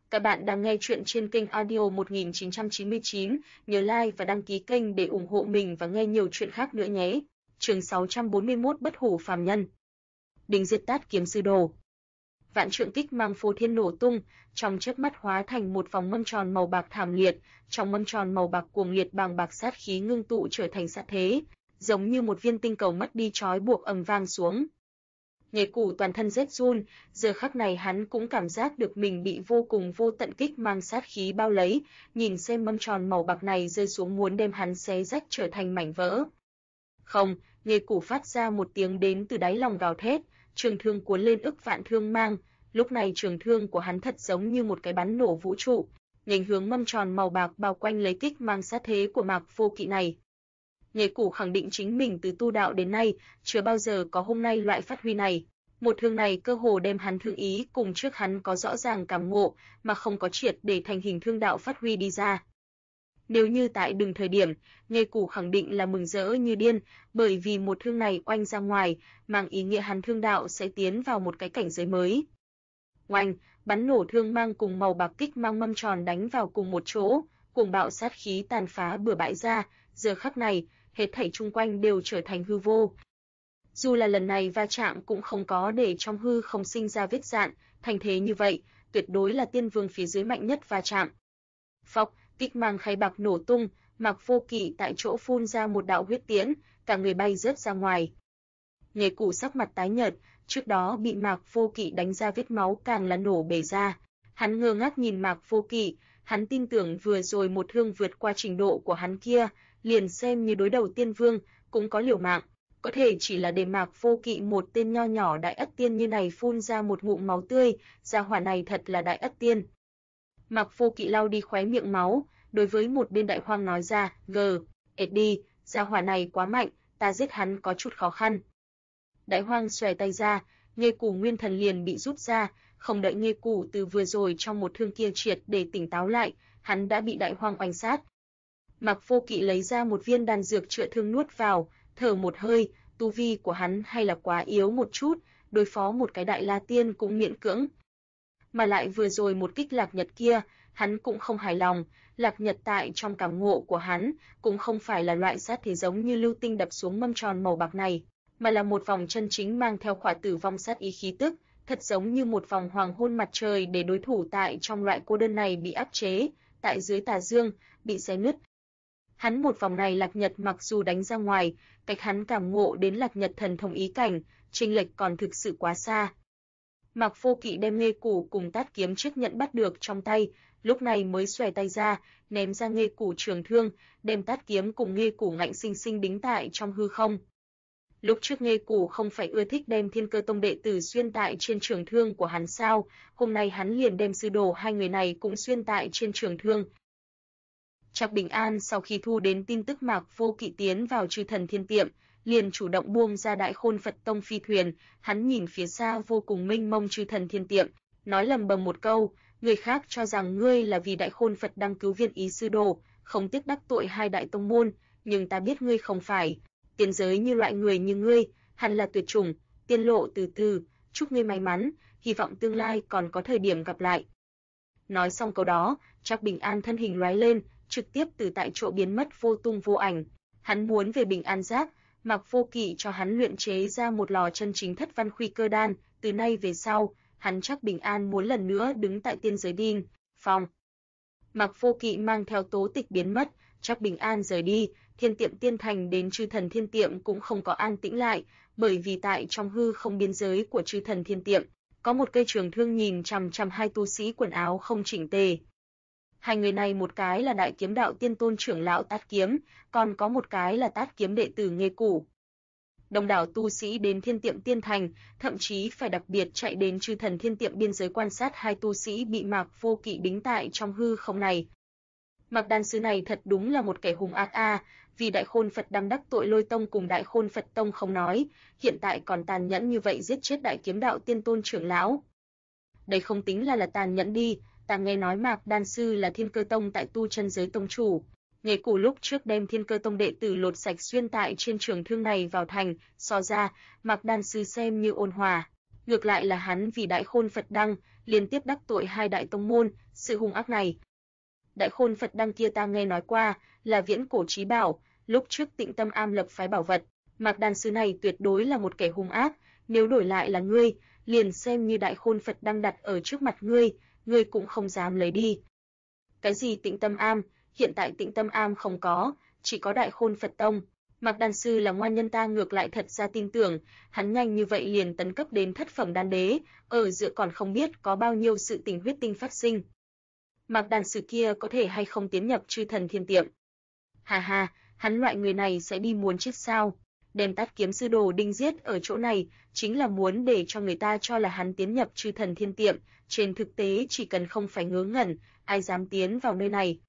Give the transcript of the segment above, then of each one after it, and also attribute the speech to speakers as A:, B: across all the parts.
A: Các bạn đang nghe chuyện trên kênh Audio 1999, nhớ like và đăng ký kênh để ủng hộ mình và nghe nhiều chuyện khác nữa nhé. Chương 641 Bất hủ phàm nhân. Đình diệt tát kiếm sư đồ. Vạn trượng kích mang phô thiên nổ tung, trong chớp mắt hóa thành một vòng mâm tròn màu bạc thảm liệt, trong mâm tròn màu bạc cuồng liệt bàng bạc sát khí ngưng tụ trở thành sát thế, giống như một viên tinh cầu mất đi trói buộc ầm vang xuống. Nghề củ toàn thân rét run, giờ khắc này hắn cũng cảm giác được mình bị vô cùng vô tận kích mang sát khí bao lấy, nhìn xem mâm tròn màu bạc này rơi xuống muốn đem hắn xé rách trở thành mảnh vỡ. Không, nghề củ phát ra một tiếng đến từ đáy lòng gào thét, trường thương cuốn lên ức vạn thương mang, lúc này trường thương của hắn thật giống như một cái bắn nổ vũ trụ, nhành hướng mâm tròn màu bạc bao quanh lấy kích mang sát thế của Mạc Vô Kỵ này. Nghề củ khẳng định chính mình từ tu đạo đến nay, chưa bao giờ có hôm nay loại phát huy này. Một thương này cơ hồ đem hắn thương ý cùng trước hắn có rõ ràng cảm ngộ, mà không có triệt để thành hình thương đạo phát huy đi ra. Nếu như tại đường thời điểm, nghề củ khẳng định là mừng rỡ như điên, bởi vì một thương này oanh ra ngoài, mang ý nghĩa hắn thương đạo sẽ tiến vào một cái cảnh giới mới. Oanh, bắn nổ thương mang cùng màu bạc kích mang mâm tròn đánh vào cùng một chỗ, cuồng bạo sát khí tàn phá bừa bãi ra, giờ khắc này, hết thảy chung quanh đều trở thành hư vô. Dù là lần này va chạm cũng không có để trong hư không sinh ra vết rạn, thành thế như vậy, tuyệt đối là tiên vương phía dưới mạnh nhất va chạm. Phọc, kích mang khay bạc nổ tung, Mạc Vô Kỵ tại chỗ phun ra một đạo huyết tiễn, cả người bay rớt ra ngoài. Nghề củ sắc mặt tái nhợt, trước đó bị Mạc Vô Kỵ đánh ra vết máu càng là nổ bể ra. Hắn ngơ ngác nhìn Mạc Vô Kỵ, hắn tin tưởng vừa rồi một thương vượt qua trình độ của hắn kia, liền xem như đối đầu tiên vương, cũng có liều mạng. Có thể chỉ là để Mạc Vô Kỵ một tên nho nhỏ đại ất tiên như này phun ra một ngụm máu tươi, gia hỏa này thật là đại ất tiên. Mạc Vô Kỵ lau đi khóe miệng máu, đối với một bên đại hoang nói ra, đi, gia hỏa này quá mạnh, ta giết hắn có chút khó khăn. Đại hoang xòe tay ra, nghê củ nguyên thần liền bị rút ra, không đợi nghê củ từ vừa rồi trong một thương kia triệt để tỉnh táo lại, hắn đã bị đại hoang oanh sát. Mạc Vô Kỵ lấy ra một viên đan dược chữa thương nuốt vào, thở một hơi, tu vi của hắn hay là quá yếu một chút, đối phó một cái đại la tiên cũng miễn cưỡng. Mà lại vừa rồi một kích Lạc Nhật kia, hắn cũng không hài lòng, Lạc Nhật tại trong cảm ngộ của hắn, cũng không phải là loại sát thế giống như lưu tinh đập xuống mâm tròn màu bạc này, mà là một vòng chân chính mang theo khỏa tử vong sát ý khí tức, thật giống như một vòng hoàng hôn mặt trời để đối thủ tại trong loại cô đơn này bị áp chế, tại dưới tà dương, bị xé nứt. Hắn một vòng này Lạc Nhật mặc dù đánh ra ngoài, cách hắn cảm ngộ đến Lạc Nhật thần thông ý cảnh, chênh lệch còn thực sự quá xa. Mạc Vô Kỵ đem nghê củ cùng tát kiếm trước nhận bắt được trong tay, lúc này mới xòe tay ra, ném ra nghê củ trường thương, đem tát kiếm cùng nghê củ ngạnh sinh sinh đính tại trong hư không. Lúc trước nghê củ không phải ưa thích đem Thiên Cơ Tông đệ tử xuyên tại trên trường thương của hắn sao, hôm nay hắn liền đem sư đồ hai người này cũng xuyên tại trên trường thương. Trạc Bình An sau khi thu đến tin tức Mạc Vô Kỵ tiến vào Chư Thần Thiên Tiệm, liền chủ động buông ra Đại Khôn Phật Tông phi thuyền, hắn nhìn phía xa vô cùng mênh mông Chư Thần Thiên Tiệm, nói lầm bầm một câu, người khác cho rằng ngươi là vì Đại Khôn Phật đang cứu viện ý sư đồ, không tiếc đắc tội hai đại tông môn, nhưng ta biết ngươi không phải, tiên giới như loại người như ngươi, hẳn là tuyệt chủng, tiên lộ từ từ, chúc ngươi may mắn, hy vọng tương lai còn có thời điểm gặp lại. Nói xong câu đó, Trác Bình An thân hình lóe lên, trực tiếp từ tại chỗ biến mất vô tung vô ảnh. Hắn muốn về Bình An Giác, Mạc Vô Kỵ cho hắn luyện chế ra một lò chân chính thất văn khuy cơ đan, từ nay về sau, hắn Trác Bình An muốn lần nữa đứng tại tiên giới đỉnh phong. Mạc Vô Kỵ mang theo Tố Tịch biến mất, Trác Bình An rời đi, Thiên Tiệm Tiên Thành đến Chư Thần Thiên Tiệm cũng không có an tĩnh lại, bởi vì tại trong hư không biên giới của Chư Thần Thiên Tiệm, có một cây trường thương nhìn chằm chằm hai tu sĩ quần áo không chỉnh tề. Hai người này một cái là Đại Kiếm Đạo Tiên Tôn trưởng lão Tát Kiếm, còn có một cái là Tát Kiếm đệ tử nghê củ. Đông đảo tu sĩ đến Thiên Tiệm Tiên Thành, thậm chí phải đặc biệt chạy đến Chư Thần Thiên Tiệm biên giới quan sát hai tu sĩ bị Mạc Vô Kỵ đính tại trong hư không này. Mạc đan sư này thật đúng là một kẻ hung ác a, vì Đại Khôn Phật đang đắc tội Lôi Tông cùng Đại Khôn Phật Tông không nói, hiện tại còn tàn nhẫn như vậy giết chết Đại Kiếm Đạo Tiên Tôn trưởng lão. Đây không tính là tàn nhẫn đi, ta nghe nói Mạc đan sư là Thiên Cơ Tông tại tu chân giới tông chủ. Nghề cũ lúc trước đem Thiên Cơ Tông đệ tử lột sạch xuyên tại trên trường thương này vào thành, so ra, Mạc đan sư xem như ôn hòa. Ngược lại là hắn vì Đại Khôn Phật Đăng liên tiếp đắc tội hai đại tông môn, sự hung ác này. Đại Khôn Phật Đăng kia ta nghe nói qua, là viễn cổ chí bảo, lúc trước Tịnh Tâm Am lập phái bảo vật, Mạc đan sư này tuyệt đối là một kẻ hung ác, nếu đổi lại là ngươi, liền xem như Đại Khôn Phật Đăng đặt ở trước mặt ngươi cũng không dám lấy đi. Cái gì Tịnh Tâm Am, hiện tại Tịnh Tâm Am không có, chỉ có Đại Khôn Phật Tông. Mạc đan sư là ngoan nhân, ta ngược lại thật ra tin tưởng, hắn nhanh như vậy liền tấn cấp đến thất phẩm đan đế, ở giữa còn không biết có bao nhiêu sự tình huyết tinh phát sinh. Mạc đan sư kia có thể hay không tiến nhập Chư Thần Thiên Tiệm? Hà hà, hắn loại người này sẽ đi muốn chết sao? Đem Tát Kiếm sư đồ đinh giết ở chỗ này, chính là muốn để cho người ta cho là hắn tiến nhập Chư Thần Thiên Tiệm, trên thực tế chỉ cần không phải ngớ ngẩn, ai dám tiến vào nơi này.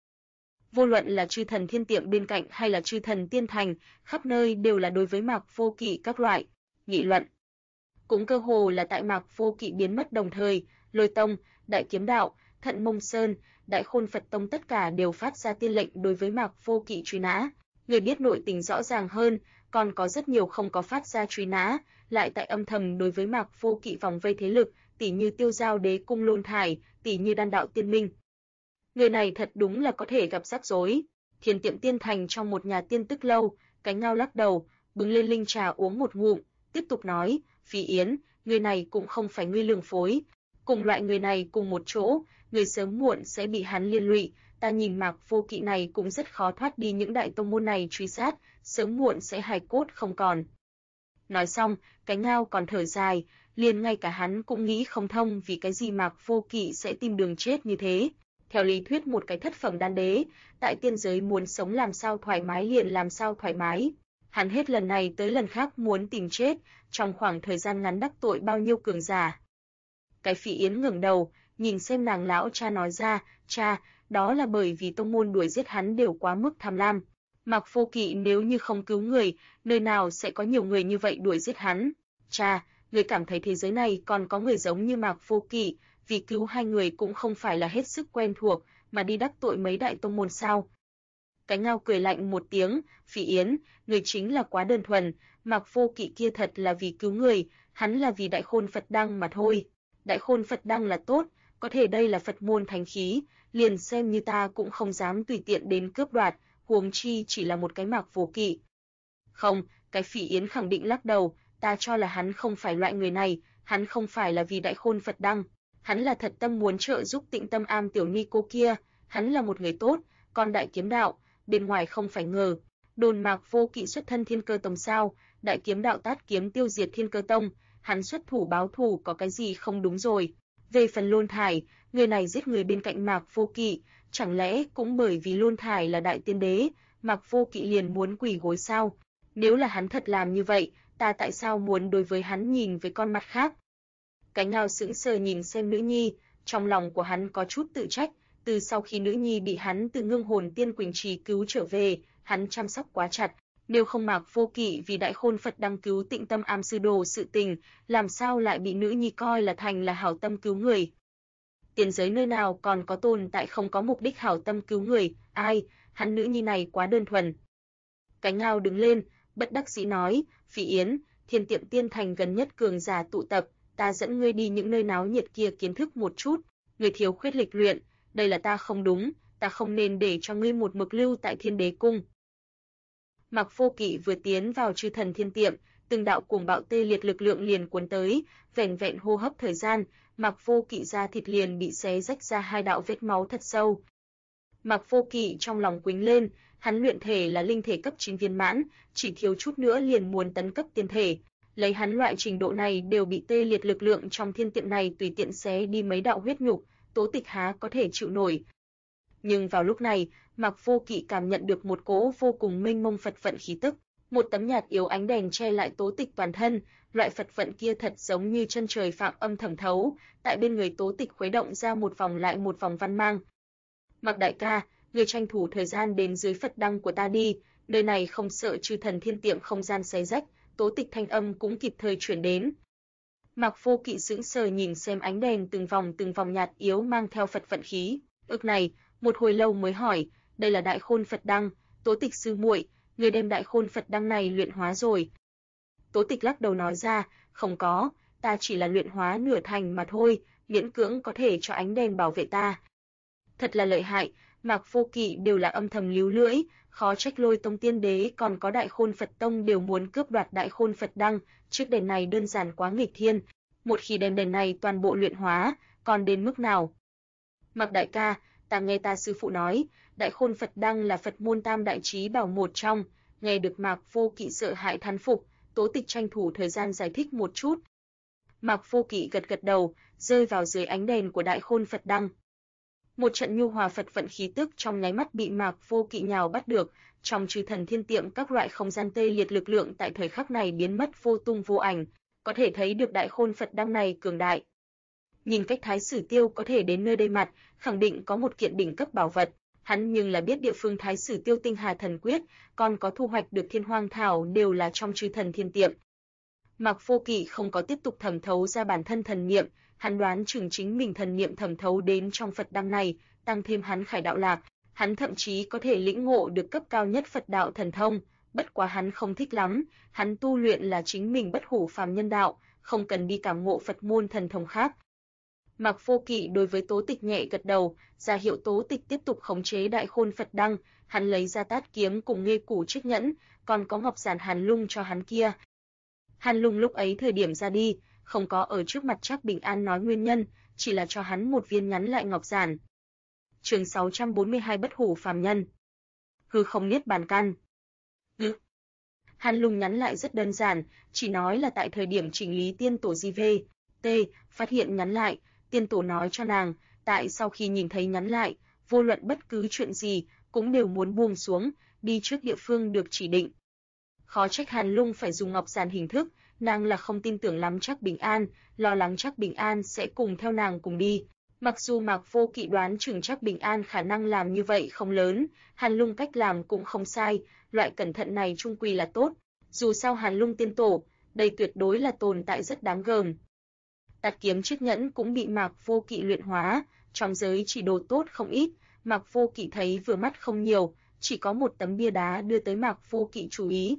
A: Vô luận là Chư Thần Thiên Tiệm bên cạnh hay là Chư Thần Tiên Thành, khắp nơi đều là đối với Mạc Vô Kỵ các loại nghị luận. Cũng cơ hồ là tại Mạc Vô Kỵ biến mất đồng thời, Lôi Tông, Đại Kiếm Đạo, Thận Mông Sơn, Đại Khôn Phật Tông tất cả đều phát ra tiên lệnh đối với Mạc Vô Kỵ truy nã. Người biết nội tình rõ ràng hơn, còn có rất nhiều không có phát ra truy nã, lại tại âm thầm đối với Mạc Vô Kỵ vòng vây thế lực, tỷ như Tiêu Giao Đế Cung Lôn Thải, tỷ như Đan Đạo Tiên Minh. Người này thật đúng là có thể gặp rắc rối. Thiên Tiệm Tiên Thành trong một nhà tiên tức lâu, Cánh Ngao lắc đầu, bưng lên linh trà uống một ngụm, tiếp tục nói, Phi Yến, người này cũng không phải ngươi lường phối, cùng loại người này cùng một chỗ, người sớm muộn sẽ bị hắn liên lụy, ta nhìn Mạc Vô Kỵ này cũng rất khó thoát đi những đại tông môn này truy sát, sớm muộn sẽ hài cốt không còn. Nói xong, Cánh Ngao còn thở dài, liền ngay cả hắn cũng nghĩ không thông vì cái gì Mạc Vô Kỵ sẽ tìm đường chết như thế. Theo lý thuyết một cái thất phẩm đan đế, tại tiên giới muốn sống làm sao thoải mái liền làm sao thoải mái. Hắn hết lần này tới lần khác muốn tìm chết, trong khoảng thời gian ngắn đắc tội bao nhiêu cường giả. Cái Phỉ Yến ngẩng đầu, nhìn xem nàng lão cha nói ra, cha, đó là bởi vì tông môn đuổi giết hắn đều quá mức tham lam. Mạc Vô Kỵ nếu như không cứu người, nơi nào sẽ có nhiều người như vậy đuổi giết hắn. Cha, người cảm thấy thế giới này còn có người giống như Mạc Vô Kỵ, vì cứu hai người cũng không phải là hết sức quen thuộc, mà đi đắc tội mấy đại tông môn sao? Cánh Ngao cười lạnh một tiếng, Phỉ Yến, người chính là quá đơn thuần, Mạc Vô Kỵ kia thật là vì cứu người, hắn là vì Đại Khôn Phật Đăng mà thôi. Đại Khôn Phật Đăng là tốt, có thể đây là Phật môn thánh khí, liền xem như ta cũng không dám tùy tiện đến cướp đoạt, huống chi chỉ là một cái Mạc Vô Kỵ. Không, cái Phỉ Yến khẳng định lắc đầu, ta cho là hắn không phải loại người này, hắn không phải là vì Đại Khôn Phật Đăng, hắn là thật tâm muốn trợ giúp Tịnh Tâm Am tiểu ni cô kia, hắn là một người tốt, còn Đại Kiếm Đạo, bên ngoài không phải ngờ, đồn Mạc Vô Kỵ xuất thân Thiên Cơ Tông sao, Đại Kiếm Đạo tát kiếm tiêu diệt Thiên Cơ Tông, hắn xuất thủ báo thù có cái gì không đúng rồi. Về phần Lôn Thải, người này giết người bên cạnh Mạc Vô Kỵ, chẳng lẽ cũng bởi vì Lôn Thải là đại tiên đế, Mạc Vô Kỵ liền muốn quỳ gối sao? Nếu là hắn thật làm như vậy, ta tại sao muốn đối với hắn nhìn với con mắt khác? Cánh Ngao sững sờ nhìn xem nữ nhi, trong lòng của hắn có chút tự trách, từ sau khi nữ nhi bị hắn từ Ngưng Hồn Tiên Quỳnh Trì cứu trở về, hắn chăm sóc quá chặt, nếu không Mạc Vô Kỵ vì Đại Khôn Phật Đăng cứu Tịnh Tâm Am sư đồ sự tình, làm sao lại bị nữ nhi coi là thành là hảo tâm cứu người. Tiền giới nơi nào còn có tồn tại không có mục đích hảo tâm cứu người, ai, hắn nữ nhi này quá đơn thuần. Cánh Ngao đứng lên, bất đắc dĩ nói, Phỉ Yến, Thiên Tiệm Tiên Thành gần nhất cường giả tụ tập, ta dẫn ngươi đi những nơi náo nhiệt kia kiến thức một chút, ngươi thiếu khuyết lịch luyện, đây là ta không đúng, ta không nên để cho ngươi một mực lưu tại Thiên Đế Cung. Mạc Vô Kỵ vừa tiến vào Chư Thần Thiên Tiệm, từng đạo cuồng bạo tê liệt lực lượng liền cuốn tới, vẻn vẹn hô hấp thời gian, Mạc Vô Kỵ da thịt liền bị xé rách ra hai đạo vết máu thật sâu. Mạc Vô Kỵ trong lòng quĩnh lên, hắn luyện thể là linh thể cấp 9 viên mãn, chỉ thiếu chút nữa liền muốn tấn cấp tiên thể. Lấy hắn loại trình độ này đều bị tê liệt lực lượng trong thiên tiệm này tùy tiện xé đi mấy đạo huyết nhục, Tố Tịch há có thể chịu nổi. Nhưng vào lúc này, Mạc Vô Kỵ cảm nhận được một cỗ vô cùng mênh mông Phật vận khí tức, một tấm nhạt yếu ánh đèn che lại Tố Tịch toàn thân, loại Phật vận kia thật giống như chân trời phạm âm thẩm thấu, tại bên người Tố Tịch khuấy động ra một vòng lại một vòng văn mang. Mạc đại ca, người tranh thủ thời gian đến dưới Phật Đăng của ta đi, nơi này không sợ Chư Thần Thiên Tiệm không gian xé rách, Tố Tịch thanh âm cũng kịp thời chuyển đến. Mạc Vô Kỵ sững sờ nhìn xem ánh đèn từng vòng nhạt yếu mang theo Phật vận khí, ức này, một hồi lâu mới hỏi, đây là Đại Khôn Phật Đăng, Tố Tịch sư muội, người đem Đại Khôn Phật Đăng này luyện hóa rồi. Tố Tịch lắc đầu nói ra, không có, ta chỉ là luyện hóa nửa thành mà thôi, miễn cưỡng có thể cho ánh đèn bảo vệ ta. Thật là lợi hại, Mạc Vô Kỵ đều là âm thầm líu lưỡi, khó trách Lôi Tông Tiên Đế còn có Đại Khôn Phật Tông đều muốn cướp đoạt Đại Khôn Phật Đăng, chiếc đèn này đơn giản quá nghịch thiên, một khi đem đèn này toàn bộ luyện hóa, còn đến mức nào? Mạc đại ca, ta nghe ta sư phụ nói, Đại Khôn Phật Đăng là Phật môn tam đại chí bảo một trong, nghe được Mạc Vô Kỵ sợ hãi thán phục, Tố Tịch tranh thủ thời gian giải thích một chút. Mạc Vô Kỵ gật gật đầu, rơi vào dưới ánh đèn của Đại Khôn Phật Đăng. Một trận nhu hòa Phật vận khí tức trong nháy mắt bị Mạc Vô Kỵ nhào bắt được, trong Chư Thần Thiên Tiệm các loại không gian tê liệt lực lượng tại thời khắc này biến mất vô tung vô ảnh, có thể thấy được Đại Khôn Phật Đăng này cường đại. Nhìn cách Thái Sử Tiêu có thể đến nơi đây mặt, khẳng định có một kiện đỉnh cấp bảo vật, hắn nhưng là biết địa phương Thái Sử Tiêu Tinh Hà Thần Quyết, còn có thu hoạch được Thiên Hoang Thảo đều là trong Chư Thần Thiên Tiệm. Mạc Vô Kỵ không có tiếp tục thẩm thấu ra bản thân thần niệm, hắn đoán chừng chính mình thần niệm thẩm thấu đến trong Phật Đăng này, tăng thêm hắn khải đạo lạc, hắn thậm chí có thể lĩnh ngộ được cấp cao nhất Phật đạo thần thông, bất quá hắn không thích lắm, hắn tu luyện là chính mình bất hủ phàm nhân đạo, không cần đi cảm ngộ Phật môn thần thông khác. Mạc Vô Kỵ đối với Tố Tịch nhẹ gật đầu, ra hiệu Tố Tịch tiếp tục khống chế Đại Khôn Phật Đăng, hắn lấy ra Tát kiếm cùng Nghê Củ chiếc nhẫn, còn có ngọc giản Hàn Lung cho hắn kia. Hàn Lung lúc ấy thời điểm ra đi, không có ở trước mặt Trác Bình An nói nguyên nhân, chỉ là cho hắn một viên nhắn lại ngọc giản. Chương 642 Bất hủ phàm nhân. Hư không niết bàn căn. Hàn Lung nhắn lại rất đơn giản, chỉ nói là tại thời điểm chỉnh lý tiên tổ J.V.T. phát hiện nhắn lại, tiên tổ nói cho nàng, tại sau khi nhìn thấy nhắn lại, vô luận bất cứ chuyện gì cũng đều muốn buông xuống, đi trước địa phương được chỉ định. Khó trách Hàn Lung phải dùng ngọc giản hình thức, nàng là không tin tưởng lắm Trác Bình An, lo lắng Trác Bình An sẽ cùng theo nàng cùng đi. Mặc dù Mạc Vô Kỵ đoán chừng Trác Bình An khả năng làm như vậy không lớn, Hàn Lung cách làm cũng không sai, loại cẩn thận này chung quy là tốt. Dù sao Hàn Lung tiên tổ, đây tuyệt đối là tồn tại rất đáng gờm. Tát kiếm chiếc nhẫn cũng bị Mạc Vô Kỵ luyện hóa, trong giới chỉ đồ tốt không ít, Mạc Vô Kỵ thấy vừa mắt không nhiều, chỉ có một tấm bia đá đưa tới Mạc Vô Kỵ chú ý.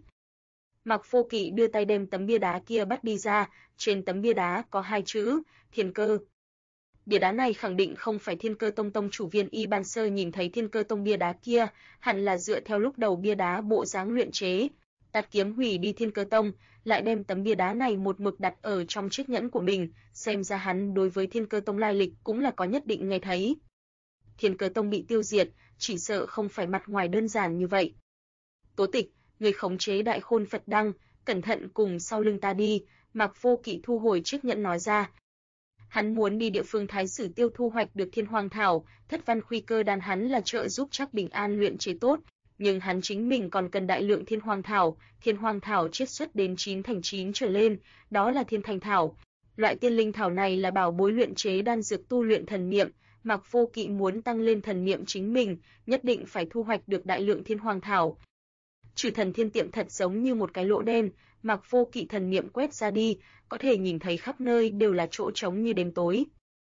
A: Mạc Vô Kỵ đưa tay đem tấm bia đá kia bắt đi ra, trên tấm bia đá có hai chữ, Thiên Cơ. Bia đá này khẳng định không phải Thiên Cơ Tông tông chủ Viên Y Ban Sơ nhìn thấy Thiên Cơ Tông bia đá kia, hẳn là dựa theo lúc đầu bia đá bộ dáng luyện chế. Tát kiếm hủy đi Thiên Cơ Tông, lại đem tấm bia đá này một mực đặt ở trong chiếc nhẫn của mình, xem ra hắn đối với Thiên Cơ Tông lai lịch cũng là có nhất định nghe thấy. Thiên Cơ Tông bị tiêu diệt, chỉ sợ không phải mặt ngoài đơn giản như vậy. Tố Tịch, người khống chế Đại Khôn Phật Đăng, cẩn thận cùng sau lưng ta đi, Mạc Vô Kỵ thu hồi chiếc nhẫn nói ra. Hắn muốn đi địa phương Thái Sử Tiêu thu hoạch được Thiên Hoang Thảo, Thất Văn Khuy Cơ đan hắn là trợ giúp Trác Bình An luyện chế tốt, nhưng hắn chính mình còn cần đại lượng Thiên Hoang Thảo chiết xuất đến 9 thành 9 trở lên, đó là Thiên Thành Thảo. Loại tiên linh thảo này là bảo bối luyện chế đan dược tu luyện thần niệm, Mạc Vô Kỵ muốn tăng lên thần niệm chính mình, nhất định phải thu hoạch được đại lượng Thiên Hoang Thảo. Chư Thần Thiên Tiệm thật giống như một cái lỗ đen, Mạc Vô Kỵ thần niệm quét ra đi, có thể nhìn thấy khắp nơi đều là chỗ trống như đêm tối.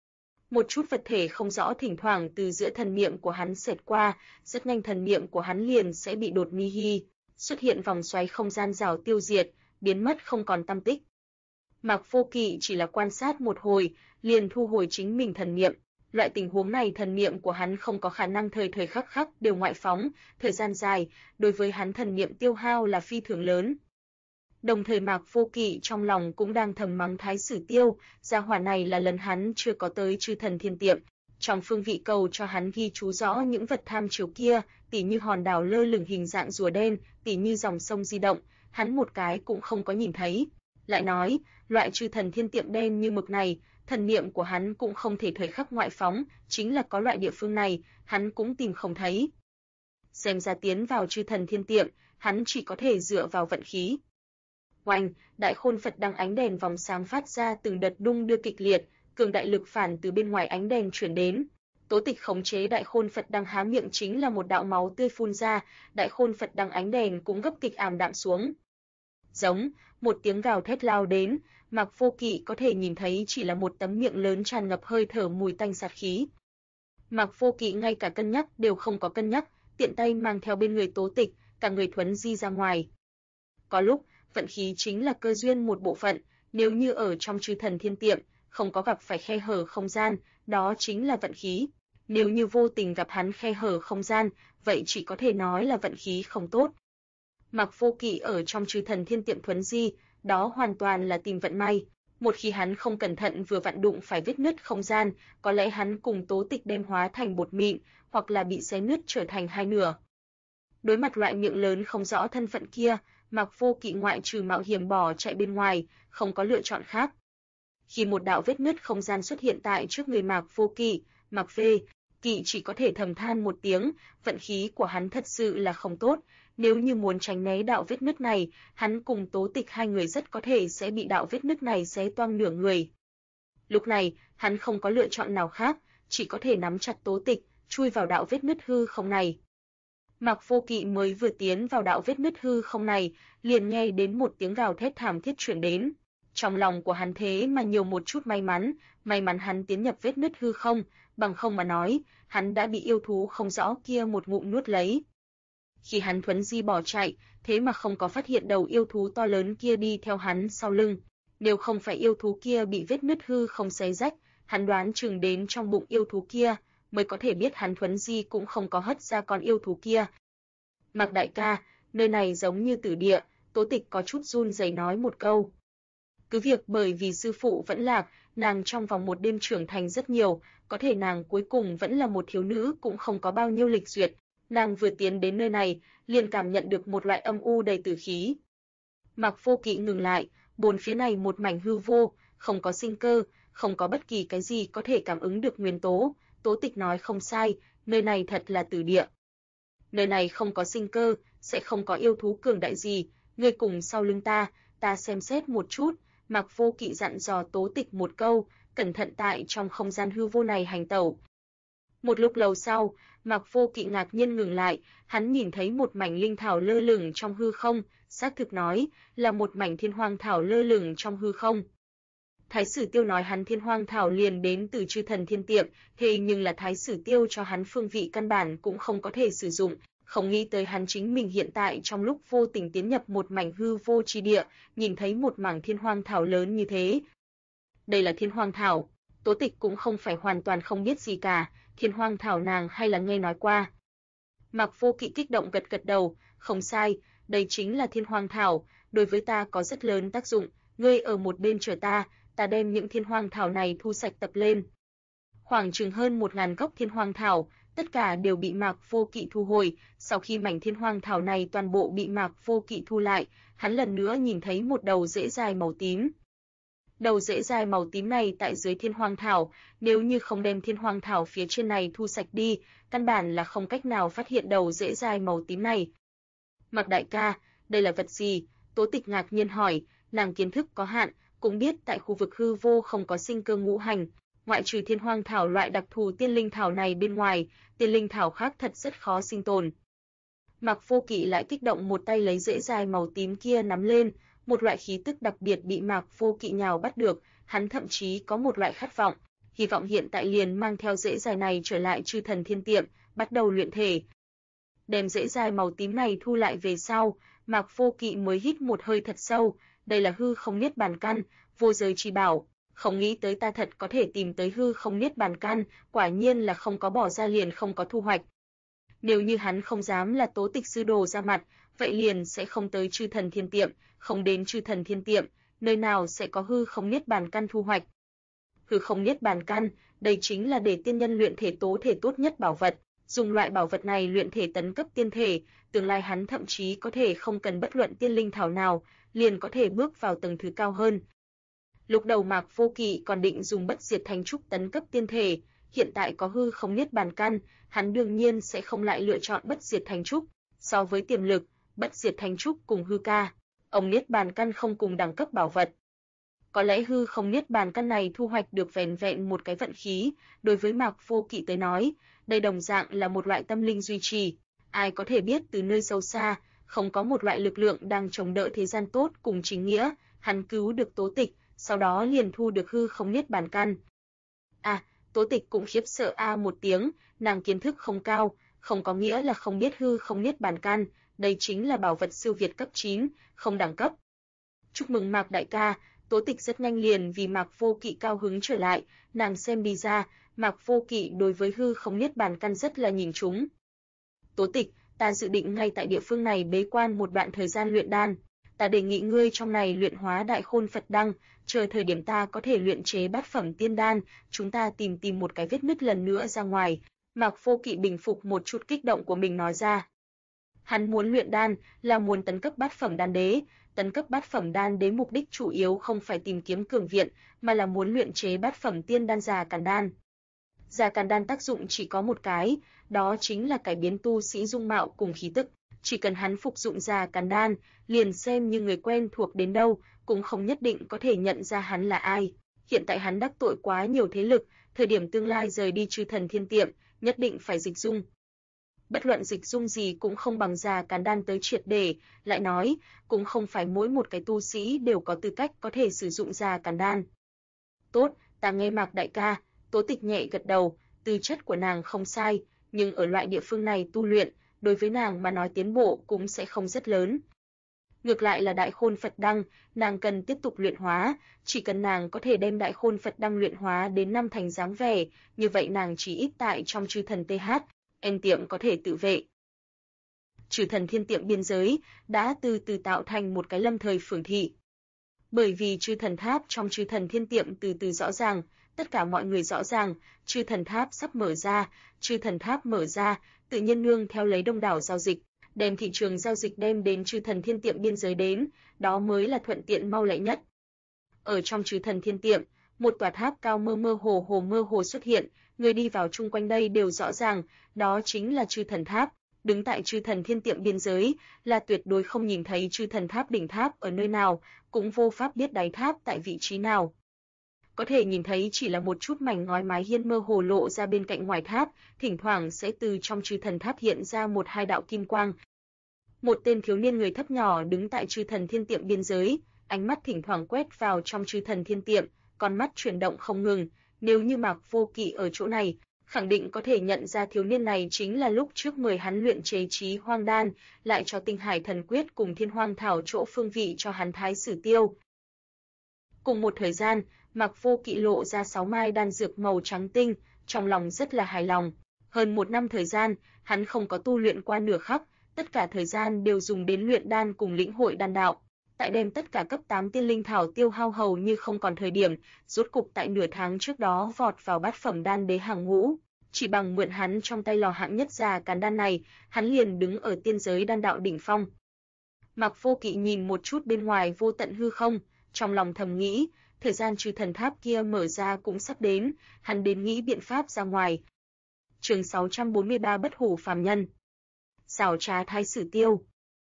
A: Một chút vật thể không rõ thỉnh thoảng từ giữa thần niệm của hắn xẹt qua, rất nhanh thần niệm của hắn liền sẽ bị đột mi xuất hiện vòng xoáy không gian rào tiêu diệt, biến mất không còn tăm tích. Mạc Vô Kỵ chỉ là quan sát một hồi, liền thu hồi chính mình thần niệm. Loại tình huống này thần niệm của hắn không có khả năng thời thời khắc khắc đều ngoại phóng, thời gian dài, đối với hắn thần niệm tiêu hao là phi thường lớn. Đồng thời Mạc Vô Kỵ trong lòng cũng đang thầm mắng Thái Sử Tiêu, gia hỏa này là lần hắn chưa có tới Chư Thần Thiên Tiệm, trong phương vị cầu cho hắn ghi chú rõ những vật tham chiếu kia, tỉ như hòn đảo lơ lửng hình dạng rùa đen, tỉ như dòng sông di động, hắn một cái cũng không có nhìn thấy. Lại nói, loại Chư Thần Thiên Tiệm đen như mực này, thần niệm của hắn cũng không thể thời khắc ngoại phóng, chính là có loại địa phương này, hắn cũng tìm không thấy. Xem ra tiến vào Chư Thần Thiên Tiệm, hắn chỉ có thể dựa vào vận khí. Oanh, Đại Khôn Phật Đăng ánh đèn vòng sáng phát ra từng đợt đung đưa kịch liệt, cường đại lực phản từ bên ngoài ánh đèn truyền đến. Tố Tịch khống chế Đại Khôn Phật Đăng há miệng chính là một đạo máu tươi phun ra, Đại Khôn Phật Đăng ánh đèn cũng gấp kịch ảm đạm xuống. Giống, một tiếng gào thét lao đến, Mạc Vô Kỵ có thể nhìn thấy chỉ là một tấm miệng lớn tràn ngập hơi thở mùi tanh sát khí. Mạc Vô Kỵ ngay cả cân nhắc đều không có cân nhắc, tiện tay mang theo bên người Tố Tịch, cả người thuấn di ra ngoài. Có lúc, vận khí chính là cơ duyên một bộ phận, Nếu như ở trong chư thần thiên tiệm, không có gặp phải khe hở không gian, đó chính là vận khí. Nếu như vô tình gặp hắn khe hở không gian, vậy chỉ có thể nói là vận khí không tốt. Mạc Vô Kỵ ở trong chư thần thiên tiệm thuấn di, đó hoàn toàn là tìm vận may. Một khi hắn không cẩn thận vừa vặn đụng phải vết nứt không gian, có lẽ hắn cùng Tố Tịch đem hóa thành bột mịn, hoặc là bị xé nứt trở thành hai nửa. Đối mặt loại miệng lớn không rõ thân phận kia, Mạc Vô Kỵ ngoại trừ mạo hiểm bỏ chạy bên ngoài, không có lựa chọn khác. Khi một đạo vết nứt không gian xuất hiện tại trước người Mạc Vô Kỵ, Mạc Kỵ chỉ có thể thầm than một tiếng, vận khí của hắn thật sự là không tốt, nếu như muốn tránh né đạo vết nứt này, hắn cùng Tố Tịch hai người rất có thể sẽ bị đạo vết nứt này xé toang nửa người. Lúc này, hắn không có lựa chọn nào khác, chỉ có thể nắm chặt Tố Tịch, chui vào đạo vết nứt hư không này. Mạc Vô Kỵ mới vừa tiến vào đạo vết nứt hư không này, liền nghe đến một tiếng gào thét thảm thiết truyền đến. Trong lòng của hắn thế mà nhiều một chút may mắn hắn tiến nhập vết nứt hư không, bằng không mà nói, hắn đã bị yêu thú không rõ kia một ngụm nuốt lấy. Khi hắn thuấn di bỏ chạy, thế mà không có phát hiện đầu yêu thú to lớn kia đi theo hắn sau lưng. Nếu không phải yêu thú kia bị vết nứt hư không xé rách, hắn đoán chừng đến trong bụng yêu thú kia, mới có thể biết hắn thuấn di cũng không có hất ra con yêu thú kia. Mạc đại ca, nơi này giống như tử địa, Tố Tịch có chút run rẩy nói một câu. Cứ việc bởi vì sư phụ vẫn lạc, nàng trong vòng một đêm trưởng thành rất nhiều, có thể nàng cuối cùng vẫn là một thiếu nữ cũng không có bao nhiêu lịch duyệt. Nàng vừa tiến đến nơi này, liền cảm nhận được một loại âm u đầy tử khí. Mạc Vô Kỵ ngừng lại, bốn phía này một mảnh hư vô, không có sinh cơ, không có bất kỳ cái gì có thể cảm ứng được nguyên tố. Tố Tịch nói không sai, nơi này thật là tử địa. Nơi này không có sinh cơ, sẽ không có yêu thú cường đại gì, ngươi cùng sau lưng ta xem xét một chút. Mạc Vô Kỵ dặn dò Tố Tịch một câu, cẩn thận tại trong không gian hư vô này hành tẩu. Một lúc lâu sau, Mạc Vô Kỵ ngạc nhiên ngừng lại, hắn nhìn thấy một mảnh linh thảo lơ lửng trong hư không, xác thực nói là một mảnh thiên hoang thảo lơ lửng trong hư không. Thái Sử Tiêu nói hắn thiên hoang thảo liền đến từ chư thần thiên tiệm, thế nhưng là Thái Sử Tiêu cho hắn phương vị căn bản cũng không có thể sử dụng, không nghĩ tới hắn chính mình hiện tại trong lúc vô tình tiến nhập một mảnh hư vô chi địa, nhìn thấy một mảng thiên hoang thảo lớn như thế. Đây là thiên hoang thảo, Tố Tịch cũng không phải hoàn toàn không biết gì cả, thiên hoang thảo nàng hay là nghe nói qua. Mạc Vô Kỵ kích động gật gật đầu, không sai, đây chính là thiên hoang thảo, đối với ta có rất lớn tác dụng, ngươi ở một bên chờ ta đem những thiên hoang thảo này thu sạch tập lên. Khoảng chừng hơn 1000 gốc thiên hoang thảo, tất cả đều bị Mạc Vô Kỵ thu hồi, sau khi mảnh thiên hoang thảo này toàn bộ bị Mạc Vô Kỵ thu lại, hắn lần nữa nhìn thấy một đầu rễ dài màu tím. Đầu rễ dài màu tím này tại dưới thiên hoang thảo, nếu như không đem thiên hoang thảo phía trên này thu sạch đi, căn bản là không cách nào phát hiện đầu rễ dài màu tím này. Mạc đại ca, đây là vật gì? Tố Tịch ngạc nhiên hỏi, nàng kiến thức có hạn, cũng biết tại khu vực hư vô không có sinh cơ ngũ hành, ngoại trừ thiên hoang thảo loại đặc thù tiên linh thảo này bên ngoài, tiên linh thảo khác thật rất khó sinh tồn. Mạc Vô Kỵ lại kích động một tay lấy rễ dài màu tím kia nắm lên, một loại khí tức đặc biệt bị Mạc Vô Kỵ nhào bắt được, hắn thậm chí có một loại khát vọng, hy vọng hiện tại liền mang theo rễ dài này trở lại chư thần thiên tiệm, bắt đầu luyện thể. Đem rễ dài màu tím này thu lại về sau, Mạc Vô Kỵ mới hít một hơi thật sâu, đây là hư không niết bàn căn, vô giới chi bảo, không nghĩ tới ta thật có thể tìm tới hư không niết bàn căn, quả nhiên là không có bỏ ra liền không có thu hoạch. Nếu như hắn không dám là Tố Tịch sư đồ ra mặt, vậy liền sẽ không tới chư thần thiên tiệm, không đến chư thần thiên tiệm, nơi nào sẽ có hư không niết bàn căn thu hoạch. Hư không niết bàn căn, đây chính là để tiên nhân luyện thể tố thể tốt nhất bảo vật, dùng loại bảo vật này luyện thể tấn cấp tiên thể, tương lai hắn thậm chí có thể không cần bất luận tiên linh thảo nào, liền có thể bước vào tầng thứ cao hơn. Lúc đầu Mạc Vô Kỵ còn định dùng bất diệt thánh trúc tấn cấp tiên thể, hiện tại có hư không niết bàn căn, hắn đương nhiên sẽ không lại lựa chọn bất diệt thánh trúc. So với tiềm lực, bất diệt thánh trúc cùng hư ca, ông niết bàn căn không cùng đẳng cấp bảo vật. Có lẽ hư không niết bàn căn này thu hoạch được vẻn vẹn một cái vận khí, đối với Mạc Vô Kỵ tới nói, đây đồng dạng là một loại tâm linh duy trì. Ai có thể biết từ nơi sâu xa, không có một loại lực lượng đang chống đỡ thế gian tốt cùng chính nghĩa, hắn cứu được Tố Tịch, sau đó liền thu được hư không niết bàn căn. Tố Tịch cũng khiếp sợ một tiếng, nàng kiến thức không cao, không có nghĩa là không biết hư không niết bàn căn, đây chính là bảo vật siêu việt cấp 9, không đẳng cấp. Chúc mừng Mạc đại ca, Tố Tịch rất nhanh liền vì Mạc Vô Kỵ cao hứng trở lại, nàng xem đi ra, Mạc Vô Kỵ đối với hư không niết bàn căn rất là nhìn trúng. Tố Tịch, ta dự định ngay tại địa phương này bế quan một đoạn thời gian luyện đan. Ta đề nghị ngươi trong này luyện hóa Đại Khôn Phật Đăng, chờ thời điểm ta có thể luyện chế bát phẩm tiên đan, chúng ta tìm một cái vết nứt lần nữa ra ngoài. Mạc Vô Kỵ bình phục một chút kích động của mình nói ra. Hắn muốn luyện đan là muốn tấn cấp bát phẩm đan đế, tấn cấp bát phẩm đan đế mục đích chủ yếu không phải tìm kiếm cường viện, mà là muốn luyện chế bát phẩm tiên đan già càn đan. Già càn đan tác dụng chỉ có một cái, đó chính là cải biến tu sĩ dung mạo cùng khí tức. Chỉ cần hắn phục dụng già càn đan, liền xem như người quen thuộc đến đâu, cũng không nhất định có thể nhận ra hắn là ai. Hiện tại hắn đắc tội quá nhiều thế lực, thời điểm tương lai rời đi Chư Thần Thiên Tiệm, nhất định phải dịch dung. Bất luận dịch dung gì cũng không bằng già càn đan tới triệt để, lại nói, cũng không phải mỗi một cái tu sĩ đều có tư cách có thể sử dụng già càn đan. Tốt, ta nghe Mạc đại ca. Tố Tịch nhẹ gật đầu, tư chất của nàng không sai, nhưng ở loại địa phương này tu luyện, đối với nàng mà nói tiến bộ cũng sẽ không rất lớn. Ngược lại là Đại Khôn Phật Đăng, nàng cần tiếp tục luyện hóa, chỉ cần nàng có thể đem Đại Khôn Phật Đăng luyện hóa đến 5 thành dáng vẻ, như vậy nàng chỉ ít tại trong Chư Thần TH, tiệm có thể tự vệ. Chư Thần Thiên Tiệm biên giới đã từ từ tạo thành một cái lâm thời phường thị. Bởi vì Chư Thần Tháp trong Chư Thần Thiên Tiệm từ từ rõ ràng, tất cả mọi người rõ ràng, Chư Thần Tháp sắp mở ra, Chư Thần Tháp mở ra, tự nhiên nương theo lấy đông đảo giao dịch, đem thị trường giao dịch đem đến Chư Thần Thiên Tiệm biên giới đến, đó mới là thuận tiện mau lẹ nhất. Ở trong Chư Thần Thiên Tiệm, một tòa tháp cao mơ hồ xuất hiện, người đi vào chung quanh đây đều rõ ràng, đó chính là Chư Thần Tháp. Đứng tại Chư Thần Thiên Tiệm biên giới, là tuyệt đối không nhìn thấy Chư Thần Tháp đỉnh tháp ở nơi nào, cũng vô pháp biết đáy tháp tại vị trí nào. Có thể nhìn thấy chỉ là một chút mảnh ngói mái hiên mơ hồ lộ ra bên cạnh ngoài tháp, thỉnh thoảng sẽ từ trong Chư Thần Tháp hiện ra một hai đạo kim quang. Một tên thiếu niên người thấp nhỏ đứng tại Chư Thần Thiên Tiệm biên giới, ánh mắt thỉnh thoảng quét vào trong Chư Thần Thiên Tiệm, con mắt chuyển động không ngừng, nếu như Mạc Vô Kỵ ở chỗ này, khẳng định có thể nhận ra thiếu niên này chính là lúc trước mời hắn luyện chế Chí Hoang đan, lại cho Tinh Hải Thần Quyết cùng Thiên Hoang thảo chỗ phương vị cho hắn Thái Sử Tiêu. Cùng một thời gian, Mạc Vô Kỵ lộ ra 6 mai đan dược màu trắng tinh, trong lòng rất là hài lòng. Hơn 1 năm thời gian, hắn không có tu luyện qua nửa khắc, tất cả thời gian đều dùng đến luyện đan cùng lĩnh hội đan đạo. Tại đem tất cả cấp 8 tiên linh thảo tiêu hao hầu như không còn thời điểm, rốt cục tại nửa tháng trước đó vọt vào bát phẩm đan đế hàng ngũ. Chỉ bằng mượn hắn trong tay lò hạng nhất già càn đan này, hắn liền đứng ở tiên giới đan đạo đỉnh phong. Mạc Vô Kỵ nhìn một chút bên ngoài vô tận hư không, trong lòng thầm nghĩ, thời gian Chư Thần Tháp kia mở ra cũng sắp đến, hắn đến nghĩ biện pháp ra ngoài. Chương 643 Bất hủ phàm nhân. Xảo trá Thái Sử Tiêu.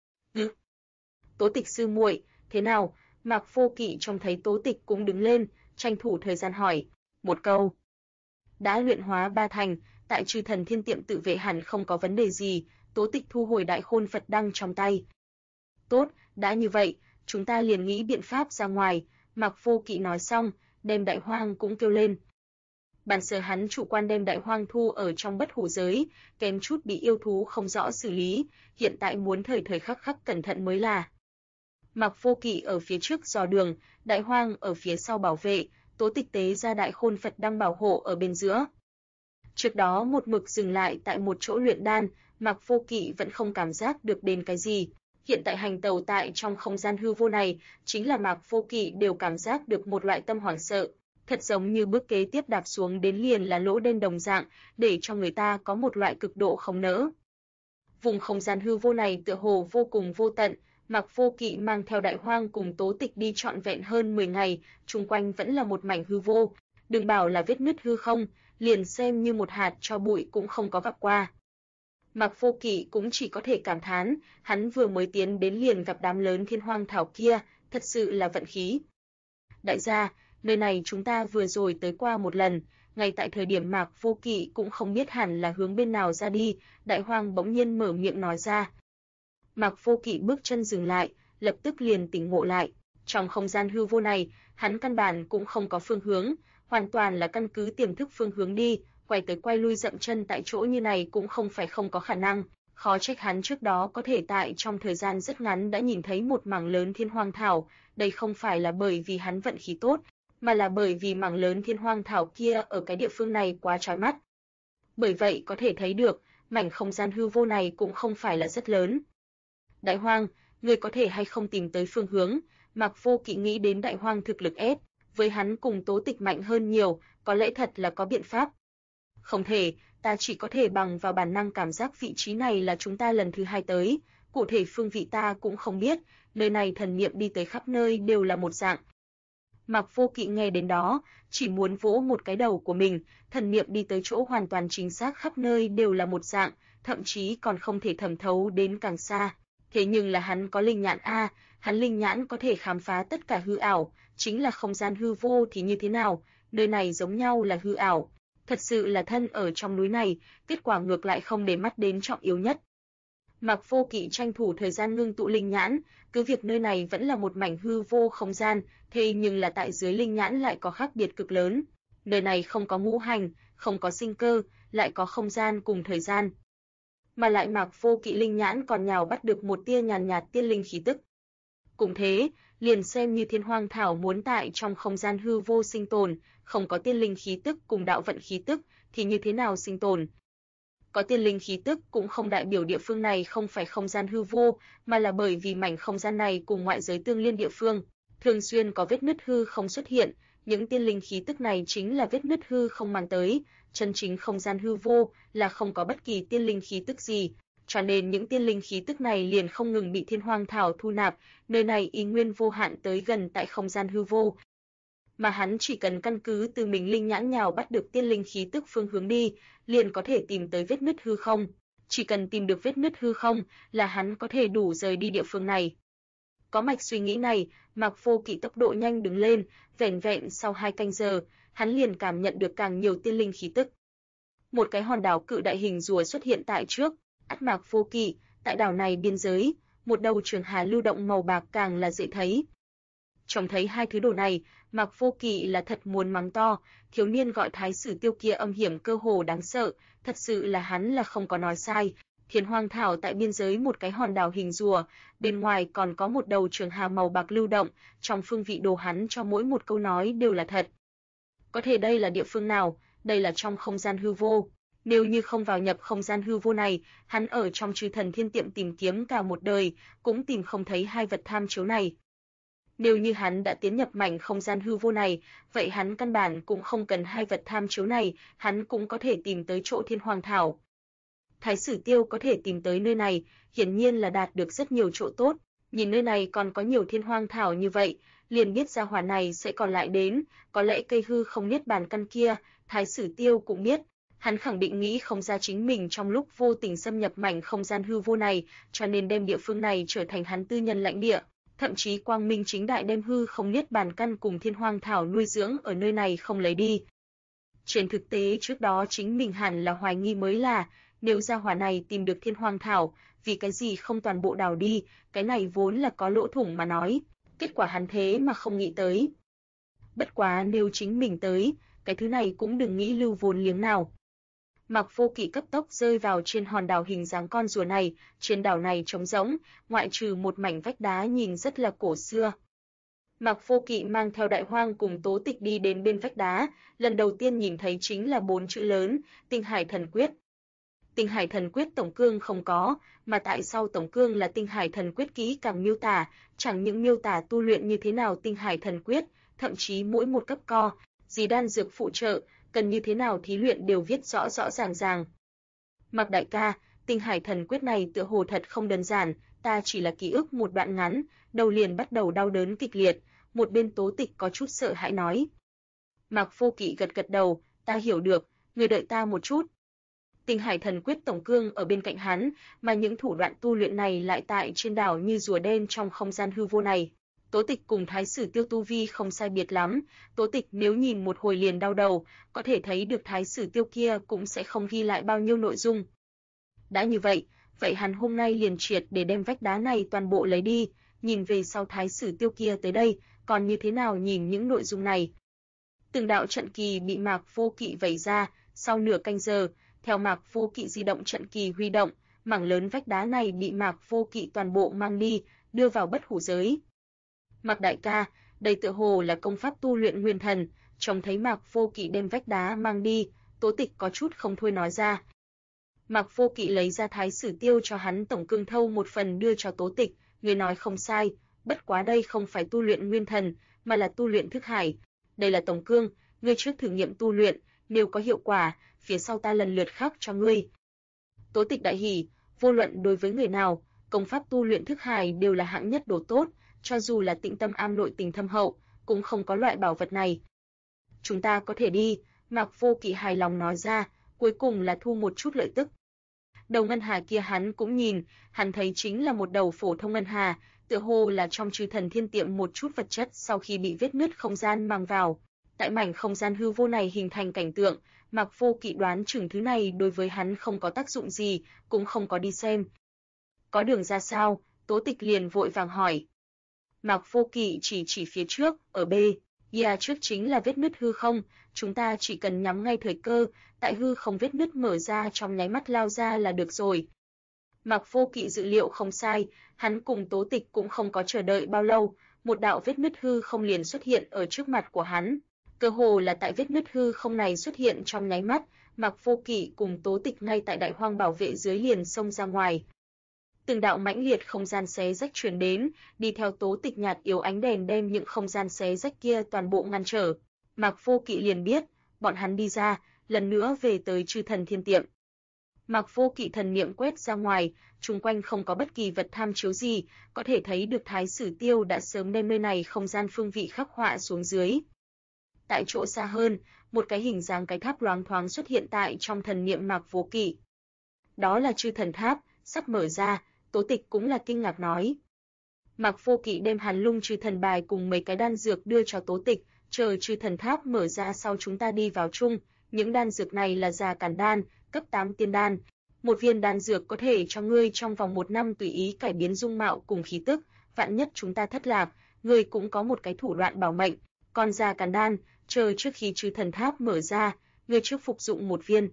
A: Tố Tịch sư muội, thế nào? Mạc Vô Kỵ trông thấy Tố Tịch cũng đứng lên, tranh thủ thời gian hỏi một câu. Đã luyện hóa 3 thành, tại Chư Thần Thiên Tiệm tự vệ hẳn không có vấn đề gì. Tố Tịch thu hồi Đại Khôn Phật Đăng trong tay. Tốt, đã như vậy, chúng ta liền nghĩ biện pháp ra ngoài. Mạc Vô Kỵ nói xong, đem Đại Hoang cũng kêu lên. Bản sở hắn chủ quan đem Đại Hoang thu ở trong bất hủ giới, kém chút bị yêu thú không rõ xử lý, hiện tại muốn thời khắc cẩn thận mới là. Mạc Vô Kỵ ở phía trước dò đường, Đại Hoang ở phía sau bảo vệ, Tố Tịch tế ra Đại Khôn Phật Đăng bảo hộ ở bên giữa. Trước đó một mực dừng lại tại một chỗ luyện đan, Mạc Vô Kỵ vẫn không cảm giác được đến cái gì. Hiện tại hành tẩu tại trong không gian hư vô này, chính là Mạc Vô Kỵ đều cảm giác được một loại tâm hoảng sợ, thật giống như bước kế tiếp đạp xuống đến liền là lỗ đen đồng dạng, để cho người ta có một loại cực độ không nỡ. Vùng không gian hư vô này tựa hồ vô cùng vô tận, Mạc Vô Kỵ mang theo Đại Hoang cùng Tố Tịch đi trọn vẹn hơn 10 ngày, chung quanh vẫn là một mảnh hư vô, đừng bảo là vết nứt hư không, liền xem như một hạt cho bụi cũng không có gặp qua. Mạc Vô Kỵ cũng chỉ có thể cảm thán, hắn vừa mới tiến đến liền gặp đám lớn Thiên Hoang thảo kia, thật sự là vận khí. Đại gia, nơi này chúng ta vừa rồi tới qua một lần, ngay tại thời điểm Mạc Vô Kỵ cũng không biết hẳn là hướng bên nào ra đi, Đại Hoang bỗng nhiên mở miệng nói ra. Mạc Vô Kỵ bước chân dừng lại, lập tức liền tỉnh ngộ lại, trong không gian hư vô này, hắn căn bản cũng không có phương hướng, hoàn toàn là căn cứ tiềm thức phương hướng đi, quay tới quay lui dậm chân tại chỗ như này cũng không phải không có khả năng, Khó trách hắn trước đó có thể tại trong thời gian rất ngắn đã nhìn thấy một mảng lớn thiên hoang thảo, đây không phải là bởi vì hắn vận khí tốt, mà là bởi vì mảng lớn thiên hoang thảo kia ở cái địa phương này quá chói mắt. Bởi vậy có thể thấy được, mảnh không gian hư vô này cũng không phải là rất lớn. Đại Hoang, người có thể hay không tìm tới phương hướng? Mạc Vô Kỵ nghĩ đến Đại Hoang thực lực ép, với hắn cùng Tố Tịch mạnh hơn nhiều, có lẽ thật là có biện pháp. Không thể, ta chỉ có thể bằng vào bản năng cảm giác vị trí này là chúng ta lần thứ hai tới, cụ thể phương vị ta cũng không biết, nơi này thần niệm đi tới khắp nơi đều là một dạng. Mạc Vô Kỵ nghe đến đó, chỉ muốn vỗ một cái đầu của mình, thần niệm đi tới chỗ hoàn toàn chính xác khắp nơi đều là một dạng, thậm chí còn không thể thẩm thấu đến càng xa. Thế nhưng là hắn có linh nhãn a, hắn linh nhãn có thể khám phá tất cả hư ảo, chính là không gian hư vô thì như thế nào, nơi này giống nhau là hư ảo. Thật sự là thân ở trong núi này, kết quả ngược lại không để mắt đến trọng yếu nhất. Mạc Vô Kỵ tranh thủ thời gian ngưng tụ linh nhãn, cứ việc nơi này vẫn là một mảnh hư vô không gian, thế nhưng là tại dưới linh nhãn lại có khác biệt cực lớn. Nơi này không có ngũ hành, không có sinh cơ, lại có không gian cùng thời gian. Mà lại Mạc Vô Kỵ linh nhãn còn nhào bắt được một tia nhàn nhạt tiên linh khí tức. Cũng thế, liền xem như thiên hoang thảo muốn tại trong không gian hư vô sinh tồn, không có tiên linh khí tức cùng đạo vận khí tức, thì như thế nào sinh tồn? Có tiên linh khí tức cũng không đại biểu địa phương này không phải không gian hư vô, mà là bởi vì mảnh không gian này cùng ngoại giới tương liên địa phương, thường xuyên có vết nứt hư không xuất hiện, những tiên linh khí tức này chính là vết nứt hư không mang tới, chân chính không gian hư vô là không có bất kỳ tiên linh khí tức gì, cho nên những tiên linh khí tức này liền không ngừng bị thiên hoang thảo thu nạp, nơi này ý nguyên vô hạn tới gần tại không gian hư vô. Mà hắn chỉ cần căn cứ từ mình linh nhãn nhào bắt được tiên linh khí tức phương hướng đi, liền có thể tìm tới vết nứt hư không. Chỉ cần tìm được vết nứt hư không là hắn có thể đủ rời đi địa phương này. Có mạch suy nghĩ này, Mạc Vô Kỵ tốc độ nhanh đứng lên, vẻn vẹn sau 2 canh giờ, hắn liền cảm nhận được càng nhiều tiên linh khí tức. Một cái hòn đảo cự đại hình rùa xuất hiện tại trước, ắt Mạc Vô Kỵ, tại đảo này biên giới, một đầu trường hà lưu động màu bạc càng là dễ thấy. Trông thấy hai thứ đồ này, Mạc Vô Kỵ là thật muốn mắng to, thiếu niên gọi Thái Sử Tiêu kia âm hiểm cơ hồ đáng sợ, thật sự là hắn là không có nói sai. Thiên hoang thảo tại biên giới một cái hòn đảo hình rùa, bên ngoài còn có một đầu trường hà màu bạc lưu động, trong phương vị đồ hắn cho mỗi một câu nói đều là thật. Có thể đây là địa phương nào? Đây là trong không gian hư vô. Nếu như không vào nhập không gian hư vô này, hắn ở trong Chư Thần Thiên Tiệm tìm kiếm cả một đời, cũng tìm không thấy hai vật tham chiếu này. Nếu như hắn đã tiến nhập mảnh không gian hư vô này, vậy hắn căn bản cũng không cần hai vật tham chiếu này, hắn cũng có thể tìm tới chỗ thiên hoang thảo. Thái Sử Tiêu có thể tìm tới nơi này, hiển nhiên là đạt được rất nhiều chỗ tốt, nhìn nơi này còn có nhiều thiên hoang thảo như vậy, liền biết gia hỏa này sẽ còn lại đến, có lẽ cây hư không niết bàn căn kia, Thái Sử Tiêu cũng biết, hắn khẳng định nghĩ không ra chính mình trong lúc vô tình xâm nhập mảnh không gian hư vô này, cho nên đem địa phương này trở thành hắn tư nhân lãnh địa. Thậm chí quang minh chính đại đem hư không niết bàn căn cùng thiên hoang thảo nuôi dưỡng ở nơi này không lấy đi. Trên thực tế trước đó chính mình hẳn là hoài nghi mới là, nếu gia hỏa này tìm được thiên hoang thảo, vì cái gì không toàn bộ đào đi, cái này vốn là có lỗ thủng mà nói, kết quả hắn thế mà không nghĩ tới. Bất quá nếu chính mình tới, cái thứ này cũng đừng nghĩ lưu vốn liếng nào. Mạc Vô Kỵ cấp tốc rơi vào trên hòn đảo hình dáng con rùa này, trên đảo này trống rỗng, ngoại trừ một mảnh vách đá nhìn rất là cổ xưa. Mạc Vô Kỵ mang theo Đại Hoang cùng Tố Tịch đi đến bên vách đá, lần đầu tiên nhìn thấy chính là 4 chữ lớn, Tinh Hải Thần Quyết. Tinh Hải Thần Quyết tổng cương không có, mà tại sao tổng cương là Tinh Hải Thần Quyết kỹ càng miêu tả, chẳng những miêu tả tu luyện như thế nào Tinh Hải Thần Quyết, thậm chí mỗi một cấp co, gì đan dược phụ trợ, cần như thế nào thí luyện đều viết rõ rõ ràng ràng. Mạc đại ca, Tinh Hải Thần Quyết này tựa hồ thật không đơn giản, ta chỉ là ký ức một đoạn ngắn, đầu liền bắt đầu đau đớn kịch liệt, một bên Tố Tịch có chút sợ hãi nói. Mạc Vô Kỵ gật gật đầu, ta hiểu được, người đợi ta một chút. Tinh Hải Thần Quyết tổng cương ở bên cạnh hắn, mà những thủ đoạn tu luyện này lại tại trên đảo như rùa đen trong không gian hư vô này. Tố Tịch cùng Thái Sử Tiêu tu vi không sai biệt lắm, Tố Tịch nếu nhìn một hồi liền đau đầu, có thể thấy được Thái Sử Tiêu kia cũng sẽ không ghi lại bao nhiêu nội dung. Đã như vậy, vậy hắn hôm nay liền triệt để đem vách đá này toàn bộ lấy đi, nhìn về sau Thái Sử Tiêu kia tới đây, còn như thế nào nhìn những nội dung này. Từng đạo trận kỳ bị Mạc Vô Kỵ vẩy ra, sau nửa canh giờ, theo Mạc Vô Kỵ di động trận kỳ huy động, mảng lớn vách đá này bị Mạc Vô Kỵ toàn bộ mang đi, đưa vào bất hủ giới. Mạc đại ca, đây tựa hồ là công pháp tu luyện nguyên thần, trông thấy Mạc Vô Kỵ đem vách đá mang đi, Tố Tịch có chút không thôi nói ra. Mạc Vô Kỵ lấy ra Thái Sử Tiêu cho hắn tổng cương thâu một phần đưa cho Tố Tịch, người nói không sai, bất quá đây không phải tu luyện nguyên thần, mà là tu luyện thức hải. Đây là tổng cương, ngươi trước thử nghiệm tu luyện, nếu có hiệu quả, phía sau ta lần lượt khắc cho ngươi. Tố Tịch đại hỉ, vô luận đối với người nào, công pháp tu luyện thức hải đều là hạng nhất đồ tốt, cho dù là Tịnh Tâm Am nội tình thâm hậu, cũng không có loại bảo vật này. Chúng ta có thể đi, Mạc Vô Kỵ hài lòng nói ra, cuối cùng là thu một chút lợi tức. Đầu ngân hà kia hắn cũng nhìn, hắn thấy chính là một đầu phổ thông ngân hà, tựa hồ là trong Chư Thần Thiên Tiệm một chút vật chất sau khi bị vết nứt không gian mang vào. Tại mảnh không gian hư vô này hình thành cảnh tượng, Mạc Vô Kỵ đoán chừng thứ này đối với hắn không có tác dụng gì, cũng không có đi xem. Có đường ra sao? Tố Tịch liền vội vàng hỏi. Mạc Vô Kỵ chỉ phía trước, ở B. Trước chính là vết nứt hư không, chúng ta chỉ cần nhắm ngay thời cơ, tại hư không vết nứt mở ra trong nháy mắt lao ra là được rồi. Mạc Vô Kỵ dự liệu không sai, hắn cùng Tố Tịch cũng không có chờ đợi bao lâu, một đạo vết nứt hư không liền xuất hiện ở trước mặt của hắn. Cơ hồ là tại vết nứt hư không này xuất hiện trong nháy mắt, Mạc Vô Kỵ cùng Tố Tịch ngay tại đại hoang bảo vệ dưới liền xông ra ngoài. Từng đạo mãnh liệt không gian xé rách truyền đến, đi theo Tố Tịch nhạt yếu ánh đèn đem những không gian xé rách kia toàn bộ ngăn trở. Mạc Vô Kỵ liền biết, bọn hắn đi ra, lần nữa về tới Chư Thần Thiên Tiệm. Mạc Vô Kỵ thần niệm quét ra ngoài, xung quanh không có bất kỳ vật tham chiếu gì, có thể thấy được Thái Sử Tiêu đã sớm đem nơi này không gian phương vị khắc họa xuống dưới. Tại chỗ xa hơn, một cái hình dáng cái tháp loáng thoáng xuất hiện tại trong thần niệm Mạc Vô Kỵ. Đó là Chư Thần Tháp, sắp mở ra, Tố Tịch cũng là kinh ngạc nói. Mạc Vô Kỵ đem Hàn Lung Chư Thần bài cùng mấy cái đan dược đưa cho Tố Tịch, chờ Chư Thần Tháp mở ra sau chúng ta đi vào chung, những đan dược này là Già Càn đan, cấp 8 tiên đan. Một viên đan dược có thể cho ngươi trong vòng 1 năm tùy ý cải biến dung mạo cùng khí tức, vạn nhất chúng ta thất lạc, ngươi cũng có một cái thủ đoạn bảo mệnh, còn Già Càn đan, chờ trước khi Chư Thần Tháp mở ra, ngươi trước phục dụng một viên.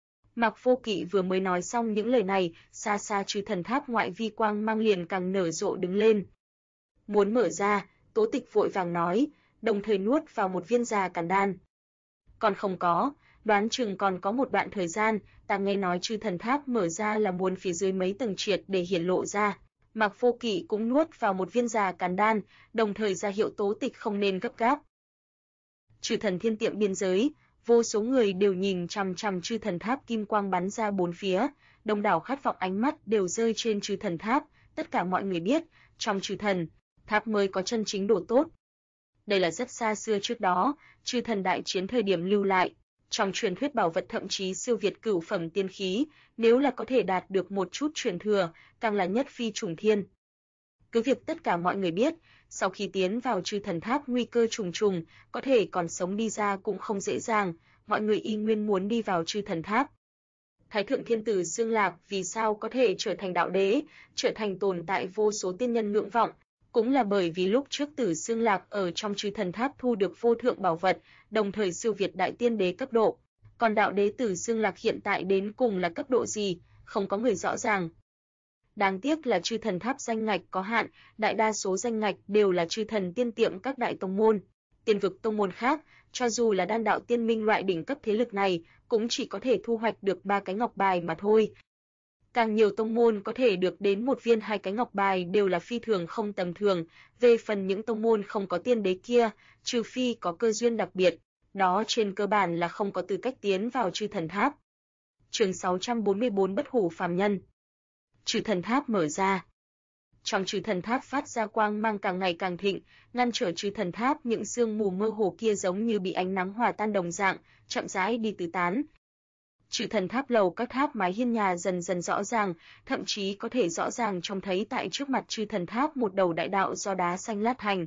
A: Mạc Vô Kỵ vừa mới nói xong những lời này, xa xa Chư Thần Tháp ngoại vi quang mang liền càng nở rộ đứng lên. Muốn mở ra, Tố Tịch vội vàng nói, đồng thời nuốt vào một viên Già Càn đan. Còn không có, đoán chừng còn có một đoạn thời gian, ta nghe nói Chư Thần Tháp mở ra là muốn phía dưới mấy tầng triệt để hiển lộ ra. Mạc Vô Kỵ cũng nuốt vào một viên Già Càn đan, đồng thời ra hiệu Tố Tịch không nên gấp gáp. Chư Thần Thiên Tiệm biên giới, vô số người đều nhìn chằm chằm Chư Thần Tháp kim quang bắn ra bốn phía, đông đảo khát vọng ánh mắt đều rơi trên Chư Thần Tháp, tất cả mọi người biết, trong Chư Thần Tháp mới có chân chính đồ tốt. Đây là rất xa xưa trước đó, Chư Thần đại chiến thời điểm lưu lại, trong truyền thuyết bảo vật thậm chí siêu việt cửu phẩm tiên khí, nếu là có thể đạt được một chút truyền thừa, càng là nhất phi trùng thiên. Cứ việc tất cả mọi người biết, sau khi tiến vào Chư Thần Tháp nguy cơ trùng trùng, có thể còn sống đi ra cũng không dễ dàng, mọi người y nguyên muốn đi vào Chư Thần Tháp. Thái thượng thiên tử Xương Lạc vì sao có thể trở thành đạo đế, trở thành tồn tại vô số tiên nhân ngưỡng vọng, cũng là bởi vì lúc trước Tử Xương Lạc ở trong Chư Thần Tháp thu được vô thượng bảo vật, đồng thời siêu việt đại tiên đế cấp độ. Còn đạo đế Tử Xương Lạc hiện tại đến cùng là cấp độ gì, không có người rõ ràng. Đáng tiếc là Chư Thần Tháp danh ngạch có hạn, đại đa số danh ngạch đều là Chư Thần Tiên Tiệm các đại tông môn. Tiên vực tông môn khác, cho dù là đan đạo tiên minh loại đỉnh cấp thế lực này, cũng chỉ có thể thu hoạch được 3 cái ngọc bài mà thôi. Càng nhiều tông môn có thể được đến 1 viên 2 cái ngọc bài đều là phi thường không tầm thường, về phần những tông môn không có tiên đế kia, trừ phi có cơ duyên đặc biệt, đó trên cơ bản là không có tư cách tiến vào Chư Thần Tháp. Chương 644 Bất hủ phàm nhân. Chư Thần Tháp mở ra. Trong Chư Thần Tháp phát ra quang mang càng ngày càng thịnh, ngăn trở Chư Thần Tháp những sương mù mơ hồ kia giống như bị ánh nắng hòa tan đồng dạng, chậm rãi đi tứ tán. Chư Thần Tháp lầu các tháp mái hiên nhà dần dần rõ ràng, thậm chí có thể rõ ràng trông thấy tại trước mặt Chư Thần Tháp một đầu đại đạo do đá xanh lát thành.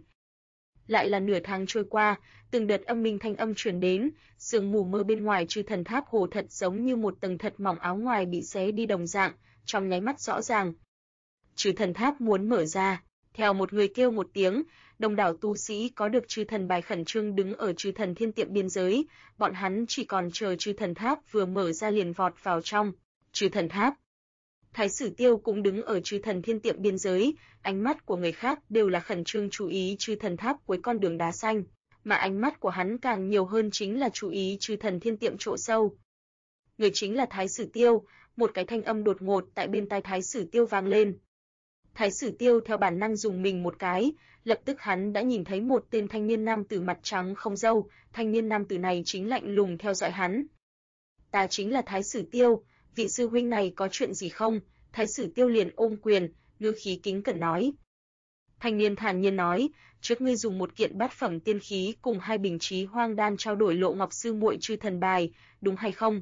A: Lại là nửa tháng trôi qua, từng đợt âm minh thanh âm truyền đến, sương mù mơ bên ngoài Chư Thần Tháp hồ thật giống như một tầng thật mỏng áo ngoài bị xé đi đồng dạng, trong nháy mắt rõ ràng. Chư Thần Tháp muốn mở ra, theo một người kêu một tiếng, đông đảo tu sĩ có được Chư Thần bài khẩn trương đứng ở Chư Thần Thiên Tiệm biên giới, bọn hắn chỉ còn chờ Chư Thần Tháp vừa mở ra liền vọt vào trong Chư Thần Tháp. Thái Sử Tiêu cũng đứng ở chư thần thiên tiệm biên giới, ánh mắt của người khác đều là khẩn trương chú ý chư thần tháp cuối con đường đá xanh, mà ánh mắt của hắn càng nhiều hơn chính là chú ý chư thần thiên tiệm chỗ sâu. Người chính là Thái Sử Tiêu, một cái thanh âm đột ngột tại bên tai Thái Sử Tiêu vang lên. Thái Sử Tiêu theo bản năng dùng mình một cái, lập tức hắn đã nhìn thấy một tên thanh niên nam tử mặt trắng không râu, thanh niên nam tử này chính lạnh lùng theo dõi hắn. Ta chính là Thái Sử Tiêu, vị sư huynh này có chuyện gì không? Thái Sử Tiêu liền ôm quyền, ngữ khí kính cẩn nói. Thanh niên thản nhiên nói, trước ngươi dùng một kiện bát phẩm tiên khí cùng 2 bình chí hoang đan trao đổi Lộ Ngọc sư muội chư thần bài, đúng hay không?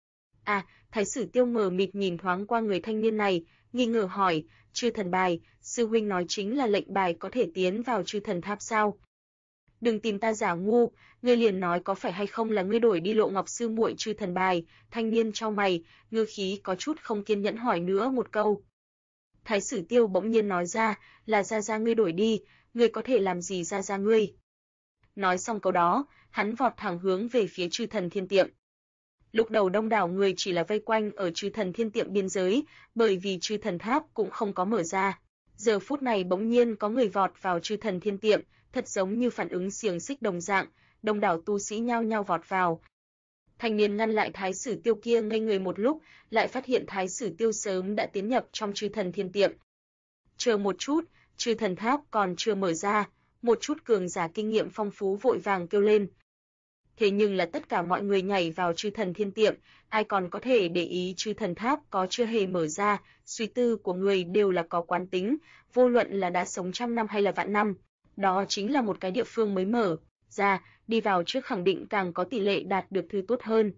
A: Thái Sử Tiêu mờ mịt nhìn thoáng qua người thanh niên này, nghi ngờ hỏi, chư thần bài, sư huynh nói chính là lệnh bài có thể tiến vào chư thần tháp sao? Đừng tìm ta giả ngu, ngươi liền nói có phải hay không là ngươi đổi đi Lộ Ngọc sư muội chư thần bài, thanh niên chau mày, ngữ khí có chút không kiên nhẫn hỏi nữa một câu. Thái Sử Tiêu bỗng nhiên nói ra, là gia gia ngươi đổi đi, ngươi có thể làm gì gia gia ngươi? Nói xong câu đó, hắn vọt thẳng hướng về phía chư thần thiên tiệm. Lúc đầu đông đảo người chỉ là vây quanh ở chư thần thiên tiệm biên giới, bởi vì chư thần tháp cũng không có mở ra. Giờ phút này bỗng nhiên có người vọt vào chư thần thiên tiệm, thật giống như phản ứng xiềng xích đồng dạng, đông đảo tu sĩ nhao nhao vọt vào. Thanh niên ngăn lại Thái Sử Tiêu kia ngây người một lúc, lại phát hiện Thái Sử Tiêu sớm đã tiến nhập trong chư thần thiên tiệm. Chờ một chút, chư thần tháp còn chưa mở ra, một chút cường giả kinh nghiệm phong phú vội vàng kêu lên. Thế nhưng là tất cả mọi người nhảy vào chư thần thiên tiệm, ai còn có thể để ý chư thần tháp có chưa hề mở ra, suy tư của người đều là có quán tính, vô luận là đã sống trăm năm hay là vạn năm, đó chính là một cái địa phương mới mở ra, đi vào trước khẳng định càng có tỷ lệ đạt được thứ tốt hơn.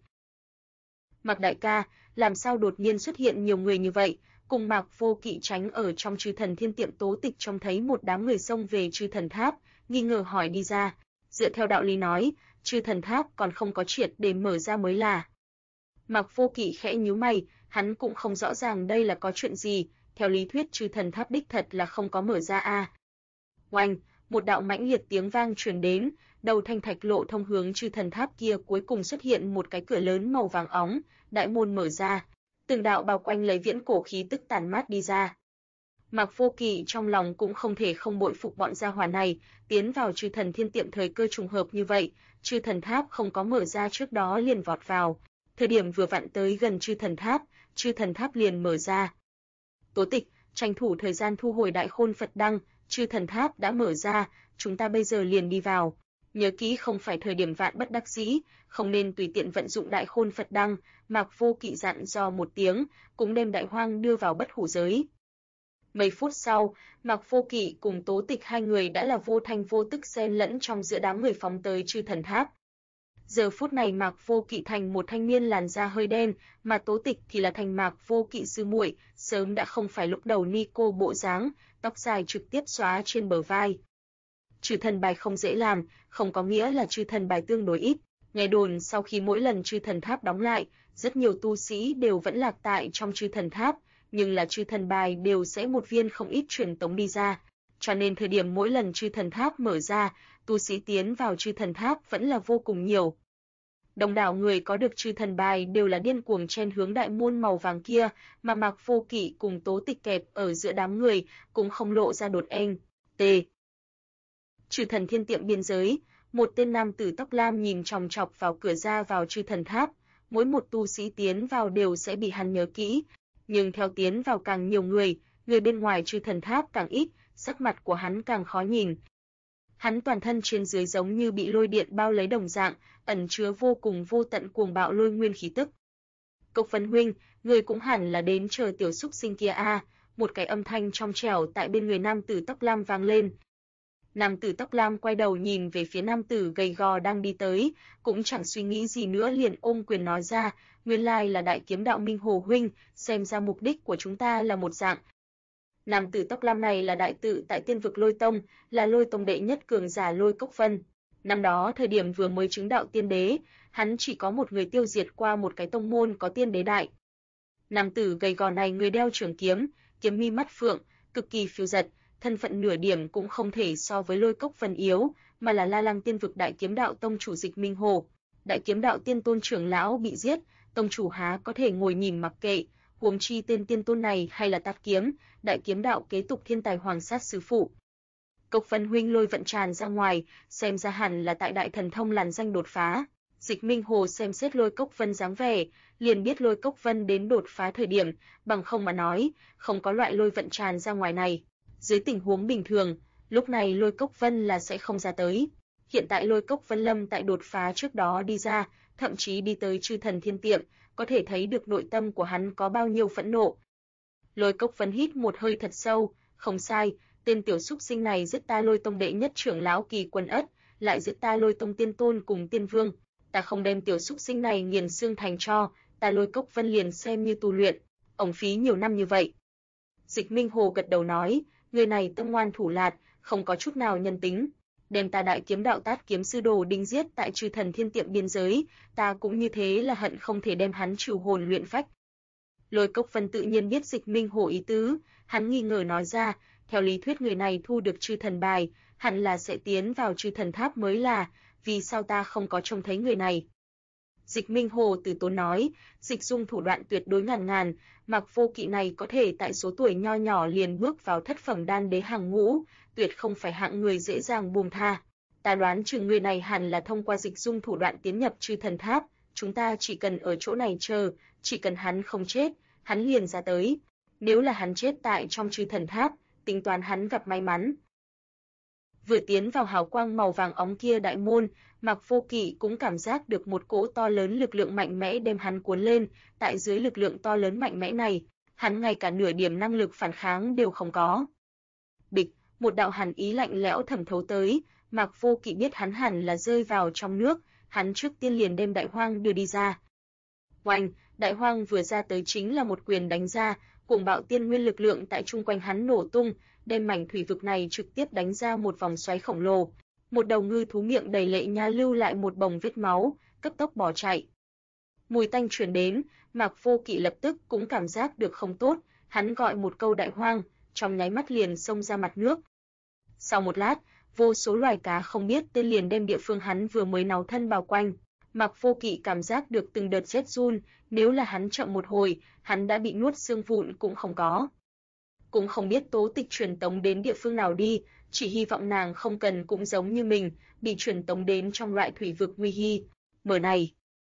A: Mạc đại ca, làm sao đột nhiên xuất hiện nhiều người như vậy? Cùng Mạc Vô Kỵ tránh ở trong chư thần thiên tiệm Tố Tịch trông thấy một đám người xông về chư thần tháp, nghi ngờ hỏi đi ra. Dựa theo đạo lý nói, chư thần tháp còn không có triệt để mở ra mới là. Mạc Vô Kỵ khẽ nhíu mày, hắn cũng không rõ ràng đây là có chuyện gì, theo lý thuyết chư thần tháp đích thật là không có mở ra a. Oanh, một đạo mãnh liệt tiếng vang truyền đến, đầu thanh thạch lộ thông hướng chư thần tháp kia cuối cùng xuất hiện một cái cửa lớn màu vàng óng, đại môn mở ra, từng đạo bao quanh lấy viễn cổ khí tức tản mát đi ra. Mạc Vô Kỵ trong lòng cũng không thể không bội phục bọn gia hỏa này, tiến vào chư thần thiên tiệm thời cơ trùng hợp như vậy, chư thần tháp không có mở ra trước đó liền vọt vào, thời điểm vừa vặn tới gần chư thần tháp liền mở ra. Tố Tịch, tranh thủ thời gian thu hồi Đại Khôn Phật Đăng, chư thần tháp đã mở ra, chúng ta bây giờ liền đi vào. Nhớ kỹ không phải thời điểm vạn bất đắc dĩ, không nên tùy tiện vận dụng Đại Khôn Phật Đăng, Mạc Vô Kỵ dặn dò một tiếng, cũng đem Đại Hoang đưa vào bất hủ giới. Mấy phút sau, Mạc Vô Kỵ cùng Tố Tịch hai người đã là vô thanh vô tức xen lẫn trong giữa đám người phóng tới chư thần tháp. Giờ phút này Mạc Vô Kỵ thành một thanh niên làn da hơi đen, mà Tố Tịch thì là thành Mạc Vô Kỵ sư muội, sớm đã không phải lúc đầu Nico bộ dáng, tóc dài trực tiếp xóa trên bờ vai. Chư thần bài không dễ làm, không có nghĩa là chư thần bài tương đối ít. Nghe đồn sau khi mỗi lần chư thần tháp đóng lại, rất nhiều tu sĩ đều vẫn lạc tại trong chư thần tháp, nhưng là chư thần bài đều sẽ một viên không ít truyền tống đi ra. Cho nên thời điểm mỗi lần chư thần tháp mở ra, tu sĩ tiến vào chư thần tháp vẫn là vô cùng nhiều. Đông đảo người có được chư thần bài đều là điên cuồng chen hướng đại môn màu vàng kia, mà Mạc Vô Kỵ cùng Tố Tịch kẹp ở giữa đám người, cũng không lộ ra đột anh. Chư thần thiên tiệm biên giới, một tên nam tử tóc lam nhìn chòng chọc vào cửa ra vào chư thần tháp, mỗi một tu sĩ tiến vào đều sẽ bị hắn nhớ kỹ, nhưng theo tiến vào càng nhiều người bên ngoài chư thần tháp càng ít, sắc mặt của hắn càng khó nhìn. Hắn toàn thân trên dưới giống như bị lôi điện bao lấy đồng dạng, ẩn chứa vô cùng vô tận cuồng bạo lôi nguyên khí tức. Cốc Vân huynh, người cũng hẳn là đến chờ tiểu súc sinh kia a, một cái âm thanh trong trẻo tại bên người nam tử tóc lam vang lên. Nam tử tóc lam quay đầu nhìn về phía nam tử gầy gò đang đi tới, cũng chẳng suy nghĩ gì nữa liền ôm quyền nói ra, nguyên lai là Đại Kiếm Đạo Minh Hồ huynh, xem ra mục đích của chúng ta là một dạng. Nam tử tóc lam này là đại tự tại Tiên vực Lôi Tông, là Lôi Tông đệ nhất cường giả Lôi Cốc Vân. Năm đó thời điểm vừa mới chứng đạo tiên đế, hắn chỉ có một người tiêu diệt qua một cái tông môn có tiên đế đại. Nam tử gầy gò này người đeo trường kiếm, kiếm mi mắt phượng, cực kỳ phiêu giật, thân phận nửa điểm cũng không thể so với Lôi Cốc Vân yếu, mà là La Lăng Tiên vực Đại Kiếm Đạo Tông chủ Dịch Minh Hồ. Đại Kiếm Đạo Tiên tôn trưởng lão bị giết, tông chủ há có thể ngồi nhìn mặc kệ, huống chi tên tiên tôn này hay là Tát Kiếm, đại kiếm đạo kế tục thiên tài Hoàng Sát sư phụ. Cốc Vân huynh lôi vận tràn ra ngoài, xem ra hẳn là tại đại thần thông làn danh đột phá. Dịch Minh Hồ xem xét Lôi Cốc Vân dáng vẻ, liền biết Lôi Cốc Vân đến đột phá thời điểm, bằng không mà nói, không có loại lôi vận tràn ra ngoài này. Dưới tình huống bình thường, lúc này Lôi Cốc Vân là sẽ không ra tới. Hiện tại Lôi Cốc Vân Lâm tại đột phá trước đó đi ra, thậm chí đi tới Chư Thần Thiên Tiệm, có thể thấy được nội tâm của hắn có bao nhiêu phẫn nộ. Lôi Cốc Vân hít một hơi thật sâu, không sai, tên tiểu súc sinh này giết ta Lôi Tông đệ nhất trưởng lão Kỳ Quân Ất, lại giết ta Lôi Tông tiên tôn cùng tiên vương, ta không đem tiểu súc sinh này nghiền xương thành tro, ta Lôi Cốc Vân liền xem như tu luyện, ổng phí nhiều năm như vậy. Dịch Minh Hồ gật đầu nói, người này tâm ngoan thủ lạt, không có chút nào nhân tính, đem ta đại kiếm đạo Tát Kiếm sư đồ đinh giết tại Chư Thần Thiên Tiệm biên giới, ta cũng như thế là hận không thể đem hắn trừ hồn luyện phách. Lôi Cốc Vân tự nhiên biết Dịch Minh Hồ ý tứ, hắn nghi ngờ nói ra, theo lý thuyết người này thu được Chư Thần bài, hẳn là sẽ tiến vào Chư Thần Tháp mới là, vì sao ta không có trông thấy người này? Dịch Minh Hồ từ tốn nói, Dịch Dung thủ đoạn tuyệt đối ngàn ngàn, Mạc Vô Kỵ này có thể tại số tuổi nho nhỏ liền bước vào thất phẩm đan đế hàng ngũ, tuyệt không phải hạng người dễ dàng buông tha. Ta đoán chừng người này hẳn là thông qua Dịch Dung thủ đoạn tiến nhập Chư Thần Tháp, chúng ta chỉ cần ở chỗ này chờ, chỉ cần hắn không chết, hắn liền ra tới. Nếu là hắn chết tại trong Chư Thần Tháp, tính toán hắn gặp may mắn. Vừa tiến vào hào quang màu vàng óng kia đại môn, Mạc Vô Kỵ cũng cảm giác được một cỗ to lớn lực lượng mạnh mẽ đem hắn cuốn lên, tại dưới lực lượng to lớn mạnh mẽ này, hắn ngay cả nửa điểm năng lực phản kháng đều không có. Bịch, một đạo hàn ý lạnh lẽo thẩm thấu tới, Mạc Vô Kỵ biết hắn hẳn là rơi vào trong nước, hắn trước tiên liền đem Đại Hoang đưa đi ra. Oanh, Đại Hoang vừa ra tới chính là một quyền đánh ra, cuồng bạo tiên nguyên lực lượng tại chung quanh hắn nổ tung, đem mảnh thủy vực này trực tiếp đánh ra một vòng xoáy khổng lồ. Một đầu ngư thú miệng đầy lệ nha lưu lại một bồng vết máu, cấp tốc bỏ chạy. Mùi tanh truyền đến, Mạc Vô Kỵ lập tức cũng cảm giác được không tốt, hắn gọi một câu Đại Hoang, trong nháy mắt liền xông ra mặt nước. Sau một lát, vô số loài cá không biết tên liền đem địa phương hắn vừa mới náo thân bao quanh. Mạc Vô Kỵ cảm giác được từng đợt rét run, nếu là hắn chậm một hồi, hắn đã bị nuốt xương vụn cũng không có. Cũng không biết Tố Tịch truyền tống đến địa phương nào đi, chỉ hy vọng nàng không cần cũng giống như mình, bị truyền tống đến trong loại thủy vực nguy hi. Mở này,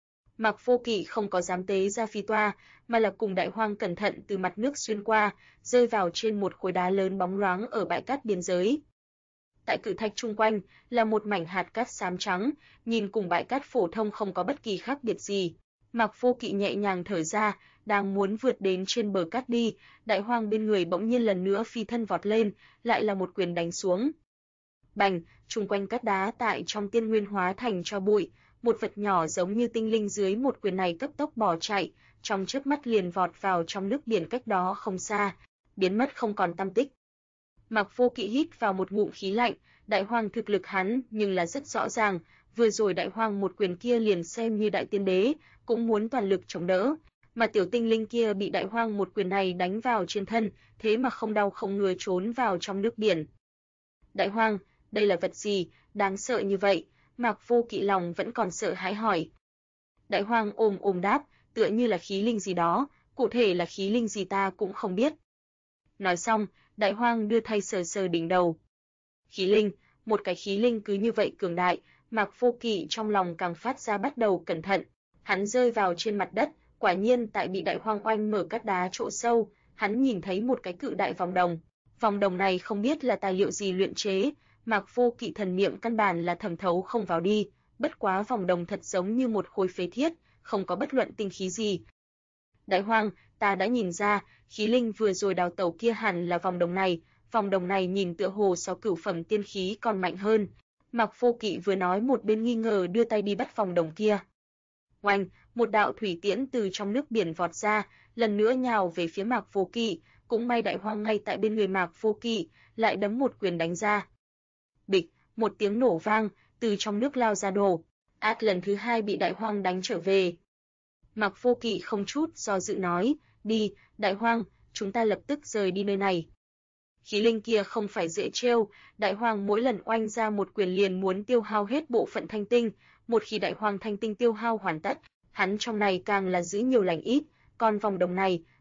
A: Mạc Vô Kỵ không có dám tế ra phi toa, mà là cùng Đại Hoang cẩn thận từ mặt nước xuyên qua, rơi vào trên một khối đá lớn bóng loáng ở bãi cát biên giới. Tại cự thạch chung quanh là một mảnh hạt cát xám trắng, nhìn cùng bãi cát phổ thông không có bất kỳ khác biệt gì. Mạc Vô Kỵ nhẹ nhàng thở ra, đang muốn vượt đến trên bờ cát đi, Đại Hoang bên người bỗng nhiên lần nữa phi thân vọt lên, lại là một quyền đánh xuống. Bành, chung quanh cát đá tại trong tiên nguyên hóa thành tro bụi, một vật nhỏ giống như tinh linh dưới một quyền này cấp tốc bỏ chạy, trong chớp mắt liền vọt vào trong nước biển cách đó không xa, biến mất không còn tăm tích. Mạc Vô Kỵ hít vào một ngụm khí lạnh, Đại Hoang thực lực hắn nhưng là rất rõ ràng, vừa rồi Đại Hoang một quyền kia liền xem như đại tiên đế, cũng muốn toàn lực chống đỡ, mà tiểu tinh linh kia bị Đại Hoang một quyền này đánh vào trên thân, thế mà không đau không ngứa trốn vào trong nước biển. Đại Hoang, đây là vật gì, đáng sợ như vậy? Mạc Vô Kỵ lòng vẫn còn sợ hãi hỏi. Đại Hoang ôm đáp, tựa như là khí linh gì đó, cụ thể là khí linh gì ta cũng không biết. Nói xong, Đại Hoang đưa tay sờ sờ đỉnh đầu. Khí linh, một cái khí linh cứ như vậy cường đại, Mạc Vô Kỵ trong lòng càng phát ra bắt đầu cẩn thận. Hắn rơi vào trên mặt đất, quả nhiên tại bị Đại Hoang oanh mở cát đá chỗ sâu, hắn nhìn thấy một cái cự đại vòng đồng. Vòng đồng này không biết là tài liệu gì luyện chế, Mạc Vô Kỵ thần niệm căn bản là thẩm thấu không vào đi, bất quá vòng đồng thật giống như một khối phế thiết, không có bất luận tinh khí gì. Đại Hoang, ta đã nhìn ra, khí linh vừa rồi đào tẩu kia hẳn là vòng đồng này nhìn tựa hồ so cửu phẩm tiên khí còn mạnh hơn. Mạc Vô Kỵ vừa nói một bên nghi ngờ đưa tay đi bắt vòng đồng kia. Oanh, một đạo thủy tiễn từ trong nước biển vọt ra, lần nữa nhào về phía Mạc Vô Kỵ, cũng may Đại Hoang ngay tại bên người Mạc Vô Kỵ, lại đấm một quyền đánh ra. Bịch, một tiếng nổ vang, từ trong nước lao ra đổ. Át lần thứ hai bị Đại Hoang đánh trở về. Mạc Vô Kỵ không chút do dự nói, đi, Đại Hoang, chúng ta lập tức rời đi nơi này. Khí linh kia không phải dễ trêu, Đại Hoang mỗi lần oanh ra một quyền liền muốn tiêu hao hết bộ phận thanh tinh, một khi Đại Hoang thanh tinh tiêu hao hoàn tất, hắn trong này càng là giữ nhiều lành ít, còn vòng đồng này,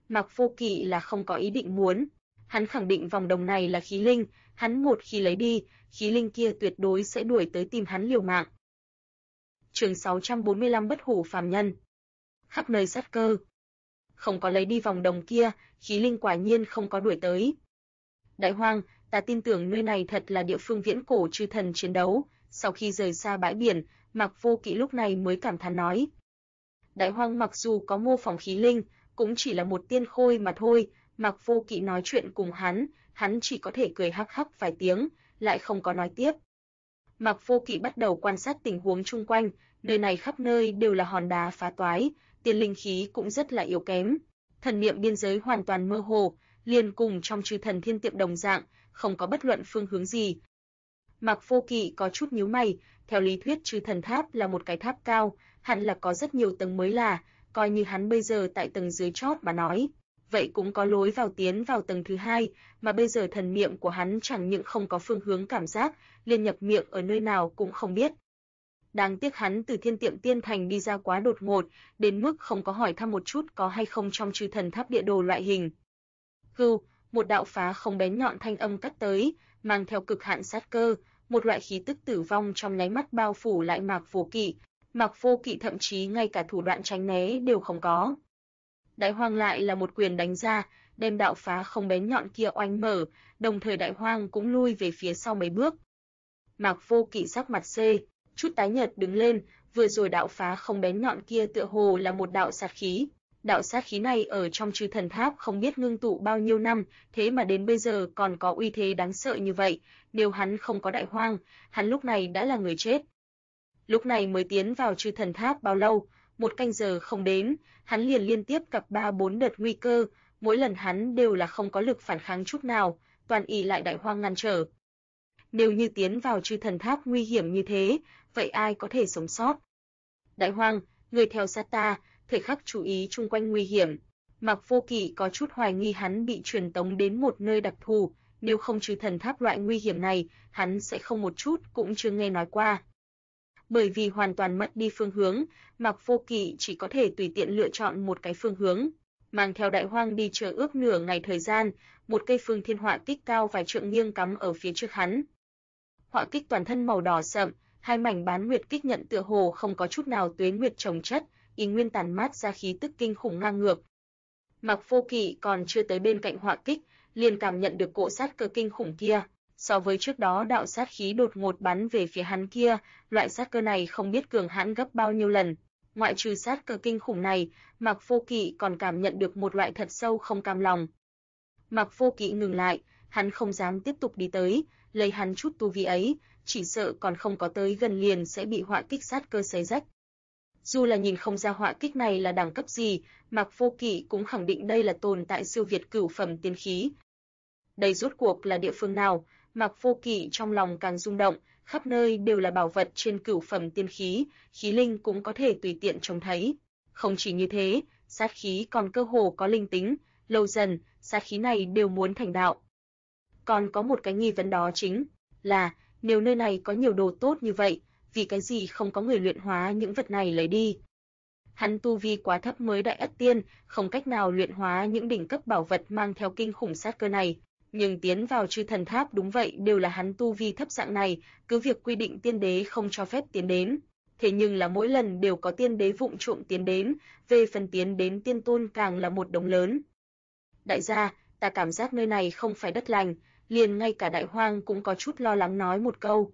A: Mạc Vô Kỵ là không có ý định muốn. Hắn khẳng định vòng đồng này là khí linh, hắn một khi lấy đi, khí linh kia tuyệt đối sẽ đuổi tới tìm hắn liều mạng. Chương 645 Bất hủ phàm nhân. Khắp nơi sát cơ. Không có lấy đi vòng đồng kia, khí linh quả nhiên không có đuổi tới. Đại Hoang, ta tin tưởng nơi này thật là địa phương viễn cổ chư thần chiến đấu. Sau khi rời xa bãi biển, Mạc Vô Kỵ lúc này mới cảm thán nói. Đại Hoang mặc dù có mô phỏng khí linh, cũng chỉ là một tiên khôi mà thôi. Mạc Vô Kỵ nói chuyện cùng hắn chỉ có thể cười hắc hắc vài tiếng, lại không có nói tiếp. Mạc Vô Kỵ bắt đầu quan sát tình huống chung quanh, nơi này khắp nơi đều là hòn đá phá toái, tiên linh khí cũng rất là yếu kém. Thần niệm biên giới hoàn toàn mơ hồ, liền cùng trong chư thần thiên tiệm đồng dạng, không có bất luận phương hướng gì. Mạc Vô Kỵ có chút nhíu mày, theo lý thuyết chư thần tháp là một cái tháp cao, hẳn là có rất nhiều tầng mới là, coi như hắn bây giờ tại tầng dưới chót mà nói, vậy cũng có lối vào tiến vào tầng thứ hai, mà bây giờ thần niệm của hắn chẳng những không có phương hướng cảm giác, liền nhập miệng ở nơi nào cũng không biết. Đáng tiếc hắn từ thiên tiệm tiên thành đi ra quá đột ngột, đến mức không có hỏi thăm một chút có hay không trong chư thần tháp địa đồ loại hình. Hưu, một đạo phá không bén nhọn thanh âm cắt tới, mang theo cực hạn sát cơ, một loại khí tức tử vong trong nháy mắt bao phủ lại Mạc Vô Kỵ. Mạc Vô Kỵ thậm chí ngay cả thủ đoạn tránh né đều không có. Đại Hoang lại là một quyền đánh ra, đem đạo phá không bén nhọn kia oanh mở, đồng thời Đại Hoang cũng lui về phía sau mấy bước. Mạc Vô Kỵ sắc mặt chút tái nhợt đứng lên, vừa rồi đạo phá không bén nhọn kia tựa hồ là một đạo sát khí. Đạo sát khí này ở trong chư thần tháp không biết ngưng tụ bao nhiêu năm, thế mà đến bây giờ còn có uy thế đáng sợ như vậy, nếu hắn không có Đại Hoang, hắn lúc này đã là người chết. Lúc này mới tiến vào chư thần tháp bao lâu, một canh giờ không đến, hắn liền liên tiếp gặp 3-4 đợt nguy cơ, mỗi lần hắn đều là không có lực phản kháng chút nào, toàn ỷ lại Đại Hoang ngăn trở. Nếu như tiến vào chư thần tháp nguy hiểm như thế, vậy ai có thể sống sót? Đại Hoang, người theo sát ta, thời khắc chú ý chung quanh nguy hiểm. Mạc Vô Kỵ có chút hoài nghi hắn bị truyền tống đến một nơi đặc thù, nếu không chư thần tháp loại nguy hiểm này, hắn sẽ không một chút cũng chưa nghe nói qua. Bởi vì hoàn toàn mất đi phương hướng, Mạc Vô Kỵ chỉ có thể tùy tiện lựa chọn một cái phương hướng. Mang theo Đại Hoang đi chờ ước nửa ngày thời gian, một cây phương thiên họa kích cao vài trượng nghiêng cắm ở phía trước hắn. Họa kích toàn thân màu đỏ sậm, hai mảnh bán nguyệt kích nhận tựa hồ không có chút nào tuế nguyệt chồng chất, ý nguyên tàn mát ra khí tức kinh khủng ngang ngược. Mạc Vô Kỵ còn chưa tới bên cạnh họa kích, liền cảm nhận được cỗ sát cơ kinh khủng kia. So với trước đó đạo sát khí đột ngột bắn về phía hắn kia, loại sát cơ này không biết cường hãn gấp bao nhiêu lần. Ngoại trừ sát cơ kinh khủng này, Mạc Vô Kỵ còn cảm nhận được một loại thật sâu không cam lòng. Mạc Vô Kỵ ngừng lại, hắn không dám tiếp tục đi tới, lấy hắn chút tu vi ấy, chỉ sợ còn không có tới gần liền sẽ bị họa kích sát cơ xé rách. Dù là nhìn không ra họa kích này là đẳng cấp gì, Mạc Vô Kỵ cũng khẳng định đây là tồn tại siêu việt cửu phẩm tiên khí. Đây rốt cuộc là địa phương nào? Mạc Vô Kỵ trong lòng càng rung động, khắp nơi đều là bảo vật trên cửu phẩm tiên khí, khí linh cũng có thể tùy tiện trông thấy. Không chỉ như thế, sát khí còn cơ hồ có linh tính, lâu dần, sát khí này đều muốn thành đạo. Còn có một cái nghi vấn đó chính là, nếu nơi này có nhiều đồ tốt như vậy, vì cái gì không có người luyện hóa những vật này lấy đi? Hắn tu vi quá thấp mới đại ất tiên, không cách nào luyện hóa những đỉnh cấp bảo vật mang theo kinh khủng sát cơ này. Nhưng tiến vào chư thần tháp đúng vậy đều là hắn tu vi thấp dạng này, cứ việc quy định tiên đế không cho phép tiến đến. Thế nhưng là mỗi lần đều có tiên đế vụng trộm tiến đến, về phần tiến đến tiên tôn càng là một đống lớn. Đại gia, ta cảm giác nơi này không phải đất lành, liền ngay cả Đại Hoang cũng có chút lo lắng nói một câu.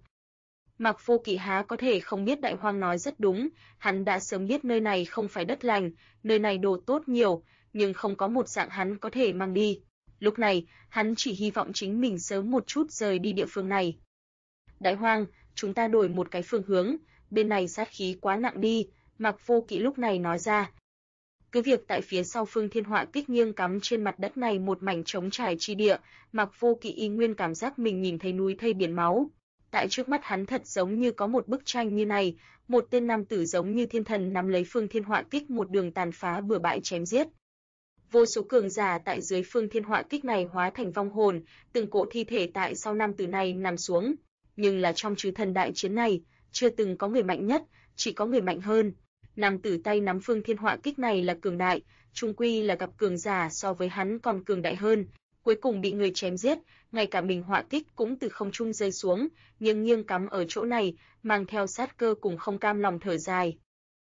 A: Mạc Vô Kỵ há có thể không biết Đại Hoang nói rất đúng, hắn đã sớm biết nơi này không phải đất lành, nơi này đồ tốt nhiều, nhưng không có một dạng hắn có thể mang đi. Lúc này, hắn chỉ hy vọng chính mình sớm một chút rời đi địa phương này. Đại Hoang, chúng ta đổi một cái phương hướng, bên này sát khí quá nặng đi, Mạc Vô Kỵ lúc này nói ra. Cứ việc tại phía sau phương thiên họa kích nghiêng cắm trên mặt đất này một mảnh trống trải chi địa, Mạc Vô Kỵ y nguyên cảm giác mình nhìn thấy núi thây biển máu. Tại trước mắt hắn thật giống như có một bức tranh như này, một tên nam tử giống như thiên thần nắm lấy phương thiên họa kích một đường tàn phá bừa bãi chém giết. Vô số cường giả tại dưới phương thiên họa kích này hóa thành vong hồn, từng cỗ thi thể tại sau nam tử này nằm xuống. Nhưng là trong chư thần đại chiến này, chưa từng có người mạnh nhất, chỉ có người mạnh hơn. Nam tử tay nắm phương thiên họa kích này là cường đại, chung quy là gặp cường giả so với hắn còn cường đại hơn, cuối cùng bị người chém giết, ngay cả mình họa kích cũng từ không trung rơi xuống, nghiêng nghiêng cắm ở chỗ này, mang theo sát cơ cùng không cam lòng thở dài.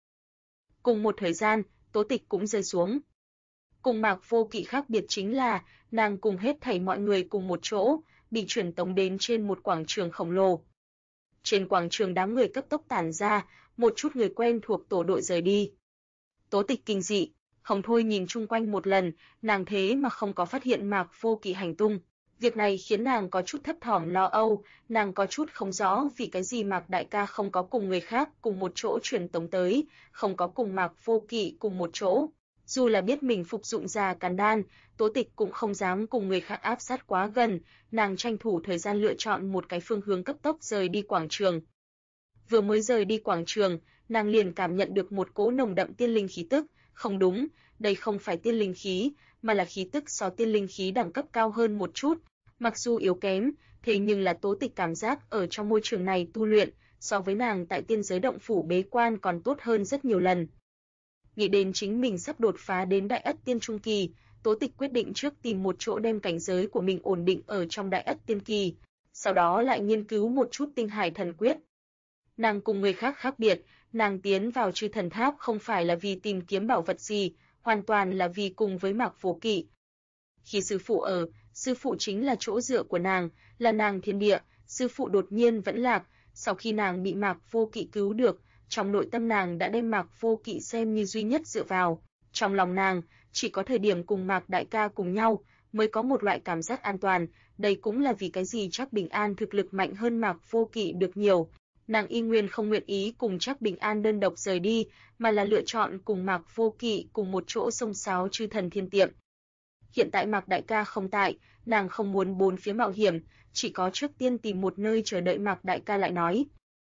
A: Cùng một thời gian, Tố Tịch cũng rơi xuống. Cùng Mạc Vô Kỵ khác biệt chính là, nàng cùng hết thảy mọi người cùng một chỗ, bị truyền tống đến trên một quảng trường khổng lồ. Trên quảng trường đám người cấp tốc tản ra, một chút người quen thuộc tổ đội rời đi. Tố Tịch kinh dị, không thôi nhìn chung quanh một lần, nàng thế mà không có phát hiện Mạc Vô Kỵ hành tung. Việc này khiến nàng có chút thấp thỏm lo âu, nàng có chút không rõ vì cái gì Mạc đại ca không có cùng người khác cùng một chỗ truyền tống tới, không có cùng Mạc Vô Kỵ cùng một chỗ. Dù là biết mình phục dụng ra càn đan, Tố Tịch cũng không dám cùng người khác áp sát quá gần, nàng tranh thủ thời gian lựa chọn một cái phương hướng cấp tốc rời đi quảng trường. Vừa mới rời đi quảng trường, nàng liền cảm nhận được một cỗ nồng đậm tiên linh khí tức, không đúng, đây không phải tiên linh khí, mà là khí tức so tiên linh khí đẳng cấp cao hơn một chút, mặc dù yếu kém, thế nhưng là Tố Tịch cảm giác ở trong môi trường này tu luyện, so với nàng tại tiên giới động phủ bế quan còn tốt hơn rất nhiều lần. Nghĩ đến chính mình sắp đột phá đến Đại Ất Tiên Trung Kỳ, Tố Tịch quyết định trước tìm một chỗ đem cảnh giới của mình ổn định ở trong Đại Ất Tiên Kỳ, sau đó lại nghiên cứu một chút Tinh Hải Thần Quyết. Nàng cùng người khác khác biệt, nàng tiến vào Chư Thần Tháp không phải là vì tìm kiếm bảo vật gì, hoàn toàn là vì cùng với Mạc Vô Kỵ. Khi sư phụ ở, sư phụ chính là chỗ dựa của nàng, là nàng thiên địa, sư phụ đột nhiên vẫn lạc, sau khi nàng bị Mạc Vô Kỵ cứu được, trong nội tâm nàng đã đem Mạc Vô Kỵ xem như duy nhất dựa vào, trong lòng nàng, chỉ có thời điểm cùng Mạc đại ca cùng nhau, mới có một loại cảm giác an toàn, đây cũng là vì cái gì Trác Bình An thực lực mạnh hơn Mạc Vô Kỵ được nhiều. Nàng y nguyên không nguyện ý cùng Trác Bình An đơn độc rời đi, mà là lựa chọn cùng Mạc Vô Kỵ cùng một chỗ xông xáo Chư Thần Thiên Tiệm. Hiện tại Mạc đại ca không tại, nàng không muốn bốn phía mạo hiểm, chỉ có trước tiên tìm một nơi chờ đợi Mạc đại ca lại nói.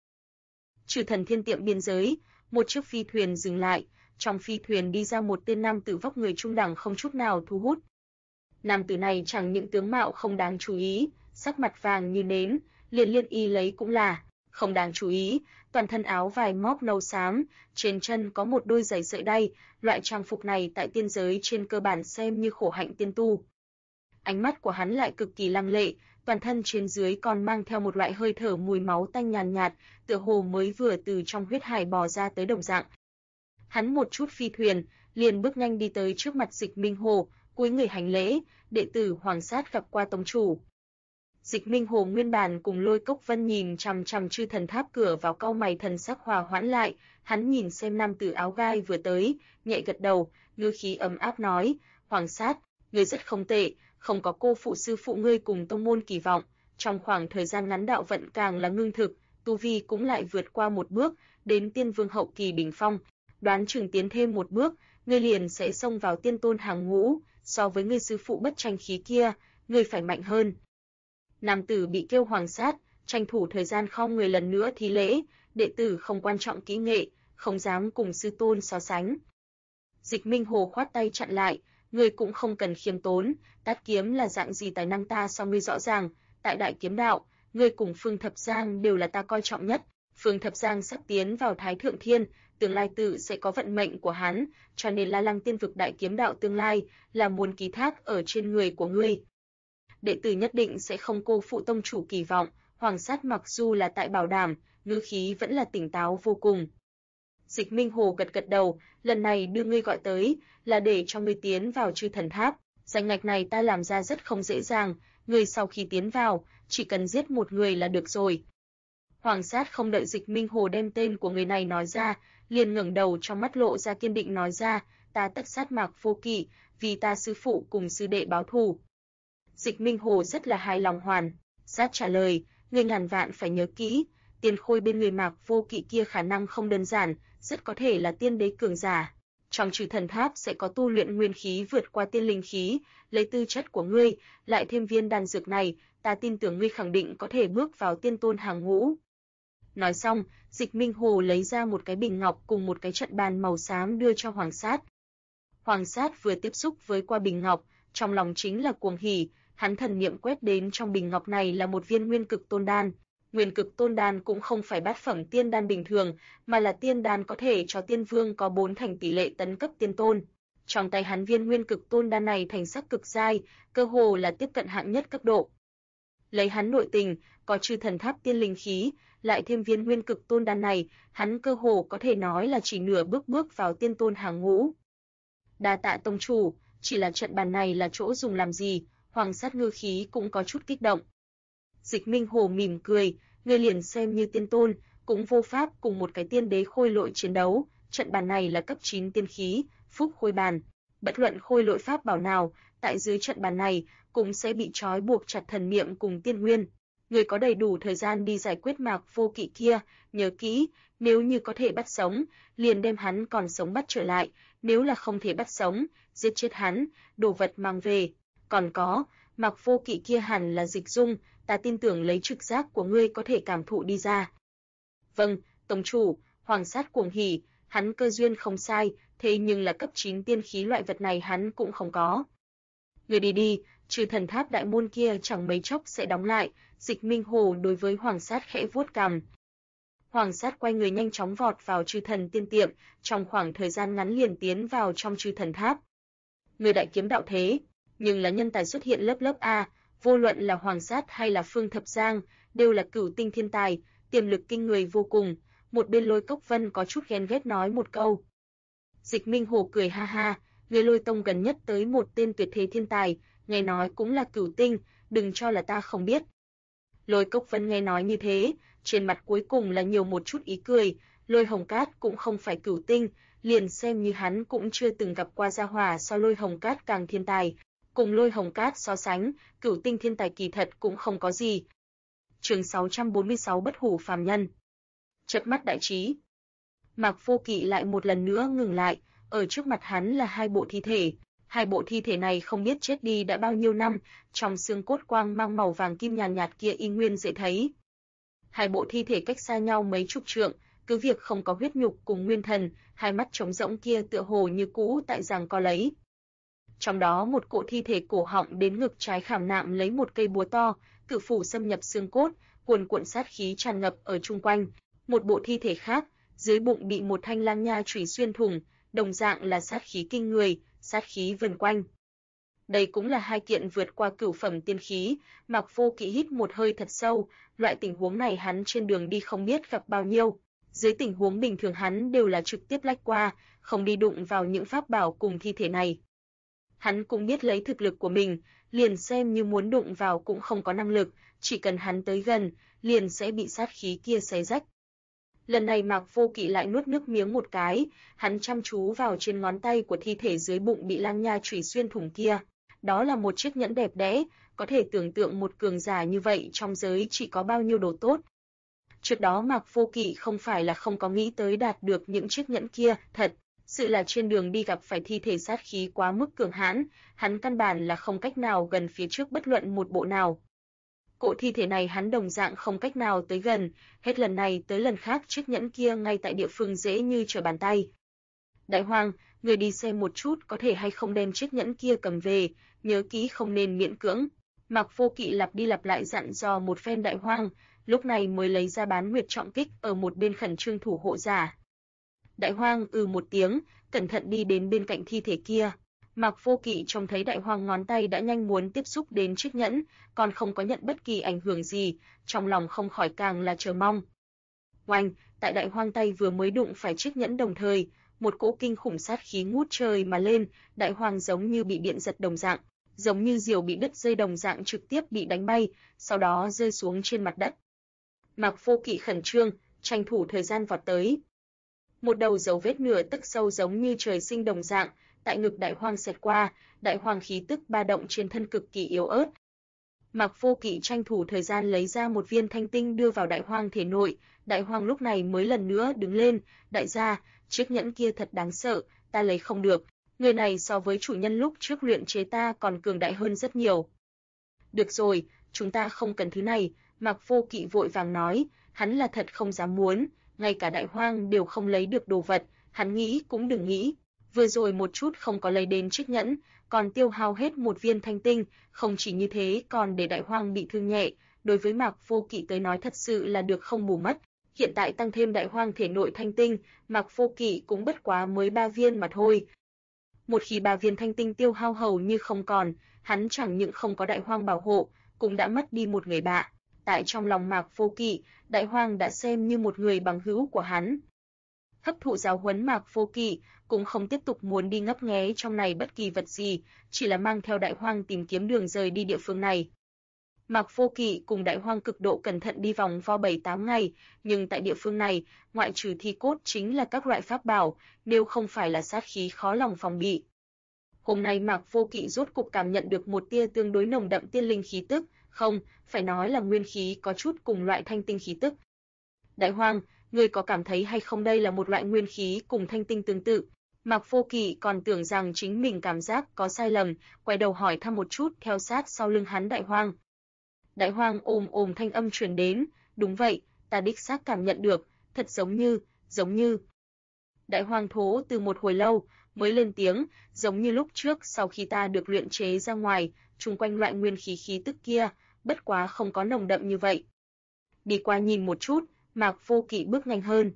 A: Chư Thần Thiên Tiệm biên giới, một chiếc phi thuyền dừng lại, trong phi thuyền đi ra một tên nam tử vóc người trung đẳng không chút nào thu hút. Nam tử này chẳng những tướng mạo không đáng chú ý, sắc mặt vàng như nến, liền liên y lấy cũng là không đáng chú ý, toàn thân áo vải móc nâu xám, trên chân có một đôi giày sợi đay, loại trang phục này tại tiên giới trên cơ bản xem như khổ hạnh tiên tu. Ánh mắt của hắn lại cực kỳ lăng lệ, toàn thân trên dưới còn mang theo một loại hơi thở mùi máu tanh nhàn nhạt, tựa hồ mới vừa từ trong huyết hải bò ra tới đồng dạng. Hắn một chút phi thuyền, liền bước nhanh đi tới trước mặt Dịch Minh Hồ, cúi người hành lễ, đệ tử Hoàng Sát gặp qua tông chủ. Dịch Minh Hồ nguyên bản cùng Lôi Cốc Vân nhìn chằm chằm Chư Thần Tháp cửa vào cau mày, thần sắc hòa hoãn lại, hắn nhìn xem nam tử áo gai vừa tới, nhẹ gật đầu, ngữ khí ấm áp nói, Hoàng Sát, ngươi rất không tệ, không có cô phụ sư phụ ngươi cùng tông môn kỳ vọng, trong khoảng thời gian ngắn đạo vận càng là ngưng thực, tu vi cũng lại vượt qua một bước, đến tiên vương hậu kỳ đỉnh phong, đoán chừng tiến thêm một bước, ngươi liền sẽ xông vào tiên tôn hàng ngũ, so với ngươi sư phụ bất tranh khí kia, ngươi phải mạnh hơn. Nam tử bị kêu Hoàng Sát, tranh thủ thời gian khom người lần nữa thi lễ, đệ tử không quan trọng kỹ nghệ, không dám cùng sư tôn so sánh. Dịch Minh Hồ khoát tay chặn lại, ngươi cũng không cần khiêm tốn, Tát kiếm là dạng gì tài năng ta so ngươi rõ ràng, tại Đại Kiếm Đạo, ngươi cùng Phương Thập Giang đều là ta coi trọng nhất, Phương Thập Giang sắp tiến vào Thái Thượng Thiên, tương lai tự sẽ có vận mệnh của hắn, cho nên La Lăng Tiên vực Đại Kiếm Đạo tương lai là muốn ký thác ở trên người của ngươi. Đệ tử nhất định sẽ không cô phụ tông chủ kỳ vọng, Hoàng Sát mặc dù là tại bảo đảm, ngữ khí vẫn là tỉnh táo vô cùng. Dịch Minh Hồ gật gật đầu, lần này đưa ngươi gọi tới, là để cho ngươi tiến vào Chư Thần Tháp, danh ngạch này ta làm ra rất không dễ dàng, ngươi sau khi tiến vào, chỉ cần giết một người là được rồi. Hoàng Sát không đợi Dịch Minh Hồ đem tên của người này nói ra, liền ngẩng đầu, trong mắt lộ ra kiên định nói ra, ta tất sát Mạc Vô Kỵ, vì ta sư phụ cùng sư đệ báo thù. Dịch Minh Hồ rất là hài lòng. Hoàn Sát trả lời, ngươi ngàn vạn phải nhớ kỹ, tiền khôi bên người Mạc Vô Kỵ kia khả năng không đơn giản, rất có thể là tiên đế cường giả. Trong Chư Thần Tháp sẽ có tu luyện nguyên khí vượt qua tiên linh khí, lấy tư chất của ngươi, lại thêm viên đan dược này, ta tin tưởng ngươi khẳng định có thể bước vào tiên tôn hàng ngũ. Nói xong, Dịch Minh Hồ lấy ra một cái bình ngọc cùng một cái trận bàn màu xám đưa cho Hoàng Sát. Hoàng Sát vừa tiếp xúc với qua bình ngọc, trong lòng chính là cuồng hỉ, hắn thần niệm quét đến trong bình ngọc này là một viên nguyên cực tôn đan. Nguyên cực tôn đan cũng không phải bát phẩm tiên đan bình thường, mà là tiên đan có thể cho tiên vương có 4 thành tỷ lệ tấn cấp tiên tôn. Trong tay hắn viên nguyên cực tôn đan này thành sắc cực giai, cơ hồ là tiếp cận hạng nhất cấp độ. Lấy hắn nội tình, có chư thần tháp tiên linh khí, lại thêm viên nguyên cực tôn đan này, hắn cơ hồ có thể nói là chỉ nửa bước vào tiên tôn hàng ngũ. Đa tạ tông chủ, chỉ là trận bàn này là chỗ dùng làm gì? Hoàng Sát ngư khí cũng có chút kích động. Dịch Minh Hồ mỉm cười, ngươi liền xem như tiên tôn, cũng vô pháp cùng một cái tiên đế khôi lỗi chiến đấu, trận bàn này là cấp 9 tiên khí, phúc khôi bàn. Bất luận khôi lỗi pháp bảo nào, tại dưới trận bàn này cũng sẽ bị trói buộc chặt thần niệm cùng tiên nguyên. Ngươi có đầy đủ thời gian đi giải quyết Mạc Vô Kỵ kia, nhớ kỹ, nếu như có thể bắt sống, liền đem hắn còn sống bắt trở lại, nếu là không thể bắt sống, giết chết hắn, đồ vật mang về. Còn có, Mạc Vô Kỵ kia hẳn là dịch dung, ta tin tưởng lấy trực giác của ngươi có thể cảm thụ đi ra. Vâng, tông chủ, Hoàng Sát cuồng hỉ, hắn cơ duyên không sai, thế nhưng là cấp 9 tiên khí loại vật này hắn cũng không có. Ngươi đi đi, trừ thần tháp đại môn kia chẳng mấy chốc sẽ đóng lại, Dịch Minh Hồ đối với Hoàng Sát khẽ vuốt cằm. Hoàng Sát quay người nhanh chóng vọt vào chư thần tiên tiệm, trong khoảng thời gian ngắn liền tiến vào trong chư thần tháp. Người đại kiếm đạo thế, nhưng là nhân tài xuất hiện lớp a, vô luận là Hoàng Sát hay là Phương Thập Giang, đều là cửu tinh thiên tài, tiềm lực kinh người vô cùng. Một bên Lôi Cốc Vân có chút ghen ghét nói một câu. Dịch Minh Hồ cười ha ha, người Lôi Tông gần nhất tới một tên tuyệt thế thiên tài, nghe nói cũng là cửu tinh, đừng cho là ta không biết. Lôi Cốc Vân nghe nói như thế, trên mặt cuối cùng là nhiều một chút ý cười, Lôi Hồng Cát cũng không phải cửu tinh, liền xem như hắn cũng chưa từng gặp qua gia hỏa so Lôi Hồng Cát càng thiên tài, cùng Lôi Hồng Cát so sánh, cửu tinh thiên tài kỳ thật cũng không có gì. Chương 646 Bất hủ phàm nhân. Chớp mắt đại trí. Mạc Vô Kỵ lại một lần nữa ngừng lại, ở trước mặt hắn là hai bộ thi thể. Hai bộ thi thể này không biết chết đi đã bao nhiêu năm, trong xương cốt quang mang màu vàng kim nhàn nhạt kia y nguyên dễ thấy. Hai bộ thi thể cách xa nhau mấy chục trượng, cứ việc không có huyết nhục cùng nguyên thần, hai mắt trống rỗng kia tựa hồ như cũ tại giằng co lấy. Trong đó một cỗ thi thể cổ họng đến ngực trái khảm nạm lấy một cây búa to, cự phủ xâm nhập xương cốt, cuồn cuộn sát khí tràn ngập ở chung quanh. Một bộ thi thể khác, dưới bụng bị một thanh lang nha chủy xuyên thủng, đồng dạng là sát khí kinh người, sát khí vần quanh. Đây cũng là hai kiện vượt qua cửu phẩm tiên khí, Mạc Vô Kỵ hít một hơi thật sâu, loại tình huống này hắn trên đường đi không biết gặp bao nhiêu. Dưới tình huống bình thường hắn đều là trực tiếp lách qua, không đi đụng vào những pháp bảo cùng thi thể này. Hắn cũng biết lấy thực lực của mình, liền xem như muốn đụng vào cũng không có năng lực, chỉ cần hắn tới gần, liền sẽ bị sát khí kia xé rách. Lần này Mạc Vô Kỵ lại nuốt nước miếng một cái, hắn chăm chú vào trên ngón tay của thi thể dưới bụng bị lang nha chủy xuyên thủng kia. Đó là một chiếc nhẫn đẹp đẽ, có thể tưởng tượng một cường giả như vậy trong giới chỉ có bao nhiêu đồ tốt. Trước đó Mạc Vô Kỵ không phải là không có nghĩ tới đạt được những chiếc nhẫn kia, thật, sự là trên đường đi gặp phải thi thể sát khí quá mức cường hãn, hắn căn bản là không cách nào gần phía trước bất luận một bộ nào. Cỗ thi thể này hắn đồng dạng không cách nào tới gần, hết lần này tới lần khác chiếc nhẫn kia ngay tại địa phương dễ như trở bàn tay. Đại Hoàng, người đi xem một chút có thể hay không đem chiếc nhẫn kia cầm về, nhớ kỹ không nên miễn cưỡng. Mạc Vô Kỵ lặp đi lặp lại dặn dò một phen Đại Hoàng, lúc này mới lấy ra bán nguyệt trọng kích ở một bên khẩn trương thủ hộ giả. Đại Hoàng một tiếng, cẩn thận đi đến bên cạnh thi thể kia. Mạc Vô Kỵ trông thấy Đại Hoàng ngón tay đã nhanh muốn tiếp xúc đến chiếc nhẫn, còn không có nhận bất kỳ ảnh hưởng gì, trong lòng không khỏi càng là chờ mong. Oanh, tại Đại Hoàng tay vừa mới đụng phải chiếc nhẫn đồng thời, một cỗ kinh khủng sát khí ngút trời mà lên, Đại Hoàng giống như bị điện giật đồng dạng, giống như diều bị đứt dây đồng dạng trực tiếp bị đánh bay, sau đó rơi xuống trên mặt đất. Mạc Vô Kỵ khẩn trương, tranh thủ thời gian vọt tới. Một đầu dấu vết nửa tấc sâu giống như trời sinh đồng dạng, tại ngực Đại Hoàng xẹt qua, Đại Hoàng khí tức ba động trên thân cực kỳ yếu ớt. Mạc Vô Kỵ tranh thủ thời gian lấy ra một viên thanh tinh đưa vào Đại Hoàng thể nội, Đại Hoàng lúc này mới lần nữa đứng lên, đại gia, chiếc nhẫn kia thật đáng sợ, ta lấy không được, người này so với chủ nhân lúc trước luyện chế ta còn cường đại hơn rất nhiều. Được rồi, chúng ta không cần thứ này, Mạc Vô Kỵ vội vàng nói, hắn là thật không dám muốn, ngay cả Đại Hoàng đều không lấy được đồ vật, hắn nghĩ cũng đừng nghĩ. Vừa rồi một chút không có lấy đến chiếc nhẫn, còn tiêu hao hết một viên thanh tinh, không chỉ như thế còn để Đại Hoàng bị thương nhẹ, đối với Mạc Vô Kỵ tới nói thật sự là được không bù mất. Hiện tại tăng thêm Đại Hoàng thể nội thanh tinh, Mạc Vô Kỵ cũng bất quá mới 3 viên mà thôi. Một khi 3 viên thanh tinh tiêu hao hầu như không còn, hắn chẳng những không có Đại Hoang bảo hộ, cũng đã mất đi một người bạn. Tại trong lòng Mạc Vô Kỵ, Đại Hoang đã xem như một người bằng hữu của hắn. Hấp thụ giáo huấn Mạc Vô Kỵ cũng không tiếp tục muốn đi ngấp nghé trong này bất kỳ vật gì, chỉ là mang theo Đại Hoang tìm kiếm đường rời đi địa phương này. Mạc Vô Kỵ cùng Đại Hoang cực độ cẩn thận đi vòng vo 7-8 ngày, nhưng tại địa phương này, ngoại trừ thi cốt chính là các loại pháp bảo, nếu không phải là sát khí khó lòng phòng bị. Hôm nay Mạc Vô Kỵ rốt cục cảm nhận được một tia tương đối nồng đậm tiên linh khí tức, không, phải nói là nguyên khí có chút cùng loại thanh tinh khí tức. Đại Hoang, ngươi có cảm thấy hay không đây là một loại nguyên khí cùng thanh tinh tương tự? Mạc Vô Kỵ còn tưởng rằng chính mình cảm giác có sai lầm, quay đầu hỏi thăm một chút theo sát sau lưng hắn Đại Hoang. Đại Hoang ồm thanh âm truyền đến, đúng vậy, ta đích xác cảm nhận được, thật giống như. Đại Hoang thố từ một hồi lâu, mới lên tiếng, giống như lúc trước sau khi ta được luyện chế ra ngoài, chung quanh loại nguyên khí tức kia, bất quá không có nồng đậm như vậy. Đi qua nhìn một chút, Mạc Vô Kỵ bước nhanh hơn.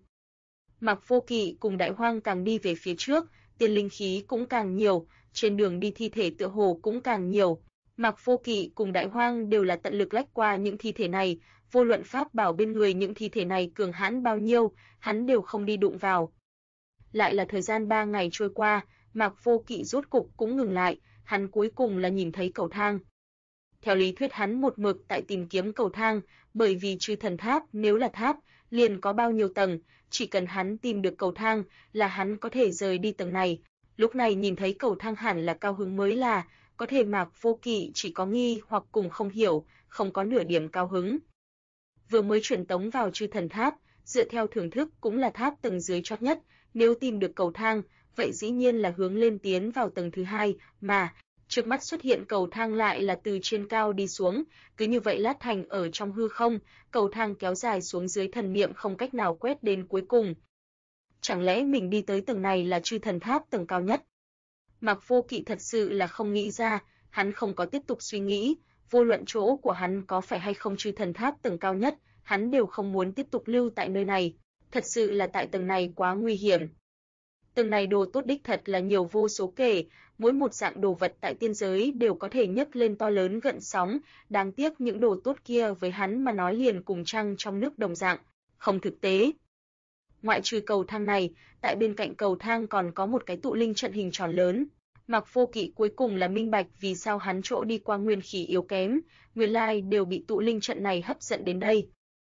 A: Mạc Vô Kỵ cùng Đại Hoang càng đi về phía trước, tiên linh khí cũng càng nhiều, trên đường đi thi thể tựa hồ cũng càng nhiều. Mạc Vô Kỵ cùng Đại Hoang đều là tận lực lách qua những thi thể này, vô luận pháp bảo bên người những thi thể này cường hãn bao nhiêu, hắn đều không đi đụng vào. Lại là thời gian 3 ngày trôi qua, Mạc Vô Kỵ rốt cục cũng ngừng lại, hắn cuối cùng là nhìn thấy cầu thang. Theo lý thuyết hắn một mực tại tìm kiếm cầu thang, bởi vì Chư Thần Tháp nếu là tháp, liền có bao nhiêu tầng, chỉ cần hắn tìm được cầu thang là hắn có thể rời đi tầng này. Lúc này nhìn thấy cầu thang hẳn là cao hứng mới là, có thể Mạc Vô Kỵ chỉ có nghi hoặc cùng không hiểu, không có nửa điểm cao hứng. Vừa mới truyền tống vào Chư Thần Tháp, dựa theo thưởng thức cũng là tháp tầng dưới chót nhất, nếu tìm được cầu thang, vậy dĩ nhiên là hướng lên tiến vào tầng thứ 2, mà trước mắt xuất hiện cầu thang lại là từ trên cao đi xuống, cứ như vậy lát thành ở trong hư không, cầu thang kéo dài xuống dưới thần niệm không cách nào quét đến cuối cùng. Chẳng lẽ mình đi tới tầng này là Chư Thần Tháp tầng cao nhất? Mạc Vô Kỵ thật sự là không nghĩ ra, hắn không có tiếp tục suy nghĩ, vô luận chỗ của hắn có phải hay không Chư Thần Tháp tầng cao nhất, hắn đều không muốn tiếp tục lưu tại nơi này, thật sự là tại tầng này quá nguy hiểm. Tầng này đồ tốt đích thật là nhiều vô số kể, mỗi một dạng đồ vật tại tiên giới đều có thể nhấc lên to lớn gợn sóng, đáng tiếc những đồ tốt kia với hắn mà nói liền cùng trăng trong nước đồng dạng, không thực tế. Ngoại trừ cầu thang này, tại bên cạnh cầu thang còn có một cái tụ linh trận hình tròn lớn. Mạc Vô Kỵ cuối cùng là minh bạch vì sao hắn chỗ đi qua nguyên khí yếu kém, nguyên lai đều bị tụ linh trận này hấp dẫn đến đây.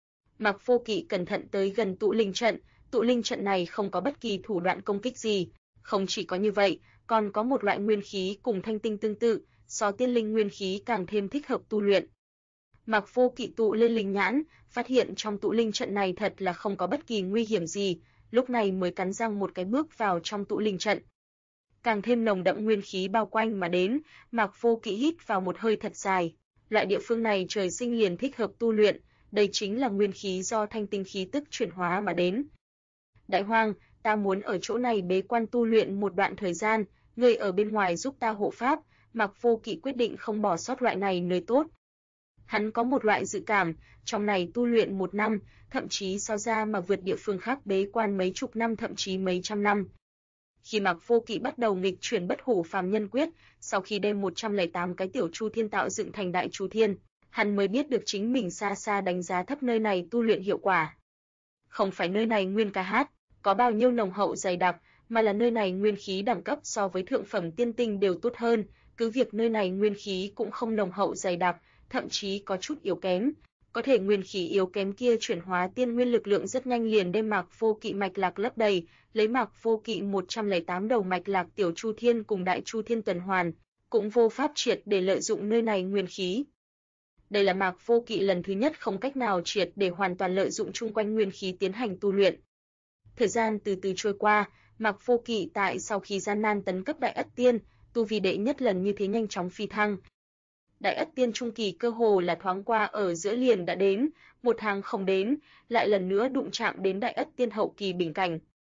A: Mạc Vô Kỵ cẩn thận tới gần tụ linh trận này không có bất kỳ thủ đoạn công kích gì, không chỉ có như vậy, còn có một loại nguyên khí cùng thanh tinh tương tự, so tiên linh nguyên khí càng thêm thích hợp tu luyện. Mạc Vô Kỵ tụ lên linh nhãn, phát hiện trong tụ linh trận này thật là không có bất kỳ nguy hiểm gì, lúc này mới cắn răng một cái bước vào trong tụ linh trận. Càng thêm nồng đậm nguyên khí bao quanh mà đến, Mạc Vô Kỵ hít vào một hơi thật dài. Loại địa phương này trời sinh liền thích hợp tu luyện, đây chính là nguyên khí do thanh tinh khí tức chuyển hóa mà đến. Đại Hoang, ta muốn ở chỗ này bế quan tu luyện một đoạn thời gian, ngươi ở bên ngoài giúp ta hộ pháp, Mạc Vô Kỵ quyết định không bỏ sót loại này nơi tốt. Hắn có một loại dự cảm, trong này tu luyện 1 năm, thậm chí so ra mà vượt địa phương khác bế quan mấy chục năm thậm chí mấy trăm năm. Khi Mạc Vô Kỵ bắt đầu nghịch chuyển bất hủ phàm nhân quyết, sau khi đem 108 cái tiểu chu thiên tạo dựng thành đại chu thiên, hắn mới biết được chính mình xa xa đánh giá thấp nơi này tu luyện hiệu quả. Không phải nơi này nguyên ca hát có bao nhiêu nồng hậu dày đặc, mà là nơi này nguyên khí đẳng cấp so với thượng phẩm tiên tinh đều tốt hơn, cứ việc nơi này nguyên khí cũng không nồng hậu dày đặc, thậm chí có chút yếu kém. Có thể nguyên khí yếu kém kia chuyển hóa tiên nguyên lực lượng rất nhanh liền đem Mạc Vô Kỵ mạch lạc lấp đầy, lấy Mạc Vô Kỵ 108 đầu mạch lạc tiểu chu thiên cùng đại chu thiên tuần hoàn, cũng vô pháp triệt để lợi dụng nơi này nguyên khí. Đây là Mạc Vô Kỵ lần thứ nhất không cách nào triệt để hoàn toàn lợi dụng chung quanh nguyên khí tiến hành tu luyện. Thời gian từ từ trôi qua, Mạc Vô Kỵ tại sau khi gian nan tấn cấp đại ất tiên, tu vi đệ nhất lần như thế nhanh chóng phi thăng. Đại ất tiên trung kỳ cơ hồ là thoáng qua ở giữa liền đã đến, một tháng không đến, lại lần nữa đụng chạm đến đại ất tiên hậu kỳ bình cảnh.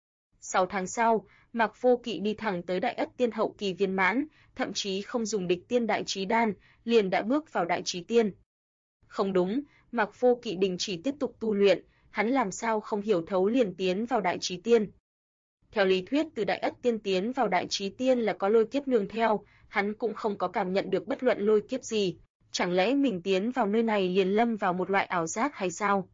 A: 6 tháng sau, Mạc Vô Kỵ đi thẳng tới đại ất tiên hậu kỳ viên mãn, thậm chí không dùng địch tiên đại chí đan, liền đã bước vào đại chí tiên. Không đúng, Mạc Vô Kỵ đình chỉ tiếp tục tu luyện, hắn làm sao không hiểu thấu liền tiến vào đại chí tiên. Theo lý thuyết từ Đại Ất Tiên tiến vào Đại Chí Tiên là có lôi kiếp nương theo, hắn cũng không có cảm nhận được bất luận lôi kiếp gì. Chẳng lẽ mình tiến vào nơi này liền lâm vào một loại ảo giác hay sao?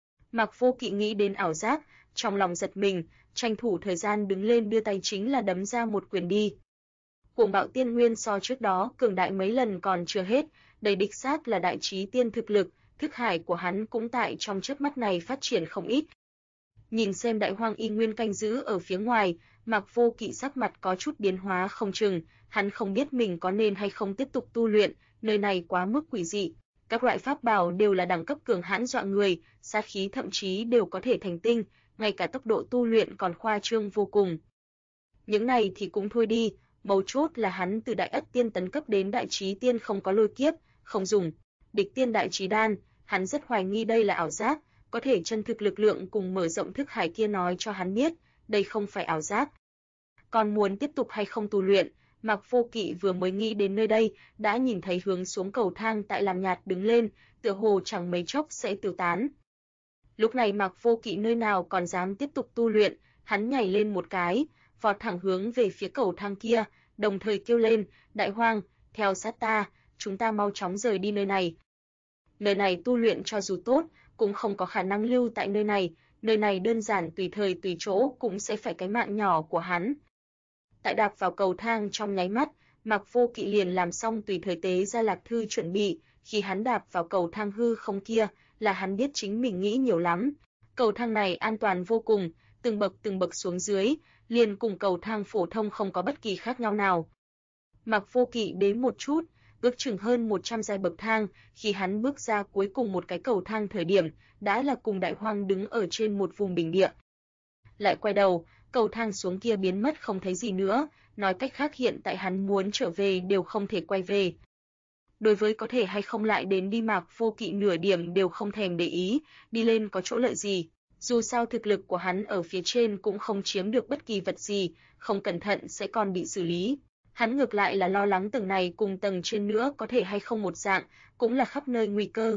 A: Mạc Vô Kỵ nghĩ đến ảo giác, trong lòng giật mình, tranh thủ thời gian đứng lên đưa tay chính là đấm ra một quyền đi. Cuồng bạo tiên nguyên so trước đó cường đại mấy lần còn chưa hết, đây đích xác là Đại Chí Tiên thực lực, thức hải của hắn cũng tại trong chớp mắt này phát triển không ít. Nhìn xem Đại Hoang Y Nguyên canh giữ ở phía ngoài, Mạc Vô Kỵ sắc mặt có chút biến hóa không chừng, hắn không biết mình có nên hay không tiếp tục tu luyện, nơi này quá mức quỷ dị, các loại pháp bảo đều là đẳng cấp cường hãn dọa người, sát khí thậm chí đều có thể thành tinh, ngay cả tốc độ tu luyện còn khoa trương vô cùng. Những này thì cũng thôi đi, mấu chốt là hắn từ Đại Ất Tiên tấn cấp đến Đại Chí Tiên không có lôi kiếp, không dùng Địch Tiên Đại Chí Đan, hắn rất hoài nghi đây là ảo giác, có thể chân thực lực lượng cùng mở rộng thức hải kia nói cho hắn biết, đây không phải ảo giác. Còn muốn tiếp tục hay không tu luyện, Mạc Vô Kỵ vừa mới nghĩ đến nơi đây, đã nhìn thấy hướng xuống cầu thang tại làm nhạt đứng lên, tựa hồ chẳng mấy chốc sẽ tiêu tán. Lúc này Mạc Vô Kỵ nơi nào còn dám tiếp tục tu luyện, hắn nhảy lên một cái, vọt thẳng hướng về phía cầu thang kia, đồng thời kêu lên, Đại Hoang, theo sát ta, chúng ta mau chóng rời đi nơi này. Nơi này tu luyện cho dù tốt, cũng không có khả năng lưu tại nơi này đơn giản tùy thời tùy chỗ cũng sẽ phải cái mạng nhỏ của hắn. Tại đạp vào cầu thang trong nháy mắt, Mạc Vô Kỵ liền làm xong tùy thời tế ra lạc thư chuẩn bị, khi hắn đạp vào cầu thang hư không kia, là hắn biết chính mình nghĩ nhiều lắm. Cầu thang này an toàn vô cùng, từng bậc xuống dưới, liền cùng cầu thang phổ thông không có bất kỳ khác nhau nào. Mạc Vô Kỵ đếm một chút, ước chừng hơn 100 giai bậc thang, khi hắn bước ra cuối cùng một cái cầu thang thời điểm, đã là cùng Đại Hoang đứng ở trên một vùng bình địa. Lại quay đầu, cầu thang xuống kia biến mất không thấy gì nữa, nói cách khác hiện tại hắn muốn trở về đều không thể quay về. Đối với có thể hay không lại đến đi Mạc Vô Kỵ nửa điểm đều không thèm để ý, đi lên có chỗ lợi gì. Dù sao thực lực của hắn ở phía trên cũng không chiếm được bất kỳ vật gì, không cẩn thận sẽ còn bị xử lý. Hắn ngược lại là lo lắng tầng này cùng tầng trên nữa có thể hay không một dạng, cũng là khắp nơi nguy cơ.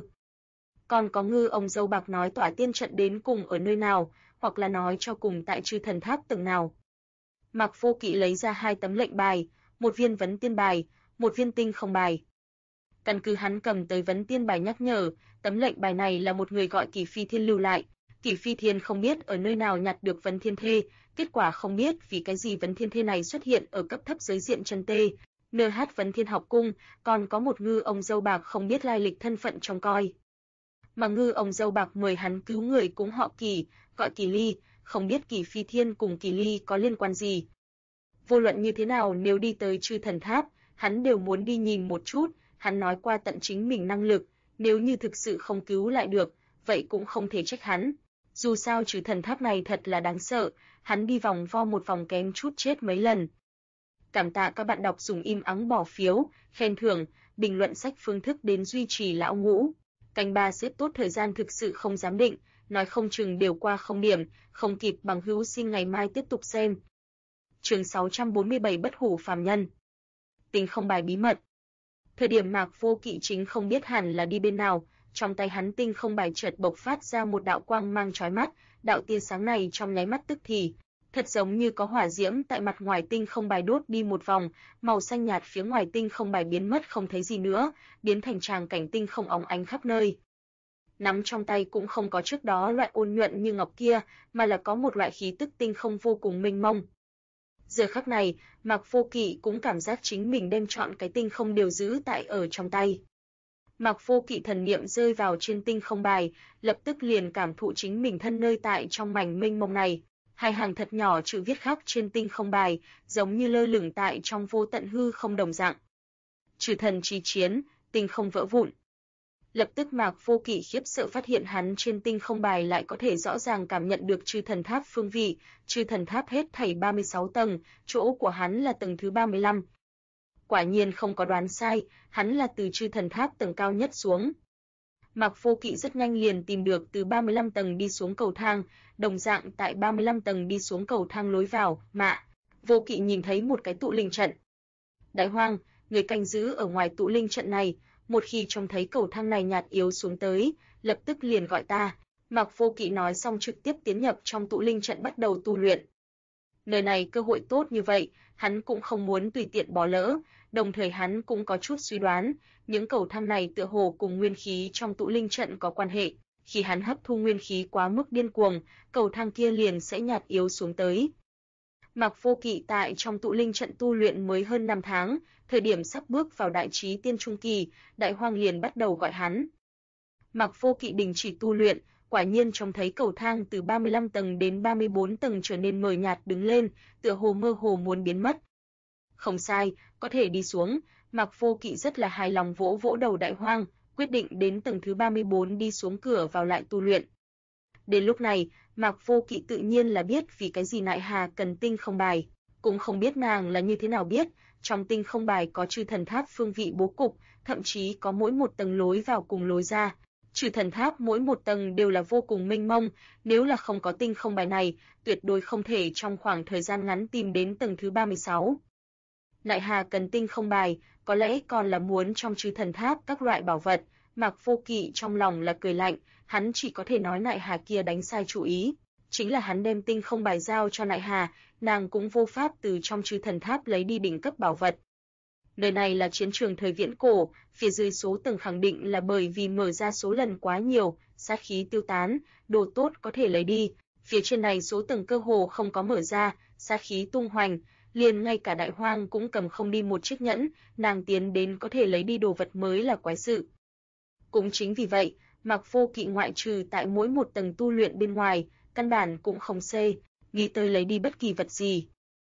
A: Còn có Ngư ông dâu bạc nói tỏa tiên trận đến cùng ở nơi nào, hoặc là nói cho cùng tại Chư Thần Tháp tầng nào. Mạc Vô Kỵ lấy ra 2 tấm lệnh bài, một viên vấn tiên bài, một viên tinh không bài. Căn cứ hắn cầm tới vấn tiên bài nhắc nhở, tấm lệnh bài này là một người gọi Kỷ Phi Thiên lưu lại. Kỷ Phi Thiên không biết ở nơi nào nhặt được vấn thiên thê, kết quả không biết vì cái gì vấn thiên thê này xuất hiện ở cấp thấp giới diện chân tê, NH vấn thiên học cung, còn có một Ngư ông dâu bạc không biết lai lịch thân phận trông coi. Mà Ngư ông dâu bạc mời hắn cứu người cũng họ Kỷ, gọi Kỷ Ly, không biết Kỷ Phi Thiên cùng Kỷ Ly có liên quan gì. Vô luận như thế nào nếu đi tới Chư Thần Tháp, hắn đều muốn đi nhìn một chút, hắn nói qua tận chính mình năng lực, nếu như thực sự không cứu lại được, vậy cũng không thể trách hắn. Dù sao Chư Thần Tháp này thật là đáng sợ, hắn đi vòng vo một vòng kém chút chết mấy lần. Cảm tạ các bạn đọc dùng im ắng bỏ phiếu, khen thưởng, bình luận sách phương thức đến duy trì lão ngũ. Canh ba xếp tốt thời gian thực sự không dám định, nói không chừng đều qua không điểm, không kịp bằng hữu xin ngày mai tiếp tục xem. Chương 647 Bất hủ phàm nhân. Tinh không bài bí mật. Thời điểm Mạc Vô Kỵ chính không biết hẳn là đi bên nào, trong tay hắn tinh không bài chợt bộc phát ra một đạo quang mang chói mắt, đạo tia sáng này trong nháy mắt tức thì, thật giống như có hỏa diễm tại mặt ngoài tinh không bài đốt đi một vòng, màu xanh nhạt phía ngoài tinh không bài biến mất không thấy gì nữa, biến thành tràng cảnh tinh không óng ánh khắp nơi. Nắm trong tay cũng không có trước đó loại ôn nhuận như ngọc kia, mà là có một loại khí tức tinh không vô cùng mênh mông. Giờ khắc này, Mạc Vô Kỵ cũng cảm giác chính mình đem trọn cái tinh không đều giữ tại ở trong tay. Mạc Vô Kỵ thần niệm rơi vào trên tinh không bài, lập tức liền cảm thụ chính mình thân nơi tại trong mảnh mênh mông này. 2 hàng thật nhỏ chữ viết khắc trên tinh không bài, giống như lơ lửng tại trong vô tận hư không đồng dạng. Chư thần chi chiến, tinh không vỡ vụn. Lập tức Mạc Vô Kỵ khiếp sợ phát hiện hắn trên tinh không bài lại có thể rõ ràng cảm nhận được Chư Thần Tháp phương vị, Chư Thần Tháp hết thảy 36 tầng, chỗ của hắn là tầng thứ 35. Quả nhiên không có đoán sai, hắn là từ Chư Thần Tháp tầng cao nhất xuống. Mạc Vô Kỵ rất nhanh liền tìm được từ 35 tầng đi xuống cầu thang, đồng dạng tại 35 tầng đi xuống cầu thang lối vào, Vô Kỵ nhìn thấy một cái tụ linh trận. Đại Hoang, người canh giữ ở ngoài tụ linh trận này, một khi trông thấy cầu thang này nhạt yếu xuống tới, lập tức liền gọi ta. Mạc Vô Kỵ nói xong trực tiếp tiến nhập trong tụ linh trận bắt đầu tu luyện. Nơi này cơ hội tốt như vậy, hắn cũng không muốn tùy tiện bỏ lỡ, đồng thời hắn cũng có chút suy đoán, những cầu thang này tựa hồ cùng nguyên khí trong tụ linh trận có quan hệ, khi hắn hấp thu nguyên khí quá mức điên cuồng, cầu thang kia liền sẽ nhạt yếu xuống tới. Mạc Vô Kỵ tại trong tụ linh trận tu luyện mới hơn 5 tháng, thời điểm sắp bước vào đại trí tiên trung kỳ, Đại Hoang liền bắt đầu gọi hắn. Mạc Vô Kỵ đình chỉ tu luyện, quả nhiên trông thấy cầu thang từ 35 tầng đến 34 tầng trở nên mờ nhạt đứng lên, tựa hồ mơ hồ muốn biến mất. Không sai, có thể đi xuống, Mạc Vô Kỵ rất là hài lòng vỗ vỗ đầu Đại Hoang, quyết định đến tầng thứ 34 đi xuống cửa vào lại tu luyện. Đến lúc này, Mạc Vô Kỵ tự nhiên là biết vì cái gì Nại Hà cần tinh không bài, cũng không biết nàng là như thế nào biết, trong tinh không bài có chư thần tháp phương vị bố cục, thậm chí có mỗi một tầng lối vào cùng lối ra. Chư thần tháp mỗi một tầng đều là vô cùng mênh mông, nếu là không có tinh không bài này, tuyệt đối không thể trong khoảng thời gian ngắn tìm đến tầng thứ 36. Nại Hà cần tinh không bài, có lẽ còn là muốn trong chư thần tháp các loại bảo vật. Mạc Vô Kỵ trong lòng là cười lạnh, hắn chỉ có thể nói Nại Hà kia đánh sai chủ ý, chính là hắn đem tinh không bài giao cho Nại Hà, nàng cũng vô pháp từ trong chư thần tháp lấy đi đỉnh cấp bảo vật. Nơi này là chiến trường thời viễn cổ, phía dưới số tầng khẳng định là bởi vì mở ra số lần quá nhiều, sát khí tiêu tán, đồ tốt có thể lấy đi. Phía trên này số tầng cơ hồ không có mở ra, sát khí tung hoành, liền ngay cả Đại Hoang cũng cầm không đi một chiếc nhẫn, nàng tiến đến có thể lấy đi đồ vật mới là quái sự. Cũng chính vì vậy, Mạc Vô Kỵ ngoại trừ tại mỗi một tầng tu luyện bên ngoài, căn bản cũng không nghĩ tới lấy đi bất kỳ vật gì.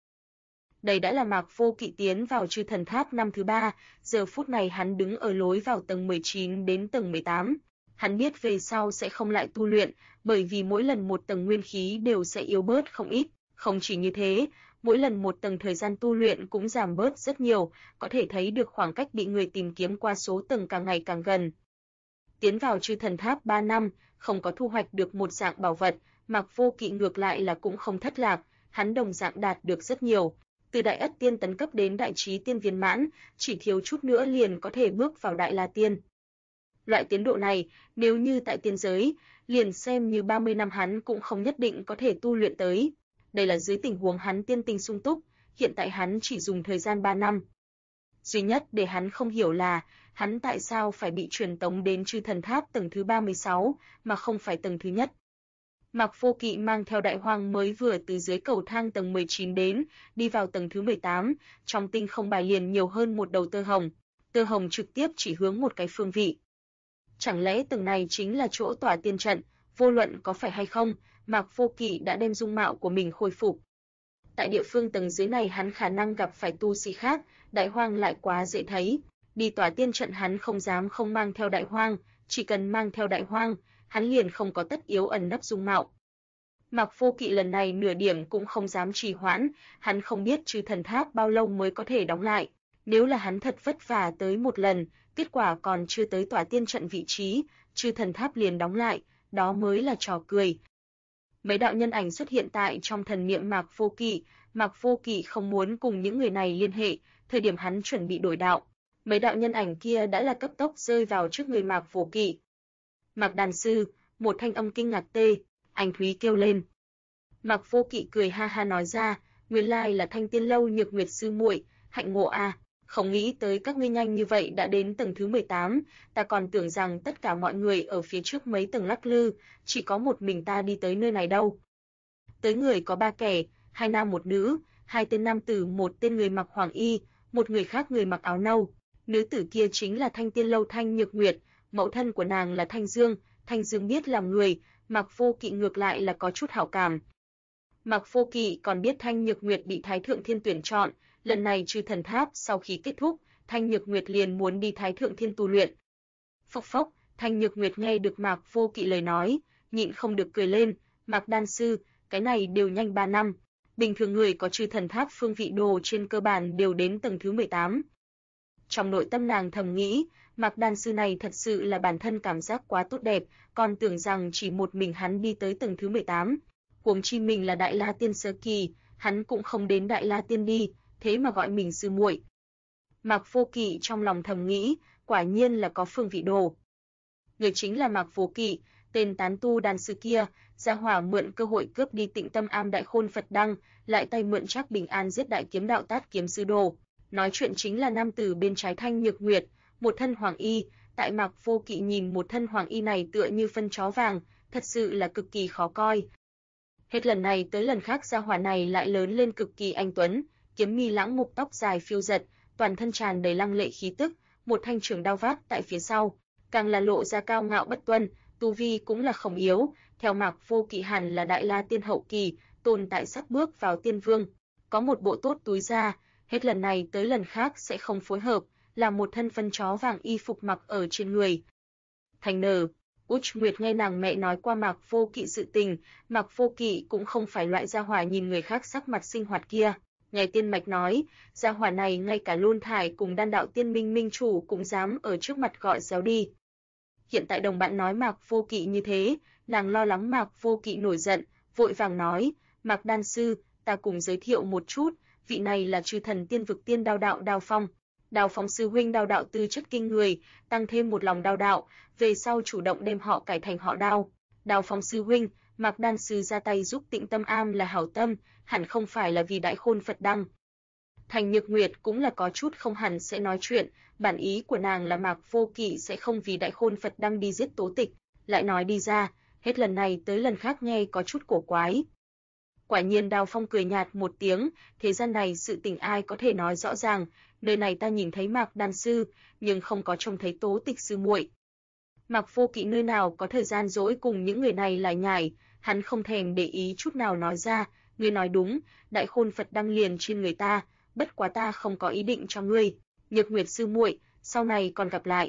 A: Đây đã là Mạc Vô Kỵ tiến vào chư thần tháp năm thứ 3, giờ phút này hắn đứng ở lối vào tầng 19 đến tầng 18. Hắn biết về sau sẽ không lại tu luyện, bởi vì mỗi lần một tầng nguyên khí đều sẽ yếu bớt không ít, không chỉ như thế, mỗi lần một tầng thời gian tu luyện cũng giảm bớt rất nhiều, có thể thấy được khoảng cách bị người tìm kiếm qua số tầng càng ngày càng gần. Tiến vào chư thần tháp 3 năm, không có thu hoạch được một dạng bảo vật, Mạc Vô Kỵ ngược lại là cũng không thất lạc, hắn đồng dạng đạt được rất nhiều. Từ Đại Ất Tiên tấn cấp đến Đại Trí Tiên viên mãn, chỉ thiếu chút nữa liền có thể bước vào Đại La Tiên. Loại tiến độ này, nếu như tại tiên giới, liền xem như 30 năm hắn cũng không nhất định có thể tu luyện tới. Đây là dưới tình huống hắn tiên tinh sung túc, hiện tại hắn chỉ dùng thời gian 3 năm. Duy nhất để hắn không hiểu là, hắn tại sao phải bị truyền tống đến chư thần tháp tầng thứ 36, mà không phải tầng thứ nhất. Mạc Vô Kỵ mang theo Đại Hoang mới vừa từ dưới cầu thang tầng 19 đến, đi vào tầng thứ 18, trong tinh không bài liền nhiều hơn một đầu tơ hồng trực tiếp chỉ hướng một cái phương vị. Chẳng lẽ tầng này chính là chỗ tỏa tiên trận, vô luận có phải hay không, Mạc Vô Kỵ đã đem dung mạo của mình khôi phục. Tại địa phương tầng dưới này hắn khả năng gặp phải tu sĩ khác, Đại Hoang lại quá dễ thấy, đi tỏa tiên trận hắn không dám không mang theo Đại Hoang, chỉ cần mang theo Đại Hoang, hắn liền không có tất yếu ẩn nấp dung mạo. Mạc Vô Kỵ lần này nửa điểm cũng không dám trì hoãn, hắn không biết chư thần tháp bao lâu mới có thể đóng lại, nếu là hắn thật vất vả tới một lần, kết quả còn chưa tới tỏa tiên trận vị trí, chư thần tháp liền đóng lại, đó mới là trò cười. Mấy đạo nhân ảnh xuất hiện tại trong thần niệm Mạc Vô Kỵ không muốn cùng những người này liên hệ, thời điểm hắn chuẩn bị đổi đạo, mấy đạo nhân ảnh kia đã là cấp tốc rơi vào trước người Mạc Vô Kỵ. Mạc đàn sư, một thanh âm kinh ngạc anh Thúy kêu lên. Mạc Vô Kỵ cười ha ha nói ra, nguyên lai là Thanh Tiên lâu Nhược Nguyệt sư muội, hạnh ngộ a, không nghĩ tới các ngươi nhanh như vậy đã đến tầng thứ 18, ta còn tưởng rằng tất cả mọi người ở phía trước mấy tầng lắc lư, chỉ có một mình ta đi tới nơi này đâu. Tới người có 3 kẻ, 2 nam 1 nữ, 2 tên nam tử, một tên người mặc hoàng y, một người khác người mặc áo nâu. Nữ tử kia chính là Thanh Tiên lâu Thanh Nhược Nguyệt, mẫu thân của nàng là Thanh Dương biết làm người, Mạc Vô Kỵ ngược lại là có chút hảo cảm. Mạc Vô Kỵ còn biết Thanh Nhược Nguyệt bị Thái Thượng Thiên tuyển chọn, lần này chư thần tháp sau khi kết thúc, Thanh Nhược Nguyệt liền muốn đi Thái Thượng Thiên tu luyện. Phốc phốc, Thanh Nhược Nguyệt nghe được Mạc Vô Kỵ lời nói, nhịn không được cười lên, Mạc đan sư, cái này đều nhanh 3 năm. Bình thường người có chư thần tháp phương vị đồ trên cơ bản đều đến tầng thứ 18. Trong nội tâm nàng thầm nghĩ, Mạc đan sư này thật sự là bản thân cảm giác quá tốt đẹp, còn tưởng rằng chỉ một mình hắn đi tới tầng thứ 18. Huống chi mình là Đại La Tiên sơ kỳ, hắn cũng không đến Đại La Tiên đi, thế mà gọi mình sư muội. Mạc Vô Kỵ trong lòng thầm nghĩ, quả nhiên là có phương vị đồ. Người chính là Mạc Vô Kỵ, Tên tán tu đàn sư kia, gia hỏa mượn cơ hội cướp đi Tịnh Tâm Am Đại Khôn Phật Đăng, lại tay mượn Trác Bình An giết đại kiếm đạo Tát Kiếm Sư Đồ. Nói chuyện chính là nam tử bên trái Thanh Nhược Nguyệt, một thân hoàng y. Tại Mạc Vô Kỵ nhìn một thân hoàng y này tựa như phân chó vàng, thật sự là cực kỳ khó coi. Hết lần này tới lần khác gia hỏa này lại lớn lên cực kỳ anh tuấn, kiếm mi lãng mục, tóc dài phiêu giật, toàn thân tràn đầy lăng lệ khí tức, một thanh trường đao vác tại phía sau, càng là lộ ra cao ngạo bất tuân, tu vi cũng là không yếu, theo Mạc Vô Kỵ hẳn là Đại La Tiên hậu kỳ, tồn tại sắp bước vào Tiên Vương, có một bộ tốt túi da, hết lần này tới lần khác sẽ không phối hợp, là một thân phân chó vàng y phục mặc ở trên người. Thành nở, Út Nguyệt nghe nàng mẹ nói qua Mạc Vô Kỵ sự tình, Mạc Vô Kỵ cũng không phải loại gia hỏa nhìn người khác sắc mặt sinh hoạt kia. Nghe Tiên Mạch nói, gia hỏa này ngay cả Luân Thải cùng Đan Đạo Tiên Minh minh chủ cũng dám ở trước mặt gọi xéo đi. Hiện tại đồng bạn nói Mạc Vô Kỵ như thế, nàng lo lắng Mạc Vô Kỵ nổi giận, vội vàng nói, Mạc Đan Sư, ta cùng giới thiệu một chút, vị này là Chư Thần Tiên Vực Tiên Đao Đạo Đao Phong. Đao Phong sư huynh đao đạo tư chất kinh người, tăng thêm một lòng đao đạo, về sau chủ động đem họ cải thành họ Đao. Đao Phong sư huynh, Mạc Đan sư ra tay giúp Tịnh Tâm Am là hảo tâm, hẳn không phải là vì Đại Khôn Phật Đăng. Thành Nhược Nguyệt cũng là có chút không hẳn sẽ nói chuyện, bản ý của nàng là Mạc Vô Kỵ sẽ không vì Đại Khôn Phật Đăng đi giết Tố Tịch, lại nói đi ra, hết lần này tới lần khác nghe có chút cổ quái. Quả nhiên Đao Phong cười nhạt một tiếng, thế gian này sự tình ai có thể nói rõ ràng, nơi này ta nhìn thấy Mạc Đan sư, nhưng không có trông thấy Tố Tịch sư muội. Mạc Vô Kỵ nơi nào có thời gian dỗi cùng những người này lải nhải, hắn không thèm để ý chút nào nói ra, ngươi nói đúng, Đại Khôn Phật Đăng liền trên người ta, bất quá ta không có ý định cho ngươi, Nhược Nguyệt sư muội, sau này còn gặp lại.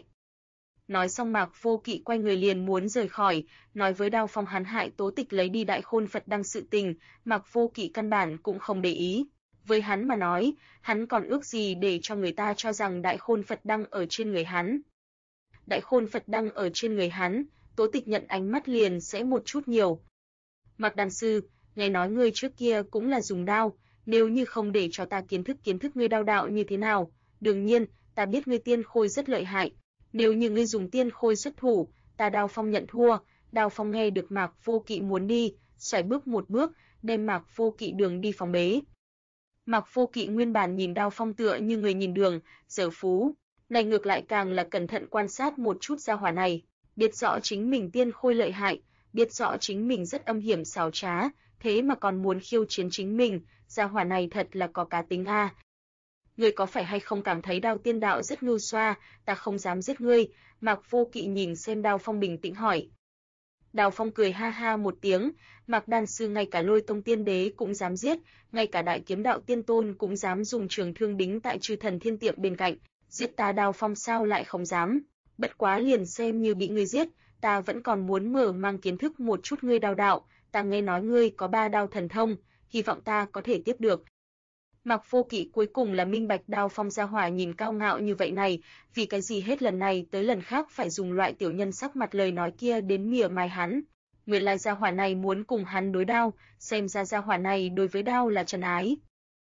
A: Nói xong Mạc Vô Kỵ quay người liền muốn rời khỏi, nói với Đao Phong hắn hại Tố Tịch lấy đi Đại Khôn Phật Đăng sự tình, Mạc Vô Kỵ căn bản cũng không để ý. Với hắn mà nói, hắn còn ước gì để cho người ta cho rằng Đại Khôn Phật Đăng ở trên người hắn. Đại Khôn Phật Đăng ở trên người hắn, Tố Tịch nhận ánh mắt liền sẽ một chút nhiều. Mạc Đan sư, nghe nói ngươi trước kia cũng là dùng đao, nếu như không để cho ta kiến thức ngươi đao đạo như thế nào, đương nhiên, ta biết ngươi tiên khôi rất lợi hại. Nếu như ngươi dùng tiên khôi xuất thủ, ta Đao Phong nhận thua. Đao Phong nghe được Mạc Vô Kỵ muốn đi, xoay bước một bước, đem Mạc Vô Kỵ đường đi phòng bế. Mạc Vô Kỵ nguyên bản nhìn Đao Phong tựa như người nhìn đường, giờ phú này ngược lại càng là cẩn thận quan sát một chút gia hỏa này, biết rõ chính mình tiên khôi lợi hại, biết rõ chính mình rất âm hiểm xảo trá, thế mà còn muốn khiêu chiến chính mình, gia hỏa này thật là có cá tính a. Ngươi có phải hay không cảm thấy Đao Tiên đạo rất ngu xoa, ta không dám giết ngươi, Mạc Vô Kỵ nhìn xem Đao Phong bình tĩnh hỏi. Đao Phong cười ha ha một tiếng, Mạc Đan sư ngay cả Lôi Tông Tiên Đế cũng dám giết, ngay cả Đại Kiếm Đạo Tiên Tôn cũng dám dùng trường thương đính tại Chư Thần Thiên Tiệm bên cạnh, giết ta Đao Phong sao lại không dám, bất quá liền xem như bị ngươi giết, ta vẫn còn muốn mở mang kiến thức một chút ngươi đao đạo, ta nghe nói ngươi có 3 đao thần thông, hy vọng ta có thể tiếp được. Mạc Vô Kỵ cuối cùng là minh bạch Đao Phong gia hỏa nhìn cao ngạo như vậy này, vì cái gì hết lần này tới lần khác phải dùng loại tiểu nhân sắc mặt lời nói kia đến mỉa mai hắn. Nguyên lai gia hỏa này muốn cùng hắn đối đao, xem ra gia hỏa này đối với đao là trần ái.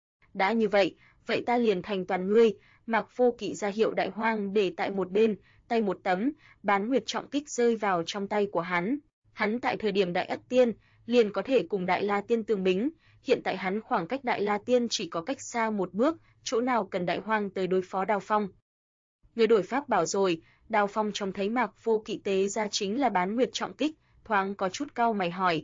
A: Đã như vậy, vậy ta liền thành toàn ngươi, Mạc Vô Kỵ ra hiệu Đại Hoang để tại một bên, tay một tấm, Bán Nguyệt trọng kích rơi vào trong tay của hắn. Hắn tại thời điểm Đại Ất Tiên, liền có thể cùng Đại La Tiên tương bính, hiện tại hắn khoảng cách Đại La Tiên chỉ có cách xa một bước, chỗ nào cần Đại Hoang tới đối phó Đao Phong. Người đổi pháp bảo rồi, Đao Phong trông thấy Mạc Vô Kỵ tế ra chính là Bán Nguyệt trọng kích, thoáng có chút cau mày hỏi.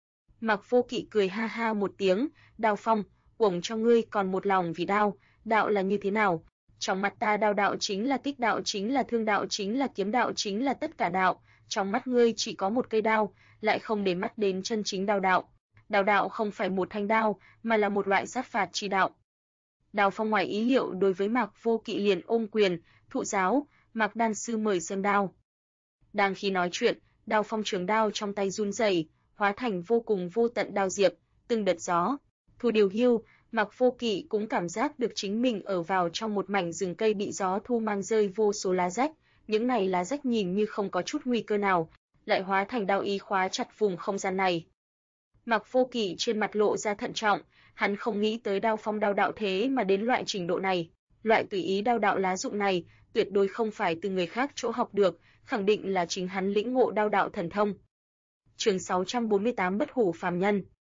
A: Mạc Vô Kỵ cười ha ha một tiếng, Đao Phong, uổng cho ngươi còn một lòng vì đao, đạo là như thế nào? Trong mắt ta đao đạo chính là tích đạo, chính là thương đạo, chính là kiếm đạo, chính là tất cả đạo, trong mắt ngươi chỉ có một cây đao, lại không để mắt đến chân chính đao đạo. Đao đạo không phải một thanh đao, mà là một loại sát phạt chi đạo. Đao Phong ngoài ý liệu đối với Mạc Vô Kỵ liền ôm quyền, thụ giáo, Mạc Đan sư mời xem đao. Đang khi nói chuyện, Đao Phong trường đao trong tay run rẩy, hóa thành vô cùng vô tận đao diệp, từng đợt gió. Thu điều hưu, Mạc Vô Kỵ cũng cảm giác được chính mình ở vào trong một mảnh rừng cây bị gió thu mang rơi vô số lá rách, những này lá rách nhìn như không có chút nguy cơ nào, lại hóa thành đao ý khóa chặt vùng không gian này. Mạc Vô Kỵ trên mặt lộ ra thận trọng, hắn không nghĩ tới Đao Phong đao đạo thế mà đến loại trình độ này, loại tùy ý đao đạo lá dụng này, tuyệt đối không phải từ người khác chỗ học được, khẳng định là chính hắn lĩnh ngộ đao đạo thần thông. Chương 648 Bất hủ phàm nhân.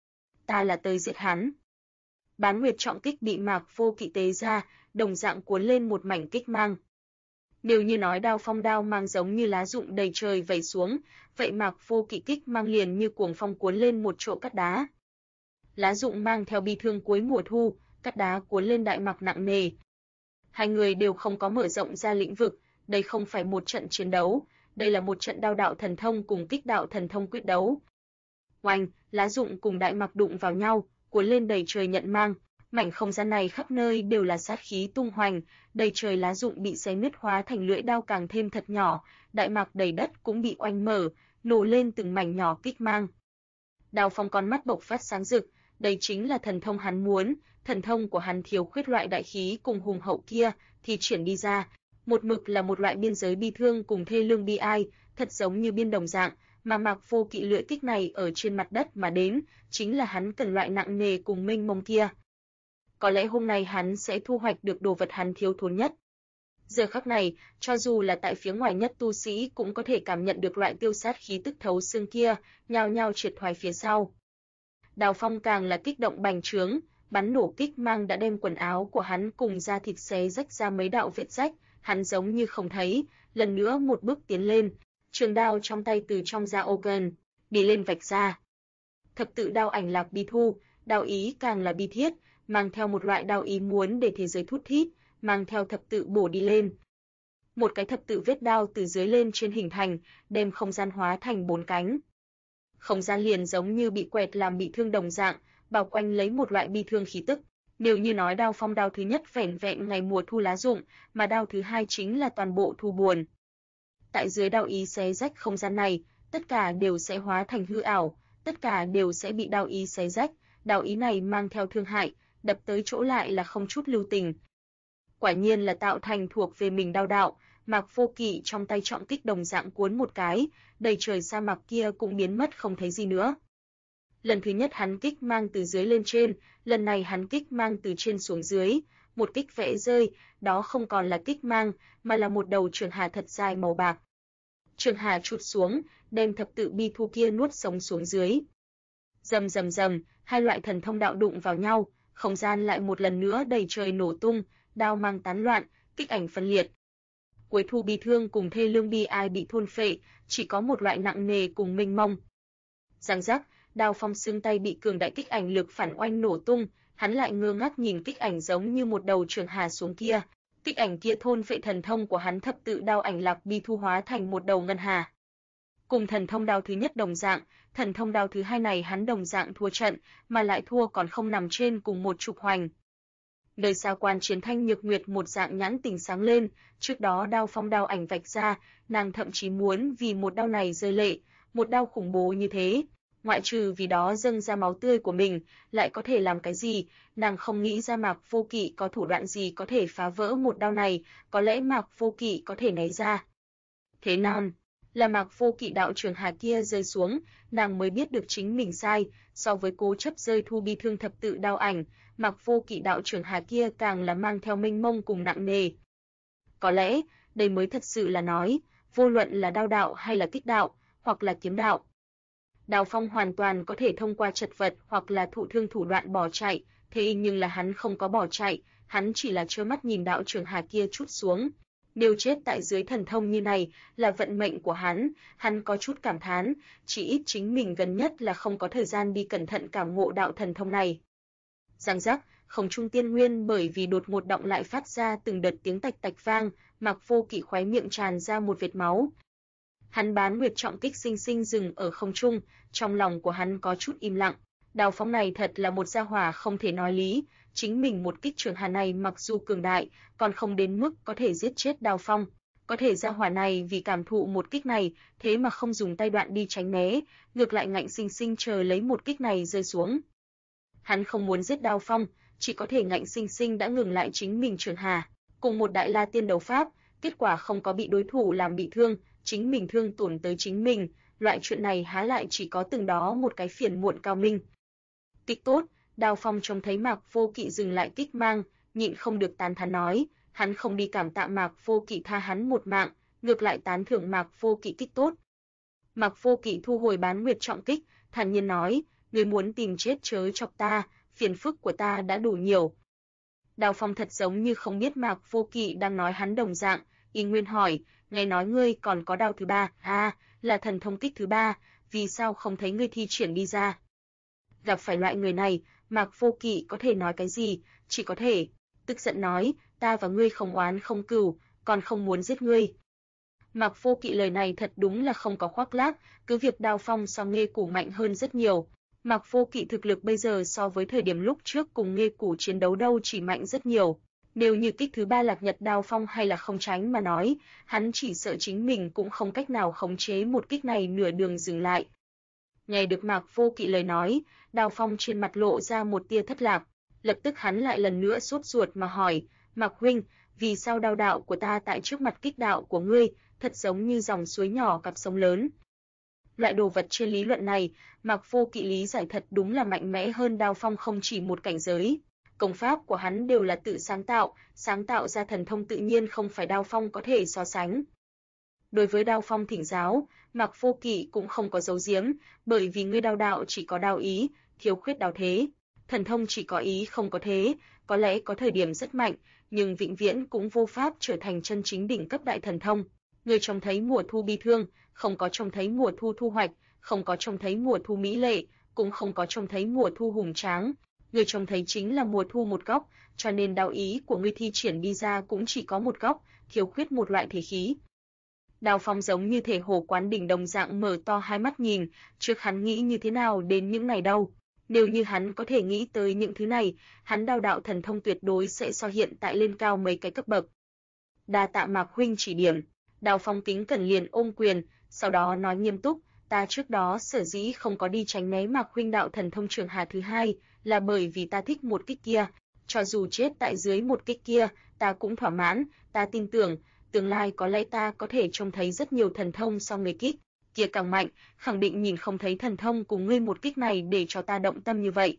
A: Ta là tới giết hắn. Bán nguyệt trọng kích bị Mạc Vô Kỵ tế ra, đồng dạng cuốn lên một mảnh kích mang. Nếu như nói đao phong đao mang giống như lá rụng đầy trời vẩy xuống, vậy Mạc Vô Kỵ kích mang liền như cuồng phong cuốn lên một chỗ cát đá. Lá rụng mang theo bi thương cuối mùa thu, cát đá cuốn lên đại mạc nặng nề. Hai người đều không có mở rộng ra lĩnh vực, đây không phải một trận chiến đấu, đây là một trận đao đạo thần thông cùng kích đạo thần thông quyết đấu. Oanh, lá rụng cùng đại mạc đụng vào nhau, cuốn lên đầy trời nhận mang, mảnh không gian này khắp nơi đều là sát khí tung hoành, đầy trời lá rụng bị xé nứt hóa thành lưỡi đao càng thêm thật nhỏ, đại mạc đầy đất cũng bị oanh mở, nổ lên từng mảnh nhỏ kích mang. Đao Phong con mắt bộc phát sáng rực, đây chính là thần thông hắn muốn, thần thông của hắn thiếu khuyết loại đại khí cùng hùng hậu kia, thì triển đi ra, một mực là một loại biên giới bi thương cùng thê lương bi ai, thật giống như biên đồng dạng, mà Mạc Vô Kỵ lưỡi kích này ở trên mặt đất mà đến, chính là hắn cần loại nặng nề cùng mênh mông kia. Có lẽ hôm nay hắn sẽ thu hoạch được đồ vật hắn thiếu thốn nhất. Giờ khắc này, cho dù là tại phía ngoài nhất tu sĩ cũng có thể cảm nhận được loại tiêu sát khí tức thấu xương kia, nhao nhao triệt thoái phía sau. Đào Phong càng là kích động bành trướng, bắn nổ kích mang đã đem quần áo của hắn cùng da thịt xé rách ra mấy đạo vết rách, hắn giống như không thấy, lần nữa một bước tiến lên, trường đao trong tay từ trong da Ogan đi lên vạch ra. Thập tự đao ảnh lạc bi thu, đao ý càng là bi thiết, mang theo một loại đao ý muốn để thế giới thút thít, mang theo thập tự bổ đi lên. Một cái thập tự vết đao từ dưới lên trên hình thành, đem không gian hóa thành 4 cánh. Không gian liền giống như bị quẹt làm bị thương đồng dạng, bao quanh lấy một loại bi thương khí tức. Nếu như nói đao phong đao thứ nhất vẻn vẹn ngày mùa thu lá rụng, mà đao thứ hai chính là toàn bộ thu buồn. Tại dưới đao ý xé rách không gian này, tất cả đều sẽ hóa thành hư ảo, tất cả đều sẽ bị đao ý xé rách, đao ý này mang theo thương hại, đập tới chỗ lại là không chút lưu tình. Quả nhiên là tạo thành thuộc về mình đao đạo, Mạc Vô Kỵ trong tay trọng kích đồng dạng cuốn một cái, đầy trời sa mạc kia cũng biến mất không thấy gì nữa. Lần thứ nhất hắn kích mang từ dưới lên trên, lần này hắn kích mang từ trên xuống dưới, một kích vẽ rơi, đó không còn là kích mang, mà là một đầu trường hà thật dài màu bạc. Trường hà trụt xuống, đem thập tự bi thu kia nuốt sống xuống dưới. Rầm rầm rầm, hai loại thần thông đạo đụng vào nhau, không gian lại một lần nữa đầy trời nổ tung, đao mang tán loạn, kích ảnh phân liệt. Cuối thu bi thương cùng thê lương bi ai bị thôn phệ, chỉ có một loại nặng nề cùng mênh mông. Răng rắc, Đao Phong xương tay bị cường đại kích ảnh lực phản oanh nổ tung, hắn lại ngơ ngác nhìn kích ảnh giống như một đầu trường hà xuống kia. Kích ảnh kia thôn phệ thần thông của hắn thập tự đao ảnh lạc bi thu hóa thành một đầu ngân hà. Cùng thần thông đao thứ nhất đồng dạng, thần thông đao thứ hai này hắn đồng dạng thua trận, mà lại thua còn không nằm trên cùng một trục hoành. Nơi xa Quan Chiến Thanh Nhược Nguyệt một dạng nhãn tình sáng lên, trước đó Đao Phong đao ảnh vạch ra, nàng thậm chí muốn vì một đao này rơi lệ, một đao khủng bố như thế, ngoại trừ vì đó dâng ra máu tươi của mình, lại có thể làm cái gì, nàng không nghĩ ra Mạc Vô Kỵ có thủ đoạn gì có thể phá vỡ một đao này, có lẽ Mạc Vô Kỵ có thể né ra. Thế nào? Là Mạc Vô Kỵ đạo trường hà kia rơi xuống, nàng mới biết được chính mình sai, so với cố chấp rơi thu bi thương thập tự đao ảnh, Mạc Vô Kỵ đạo trường hà kia càng là mang theo mênh mông cùng nặng nề. Có lẽ, đây mới thật sự là nói, vô luận là đao đạo hay là kích đạo, hoặc là kiếm đạo. Đao Phong hoàn toàn có thể thông qua chật vật hoặc là thụ thương thủ đoạn bỏ chạy, thế nhưng là hắn không có bỏ chạy, hắn chỉ là trơ mắt nhìn đạo trường hà kia trút xuống. Nếu chết tại dưới thần thông như này là vận mệnh của hắn có chút cảm thán, chỉ ít chính mình gần nhất là không có thời gian đi cẩn thận cảm ngộ đạo thần thông này. Răng rắc, không trung tiên nguyên bởi vì đột ngột động lại phát ra từng đợt tiếng tạch tạch vang, Mạc Vô Kỵ khóe miệng tràn ra một vệt máu. Hắn bán nguyệt trọng kích sinh sinh dừng ở không trung, trong lòng của hắn có chút im lặng. Đao Phong này thật là một gia hỏa không thể nói lý, chính mình một kích trường hà này mặc dù cường đại, còn không đến mức có thể giết chết Đao Phong. Có thể gia hỏa này vì cảm thụ một kích này, thế mà không dùng tay đoạn đi tránh né, ngược lại ngạnh sinh sinh chờ lấy một kích này rơi xuống. Hắn không muốn giết Đao Phong, chỉ có thể ngạnh sinh sinh đã ngừng lại chính mình trường hà, cùng một đại la tiên đấu pháp, kết quả không có bị đối thủ làm bị thương, chính mình thương tổn tới chính mình, loại chuyện này há lại chỉ có từng đó một cái phiền muộn cao minh. Kích tốt, Đao Phong trông thấy Mạc Vô Kỵ dừng lại kích mang, nhịn không được tán thán nói, hắn không đi cảm tạ Mạc Vô Kỵ tha hắn một mạng, ngược lại tán thưởng Mạc Vô Kỵ kích tốt. Mạc Vô Kỵ thu hồi Bán Nguyệt trọng kích, thản nhiên nói, ngươi muốn tìm chết chớ chọc ta, phiền phức của ta đã đủ nhiều. Đào Phong thật giống như không biết Mạc Vô Kỵ đang nói hắn đồng dạng, y nguyên hỏi, nghe nói ngươi còn có đao thứ ba, là thần thông kích thứ ba, vì sao không thấy ngươi thi triển đi ra? Gặp phải loại người này, Mạc Vô Kỵ có thể nói cái gì, chỉ có thể tức giận nói, ta và ngươi không oán không cừu, còn không muốn giết ngươi. Mạc Vô Kỵ lời này thật đúng là không có khoác lác, cứ việc Đao Phong so Nghê Củ mạnh hơn rất nhiều. Mạc Vô Kỵ thực lực bây giờ so với thời điểm lúc trước cùng Nghê Củ chiến đấu đâu chỉ mạnh rất nhiều. Nếu như kích thứ ba Lạc Nhật Đao Phong hay là không tránh mà nói, hắn chỉ sợ chính mình cũng không cách nào khống chế một kích này nửa đường dừng lại. Nghe được Mạc Vô Kỵ lời nói, Đao Phong trên mặt lộ ra một tia thất lạc, lập tức hắn lại lần nữa sốt ruột mà hỏi, Mạc huynh, vì sao đao đạo của ta tại trước mặt kích đạo của ngươi, thật giống như dòng suối nhỏ cặp sông lớn. Loại đồ vật trên lý luận này, Mạc Vô Kỵ lý giải thật đúng là mạnh mẽ hơn Đao Phong không chỉ một cảnh giới. Công pháp của hắn đều là tự sáng tạo ra thần thông tự nhiên không phải Đao Phong có thể so sánh. Đối với Đao Phong thỉnh giáo, Mạc Vô Kỵ cũng không có giấu giếm, bởi vì ngươi đao đạo chỉ có đao ý, thiếu khuyết đao thế. Thần thông chỉ có ý không có thế, có lẽ có thời điểm rất mạnh, nhưng vĩnh viễn cũng vô pháp trở thành chân chính đỉnh cấp đại thần thông. Ngươi trông thấy mùa thu bi thương, không có trông thấy mùa thu thu hoạch, không có trông thấy mùa thu mỹ lệ, cũng không có trông thấy mùa thu hùng tráng. Ngươi trông thấy chính là mùa thu một góc, cho nên đao ý của ngươi thi triển đi ra cũng chỉ có một góc, thiếu khuyết một loại thể khí. Đao Phong giống như thể hồ quán đỉnh đồng dạng mở to hai mắt nhìn, trước hắn nghĩ như thế nào đến những này đâu. Nếu như hắn có thể nghĩ tới những thứ này, hắn đao đạo thần thông tuyệt đối sẽ so hiện tại lên cao mấy cái cấp bậc. Đa tạ Mạc huynh chỉ điểm. Đao Phong kính cẩn liền ôm quyền, sau đó nói nghiêm túc, ta trước đó sở dĩ không có đi tránh né Mạc huynh đạo thần thông Trường Hà thứ hai, là bởi vì ta thích một kích kia, cho dù chết tại dưới một kích kia, ta cũng thỏa mãn, ta tin tưởng, tương lai có lẽ ta có thể trông thấy rất nhiều thần thông so người kích kia càng mạnh, khẳng định nhìn không thấy thần thông cùng ngươi một kích này để cho ta động tâm như vậy.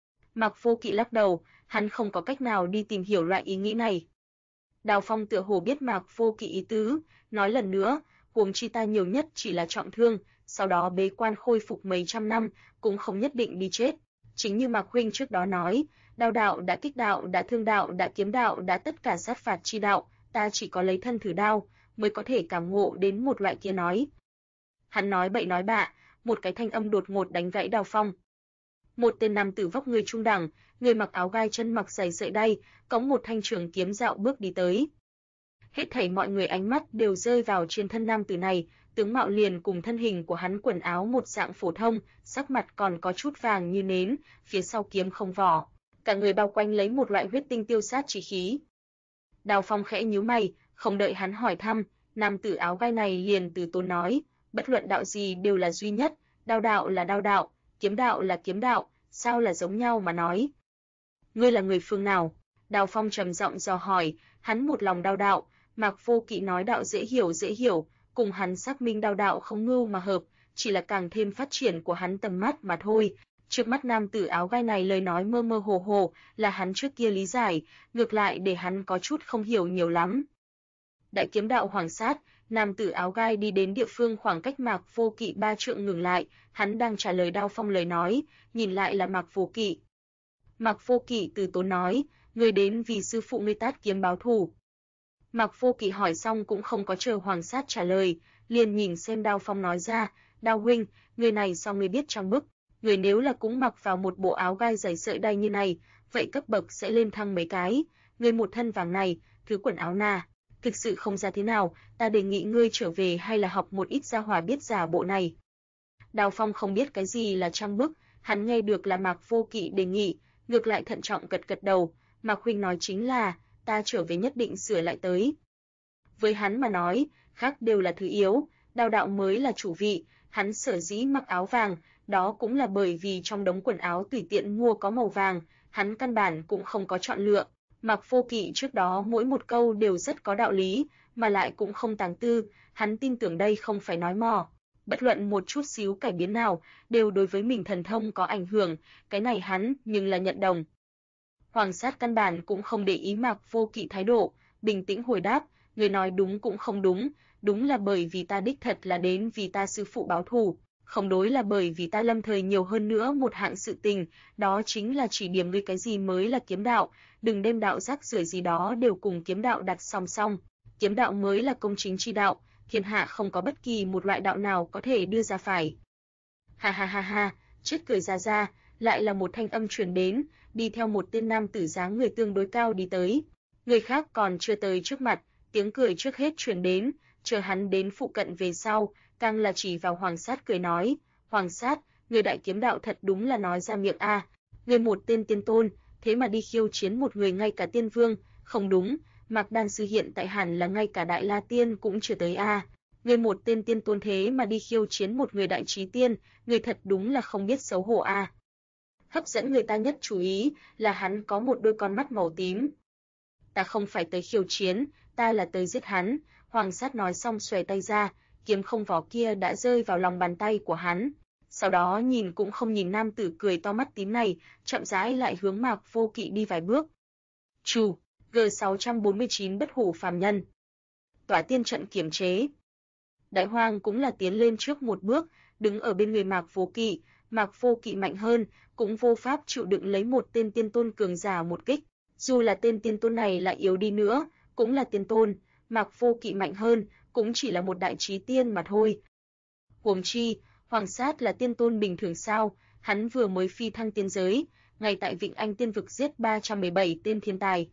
A: Mạc Vô Kỵ lắc đầu, hắn không có cách nào đi tìm hiểu loại ý nghĩ này. Đào Phong tựa hồ biết Mạc Vô Kỵ ý tứ, nói lần nữa, huống chi ta nhiều nhất chỉ là trọng thương, sau đó bế quan khôi phục mấy trăm năm, cũng không nhất định đi chết. Chính như Mạc huynh trước đó nói, đao đạo đã kích đạo, đã thương đạo, đã kiếm đạo, đã tất cả sát phạt chi đạo, ta chỉ có lấy thân thử đao, mới có thể cảm ngộ đến một loại kia nói. Hắn nói bậy nói bạ, một cái thanh âm đột ngột đánh gãy Đào Phong. Một tên nam tử vóc người trung đẳng, người mặc áo gai chân mặc giày sợi đay, cõng một thanh trường kiếm dạo bước đi tới. Hết thảy mọi người ánh mắt đều rơi vào trên thân nam tử này, tướng mạo liền cùng thân hình của hắn quần áo một dạng phổ thông, sắc mặt còn có chút vàng như nến, phía sau kiếm không vỏ, cả người bao quanh lấy một loại huyết tinh tiêu sát chí khí. Đào Phong khẽ nhíu mày, không đợi hắn hỏi thăm, nam tử áo gai này liền từ tốn nói, bất luận đạo gì đều là duy nhất, đao đạo là đao đạo, kiếm đạo là kiếm đạo, sao là giống nhau mà nói. Ngươi là người phương nào? Đào Phong trầm giọng dò hỏi, hắn một lòng đao đạo, Mạc Vô Kỵ nói đạo dễ hiểu, cùng hắn xác minh đao đạo không ngưu mà hợp, chỉ là càng thêm phát triển của hắn tầm mắt mà thôi. Trước mắt nam tử áo gai này lời nói mơ mơ hồ hồ, là hắn trước kia lý giải, ngược lại để hắn có chút không hiểu nhiều lắm. Đại kiếm đạo Hoàng Sát, nam tử áo gai đi đến địa phương khoảng cách Mạc Vô Kỵ 3 trượng ngừng lại, hắn đang trả lời Đao Phong lời nói, nhìn lại là Mạc Vô Kỵ. Mạc Vô Kỵ từ tốn nói, ngươi đến vì sư phụ ngươi Tát kiếm báo thù. Mạc Vô Kỵ hỏi xong cũng không có chờ Hoàng Sát trả lời, liền nhìn xem Đao Phong nói ra, Đao huynh, người này sao ngươi biết trong bức, người nếu là cũng mặc vào một bộ áo gai dày sợi đay như này, vậy cấp bậc sẽ lên thăng mấy cái, người một thân vàng này, thứ quần áo nà, thực sự không ra thế nào, ta đề nghị ngươi trở về hay là học một ít gia hỏa biết giả bộ này. Đao Phong không biết cái gì là trang bức, hắn nghe được là Mạc Vô Kỵ đề nghị, ngược lại thận trọng gật gật đầu, Mạc huynh nói chính là, ta trở về nhất định sửa lại tới. Với hắn mà nói, khác đều là thứ yếu, đao đạo mới là chủ vị, hắn sở dĩ mặc áo vàng, đó cũng là bởi vì trong đống quần áo tùy tiện mua có màu vàng, hắn căn bản cũng không có chọn lựa. Mạc Vô Kỵ trước đó mỗi một câu đều rất có đạo lý, mà lại cũng không tàng tư, hắn tin tưởng đây không phải nói mò. Bất luận một chút xíu cải biến nào, đều đối với mình thần thông có ảnh hưởng, cái này hắn nhưng là nhận đồng. Hoàng Sát căn bản cũng không để ý Mạc Vô Kỵ thái độ, bình tĩnh hồi đáp, người nói đúng cũng không đúng, đúng là bởi vì ta đích thật là đến vì ta sư phụ báo thù, không đối là bởi vì ta lâm thời nhiều hơn nữa một hạng sự tình, đó chính là chỉ điểm ngươi cái gì mới là kiếm đạo, đừng đem đạo rác rưởi gì đó đều cùng kiếm đạo đặt song song. Kiếm đạo mới là công chính chi đạo, thiên hạ không có bất kỳ một loại đạo nào có thể đưa ra phải. Ha ha ha ha, chết cười ra, lại là một thanh âm truyền đến, đi theo một tên nam tử dáng người tương đối cao đi tới. Người khác còn chưa tới trước mặt, tiếng cười trước hết truyền đến, chờ hắn đến phụ cận về sau, càng là chỉ vào Hoàng Sát cười nói, Hoàng Sát, người đại kiếm đạo thật đúng là nói ra miệng a, người một tên tiên tôn, thế mà đi khiêu chiến một người ngay cả tiên vương, không đúng, Mạc Đan sư hiện tại hẳn là ngay cả đại la tiên cũng chưa tới a. Người một tên tiên tôn thế mà đi khiêu chiến một người đại trí tiên, người thật đúng là không biết xấu hổ a. Hấp dẫn người ta nhất chú ý là hắn có một đôi con mắt màu tím. Ta không phải tới khiêu chiến, ta là tới giết hắn, Hoàng Sát nói xong xòe tay ra, kiếm không vỏ kia đã rơi vào lòng bàn tay của hắn. Sau đó nhìn cũng không nhìn nam tử cười to mắt tím này, chậm rãi lại hướng Mạc Vô Kỵ đi vài bước. Trù, G649 bất hủ phàm nhân. Tỏa tiên trận kiểm chế. Đại Hoang cũng là tiến lên trước một bước, đứng ở bên người Mạc Vô Kỵ, Mạc Vô Kỵ mạnh hơn, cũng vô pháp chịu đựng lấy một tên tiên tôn cường giả một kích. Dù là tên tiên tôn này lại yếu đi nữa, cũng là tiên tôn, Mạc Vô Kỵ mạnh hơn, cũng chỉ là một đại trí tiên mà thôi. Huống chi, Hoàng Sát là tiên tôn bình thường sao, hắn vừa mới phi thăng tiên giới, ngay tại Vịnh Anh tiên vực giết 317 tên thiên tài.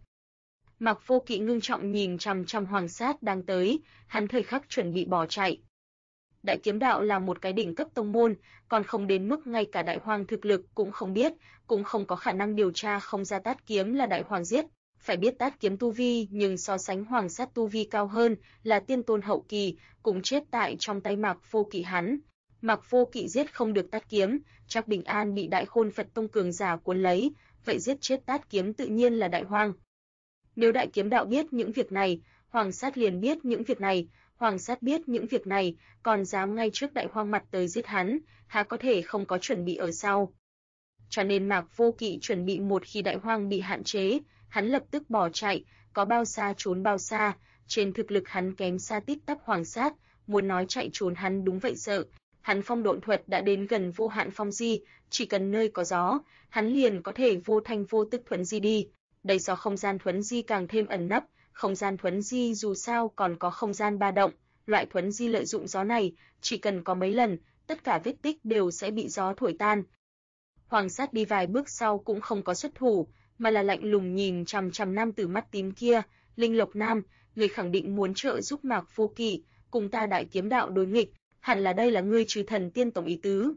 A: Mạc Vô Kỵ ngưng trọng nhìn chằm chằm Hoàng Sát đang tới, hắn thời khắc chuẩn bị bỏ chạy. Đại kiếm đạo là một cái đỉnh cấp tông môn, còn không đến mức ngay cả đại hoàng thực lực cũng không biết, cũng không có khả năng điều tra không ra Tát kiếm là đại hoàng giết. Phải biết Tát kiếm tu vi nhưng so sánh Hoàng Sát tu vi cao hơn, là tiên tôn hậu kỳ, cũng chết tại trong tay Mạc Vô Kỵ hắn. Mạc Vô Kỵ giết không được Tát kiếm, chắc Bình An bị Đại Khôn Phật tông cường giả cuốn lấy, vậy giết chết Tát kiếm tự nhiên là đại hoàng. Nếu đại kiếm đạo biết những việc này, Hoàng Sát liền biết những việc này, Hoàng Sát biết những việc này, còn dám ngay trước đại hoang mặt tới giết hắn, há có thể không có chuẩn bị ở sau. Cho nên Mạc Vô Kỵ chuẩn bị một khi đại hoang bị hạn chế, hắn lập tức bỏ chạy, có bao xa trốn bao xa, trên thực lực hắn kém xa tít tắp Hoàng Sát, muốn nói chạy trốn hắn đúng vậy sợ. Hắn phong độn thuật đã đến gần vô hạn phong di, chỉ cần nơi có gió, hắn liền có thể vô thanh vô tức thuấn di đi. Đây do không gian thuấn di càng thêm ẩn nấp, không gian thuấn di dù sao còn có không gian ba động, loại thuấn di lợi dụng gió này, chỉ cần có mấy lần, tất cả vết tích đều sẽ bị gió thổi tan. Hoàng Sát đi vài bước sau cũng không có xuất thủ, mà là lạnh lùng nhìn chằm chằm nam tử mắt tím kia, Linh Lộc Nam, người khẳng định muốn trợ giúp Mạc Vô Kỵ, cùng ta đại kiếm đạo đối nghịch, hẳn là đây là ngươi Trừ Thần Tiên tổng ý tứ.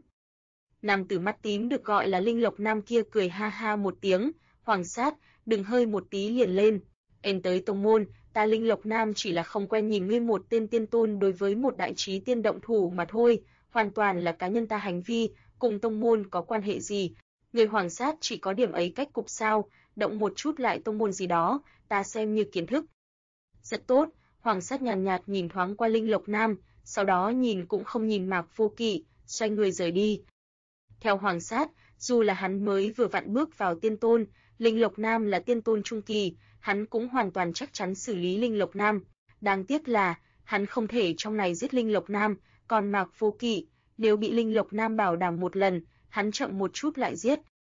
A: Nam tử mắt tím được gọi là Linh Lộc Nam kia cười ha ha một tiếng, Hoàng Sát, đừng hơi một tí liền lên. Em tới tông môn, ta Linh Lộc Nam chỉ là không quen nhìn ngươi một tên tiên tôn đối với một đại trí tiên động thủ mà thôi, hoàn toàn là cá nhân ta hành vi, cùng tông môn có quan hệ gì. Người Hoàng Sát chỉ có điểm ấy cách cục sao, động một chút lại tông môn gì đó, ta xem như kiến thức. Rất tốt, Hoàng Sát nhàn nhạt nhìn thoáng qua Linh Lộc Nam, sau đó nhìn cũng không nhìn Mạc Vô Kỵ, xoay người rời đi. Theo Hoàng Sát, dù là hắn mới vừa vặn bước vào tiên tôn, Linh Lộc Nam là tiên tôn trung kỳ, hắn cũng hoàn toàn chắc chắn xử lý Linh Lộc Nam. Đáng tiếc là, hắn không thể trong này giết Linh Lộc Nam, còn Mạc Vô Kỵ, nếu bị Linh Lộc Nam bảo đảm một lần, hắn chậm một chút lại giết.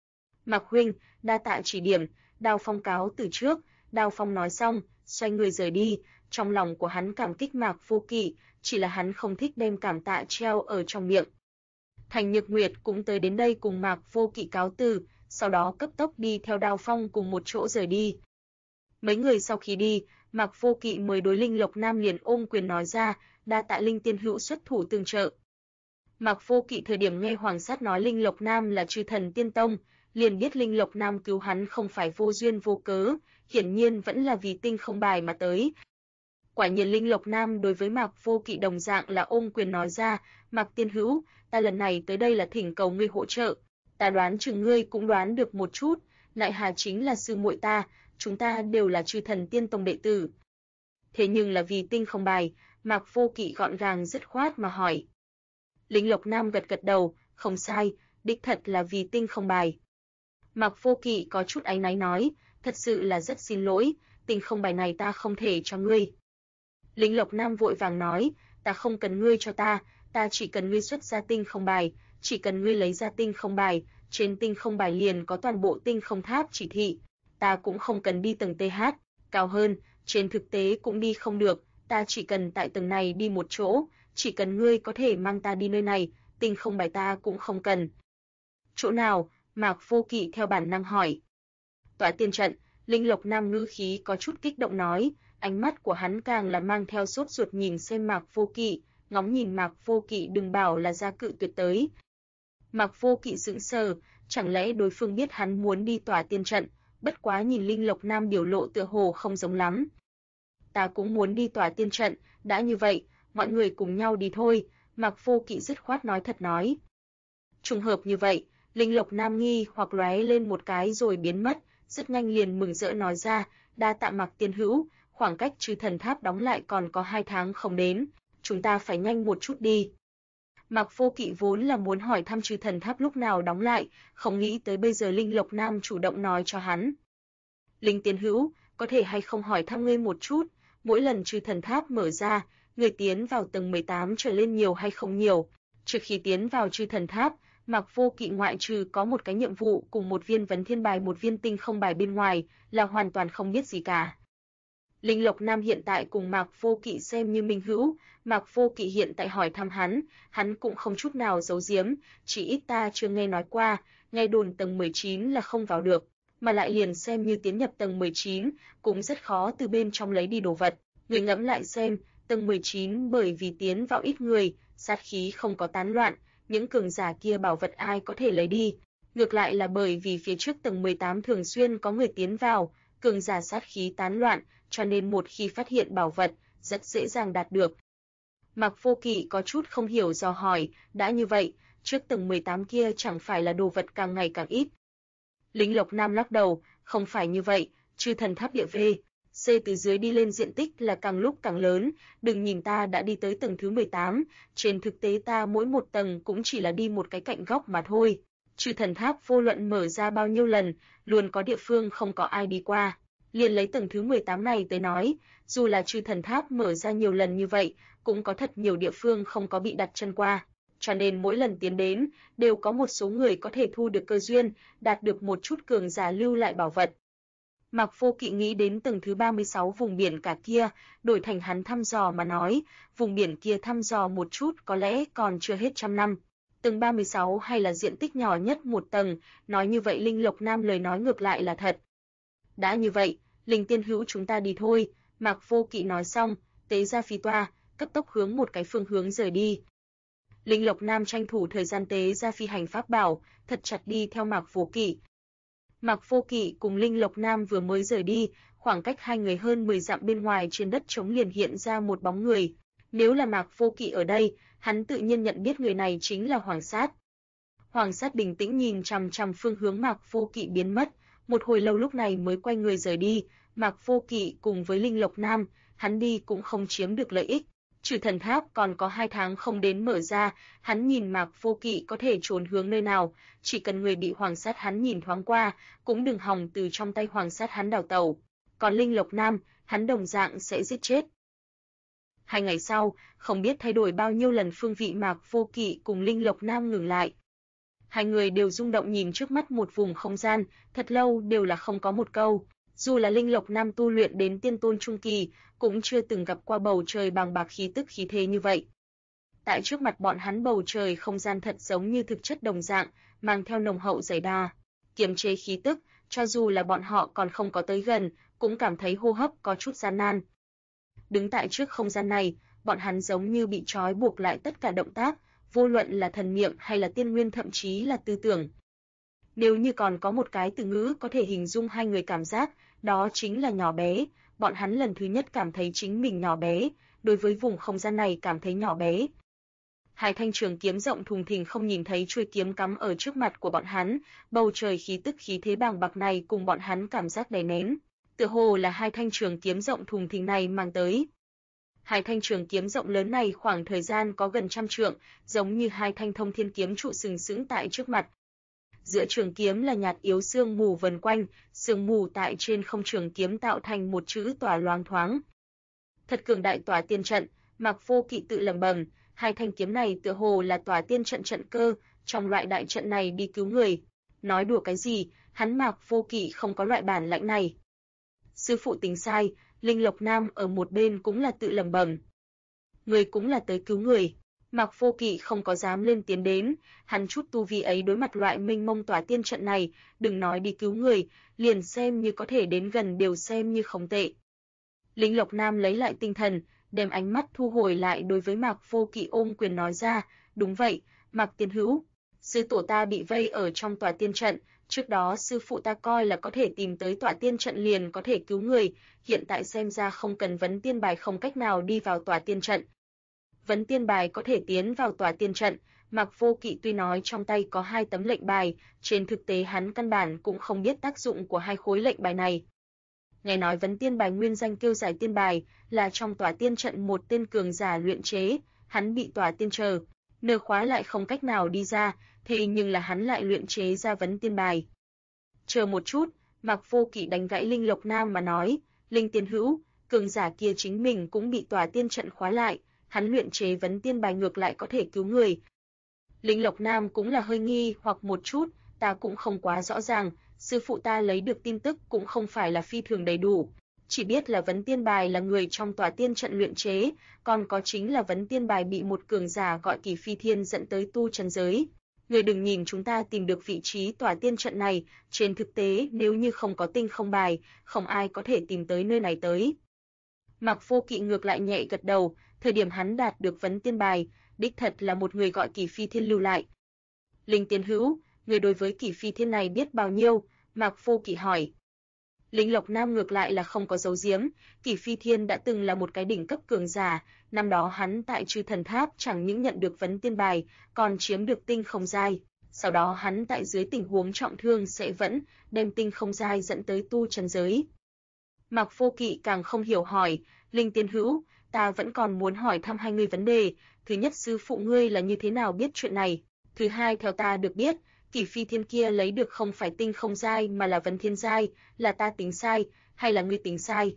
A: Mạc huynh, đa tạ chỉ điểm, Đao Phong cáo từ trước, Đao Phong nói xong, xoay người rời đi, trong lòng của hắn cảm kích Mạc Vô Kỵ, chỉ là hắn không thích đem cảm tạ treo ở trong miệng. Thành Nhược Nguyệt cũng tới đến đây cùng Mạc Vô Kỵ cáo từ, sau đó cấp tốc đi theo Đao Phong cùng một chỗ rời đi. Mấy người sau khi đi, Mạc Vô Kỵ mới đối Linh Lộc Nam liền ôm quyền nói ra, đa tạ Linh tiên hữu xuất thủ tương trợ. Mạc Vô Kỵ thời điểm nghe Hoàng Sát nói Linh Lộc Nam là Chư Thần Tiên Tông, liền biết Linh Lộc Nam cứu hắn không phải vô duyên vô cớ, hiển nhiên vẫn là vì tinh không bài mà tới. Quả nhiên Linh Lộc Nam đối với Mạc Vô Kỵ đồng dạng là ôm quyền nói ra, Mạc tiên hữu, ta lần này tới đây là thỉnh cầu ngươi hỗ trợ. Ta đoán chừng ngươi cũng đoán được một chút, Nại Hà chính là sư muội ta, chúng ta đều là Chư Thần Tiên Tông đệ tử. Thế nhưng là vì tinh không bài, Mạc Vô Kỵ gọn gàng dứt khoát mà hỏi. Linh Lộc Nam gật gật đầu, không sai, đích thật là vì tinh không bài. Mạc Vô Kỵ có chút áy náy nói, thật sự là rất xin lỗi, tinh không bài này ta không thể cho ngươi. Linh Lộc Nam vội vàng nói, ta không cần ngươi cho ta chỉ cần ngươi xuất ra tinh không bài, chỉ cần ngươi lấy ra tinh không bài, trên tinh không bài liền có toàn bộ tinh không tháp chỉ thị, ta cũng không cần đi tầng TH cao hơn, trên thực tế cũng đi không được, ta chỉ cần tại tầng này đi một chỗ, chỉ cần ngươi có thể mang ta đi nơi này, tinh không bài ta cũng không cần. Chỗ nào? Mạc Vô Kỵ theo bản năng hỏi. Tọa tiên trận, Linh Lộc Nam ngữ khí có chút kích động nói, ánh mắt của hắn càng là mang theo sốt ruột nhìn xem Mạc Vô Kỵ, ngóng nhìn Mạc Vô Kỵ đừng bảo là ra cự tuyệt tới. Mạc Vô Kỵ sững sờ, chẳng lẽ đối phương biết hắn muốn đi tọa tiên trận, bất quá nhìn Linh Lộc Nam biểu lộ tựa hồ không giống lắm. Ta cũng muốn đi tọa tiên trận, đã như vậy, mọi người cùng nhau đi thôi, Mạc Vô Kỵ dứt khoát nói thật nói. Trùng hợp như vậy, Linh Lộc Nam nghi hoặc lóe lên một cái rồi biến mất, rất nhanh liền mừng rỡ nói ra, đa tạ Mạc tiên hữu, khoảng cách Chư Thần Tháp đóng lại còn có 2 tháng không đến, chúng ta phải nhanh một chút đi. Mạc Vô Kỵ vốn là muốn hỏi thăm Chư Thần Tháp lúc nào đóng lại, không nghĩ tới bây giờ Linh Lộc Nam chủ động nói cho hắn. Linh tiên hữu, có thể hay không hỏi thăm ngươi một chút, mỗi lần Chư Thần Tháp mở ra, người tiến vào tầng 18 trở lên nhiều hay không nhiều? Trước khi tiến vào Chư Thần Tháp, Mạc Vô Kỵ ngoại trừ có một cái nhiệm vụ cùng một viên vấn thiên bài một viên tinh không bài bên ngoài, là hoàn toàn không biết gì cả. Linh Lộc Nam hiện tại cùng Mạc Vô Kỵ xem như minh hữu, Mạc Vô Kỵ hiện tại hỏi thăm hắn cũng không chút nào giấu giếm, chỉ ít ta chưa nghe nói qua, nghe đồn tầng 19 là không vào được, mà lại liền xem như tiến nhập tầng 19, cũng rất khó từ bên trong lấy đi đồ vật. Người ngẫm lại xem, tầng 19 bởi vì tiến vào ít người, sát khí không có tán loạn, những cường giả kia bảo vật ai có thể lấy đi. Ngược lại là bởi vì phía trước tầng 18 thường xuyên có người tiến vào, cường giả sát khí tán loạn, cho nên một khi phát hiện bảo vật, rất dễ dàng đạt được. Mạc Vô Kỵ có chút không hiểu dò hỏi, đã như vậy, trước tầng 18 kia chẳng phải là đồ vật càng ngày càng ít. Linh Lộc Nam lắc đầu, không phải như vậy, Chư Thần Tháp địa V, C từ dưới đi lên diện tích là càng lúc càng lớn, đừng nhìn ta đã đi tới tầng thứ 18, trên thực tế ta mỗi một tầng cũng chỉ là đi một cái cạnh góc mà thôi. Chư Thần Tháp vô luận mở ra bao nhiêu lần, luôn có địa phương không có ai đi qua. Liền lấy tầng thứ 18 này tới nói, dù là Chư Thần Tháp mở ra nhiều lần như vậy, cũng có thật nhiều địa phương không có bị đặt chân qua. Cho nên mỗi lần tiến đến, đều có một số người có thể thu được cơ duyên, đạt được một chút cường giả lưu lại bảo vật. Mạc Vô Kỵ nghĩ đến tầng thứ 36 vùng biển cả kia, đổi thành hắn thăm dò mà nói, vùng biển kia thăm dò một chút có lẽ còn chưa hết 100 năm. Tầng 36 hay là diện tích nhỏ nhất một tầng, nói như vậy Linh Lộc Nam lời nói ngược lại là thật. Đã như vậy, Linh tiên hữu chúng ta đi thôi, Mạc Vô Kỵ nói xong, tế ra phi toa, cấp tốc hướng một cái phương hướng rời đi. Linh Lộc Nam tranh thủ thời gian tế ra phi hành pháp bảo, thật chặt đi theo Mạc Vô Kỵ. Mạc Vô Kỵ cùng Linh Lộc Nam vừa mới rời đi, khoảng cách hai người hơn 10 dặm bên ngoài trên đất trống liền hiện ra một bóng người. Nếu là Mạc Vô Kỵ ở đây, hắn tự nhiên nhận biết người này chính là Hoàng Sát. Hoàng Sát bình tĩnh nhìn chằm chằm phương hướng Mạc Vô Kỵ biến mất, một hồi lâu lúc này mới quay người rời đi. Mạc Vô Kỵ cùng với Linh Lộc Nam, hắn đi cũng không chiếm được lợi ích. Chư Thần Tháp còn có 2 tháng không đến mở ra, hắn nhìn Mạc Vô Kỵ có thể trốn hướng nơi nào, chỉ cần người bị Hoàng Sát hắn nhìn thoáng qua, cũng đừng hòng từ trong tay Hoàng Sát hắn đào tẩu. Còn Linh Lộc Nam, hắn đồng dạng sẽ giết chết. 2 ngày sau, không biết thay đổi bao nhiêu lần phương vị Mạc Vô Kỵ cùng Linh Lộc Nam ngừng lại. Hai người đều rung động nhìn trước mắt một vùng không gian, thật lâu đều là không có một câu. Dù là Linh Lộc Nam tu luyện đến tiên tôn trung kỳ, cũng chưa từng gặp qua bầu trời bàng bạc khí tức khí thế như vậy. Tại trước mặt bọn hắn bầu trời không gian thật giống như thực chất đồng dạng, mang theo nồng hậu dày đà, kiềm chế khí tức, cho dù là bọn họ còn không có tới gần, cũng cảm thấy hô hấp có chút gian nan. Đứng tại trước không gian này, bọn hắn giống như bị trói buộc lại tất cả động tác, vô luận là thần niệm hay là tiên nguyên thậm chí là tư tưởng. Nếu như còn có một cái từ ngữ có thể hình dung hai người cảm giác, đó chính là nhỏ bé. Bọn hắn lần thứ nhất cảm thấy chính mình nhỏ bé, đối với vùng không gian này cảm thấy nhỏ bé. Hai thanh trường kiếm rộng thùng thình không nhìn thấy chuôi kiếm cắm ở trước mặt của bọn hắn, bầu trời khí tức khí thế bàng bạc này cùng bọn hắn cảm giác đè nén. Tựa hồ là hai thanh trường kiếm rộng thùng thình này mang tới. Hai thanh trường kiếm rộng lớn này khoảng thời gian có gần 100 trượng, giống như hai thanh thông thiên kiếm trụ sừng sững tại trước mặt. Giữa trường kiếm là nhạt yếu sương mù vần quanh, sương mù tại trên không trường kiếm tạo thành một chữ tỏa loáng thoáng. Thật cường đại tỏa tiên trận, Mạc Vô Kỵ tự lẩm bẩm, hai thanh kiếm này tựa hồ là tỏa tiên trận trận cơ, trong loại đại trận này đi cứu người. Nói đùa cái gì, hắn Mạc Vô Kỵ không có loại bản lãnh này. Sư phụ tính sai, Linh Lộc Nam ở một bên cũng là tự lẩm bẩm. Người cũng là tới cứu người. Mạc Vô Kỵ không có dám lên tiến đến, hắn chút tu vi ấy đối mặt loại mênh mông tỏa tiên trận này, đừng nói đi cứu người, liền xem như có thể đến gần đều xem như không tệ. Linh Lộc Nam lấy lại tinh thần, đem ánh mắt thu hồi lại đối với Mạc Vô Kỵ ôm quyền nói ra, đúng vậy, Mạc Tiên Hữu, sư tổ ta bị vây ở trong tỏa tiên trận, trước đó sư phụ ta coi là có thể tìm tới tỏa tiên trận liền có thể cứu người, hiện tại xem ra không cần vấn tiên bài không cách nào đi vào tỏa tiên trận. Vấn tiên bài có thể tiến vào tỏa tiên trận, Mạc Vô Kỵ tuy nói trong tay có 2 tấm lệnh bài, trên thực tế hắn căn bản cũng không biết tác dụng của 2 khối lệnh bài này. Nghe nói vấn tiên bài nguyên danh kêu giải tiên bài, là trong tỏa tiên trận một tên cường giả luyện chế, hắn bị tỏa tiên chờ, nơ khóa lại không cách nào đi ra, thế nhưng là hắn lại luyện chế ra vấn tiên bài. Chờ một chút, Mạc Vô Kỵ đánh gãy Linh Lộc Nam mà nói, Linh Tiên Hữu, cường giả kia chính mình cũng bị tỏa tiên trận khóa lại, hắn luyện chế vấn tiên bài ngược lại có thể cứu người. Linh Lộc Nam cũng là hơi nghi hoặc một chút, ta cũng không quá rõ ràng, sư phụ ta lấy được tin tức cũng không phải là phi thường đầy đủ, chỉ biết là vấn tiên bài là người trong tỏa tiên trận luyện chế, còn có chính là vấn tiên bài bị một cường giả gọi Kỳ Phi Thiên dẫn tới tu chân giới. Người đừng nhìn chúng ta tìm được vị trí tỏa tiên trận này, trên thực tế nếu như không có tinh không bài, không ai có thể tìm tới nơi này tới. Mạc Vô Kỵ ngược lại nhẹ gật đầu, thời điểm hắn đạt được vấn tiên bài, đích thật là một người gọi Kỳ Phi Thiên lưu lại. Linh Tiên Hữu, người đối với Kỳ Phi Thiên này biết bao nhiêu? Mạc Vô Kỵ hỏi. Linh Lộc Nam ngược lại là không có giấu giếm, Kỳ Phi Thiên đã từng là một cái đỉnh cấp cường giả, năm đó hắn tại Chư Thần Tháp chẳng những nhận được vấn tiên bài, còn chiếm được tinh không giai. Sau đó hắn tại dưới tình huống trọng thương sẽ vẫn đem tinh không giai dẫn tới tu chân giới. Mạc Vô Kỵ càng không hiểu hỏi, Linh Tiên Hữu, ta vẫn còn muốn hỏi thăm hai người vấn đề, thứ nhất sư phụ ngươi là như thế nào biết chuyện này, thứ hai theo ta được biết, Kỳ Phi Thiên kia lấy được không phải tinh không giai mà là vấn thiên giai, là ta tính sai, hay là ngươi tính sai?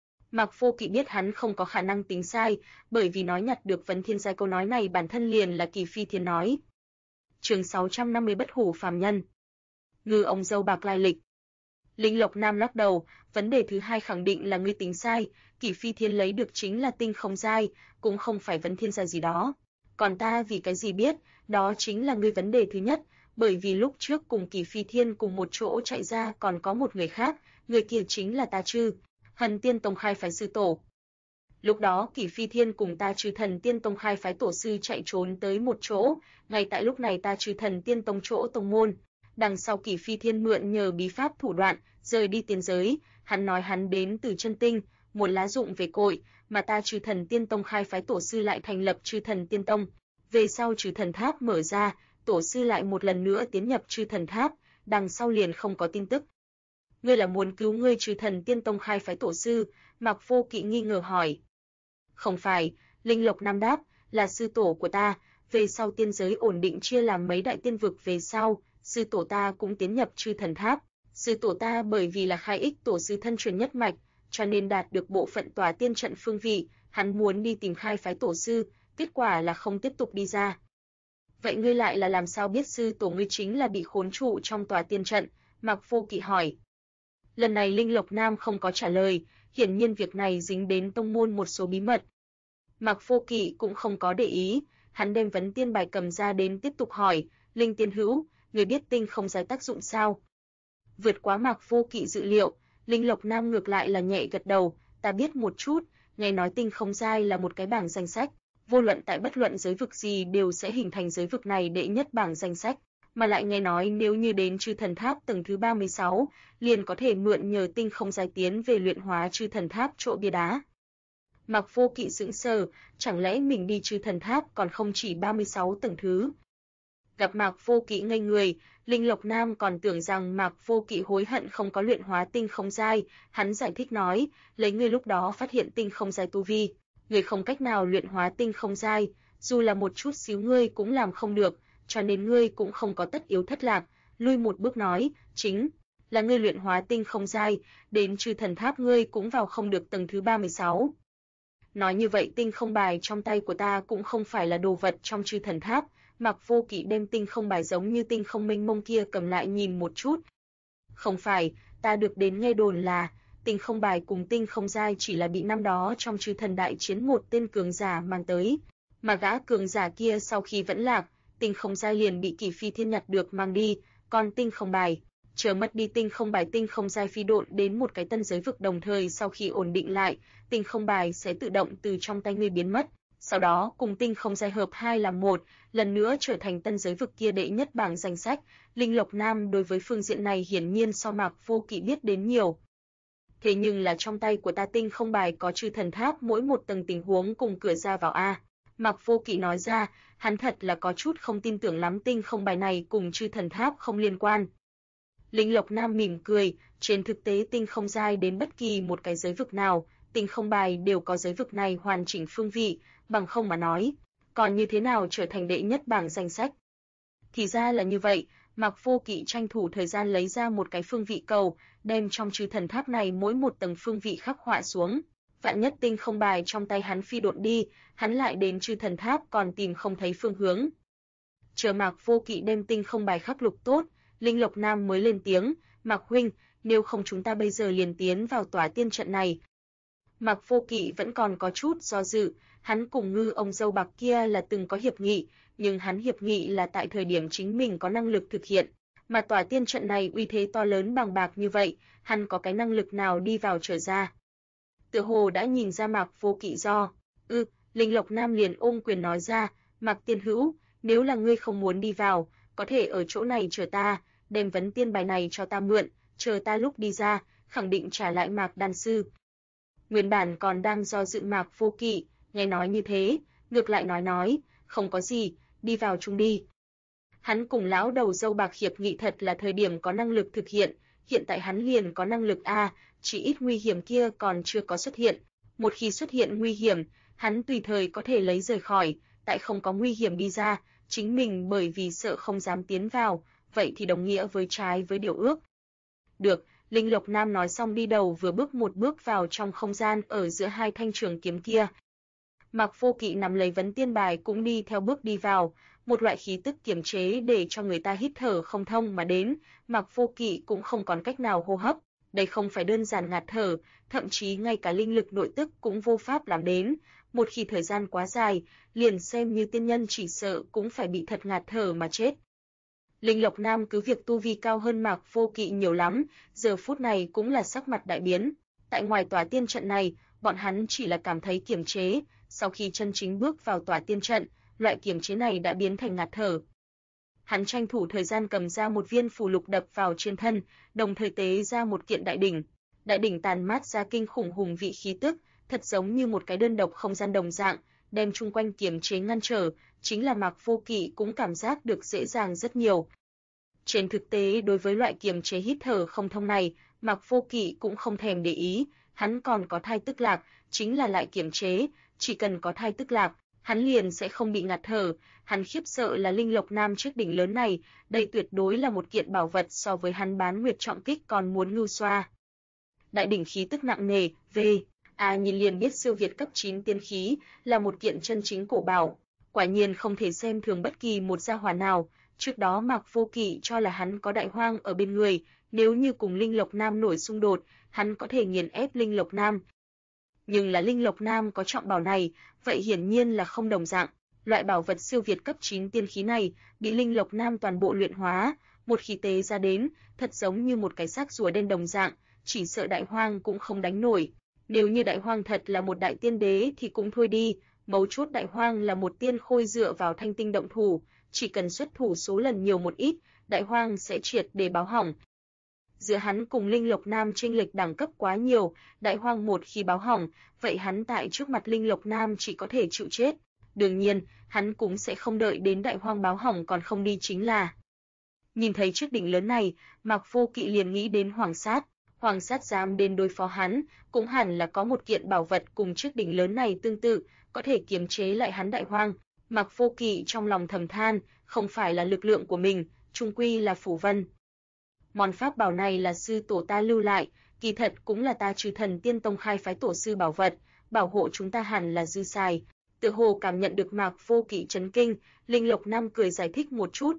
A: Mạc Vô Kỵ biết hắn không có khả năng tính sai, bởi vì nói nhặt được vấn thiên giai câu nói này bản thân liền là Kỳ Phi Thiên nói. Chương 650 Bất Hủ phàm nhân. Ngư ông dâu bạc lai lịch. Linh Lộc Nam lắc đầu, vấn đề thứ hai khẳng định là ngươi tính sai, Kỳ Phi Thiên lấy được chính là tinh không giai, cũng không phải vấn thiên giai gì đó. Còn ta vì cái gì biết, đó chính là ngươi vấn đề thứ nhất, bởi vì lúc trước cùng Kỳ Phi Thiên cùng một chỗ chạy ra còn có một người khác, người kia chính là ta Chư Thần Tiên Tông khai phái sư tổ. Lúc đó Kỳ Phi Thiên cùng ta Chư Thần Tiên Tông khai phái tổ sư chạy trốn tới một chỗ, ngay tại lúc này ta Chư Thần Tiên Tông chỗ tông môn. Đằng sau Kỳ Phi Thiên mượn nhờ bí pháp thủ đoạn, rời đi tiên giới, hắn nói hắn đến từ chân tinh, một lá dụng về cội, mà ta Chư Thần Tiên Tông khai phái tổ sư lại thành lập Chư Thần Tiên Tông. Về sau Chư Thần Tháp mở ra, tổ sư lại một lần nữa tiến nhập Chư Thần Tháp, đằng sau liền không có tin tức. Ngươi là muốn cứu ngươi Chư Thần Tiên Tông khai phái tổ sư? Mạc Vô Kỵ nghi ngờ hỏi. Không phải, Linh Lộc Nam đáp, là sư tổ của ta, về sau tiên giới ổn định chia làm mấy đại tiên vực về sau, sư tổ ta cũng tiến nhập Chư Thần Tháp. Sư tổ ta bởi vì là khai ích tổ sư thân truyền nhất mạch, cho nên đạt được bộ phận tỏa tiên trận phương vị, hắn muốn đi tìm khai phái tổ sư, kết quả là không tiếp tục đi ra. Vậy ngươi lại là làm sao biết sư tổ ngươi chính là bị khốn trụ trong tỏa tiên trận? Mạc Vô Kỵ hỏi. Lần này Linh Lộc Nam không có trả lời, hiển nhiên việc này dính đến tông môn một số bí mật. Mạc Vô Kỵ cũng không có để ý, hắn đem vấn tiên bài cầm ra đến tiếp tục hỏi, Linh Tiên Hữu, người biết tinh không giai tác dụng sao? Vượt quá Mạc Vô Kỵ dự liệu, Linh Lộc Nam ngược lại là nhẹ gật đầu, ta biết một chút, nghe nói tinh không giai là một cái bảng danh sách, vô luận tại bất luận giới vực gì đều sẽ hình thành giới vực này đệ nhất bảng danh sách, mà lại nghe nói nếu như đến Chư Thần Tháp tầng thứ 36, liền có thể mượn nhờ tinh không giai tiến về luyện hóa Chư Thần Tháp chỗ bia đá. Mạc Vô Kỵ sững sờ, chẳng lẽ mình đi Chư Thần Tháp còn không chỉ 36 tầng thứ? Gặp Mạc Vô Kỵ ngây người, Linh Lộc Nam còn tưởng rằng Mạc Vô Kỵ hối hận không có luyện hóa tinh không giai, hắn giải thích nói, lấy ngươi lúc đó phát hiện tinh không giai tu vi, ngươi không cách nào luyện hóa tinh không giai, dù là một chút xíu ngươi cũng làm không được, cho nên ngươi cũng không có tất yếu thất lạc, lui một bước nói, chính là ngươi luyện hóa tinh không giai, đến Chư Thần Tháp ngươi cũng vào không được tầng thứ 36. Nói như vậy tinh không bài trong tay của ta cũng không phải là đồ vật trong chư thần tháp. Mạc Vô Kỵ đem tinh không bài giống như tinh không mênh mông kia cầm lại nhìn một chút. Không phải, ta được đến nghe đồn là tinh không bài cùng tinh không giai chỉ là bị năm đó trong chư thần đại chiến một tên cường giả mang tới, mà gã cường giả kia sau khi vẫn lạc, tinh không giai liền bị Kỷ Phi Thiên nhặt được mang đi, còn tinh không bài, chờ mất đi tinh không bài tinh không giai phi độn đến một cái tân giới vực, đồng thời sau khi ổn định lại, tinh không bài sẽ tự động từ trong tay ngươi biến mất, sau đó cùng tinh không giai hợp hai làm một, lần nữa trở thành tân giới vực kia đệ nhất bảng danh sách. Linh Lộc Nam đối với phương diện này hiển nhiên so Mạc Vô Kỵ biết đến nhiều. Thế nhưng là trong tay của ta tinh không bài có chư thần tháp mỗi một tầng tình huống cùng cửa ra vào a. Mạc Vô Kỵ nói ra, hắn thật là có chút không tin tưởng lắm tinh không bài này cùng chư thần tháp không liên quan. Linh Lộc Nam mỉm cười, trên thực tế tinh không giai đến bất kỳ một cái giới vực nào, tinh không bài đều có giới vực này hoàn chỉnh phương vị, bằng không mà nói, còn như thế nào trở thành đệ nhất bảng danh sách. Thì ra là như vậy, Mạc Vô Kỵ tranh thủ thời gian lấy ra một cái phương vị cầu, đem trong chư thần tháp này mỗi một tầng phương vị khắc họa xuống. Vạn nhất tinh không bài trong tay hắn phi độn đi, hắn lại đến chư thần tháp còn tìm không thấy phương hướng. Chờ Mạc Vô Kỵ đem tinh không bài khắc lục tốt, Linh Lộc Nam mới lên tiếng, Mạc huynh, nếu không chúng ta bây giờ liền tiến vào tòa tiên trận này. Mạc Vô Kỵ vẫn còn có chút do dự, hắn cùng Ngư ông dâu bạc kia là từng có hiệp nghị, nhưng hắn hiệp nghị là tại thời điểm chính mình có năng lực thực hiện, mà tòa tiên trận này uy thế to lớn bằng bạc như vậy, hắn có cái năng lực nào đi vào trở ra. Tựa hồ đã nhìn ra Mạc Vô Kỵ do, Linh Lộc Nam liền ôm quyền nói ra, Mạc tiên hữu, nếu là ngươi không muốn đi vào, có thể ở chỗ này chờ ta, đem vấn tiên bài này cho ta mượn, chờ ta lúc đi ra, khẳng định trả lại Mạc đan sư. Nguyên bản còn đang do dự Mạc Vô Kỵ, nghe nói như thế, ngược lại nói, không có gì, đi vào chung đi. Hắn cùng lão đầu dâu bạc hiệp nghị thật là thời điểm có năng lực thực hiện, hiện tại hắn liền có năng lực chỉ ít nguy hiểm kia còn chưa có xuất hiện. Một khi xuất hiện nguy hiểm, hắn tùy thời có thể lấy rời khỏi, tại không có nguy hiểm đi ra, chính mình bởi vì sợ không dám tiến vào, vậy thì đồng nghĩa với trái với điều ước. Được, Linh Lộc Nam nói xong đi đầu vừa bước một bước vào trong không gian ở giữa hai thanh trường kiếm kia. Mạc Vô Kỵ nắm lấy vấn tiên bài cũng đi theo bước đi vào, một loại khí tức kiềm chế để cho người ta hít thở không thông mà đến, Mạc Vô Kỵ cũng không còn cách nào hô hấp, đây không phải đơn giản ngạt thở, thậm chí ngay cả linh lực nội tức cũng vô pháp làm đến, một khi thời gian quá dài, liền xem như tiên nhân chỉ sợ cũng phải bị thật ngạt thở mà chết. Linh Lộc Nam cứ việc tu vi cao hơn Mạc Vô Kỵ nhiều lắm, giờ phút này cũng là sắc mặt đại biến. Tại ngoài tòa tiên trận này, bọn hắn chỉ là cảm thấy kiềm chế, sau khi chân chính bước vào tòa tiên trận, loại kiềm chế này đã biến thành ngạt thở. Hắn tranh thủ thời gian cầm ra một viên phù lục đập vào trên thân, đồng thời tế ra một kiện đại đỉnh. Đại đỉnh tàn mát ra kinh khủng hùng vị khí tức, thật giống như một cái đơn độc không gian đồng dạng, đem chung quanh kiềm chế ngăn trở, chính là Mạc Vô Kỵ cũng cảm giác được dễ dàng rất nhiều. Trên thực tế đối với loại kiềm chế hít thở không thông này, Mạc Vô Kỵ cũng không thèm để ý, hắn còn có thai tức lạc, chính là lại kiềm chế, chỉ cần có thai tức lạc, hắn liền sẽ không bị ngạt thở, hắn khiếp sợ là Linh Lộc Nam chiếc đỉnh lớn này, đây tuyệt đối là một kiện bảo vật so với hắn bán nguyệt trọng kích còn muốn ngưu xoa. Đại đỉnh khí tức nặng nề, nhìn liền biết siêu việt cấp 9 tiên khí, là một kiện chân chính cổ bảo, quả nhiên không thể xem thường bất kỳ một gia hỏa nào. Trước đó Mạc Vô Kỵ cho là hắn có đại hoang ở bên người, nếu như cùng Linh Lộc Nam nổi xung đột, hắn có thể nghiền ép Linh Lộc Nam. Nhưng là Linh Lộc Nam có trọng bảo này, vậy hiển nhiên là không đồng dạng. Loại bảo vật siêu việt cấp 9 tiên khí này, bị Linh Lộc Nam toàn bộ luyện hóa, một khi tế ra đến, thật giống như một cái xác rùa đen đồng dạng, chỉ sợ đại hoang cũng không đánh nổi. Nếu như đại hoang thật là một đại tiên đế thì cũng thôi đi, mấu chốt đại hoang là một tiên khôi dựa vào thanh tinh động thủ, chỉ cần xuất thủ số lần nhiều một ít, đại hoang sẽ triệt để báo hỏng. Giữa hắn cùng Linh Lộc Nam chênh lệch đẳng cấp quá nhiều, đại hoang một khi báo hỏng, vậy hắn tại trước mặt Linh Lộc Nam chỉ có thể chịu chết. Đương nhiên, hắn cũng sẽ không đợi đến đại hoang báo hỏng còn không đi chính là. Nhìn thấy chiếc đỉnh lớn này, Mạc Vô Kỵ liền nghĩ đến Hoàng Sát. Hoàng Sát dám đến đối phó hắn, cũng hẳn là có một kiện bảo vật cùng chiếc đỉnh lớn này tương tự, có thể kiềm chế lại hắn đại hoang. Mạc Vô Kỵ trong lòng thầm than, không phải là lực lượng của mình, chung quy là phù vân. Món pháp bảo này là sư tổ ta lưu lại, kỳ thật cũng là ta Trừ Thần Tiên Tông khai phái tổ sư bảo vật, bảo hộ chúng ta hẳn là dư xài. Tựa hồ cảm nhận được Mạc Vô Kỵ chấn kinh, Linh Lộc Nam cười giải thích một chút.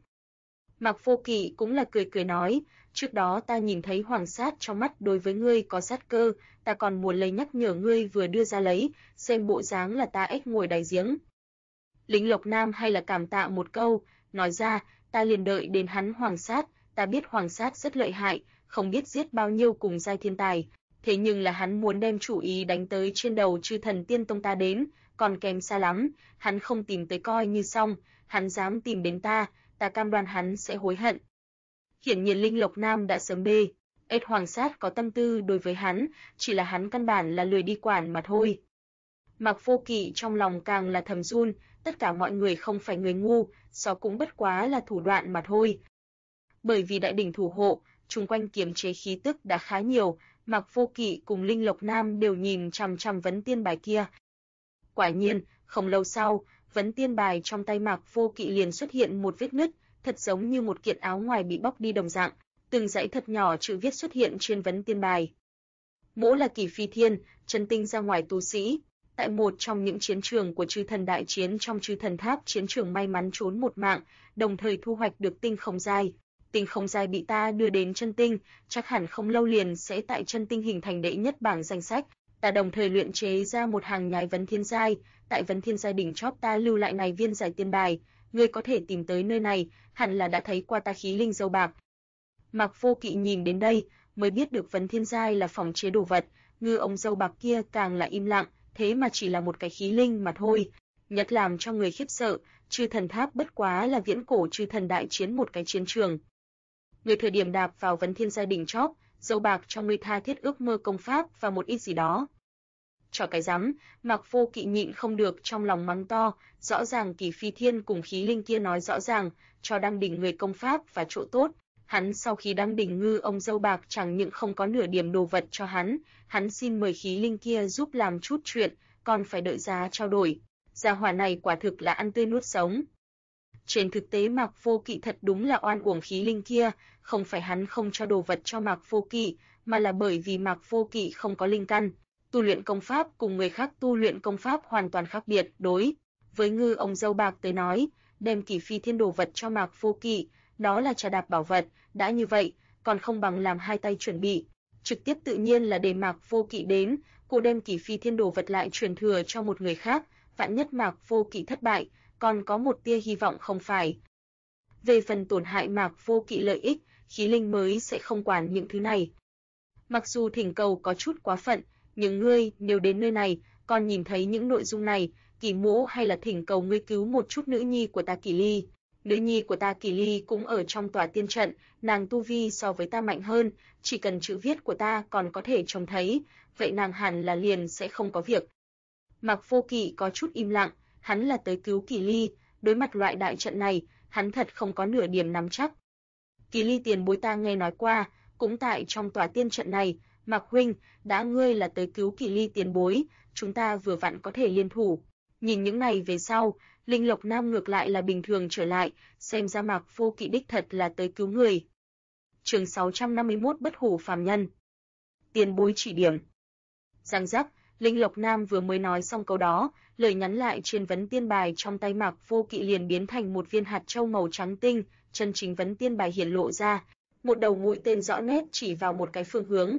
A: Mạc Vô Kỵ cũng là cười cười nói, trước đó ta nhìn thấy Hoàng Sát trong mắt đối với ngươi có sát cơ, ta còn muốn lấy nhắc nhở ngươi vừa đưa ra lấy, xem bộ dáng là ta ếch ngồi đáy giếng. Linh Lộc Nam hay là cảm tạ một câu, nói ra, ta liền đợi đến hắn Hoàng Sát, ta biết Hoàng Sát rất lợi hại, không biết giết bao nhiêu cùng giai thiên tài, thế nhưng là hắn muốn đem chủ ý đánh tới trên đầu Chư Thần Tiên Tông ta đến, còn kém xa lắm, hắn không tìm tới coi như xong, hắn dám tìm đến ta cam đoan hắn sẽ hối hận. Hiển nhiên Linh Lộc Nam đã sớm bê, ếch Hoàng Sát có tâm tư đối với hắn, chỉ là hắn căn bản là lười đi quản mà thôi. Mạc Vô Kỵ trong lòng càng là thầm run, tất cả mọi người không phải người ngu, đó cũng bất quá là thủ đoạn mà thôi. Bởi vì đại đỉnh thủ hộ, chung quanh kiềm chế khí tức đã khá nhiều, Mạc Vô Kỵ cùng Linh Lộc Nam đều nhìn chằm chằm vấn tiên bài kia. Quả nhiên, không lâu sau, vấn tiên bài trong tay Mạc Vô Kỵ liền xuất hiện một vết nứt, thật giống như một kiện áo ngoài bị bóc đi đồng dạng, từng dãy thật nhỏ chữ viết xuất hiện trên vấn tiên bài. Mỗ là Kỷ Phi Thiên, chân tinh ra ngoài tu sĩ, tại một trong những chiến trường của Chư Thần đại chiến trong Chư Thần Tháp chiến trường may mắn trốn một mạng, đồng thời thu hoạch được tinh không giai. Tinh không giai bị ta đưa đến chân tinh, chắc hẳn không lâu liền sẽ tại chân tinh hình thành đệ nhất bảng danh sách. Ta đồng thời luyện chế ra một hàng nhái vấn thiên giai, tại vấn thiên giai đỉnh chóp ta lưu lại này viên giải tiên bài, ngươi có thể tìm tới nơi này, hẳn là đã thấy qua ta khí linh dâu bạc. Mạc Vô Kỵ nhìn đến đây, mới biết được vấn thiên giai là phòng chế đồ vật, ngư ông dâu bạc kia càng là im lặng, thế mà chỉ là một cái khí linh mà thôi. Nhất làm cho người khiếp sợ, Chư Thần Tháp bất quá là viễn cổ chư thần đại chiến một cái chiến trường. Người thời điểm đạp vào vấn thiên giai đỉnh chóp, dâu bạc trong ngươi tha thiết ước mơ công pháp và một ít gì đó. Cho cái rắm, Mạc Vô Kỵ nhịn không được trong lòng mắng to, rõ ràng Kỷ Phi Thiên cùng khí linh kia nói rõ ràng, cho đăng đỉnh người công pháp và chỗ tốt. Hắn sau khi đăng đỉnh ngư ông dâu bạc chẳng những không có nửa điểm đồ vật cho hắn xin mời khí linh kia giúp làm chút chuyện, còn phải đợi giá trao đổi. Gia hỏa này quả thực là ăn tươi nuốt sống. Trên thực tế Mạc Vô Kỵ thật đúng là oan uổng khí linh kia, không phải hắn không cho đồ vật cho Mạc Vô Kỵ, mà là bởi vì Mạc Vô Kỵ không có linh căn. Tu luyện công pháp cùng người khác tu luyện công pháp hoàn toàn khác biệt, đối với ngư ông dâu bạc tới nói, đem Kỷ Phi Thiên đồ vật cho Mạc Vô Kỵ, đó là trà đạp bảo vật, đã như vậy, còn không bằng làm hai tay chuẩn bị, trực tiếp tự nhiên là để Mạc Vô Kỵ đến, cô đem Kỷ Phi Thiên đồ vật lại truyền thừa cho một người khác, vạn nhất Mạc Vô Kỵ thất bại, còn có một tia hy vọng không phải. Về phần tổn hại Mạc Vô Kỵ lợi ích, khí linh mới sẽ không quản những thứ này. Mặc dù thỉnh cầu có chút quá phận, nhưng ngươi nếu đến nơi này, còn nhìn thấy những nội dung này, Kỷ Mỗ hay là thỉnh cầu ngươi cứu một chút nữ nhi của ta Kỷ Ly. Nữ nhi của ta Kỷ Ly cũng ở trong tòa tiên trận, nàng tu vi so với ta mạnh hơn, chỉ cần chữ viết của ta còn có thể trông thấy, vậy nàng hẳn là liền sẽ không có việc. Mạc Vô Kỵ có chút im lặng, hắn là tới cứu Kỷ Ly, đối mặt loại đại trận này, hắn thật không có nửa điểm nắm chắc. Kỷ Ly tiền bối ta nghe nói qua, cũng tại trong tòa tiên trận này, Mạc huynh, đã ngươi là tới cứu Kỷ Ly tiền bối, chúng ta vừa vặn có thể liên thủ. Nhìn những này về sau, Linh Lộc Nam ngược lại là bình thường trở lại, xem ra Mạc Vô Kỵ đích thật là tới cứu người. Chương 651 Bất hủ phàm nhân. Tiền bối chỉ điểm. Răng rắc, Linh Lộc Nam vừa mới nói xong câu đó, lời nhắn lại trên vấn tiên bài trong tay Mạc Vô Kỵ liền biến thành một viên hạt châu màu trắng tinh, chân chính vấn tiên bài hiển lộ ra, một đầu mũi tên rõ nét chỉ vào một cái phương hướng.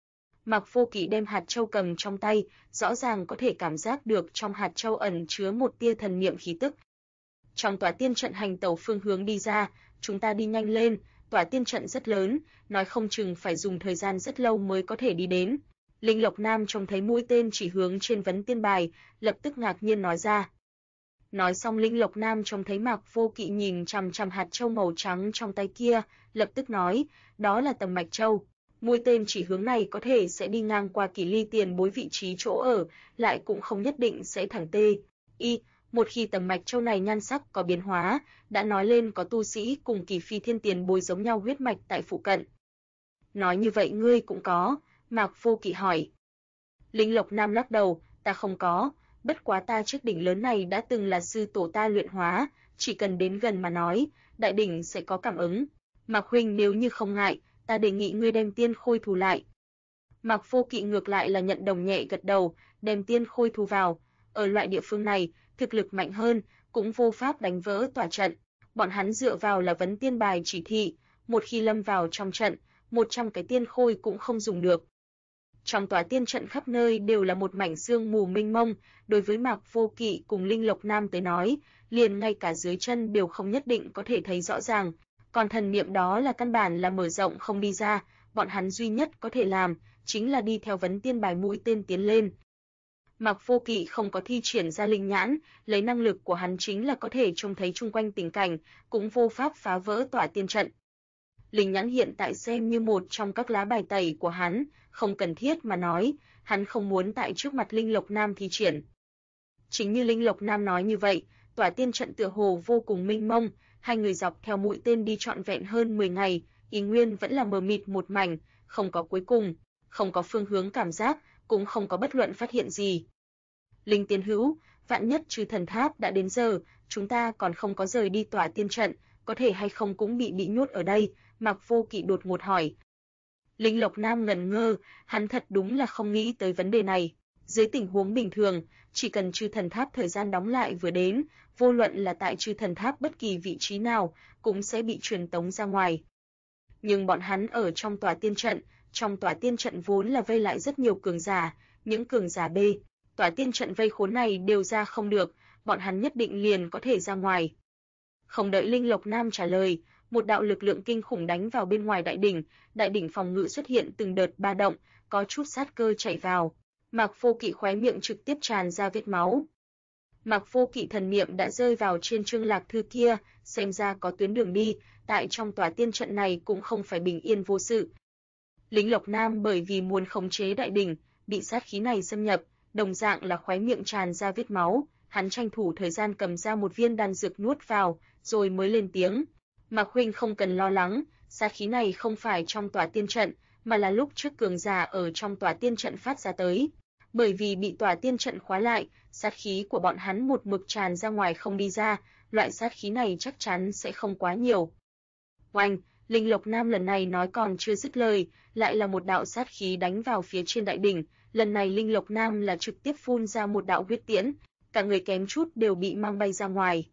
A: Mạc Vô Kỵ đem hạt châu cầm trong tay, rõ ràng có thể cảm giác được trong hạt châu ẩn chứa một tia thần niệm khí tức. Trong tòa tiên trận hành tẩu phương hướng đi ra, chúng ta đi nhanh lên, tòa tiên trận rất lớn, nói không chừng phải dùng thời gian rất lâu mới có thể đi đến. Linh Lộc Nam trông thấy mũi tên chỉ hướng trên vấn tiên bài, lập tức ngạc nhiên nói ra. Nói xong Linh Lộc Nam trông thấy Mạc Vô Kỵ nhìn chằm chằm hạt châu màu trắng trong tay kia, lập tức nói, đó là tầm mạch châu. Mũi tên chỉ hướng này có thể sẽ đi ngang qua Kỷ Ly tiền bối vị trí chỗ ở, lại cũng không nhất định sẽ thẳng tê. Một khi tầm mạch châu này nhan sắc có biến hóa, đã nói lên có tu sĩ cùng Kỷ Phi Thiên tiền bối giống nhau huyết mạch tại phụ cận. Nói như vậy ngươi cũng có, Mạc Vô Kỵ hỏi. Linh Lộc Nam lắc đầu, ta không có, bất quá ta trước đỉnh lớn này đã từng là sư tổ ta luyện hóa, chỉ cần đến gần mà nói, đại đỉnh sẽ có cảm ứng. Mạc huynh nếu như không ngại, ta đề nghị ngươi đem tiên khôi thủ lại. Mạc Vô Kỵ ngược lại là nhận đồng nhẹ gật đầu, đem tiên khôi thu vào. Ở loại địa phương này, thực lực mạnh hơn cũng vô pháp đánh vỡ tỏa trận. Bọn hắn dựa vào là vấn tiên bài chỉ thị, một khi lâm vào trong trận, 100 cái tiên khôi cũng không dùng được. Trong tòa tiên trận khắp nơi đều là một mảnh sương mù mênh mông, đối với Mạc Vô Kỵ cùng Linh Lộc Nam tới nói, liền ngay cả dưới chân đều không nhất định có thể thấy rõ ràng, còn thần niệm đó là căn bản là mở rộng không đi ra, bọn hắn duy nhất có thể làm chính là đi theo vấn tiên bài mũi tên tiến lên. Mạc Vô Kỵ không có thi triển ra linh nhãn, lấy năng lực của hắn chính là có thể trông thấy chung quanh tình cảnh, cũng vô pháp phá vỡ tỏa tiên trận. Linh nhãn hiện tại xem như một trong các lá bài tẩy của hắn, không cần thiết mà nói, hắn không muốn tại trước mặt Linh Lộc Nam thi triển. Chính như Linh Lộc Nam nói như vậy, tỏa tiên trận tựa hồ vô cùng mênh mông, hai người dọc theo mũi tên đi trọn vẹn hơn 10 ngày, ý nguyên vẫn là mờ mịt một mảnh, không có cuối cùng, không có phương hướng cảm giác, cũng không có bất luận phát hiện gì. Linh Tiên Hữu, vạn nhất Chư Thần Tháp đã đến giờ, chúng ta còn không có rời đi tỏa tiên trận, có thể hay không cũng bị nhốt ở đây, Mạc Vô Kỵ đột ngột hỏi. Linh Lộc Nam ngẩn ngơ, hắn thật đúng là không nghĩ tới vấn đề này. Dưới tình huống bình thường, chỉ cần Chư Thần Tháp thời gian đóng lại vừa đến, vô luận là tại Chư Thần Tháp bất kỳ vị trí nào, cũng sẽ bị truyền tống ra ngoài. Nhưng bọn hắn ở trong tòa tiên trận vốn là vây lại rất nhiều cường giả, những cường giả B, tòa tiên trận vây khốn này đều ra không được, bọn hắn nhất định liền có thể ra ngoài. Không đợi Linh Lộc Nam trả lời, một đạo lực lượng kinh khủng đánh vào bên ngoài đại đỉnh phòng ngự xuất hiện từng đợt ba động, có chút sát cơ chảy vào. Mạc Vô Kỵ khóe miệng trực tiếp tràn ra vết máu. Mạc Vô Kỵ thần niệm đã rơi vào trên chương lạc thư kia, xem ra có tuyến đường đi, tại trong tòa tiên trận này cũng không phải bình yên vô sự. Linh Lộc Nam bởi vì muốn khống chế đại đỉnh, bị sát khí này xâm nhập, đồng dạng là khóe miệng tràn ra vết máu, hắn tranh thủ thời gian cầm ra một viên đan dược nuốt vào, rồi mới lên tiếng. Mạc huynh không cần lo lắng, sát khí này không phải trong tòa tiên trận, mà là lúc trước cường giả ở trong tòa tiên trận phát ra tới. Bởi vì bị tòa tiên trận khóa lại, sát khí của bọn hắn một mực tràn ra ngoài không đi ra, loại sát khí này chắc chắn sẽ không quá nhiều. Oanh, Linh Lộc Nam lần này nói còn chưa dứt lời, lại là một đạo sát khí đánh vào phía trên đại đỉnh, lần này Linh Lộc Nam là trực tiếp phun ra một đạo huyết tiễn, cả người kém chút đều bị mang bay ra ngoài.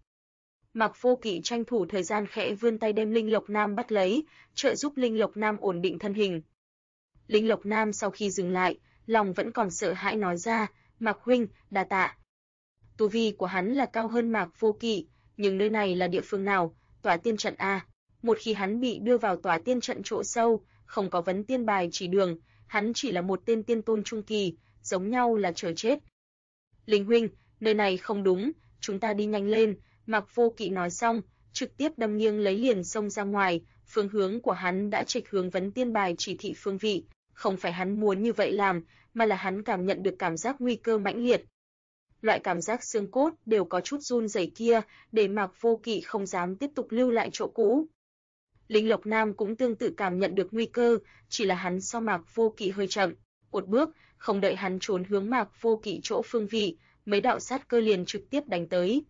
A: Mạc Vô Kỵ tranh thủ thời gian khẽ vươn tay đem Linh Lộc Nam bắt lấy, trợ giúp Linh Lộc Nam ổn định thân hình. Linh Lộc Nam sau khi dừng lại, lòng vẫn còn sợ hãi nói ra, Mạc huynh, đa tạ. Tu vi của hắn là cao hơn Mạc Vô Kỵ, nhưng nơi này là địa phương nào? Tòa tiên trận a. Một khi hắn bị đưa vào tòa tiên trận chỗ sâu, không có vấn tiên bài chỉ đường, hắn chỉ là một tên tiên tôn trung kỳ, giống nhau là chờ chết. Linh huynh, nơi này không đúng, chúng ta đi nhanh lên. Mạc Vô Kỵ nói xong, trực tiếp đâm nghiêng lấy liền xông ra ngoài, phương hướng của hắn đã chệch hướng vấn tiên bài chỉ thị phương vị, không phải hắn muốn như vậy làm, mà là hắn cảm nhận được cảm giác nguy cơ mãnh liệt. Loại cảm giác xương cốt đều có chút run rẩy kia, để Mạc Vô Kỵ không dám tiếp tục lưu lại chỗ cũ. Linh Lộc Nam cũng tương tự cảm nhận được nguy cơ, chỉ là hắn so Mạc Vô Kỵ hơi chậm, một bước, không đợi hắn trốn hướng Mạc Vô Kỵ chỗ phương vị, mấy đạo sát cơ liền trực tiếp đánh tới.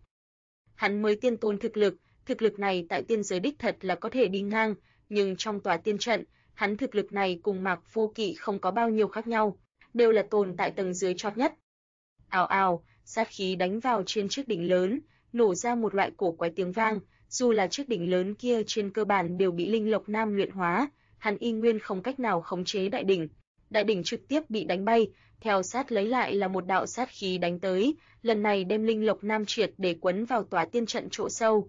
A: Hắn mới tiên tôn thực lực này tại tiên giới đích thật là có thể đi ngang, nhưng trong tòa tiên trận, hắn thực lực này cùng Mạc Vô Kỵ không có bao nhiêu khác nhau, đều là tồn tại tầng dưới chót nhất. Ào ào, sát khí đánh vào trên chiếc đỉnh lớn, nổ ra một loại cổ quái tiếng vang, dù là chiếc đỉnh lớn kia trên cơ bản đều bị Linh Lộc Nam luyện hóa, hắn y nguyên không cách nào khống chế đại đỉnh trực tiếp bị đánh bay, theo sát lấy lại là một đạo sát khí đánh tới, lần này đem Linh Lộc Nam triệt để quấn vào tòa tiên trận chỗ sâu.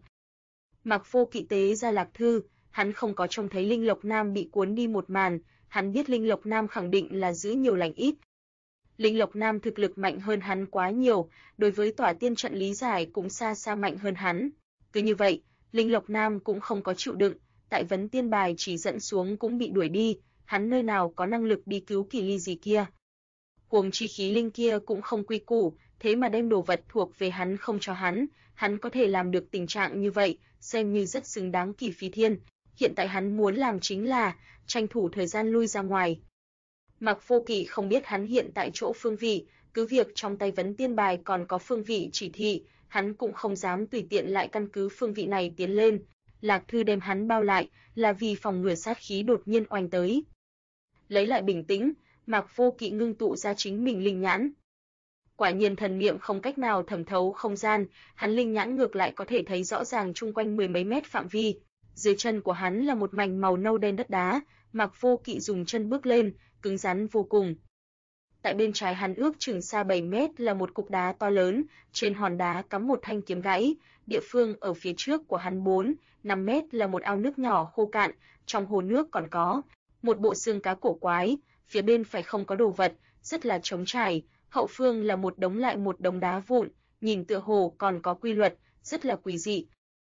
A: Mạc Vô Kỵ tế ra lạc thư, hắn không có trông thấy Linh Lộc Nam bị cuốn đi một màn, hắn biết Linh Lộc Nam khẳng định là giữ nhiều lành ít. Linh Lộc Nam thực lực mạnh hơn hắn quá nhiều, đối với tòa tiên trận lý giải cũng xa xa mạnh hơn hắn. Cứ như vậy, Linh Lộc Nam cũng không có chịu đựng, tại vấn tiên bài chỉ dẫn xuống cũng bị đuổi đi, hắn nơi nào có năng lực đi cứu Kỳ Ly gì kia. Huống chi khí linh kia cũng không quy củ, thế mà đem đồ vật thuộc về hắn không cho hắn có thể làm được tình trạng như vậy, xem như rất xứng đáng Kỳ Phi Thiên. Hiện tại hắn muốn làm chính là tranh thủ thời gian lui ra ngoài. Mạc Vô Kỵ không biết hắn hiện tại chỗ phương vị, cứ việc trong tay vấn tiên bài còn có phương vị chỉ thị, hắn cũng không dám tùy tiện lại căn cứ phương vị này tiến lên. Lạc thư đem hắn bao lại, là vì phòng ngừa sát khí đột nhiên oanh tới. Lấy lại bình tĩnh, Mạc Vô Kỵ ngưng tụ ra chính mình linh nhãn. Quả nhiên thần niệm không cách nào thẩm thấu không gian, hắn linh nhãn ngược lại có thể thấy rõ ràng chung quanh mười mấy mét phạm vi. Dưới chân của hắn là một mảnh màu nâu đen đất đá, Mạc Vô Kỵ dùng chân bước lên, cứng rắn vô cùng. Tại bên trái hắn ước chừng xa 7 mét là một cục đá to lớn, trên hòn đá cắm một thanh kiếm gãy, địa phương ở phía trước của hắn 4-5 mét là một ao nước nhỏ khô cạn, trong hồ nước còn có một bộ xương cá cổ quái, phía bên phải không có đồ vật, rất là trống trải, hậu phương là một đống lại một đống đá vụn, nhìn tựa hồ còn có quy luật, rất là quỷ dị.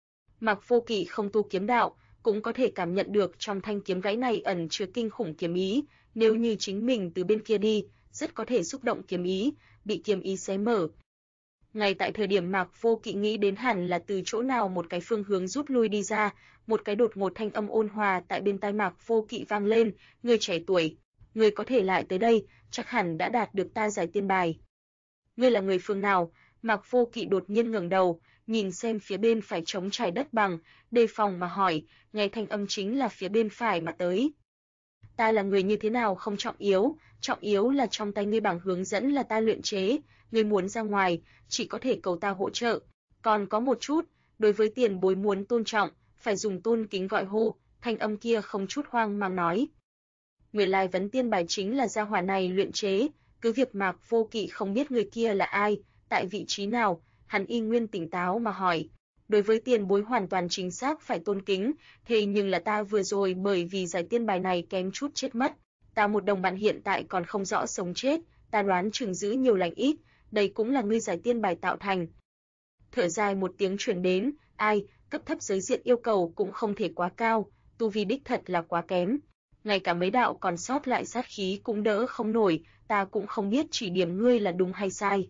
A: Mạc Vô Kỵ không tu kiếm đạo, cũng có thể cảm nhận được trong thanh kiếm gãy này ẩn chứa kinh khủng kiếm ý, nếu như chính mình từ bên kia đi, rất có thể xúc động kiếm ý, bị kiếm ý xé mở. Ngay tại thời điểm Mạc Vô Kỵ nghĩ đến hẳn là từ chỗ nào một cái phương hướng rút lui đi ra, một cái đột ngột thanh âm ôn hòa tại bên tai Mạc Vô Kỵ vang lên, "Người trẻ tuổi, người có thể lại tới đây, chắc hẳn đã đạt được ta giải tiên bài." "Ngươi là người phương nào?" Mạc Vô Kỵ đột nhiên ngẩng đầu, nhìn xem phía bên phải trống trải đất bằng, đề phòng mà hỏi, nghe thanh âm chính là phía bên phải mà tới. "Ta là người như thế nào không trọng yếu là trong tay ngươi bảng hướng dẫn là ta luyện chế, ngươi muốn ra ngoài, chỉ có thể cầu ta hỗ trợ. Còn có một chút, đối với tiền bối muốn tôn trọng, phải dùng tôn kính gọi hô." Thanh âm kia không chút hoang mang nói. Nguyên lai vấn tiên bài chính là gia hỏa này luyện chế, cứ việc Mạc Vô Kỵ không biết người kia là ai, tại vị trí nào, hắn y nguyên tỉnh táo mà hỏi. "Đối với tiền bối hoàn toàn chính xác phải tôn kính, thế nhưng là ta vừa rồi bởi vì giải tiên bài này kém chút chết mất. Ta một đồng bạn hiện tại còn không rõ sống chết, ta đoán chừng giữ nhiều lành ít, đây cũng là ngươi giải tiên bài tạo thành." Thở dài một tiếng truyền đến, "Ai, cấp thấp giới diện yêu cầu cũng không thể quá cao, tu vi đích thật là quá kém. Ngay cả mấy đạo còn sót lại sát khí cũng đỡ không nổi, ta cũng không biết chỉ điểm ngươi là đúng hay sai."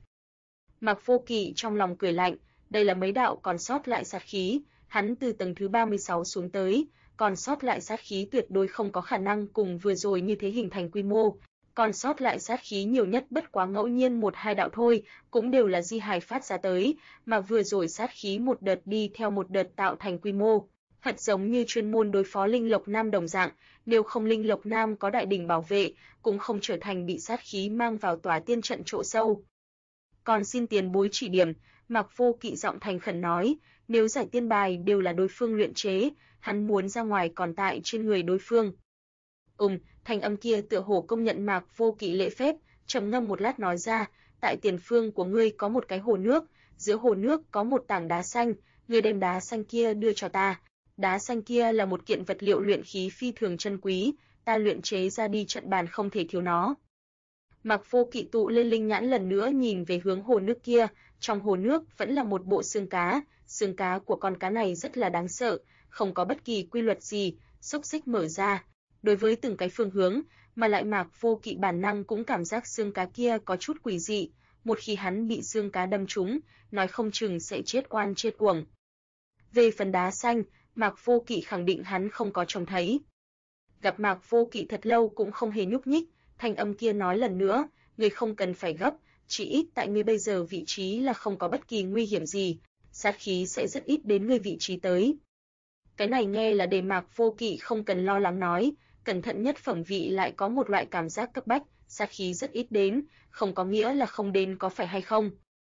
A: Mạc Vô Kỵ trong lòng cười lạnh, đây là mấy đạo còn sót lại sát khí, hắn từ tầng thứ 36 xuống tới, còn sót lại sát khí tuyệt đối không có khả năng cùng vừa rồi như thế hình thành quy mô, còn sót lại sát khí nhiều nhất bất quá ngẫu nhiên 1-2 đạo thôi, cũng đều là di hài phát ra tới, mà vừa rồi sát khí một đợt đi theo một đợt tạo thành quy mô, thật giống như chuyên môn đối phó Linh Lộc Nam đồng dạng, nếu không Linh Lộc Nam có đại đỉnh bảo vệ, cũng không trở thành bị sát khí mang vào tòa tiên trận chỗ sâu. "Còn xin tiền bối chỉ điểm." Mạc Vô Kỵ giọng thành khẩn nói, nếu giải tiên bài đều là đối phương luyện chế, hắn muốn ra ngoài còn tại trên người đối phương. Thanh âm kia tựa hồ công nhận Mạc Vô Kỵ lễ phép, trầm ngâm một lát nói ra, "Tại tiền phương của ngươi có một cái hồ nước, giữa hồ nước có một tảng đá xanh, ngươi đem đá xanh kia đưa cho ta. Đá xanh kia là một kiện vật liệu luyện khí phi thường chân quý, ta luyện chế ra đi trận bàn không thể thiếu nó." Mạc Vô Kỵ tụ lên linh nhãn lần nữa nhìn về hướng hồ nước kia, trong hồ nước vẫn là một bộ xương cá của con cá này rất là đáng sợ, không có bất kỳ quy luật gì, xúc xích mở ra. Đối với từng cái phương hướng, mà lại Mạc Vô Kỵ bản năng cũng cảm giác xương cá kia có chút quỷ dị, một khi hắn bị xương cá đâm trúng, nói không chừng sẽ chết oan chết uổng. Về phần đá xanh, Mạc Vô Kỵ khẳng định hắn không có trông thấy. Gặp Mạc Vô Kỵ thật lâu cũng không hề nhúc nhích, thanh âm kia nói lần nữa, "Ngươi không cần phải gấp, chỉ ít tại ngươi bây giờ vị trí là không có bất kỳ nguy hiểm gì, sát khí sẽ rất ít đến ngươi vị trí tới." Cái này nghe là để Mạc Vô Kỵ không cần lo lắng nói, cẩn thận nhất phẩm vị lại có một loại cảm giác cấp bách, sát khí rất ít đến, không có nghĩa là không đến có phải hay không.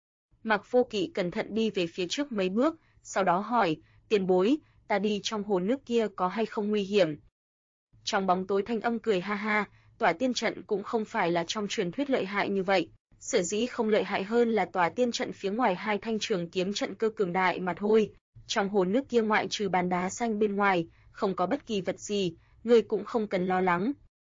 A: Mạc Vô Kỵ cẩn thận đi về phía trước mấy bước, sau đó hỏi, "Tiền bối, ta đi trong hồ nước kia có hay không nguy hiểm?" Trong bóng tối thanh âm cười ha ha, tòa tiên trận cũng không phải là trong truyền thuyết lợi hại như vậy, sở dĩ không lợi hại hơn là tòa tiên trận phía ngoài hai thanh trường kiếm trận cơ cường đại mà thôi. Trong hồ nước kia ngoại trừ bàn đá xanh bên ngoài, không có bất kỳ vật gì, ngươi cũng không cần lo lắng.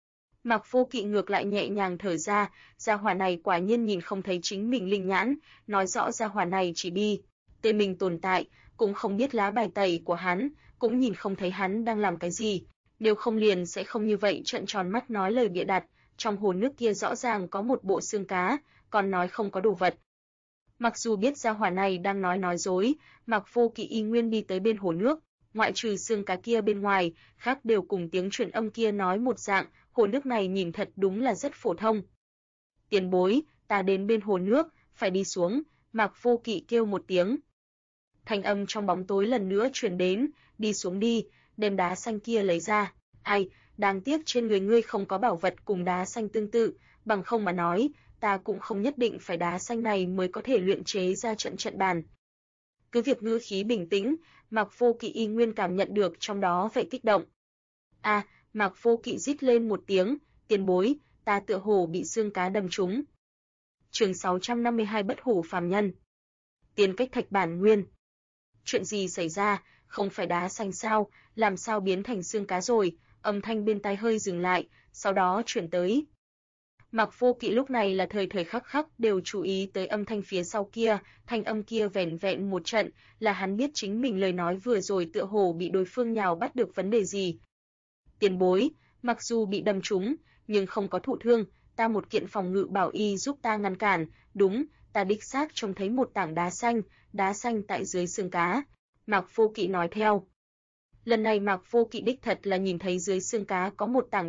A: Mạc Vô Kỵ ngược lại nhẹ nhàng thở ra, gia hỏa này quả nhiên nhìn không thấy chính mình linh nhãn, nói rõ gia hỏa này chỉ đi tên mình tồn tại, cũng không biết lá bài tẩy của hắn, cũng nhìn không thấy hắn đang làm cái gì, nếu không liền sẽ không như vậy trợn tròn mắt nói lời bịa đặt, trong hồ nước kia rõ ràng có một bộ xương cá, còn nói không có đồ vật. Mặc dù biết gia hỏa này đang nói dối, Mạc Vô Kỵ y nguyên đi tới bên hồ nước, ngoại trừ xương cá kia bên ngoài, khác đều cùng tiếng truyền âm kia nói một dạng, hồ nước này nhìn thật đúng là rất phổ thông. "Tiền bối, ta đến bên hồ nước, phải đi xuống." Mạc Vô Kỵ kêu một tiếng. Thanh âm trong bóng tối lần nữa truyền đến, "Đi xuống đi, đem đá xanh kia lấy ra." "Ai, đáng tiếc trên người ngươi không có bảo vật cùng đá xanh tương tự, bằng không mà nói, ta cũng không nhất định phải đá xanh này mới có thể luyện chế ra trận bàn. Cứ việc ngữ khí bình tĩnh, Mạc Vô Kỵ y nguyên cảm nhận được trong đó vẻ kích động. Mạc Vô Kỵ rít lên một tiếng, tiền bối, ta tựa hồ bị xương cá đâm trúng. Chương 652 Bất hủ phàm nhân. Tiên cách thạch bản nguyên. Chuyện gì xảy ra, không phải đá xanh sao, làm sao biến thành xương cá rồi? Âm thanh bên tai hơi dừng lại, sau đó chuyển tới. Mạc Vô Kỵ lúc này là thời thời khắc khắc đều chú ý tới âm thanh phía sau kia, thanh âm kia vẻn vẹn một trận, là hắn biết chính mình lời nói vừa rồi tựa hồ bị đối phương nhào bắt được vấn đề gì. Tiền bối, mặc dù bị đâm trúng, nhưng không có thụ thương, ta một kiện phòng ngự bảo y giúp ta ngăn cản, đúng, ta đích xác trông thấy một tảng đá xanh tại dưới xương cá. Mạc Vô Kỵ nói theo. Lần này Mạc Vô Kỵ đích thật là nhìn thấy dưới xương cá có một tảng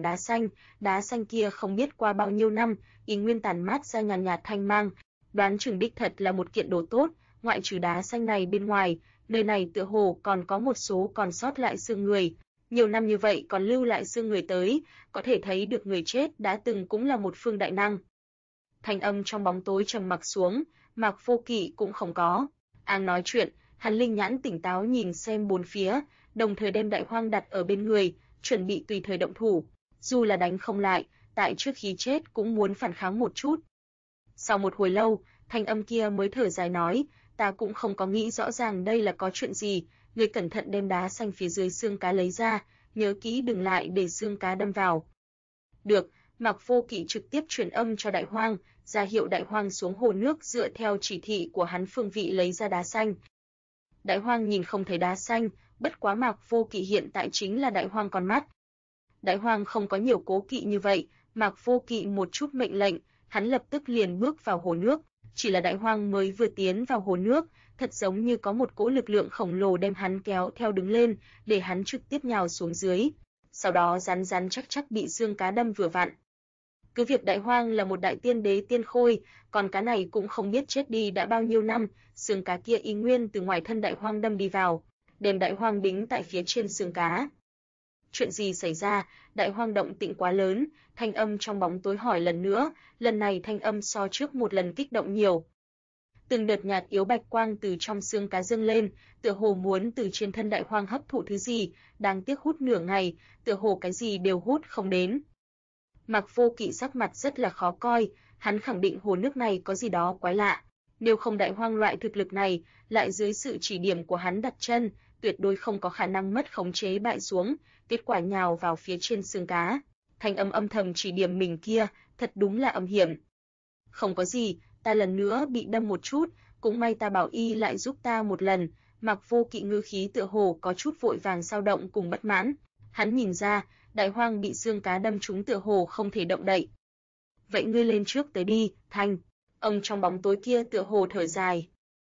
A: đá xanh kia không biết qua bao nhiêu năm, y nguyên tàn mát ra nhàn nhạt thanh mang, đoán chừng đích thật là một kiện đồ tốt, ngoại trừ đá xanh này bên ngoài, nơi này tựa hồ còn có một số còn sót lại xương người. Nhiều năm như vậy còn lưu lại xương người tới, có thể thấy được người chết đã từng cũng là một phương đại năng. Thanh âm trong bóng tối trầm mặc xuống, Mạc Vô Kỵ cũng không có. Áng nói chuyện, hắn linh nhãn tỉnh táo nhìn xem bốn phía, đồng thời đem đại hoang đặt ở bên người, chuẩn bị tùy thời động thủ. Dù là đánh không lại, tại trước khi chết cũng muốn phản kháng một chút. Sau một hồi lâu, thanh âm kia mới thở dài nói, ta cũng không có nghĩ rõ ràng đây là có chuyện gì, ngươi cẩn thận đem đá xanh phía dưới xương cá lấy ra, nhớ kỹ đừng lại để xương cá đâm vào. Được, Mạc Vô Kỵ trực tiếp truyền âm cho đại hoang, ra hiệu đại hoang xuống hồ nước dựa theo chỉ thị của hắn phương vị lấy ra đá xanh. Đại hoang nhìn không thấy đá xanh, bất quá Mạc Vô Kỵ hiện tại chính là đại hoang con mắt. Đại hoang không có nhiều cố kỵ như vậy, Mạc Vô Kỵ một chút mệnh lệnh, hắn lập tức liền bước vào hồ nước, chỉ là đại hoang mới vừa tiến vào hồ nước, thật giống như có một cỗ lực lượng khổng lồ đem hắn kéo theo đứng lên, để hắn trực tiếp nhào xuống dưới, sau đó rắn rắn chắc bị xương cá đâm vừa vặn. Cứ việc đại hoang là một đại tiên đế tiên khôi, con cá này cũng không biết chết đi đã bao nhiêu năm, xương cá kia y nguyên từ ngoài thân đại hoang đâm đi vào, đem đại hoang đính tại phía trên xương cá. Chuyện gì xảy ra? Đại hoang động tĩnh quá lớn, thanh âm trong bóng tối hỏi lần nữa, lần này thanh âm so trước một lần kích động nhiều. Từng đợt nhạt yếu bạch quang từ trong xương cá dâng lên, tựa hồ muốn từ trên thân đại hoang hấp thụ thứ gì, đáng tiếc hút nửa ngày, tựa hồ cái gì đều hút không đến. Mạc Vô Kỵ sắc mặt rất là khó coi, hắn khẳng định hồ nước này có gì đó quái lạ. Nếu không đại hoang loại thực lực này, lại dưới sự chỉ điểm của hắn đặt chân, tuyệt đối không có khả năng mất khống chế bại xuống, kết quả nhào vào phía trên xương cá. Thanh âm âm thầm chỉ điểm mình kia, thật đúng là âm hiểm. Không có gì, ta lần nữa bị đâm một chút, cũng may ta bảo y lại giúp ta một lần. Mạc Vô Kỵ ngữ khí tựa hồ có chút vội vàng dao động cùng bất mãn. Hắn nhìn ra, đại hoang bị xương cá đâm trúng tựa hồ không thể động đậy. Vậy ngươi lên trước tới đi, Thanh. Ông trong bóng tối kia tựa hồ thở dài.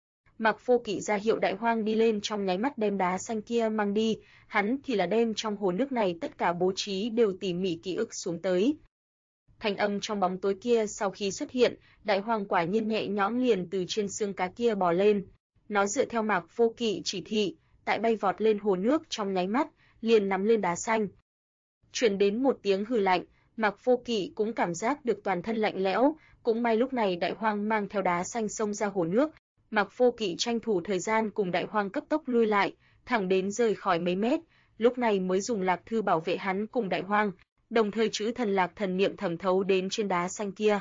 A: Mạc Vô Kỵ ra hiệu đại hoang đi lên, trong nháy mắt đem đá xanh kia mang đi, hắn thì là đem trong hồ nước này tất cả bố trí đều tỉ mỉ ký ức xuống tới. Thanh âm trong bóng tối kia sau khi xuất hiện, đại hoang quả nhiên nhẹ nhõm liền từ trên xương cá kia bò lên. Nó dựa theo Mạc Vô Kỵ chỉ thị, tại bay vọt lên hồ nước trong nháy mắt, liền nắm lên đá xanh. Truyền đến một tiếng hừ lạnh, Mạc Vô Kỵ cũng cảm giác được toàn thân lạnh lẽo, cũng may lúc này đại hoang mang theo đá xanh xông ra hồ nước. Mạc Vô Kỵ tranh thủ thời gian cùng đại hoang cấp tốc lui lại, thẳng đến rời khỏi mấy mét, lúc này mới dùng lạc thư bảo vệ hắn cùng đại hoang, đồng thời chữ thần lạc thần niệm thẩm thấu đến trên đá xanh kia.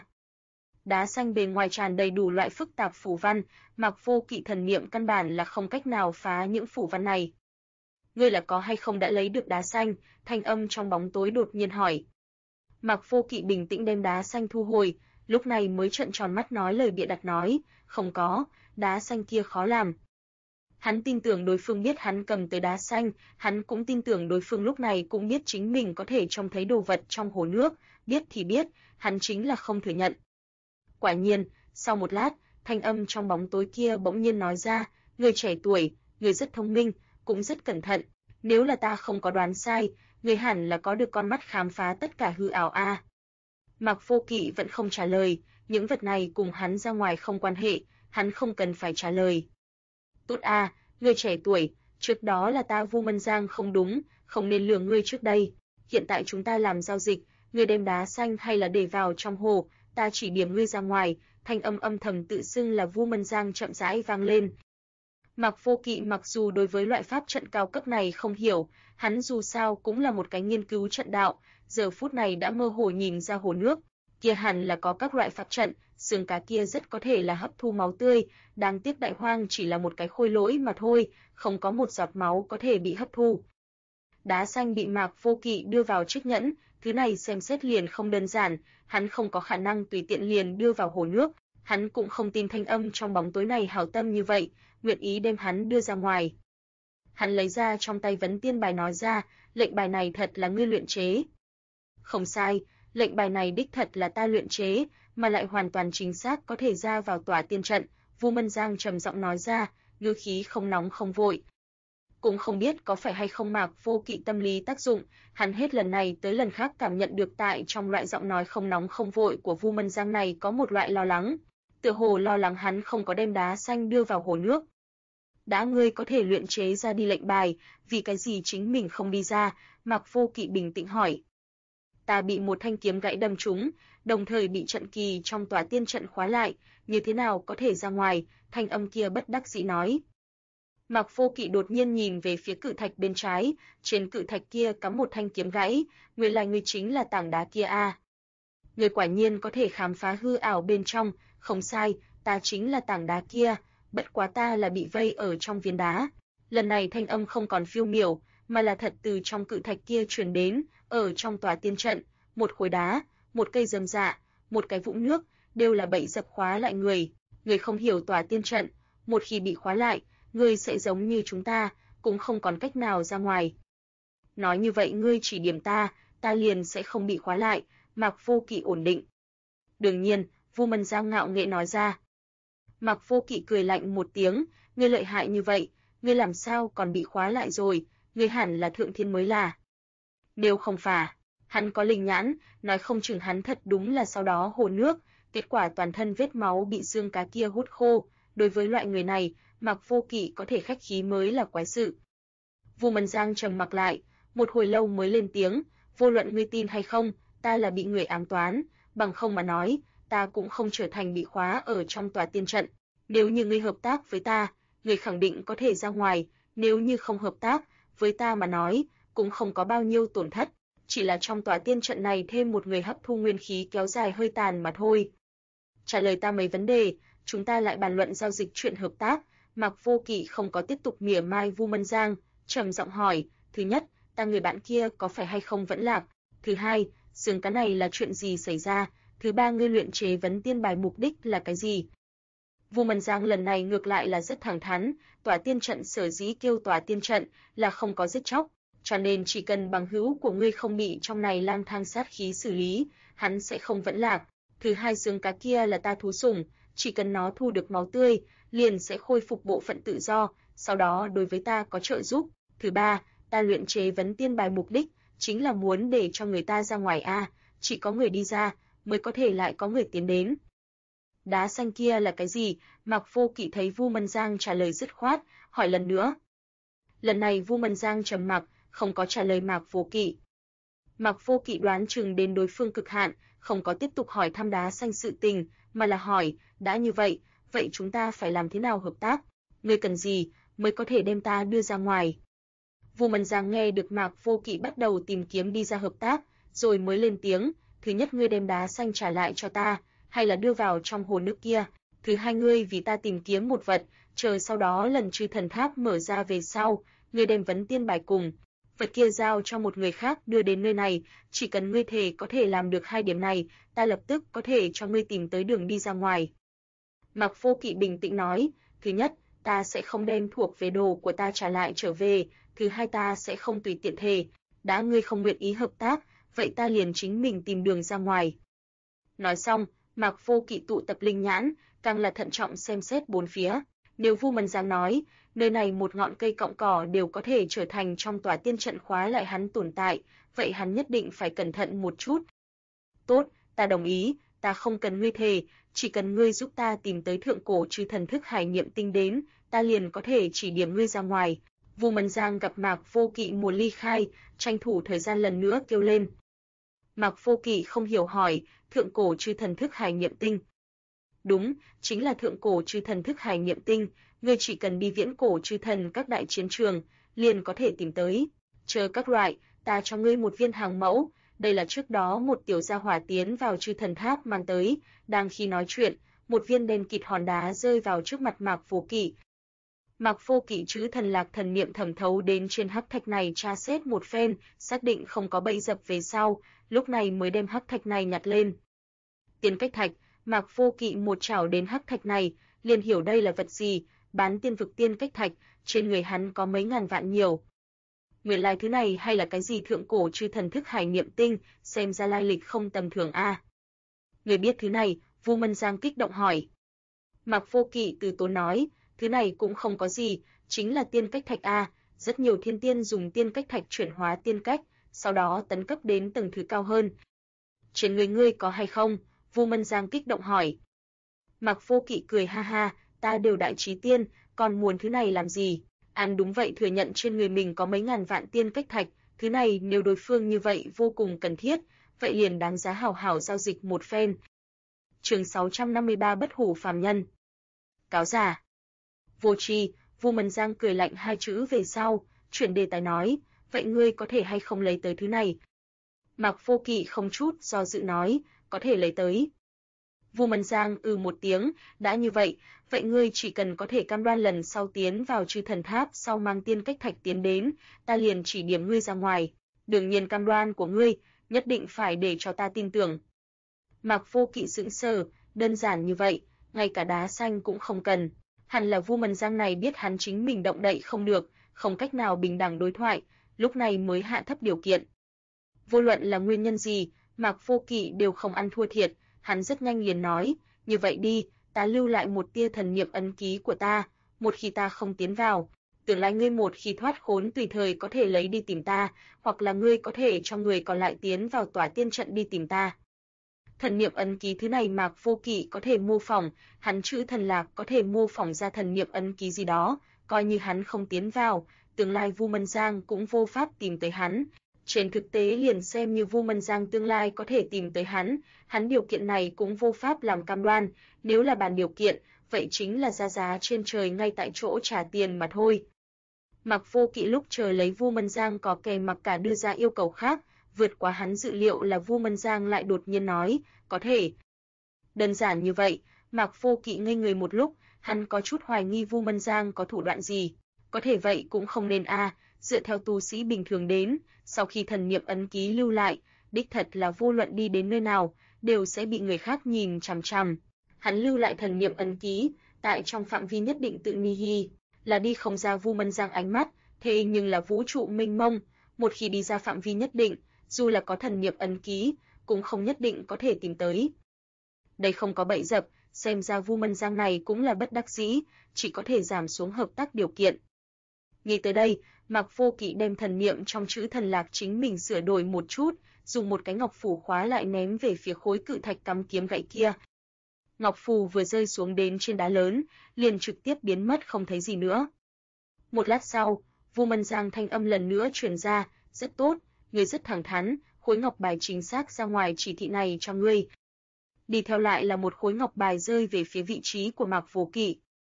A: Đá xanh bề ngoài tràn đầy đủ loại phức tạp phù văn, Mạc Vô Kỵ thần niệm căn bản là không cách nào phá những phù văn này. Ngươi là có hay không đã lấy được đá xanh? Thanh âm trong bóng tối đột nhiên hỏi. Mạc Vô Kỵ bình tĩnh đem đá xanh thu hồi, lúc này mới trợn tròn mắt nói lời bịa đặt nói, không có, đá xanh kia khó làm. Hắn tin tưởng đối phương biết hắn cầm tới đá xanh, hắn cũng tin tưởng đối phương lúc này cũng biết chính mình có thể trông thấy đồ vật trong hồ nước, biết thì biết, hắn chính là không thừa nhận. Quả nhiên, sau một lát, thanh âm trong bóng tối kia bỗng nhiên nói ra, người trẻ tuổi, người rất thông minh, cũng rất cẩn thận, nếu là ta không có đoán sai, người hẳn là có được con mắt khám phá tất cả hư ảo a. Mạc Vô Kỵ vẫn không trả lời, những vật này cùng hắn ra ngoài không quan hệ, hắn không cần phải trả lời. Tốt a, người trẻ tuổi, trước đó là ta Vu Mân Giang không đúng, không nên lừa ngươi trước đây. Hiện tại chúng ta làm giao dịch, ngươi đem đá xanh hay là để vào trong hồ, ta chỉ điểm ngươi ra ngoài, thanh âm âm thầm tự xưng là Vu Mân Giang chậm rãi vang lên. Mạc Vô Kỵ mặc dù đối với loại pháp trận cao cấp này không hiểu, hắn dù sao cũng là một cái nghiên cứu trận đạo, giờ phút này đã mơ hồ nhìn ra hồ nước, kia hẳn là có các loại pháp trận, xương cá kia rất có thể là hấp thu máu tươi, đáng tiếc đại hoang chỉ là một cái khôi lỗi mà thôi, không có một giọt máu có thể bị hấp thu. Đá xanh bị Mạc Vô Kỵ đưa vào chiếc nhẫn, thứ này xem xét liền không đơn giản, hắn không có khả năng tùy tiện liền đưa vào hồ nước, hắn cũng không tin thanh âm trong bóng tối này hảo tâm như vậy, nguyện ý đem hắn đưa ra ngoài. Hắn lấy ra trong tay vấn tiên bài nói ra, lệnh bài này thật là ngươi luyện chế. Không sai, lệnh bài này đích thật là ta luyện chế, mà lại hoàn toàn chính xác có thể ra vào tòa tiên trận, Vu Mân Giang trầm giọng nói ra, ngữ khí không nóng không vội. Cũng không biết có phải hay không Mạc Vô Kỵ tâm lý tác dụng, hắn hết lần này tới lần khác cảm nhận được tại trong loại giọng nói không nóng không vội của Vu Mân Giang này có một loại lo lắng, tựa hồ lo lắng hắn không có đem đá xanh đưa vào hồ nước. Đã ngươi có thể luyện chế ra đi lệnh bài, vì cái gì chính mình không đi ra? Mạc Vô Kỵ bình tĩnh hỏi. Ta bị một thanh kiếm gãy đâm trúng, đồng thời bị trận kỳ trong tòa tiên trận khóa lại, như thế nào có thể ra ngoài? Thanh âm kia bất đắc dĩ nói. Mạc Vô Kỵ đột nhiên nhìn về phía cự thạch bên trái, trên cự thạch kia cắm một thanh kiếm gãy, nguyên lai ngươi chính là tảng đá kia à? Ngươi quả nhiên có thể khám phá hư ảo bên trong, không sai, ta chính là tảng đá kia, bất quá ta là bị vây ở trong viên đá. Lần này thanh âm không còn phiêu miểu, mà là thật từ trong cự thạch kia truyền đến, ở trong tòa tiên trận, một khối đá, một cây rơm rạ, một cái vũng nước, đều là bẫy dập khóa lại người. Người không hiểu tòa tiên trận, một khi bị khóa lại, ngươi sẽ giống như chúng ta, cũng không còn cách nào ra ngoài. Nói như vậy ngươi chỉ điểm ta, ta liền sẽ không bị khóa lại, Mạc Vô Kỵ ổn định. Đương nhiên, Vu Mân Giang ngạo nghễ nói ra. Mạc Vô Kỵ cười lạnh một tiếng, ngươi lợi hại như vậy, ngươi làm sao còn bị khóa lại rồi, ngươi hẳn là thượng thiên mới là. Nếu không phải, hắn có linh nhãn, nói không chừng hắn thật đúng là sau đó hồ nước, kết quả toàn thân vết máu bị xương cá kia hút khô, đối với loại người này, Mạc Vô Kỵ có thể khách khí mới là quái sự. Vu Mân Giang trầm mặc lại, một hồi lâu mới lên tiếng, vô luận ngươi tin hay không, ta là bị người ám toán, bằng không mà nói, ta cũng không trở thành bị khóa ở trong tòa tiên trận. Nếu như ngươi hợp tác với ta, ngươi khẳng định có thể ra ngoài, nếu như không hợp tác, với ta mà nói, cũng không có bao nhiêu tổn thất, chỉ là trong tòa tiên trận này thêm một người hấp thu nguyên khí kéo dài hơi tàn mà thôi. Trả lời ta mấy vấn đề, chúng ta lại bàn luận giao dịch chuyện hợp tác. Mạc Vô Kỵ không có tiếp tục mỉa mai Vu Mân Giang, trầm giọng hỏi, thứ nhất, ta người bạn kia có phải hay không vẫn lạc? Thứ hai, xương cá này là chuyện gì xảy ra? Thứ ba, ngươi luyện chế vấn tiên bài mục đích là cái gì? Vu Mân Giang lần này ngược lại là rất thẳng thắn, tòa tiên trận sở dĩ kêu tòa tiên trận là không có giết chóc, cho nên chỉ cần bằng hữu của ngươi không bị trong này lang thang sát khí xử lý, hắn sẽ không vẫn lạc. Thứ hai, xương cá kia là ta thú sủng, chỉ cần nó thu được máu tươi, liền sẽ khôi phục bộ phận tự do, sau đó đối với ta có trợ giúp. Thứ ba, ta luyện chế vấn tiên bài mục đích chính là muốn để cho người ta ra ngoài a, chỉ có người đi ra mới có thể lại có người tiến đến. Đá xanh kia là cái gì? Mạc Vô Kỵ thấy Vu Mân Giang trả lời dứt khoát, hỏi lần nữa. Lần này Vu Mân Giang trầm mặc, không có trả lời Mạc Vô Kỵ. Mạc Vô Kỵ đoán chừng đến đối phương cực hạn, không có tiếp tục hỏi thăm đá xanh sự tình, mà là hỏi, đã như vậy, vậy chúng ta phải làm thế nào hợp tác? Ngươi cần gì mới có thể đem ta đưa ra ngoài? Vu Mân Giang nghe được Mạc Vô Kỵ bắt đầu tìm kiếm đi ra hợp tác, rồi mới lên tiếng, thứ nhất ngươi đem đá xanh trả lại cho ta, hay là đưa vào trong hồ nước kia, thứ hai ngươi vì ta tìm kiếm một vật, chờ sau đó lần Chư Thần Tháp mở ra về sau, ngươi đem vấn tiên bài cùng vật kia giao cho một người khác đưa đến nơi này, chỉ cần ngươi thề có thể làm được hai điểm này, ta lập tức có thể cho ngươi tìm tới đường đi ra ngoài. Mạc Vô Kỵ bình tĩnh nói, thứ nhất, ta sẽ không đem thuộc về đồ của ta trả lại trở về, thứ hai ta sẽ không tùy tiện thề, đã ngươi không nguyện ý hợp tác, vậy ta liền chính mình tìm đường ra ngoài. Nói xong, Mạc Vô Kỵ tụ tập linh nhãn, càng là thận trọng xem xét bốn phía. Nếu Vu Mân Giang nói, nơi này một ngọn cây cọng cỏ đều có thể trở thành trong tòa tiên trận khóa lại hắn tồn tại, vậy hắn nhất định phải cẩn thận một chút. Tốt, ta đồng ý, ta không cần ngươi thề, chỉ cần ngươi giúp ta tìm tới thượng cổ chư thần thức hải niệm tinh đến, ta liền có thể chỉ điểm ngươi ra ngoài. Vu Mân Giang gặp Mạc Vô Kỵ muốn ly khai, tranh thủ thời gian lần nữa kêu lên. Mạc Vô Kỵ không hiểu hỏi, thượng cổ chư thần thức hải nghiệm tinh. Đúng, chính là thượng cổ chư thần thức hải nghiệm tinh, ngươi chỉ cần đi viễn cổ chư thần các đại chiến trường, liền có thể tìm tới. Chờ các loại, ta cho ngươi một viên hàng mẫu, đây là trước đó một tiểu gia hỏa tiến vào chư thần tháp mang tới, đang khi nói chuyện, một viên đen kịt hòn đá rơi vào trước mặt Mạc Vô Kỵ. Mạc Vô Kỵ chữ thần lạc thần niệm thẩm thấu đến trên hắc thạch này tra xét một phen, xác định không có bẫy dập về sau, lúc này mới đem hắc thạch này nhặt lên. Tiên cách thạch, Mạc Vô Kỵ một chảo đến hắc thạch này, liền hiểu đây là vật gì, bán tiên vực tiên cách thạch, trên người hắn có mấy ngàn vạn nhiều. Nguyên lai thứ này hay là cái gì thượng cổ chư thần thức hải niệm tinh, xem ra lai lịch không tầm thường a. Người biết thứ này, Vu Mân Giang kích động hỏi. Mạc Vô Kỵ từ tốn nói, thứ này cũng không có gì, chính là tiên cách thạch a, rất nhiều thiên tiên dùng tiên cách thạch chuyển hóa tiên cách, sau đó tấn cấp đến tầng thứ cao hơn. Trên người ngươi có hay không? Vu Mân Giang kích động hỏi. Mạc Vô Kỵ cười ha ha, ta đều đại trí tiên, còn muốn thứ này làm gì? An đúng vậy thừa nhận trên người mình có mấy ngàn vạn tiên cách thạch, thứ này nếu đối phương như vậy vô cùng cần thiết, vậy liền đáng giá hảo hảo giao dịch một phen. Chương 653 Bất hủ phàm nhân. Cáo giả. Vô tri, Vu Mân Giang cười lạnh hai chữ về sau, chuyển đề tài nói, vậy ngươi có thể hay không lấy tới thứ này? Mạc Vô Kỵ không chút do dự nói, có thể lấy tới. Vu Mân Giang một tiếng, đã như vậy, vậy ngươi chỉ cần có thể cam đoan lần sau tiến vào chư thần tháp sau mang tiên cách thạch tiến đến, ta liền chỉ điểm ngươi ra ngoài. Đương nhiên cam đoan của ngươi, nhất định phải để cho ta tin tưởng. Mạc Vô Kỵ sững sờ, đơn giản như vậy, ngay cả đá xanh cũng không cần. Hẳn là Vu Mân Giang này biết hắn chính mình động đậy không được, không cách nào bình đẳng đối thoại, lúc này mới hạ thấp điều kiện. Vô luận là nguyên nhân gì, Mạc Vô Kỵ đều không ăn thua thiệt, hắn rất nhanh liền nói, như vậy đi, ta lưu lại một tia thần niệm ấn ký của ta, một khi ta không tiến vào, tương lai ngươi một khi thoát khốn tùy thời có thể lấy đi tìm ta, hoặc là ngươi có thể cho người còn lại tiến vào tỏa tiên trận đi tìm ta. Thần niệm ấn ký thứ này Mạc Vô Kỵ có thể mô phỏng, hắn chữ thần lạc có thể mô phỏng ra thần niệm ấn ký gì đó, coi như hắn không tiến vào, tương lai Vu Mân Giang cũng vô pháp tìm tới hắn. Trên thực tế liền xem như Vu Mân Giang tương lai có thể tìm tới hắn điều kiện này cũng vô pháp làm cam đoan, nếu là bàn điều kiện, vậy chính là ra giá trên trời ngay tại chỗ trả tiền mà thôi. Mạc Vô Kỵ lúc chờ lấy Vu Mân Giang có kè mặc cả đưa ra yêu cầu khác, vượt quá hắn dự liệu là Vu Mân Giang lại đột nhiên nói, có thể. Đơn giản như vậy, Mạc Vô Kỵ ngây người một lúc, hắn có chút hoài nghi Vu Mân Giang có thủ đoạn gì, có thể vậy cũng không nên dựa theo tu sĩ bình thường đến, sau khi thần niệm ấn ký lưu lại, đích thật là vô luận đi đến nơi nào, đều sẽ bị người khác nhìn chằm chằm. Hắn lưu lại thần niệm ấn ký, tại trong phạm vi nhất định tự ni là đi không ra Vu Mân Giang ánh mắt, thế nhưng là vũ trụ mênh mông, một khi đi ra phạm vi nhất định, dù là có thần niệm ấn ký, cũng không nhất định có thể tìm tới. Đây không có bẫy dập, xem ra Vu Mân Giang này cũng là bất đắc dĩ, chỉ có thể giảm xuống hợp tác điều kiện. Nghĩ tới đây, Mạc Vô Kỵ đem thần niệm trong chữ thần lạc chính mình sửa đổi một chút, dùng một cái ngọc phù khóa lại ném về phía khối cự thạch cắm kiếm gãy kia. Ngọc phù vừa rơi xuống đến trên đá lớn, liền trực tiếp biến mất không thấy gì nữa. Một lát sau, Vu Mân Giang thanh âm lần nữa truyền ra, rất tốt, ngươi rất thẳng thắn, khối ngọc bài chính xác ra ngoài chỉ thị này cho ngươi. Đi theo lại là một khối ngọc bài rơi về phía vị trí của Mạc Vô Kỵ.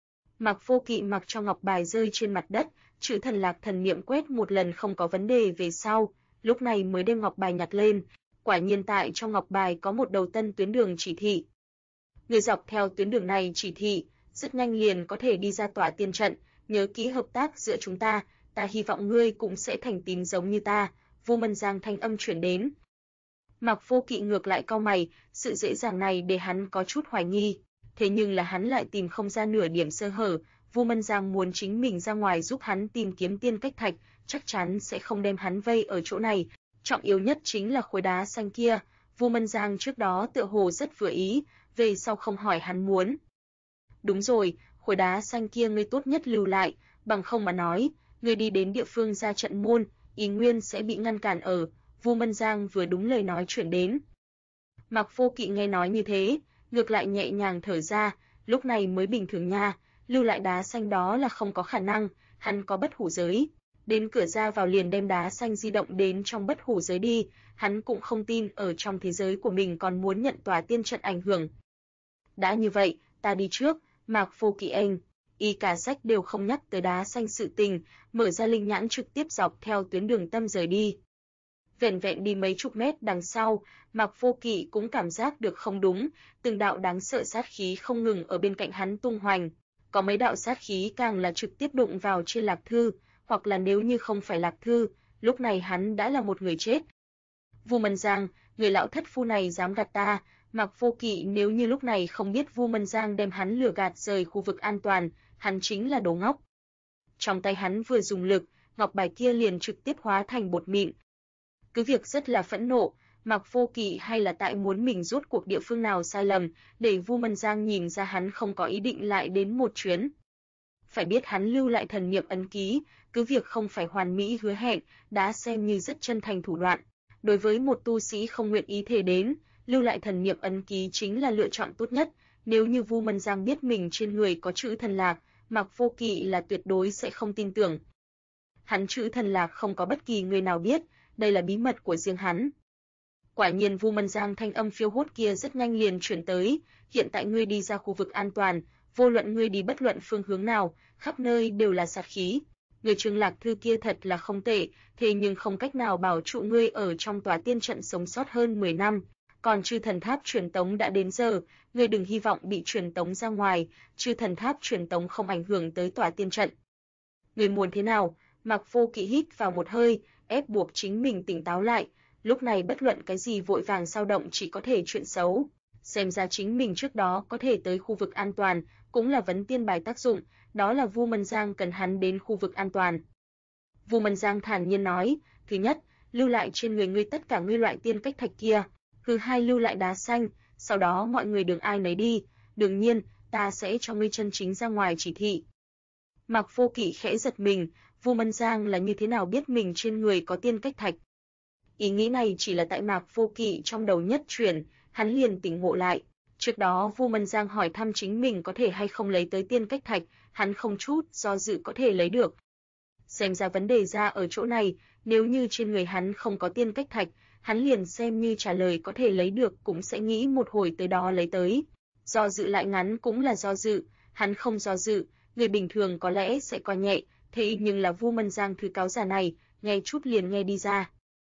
A: Mạc Vô Kỵ mặc cho ngọc bài rơi trên mặt đất, chữ thần lạc thần niệm quét một lần không có vấn đề về sau, lúc này mới đem ngọc bài nhặt lên, quả nhiên tại trong ngọc bài có một đầu tân tuyến đường chỉ thị. Người dọc theo tuyến đường này chỉ thị, rất nhanh liền có thể đi ra tỏa tiên trận, nhớ kỹ hợp tác giữa chúng ta, ta hy vọng ngươi cũng sẽ thành tín giống như ta, Vu Mân Giang thanh âm chuyển đến. Mạc Vô Kỵ ngược lại cau mày, sự dễ dàng này để hắn có chút hoài nghi, thế nhưng là hắn lại tìm không ra nửa điểm sơ hở, Vu Mân Giang muốn chính mình ra ngoài giúp hắn tìm kiếm tiên cách thạch, chắc chắn sẽ không đem hắn vây ở chỗ này, trọng yếu nhất chính là khối đá xanh kia, Vu Mân Giang trước đó tựa hồ rất vừa ý, về sau không hỏi hắn muốn. Đúng rồi, khối đá xanh kia ngươi tốt nhất lưu lại, bằng không mà nói, ngươi đi đến địa phương ra trận môn, ý nguyên sẽ bị ngăn cản ở, Vu Mân Giang vừa đúng lời nói chuyển đến. Mạc Vô Kỵ nghe nói như thế, ngược lại nhẹ nhàng thở ra, lúc này mới bình thường nha, lưu lại đá xanh đó là không có khả năng, hắn có bất hủ giới. Đến cửa ra vào liền đem đá xanh di động đến trong bất hủ giới đi, hắn cũng không tin ở trong thế giới của mình còn muốn nhận tòa tiên trận ảnh hưởng. Đã như vậy, ta đi trước, Mạc Vô Kỵ anh. Y cả sách đều không nhắc tới đá xanh sự tình, mở ra linh nhãn trực tiếp dọc theo tuyến đường tâm rời đi. Vẻn vẹn đi mấy chục mét đằng sau, Mạc Vô Kỵ cũng cảm giác được không đúng, từng đạo đáng sợ sát khí không ngừng ở bên cạnh hắn tung hoành. Có mấy đạo sát khí càng là trực tiếp đụng vào trên Lạc Thư, hoặc là nếu như không phải Lạc Thư, lúc này hắn đã là một người chết. Vu Mân Giang, người lão thất phu này dám gạt ta, Mạc Vô Kỵ nếu như lúc này không biết Vu Mân Giang đem hắn lừa gạt rời khu vực an toàn, hắn chính là đồ ngốc. Trong tay hắn vừa dùng lực, ngọc bài kia liền trực tiếp hóa thành bột mịn. Cứ việc rất là phẫn nộ, Mạc Vô Kỵ hay là tại muốn mình rốt cuộc địa phương nào sai lầm, để Vu Mân Giang nhìn ra hắn không có ý định lại đến một chuyến. Phải biết hắn lưu lại thần niệm ấn ký, cứ việc không phải hoàn mỹ hứa hẹn, đã xem như rất chân thành thủ đoạn. Đối với một tu sĩ không nguyện ý thể đến, lưu lại thần niệm ấn ký chính là lựa chọn tốt nhất. Nếu như Vu Mân Giang biết mình trên người có chữ thần lạc, Mạc Vô Kỵ là tuyệt đối sẽ không tin tưởng. Hắn chữ thần lạc không có bất kỳ người nào biết, đây là bí mật của riêng hắn. Quả nhiên Vu Mân Giang thanh âm phiêu hốt kia rất nhanh liền chuyển tới, hiện tại ngươi đi ra khu vực an toàn, vô luận ngươi đi bất luận phương hướng nào, khắp nơi đều là sát khí. Người Trương Lạc Thư kia thật là không tệ, thế nhưng không cách nào bảo trụ ngươi ở trong tòa tiên trận sống sót hơn 10 năm. Còn chư thần tháp truyền tống đã đến giờ, ngươi đừng hy vọng bị truyền tống ra ngoài, chư thần tháp truyền tống không ảnh hưởng tới tòa tiên trận. Ngươi muốn thế nào? Mạc Vô Kỵ hít vào một hơi, ép buộc chính mình tỉnh táo lại, lúc này bất luận cái gì vội vàng dao động chỉ có thể chuyện xấu. Xem ra chính mình trước đó có thể tới khu vực an toàn, cũng là vấn tiên bài tác dụng, đó là Vu Mân Giang cần hắn đến khu vực an toàn. Vu Mân Giang thản nhiên nói, thứ nhất, lưu lại trên người ngươi tất cả ngươi loại tiên cách thạch kia, thứ hai lưu lại đá xanh, sau đó mọi người đường ai nấy đi, đương nhiên, ta sẽ cho ngươi chân chính ra ngoài chỉ thị. Mạc Vô Kỵ khẽ giật mình, Vu Mân Giang là như thế nào biết mình trên người có tiên cách thạch? Ý nghĩ này chỉ là tại Mạc Vô Kỵ trong đầu nhất chuyển, hắn liền tỉnh ngộ lại. Trước đó Vu Mân Giang hỏi thăm chính mình có thể hay không lấy tới tiên cách thạch, hắn không chút do dự có thể lấy được. Xem ra vấn đề ra ở chỗ này, nếu như trên người hắn không có tiên cách thạch, hắn liền xem như trả lời có thể lấy được cũng sẽ nghĩ một hồi tới đó lấy tới. Do dự lại ngắn cũng là do dự, hắn không do dự, người bình thường có lẽ sẽ coi nhẹ, thế nhưng là Vu Mân Giang thứ cáo giả này, nghe chút liền nghe đi ra.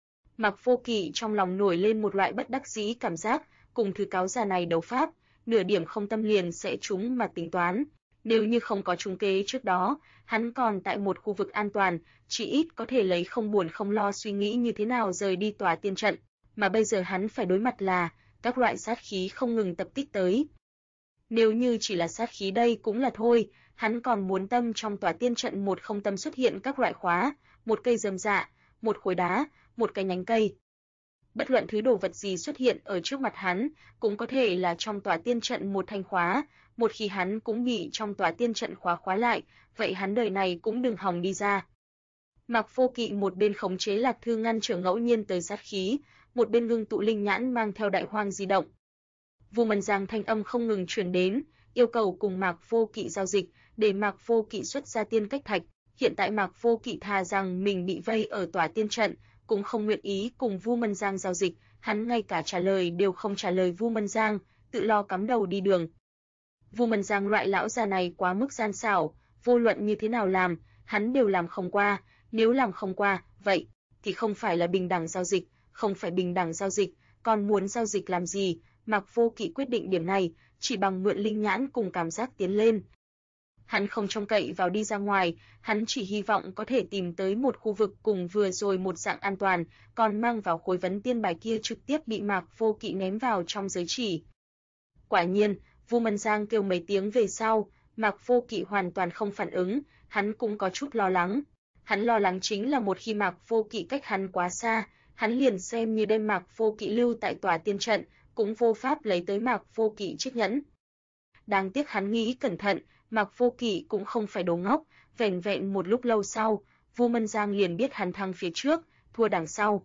A: Mạc Vô Kỵ trong lòng nổi lên một loại bất đắc dĩ cảm giác, cùng thứ cáo giả này đấu pháp, nửa điểm không tâm liền sẽ trúng mà tính toán. Nếu như không có trúng kế trước đó, hắn còn tại một khu vực an toàn, chỉ ít có thể lấy không buồn không lo suy nghĩ như thế nào rời đi tòa tiên trận, mà bây giờ hắn phải đối mặt là các loại sát khí không ngừng tập kích tới. Nếu như chỉ là sát khí đây cũng là thôi, hắn còn muốn tâm trong tòa tiên trận một không tâm xuất hiện các loại khóa, một cây rơm rạ, một khối đá, một cái nhánh cây. Bất luận thứ đồ vật gì xuất hiện ở trước mặt hắn, cũng có thể là trong tòa tiên trận một thanh khóa, một khi hắn cũng bị trong tòa tiên trận khóa lại, vậy hắn đời này cũng đừng hòng đi ra. Mạc Vô Kỵ một bên khống chế Lạc Thư ngăn trở ngẫu nhiên tới sát khí, một bên ngưng tụ linh nhãn mang theo đại hoang di động. Vu Mân Giang thanh âm không ngừng truyền đến, yêu cầu cùng Mạc Vô Kỵ giao dịch, để Mạc Vô Kỵ xuất ra tiên cách thạch. Hiện tại Mạc Vô Kỵ thà rằng mình bị vây ở tòa tiên trận, cũng không nguyện ý cùng Vu Mân Giang giao dịch, hắn ngay cả trả lời đều không trả lời Vu Mân Giang, tự lo cắm đầu đi đường. Vu Mân Giang loại lão già này quá mức gian xảo, vô luận như thế nào làm, hắn đều làm không qua, nếu làm không qua, vậy thì không phải là bình đẳng giao dịch, không phải bình đẳng giao dịch, còn muốn giao dịch làm gì? Mạc Vô Kỵ quyết định điểm này, chỉ bằng mượn linh nhãn cùng cảm giác tiến lên. Hắn không trông cậy vào đi ra ngoài, hắn chỉ hy vọng có thể tìm tới một khu vực cùng vừa rồi một dạng an toàn, còn mang vào khối vấn tiên bài kia trực tiếp bị Mạc Vô Kỵ ném vào trong giới chỉ. Quả nhiên, Vu Mân Giang kêu mấy tiếng về sau, Mạc Vô Kỵ hoàn toàn không phản ứng, hắn cũng có chút lo lắng. Hắn lo lắng chính là một khi Mạc Vô Kỵ cách hắn quá xa, hắn liền xem như đem Mạc Vô Kỵ lưu tại tòa tiên trận, cũng vô pháp lấy tới Mạc Vô Kỵ chiếc nhẫn. Đáng tiếc hắn nghĩ cẩn thận, Mạc Vô Kỵ cũng không phải đồ ngốc, vẻn vẹn một lúc lâu sau, Vu Mân Giang liền biết hắn thắng phía trước, thua đằng sau.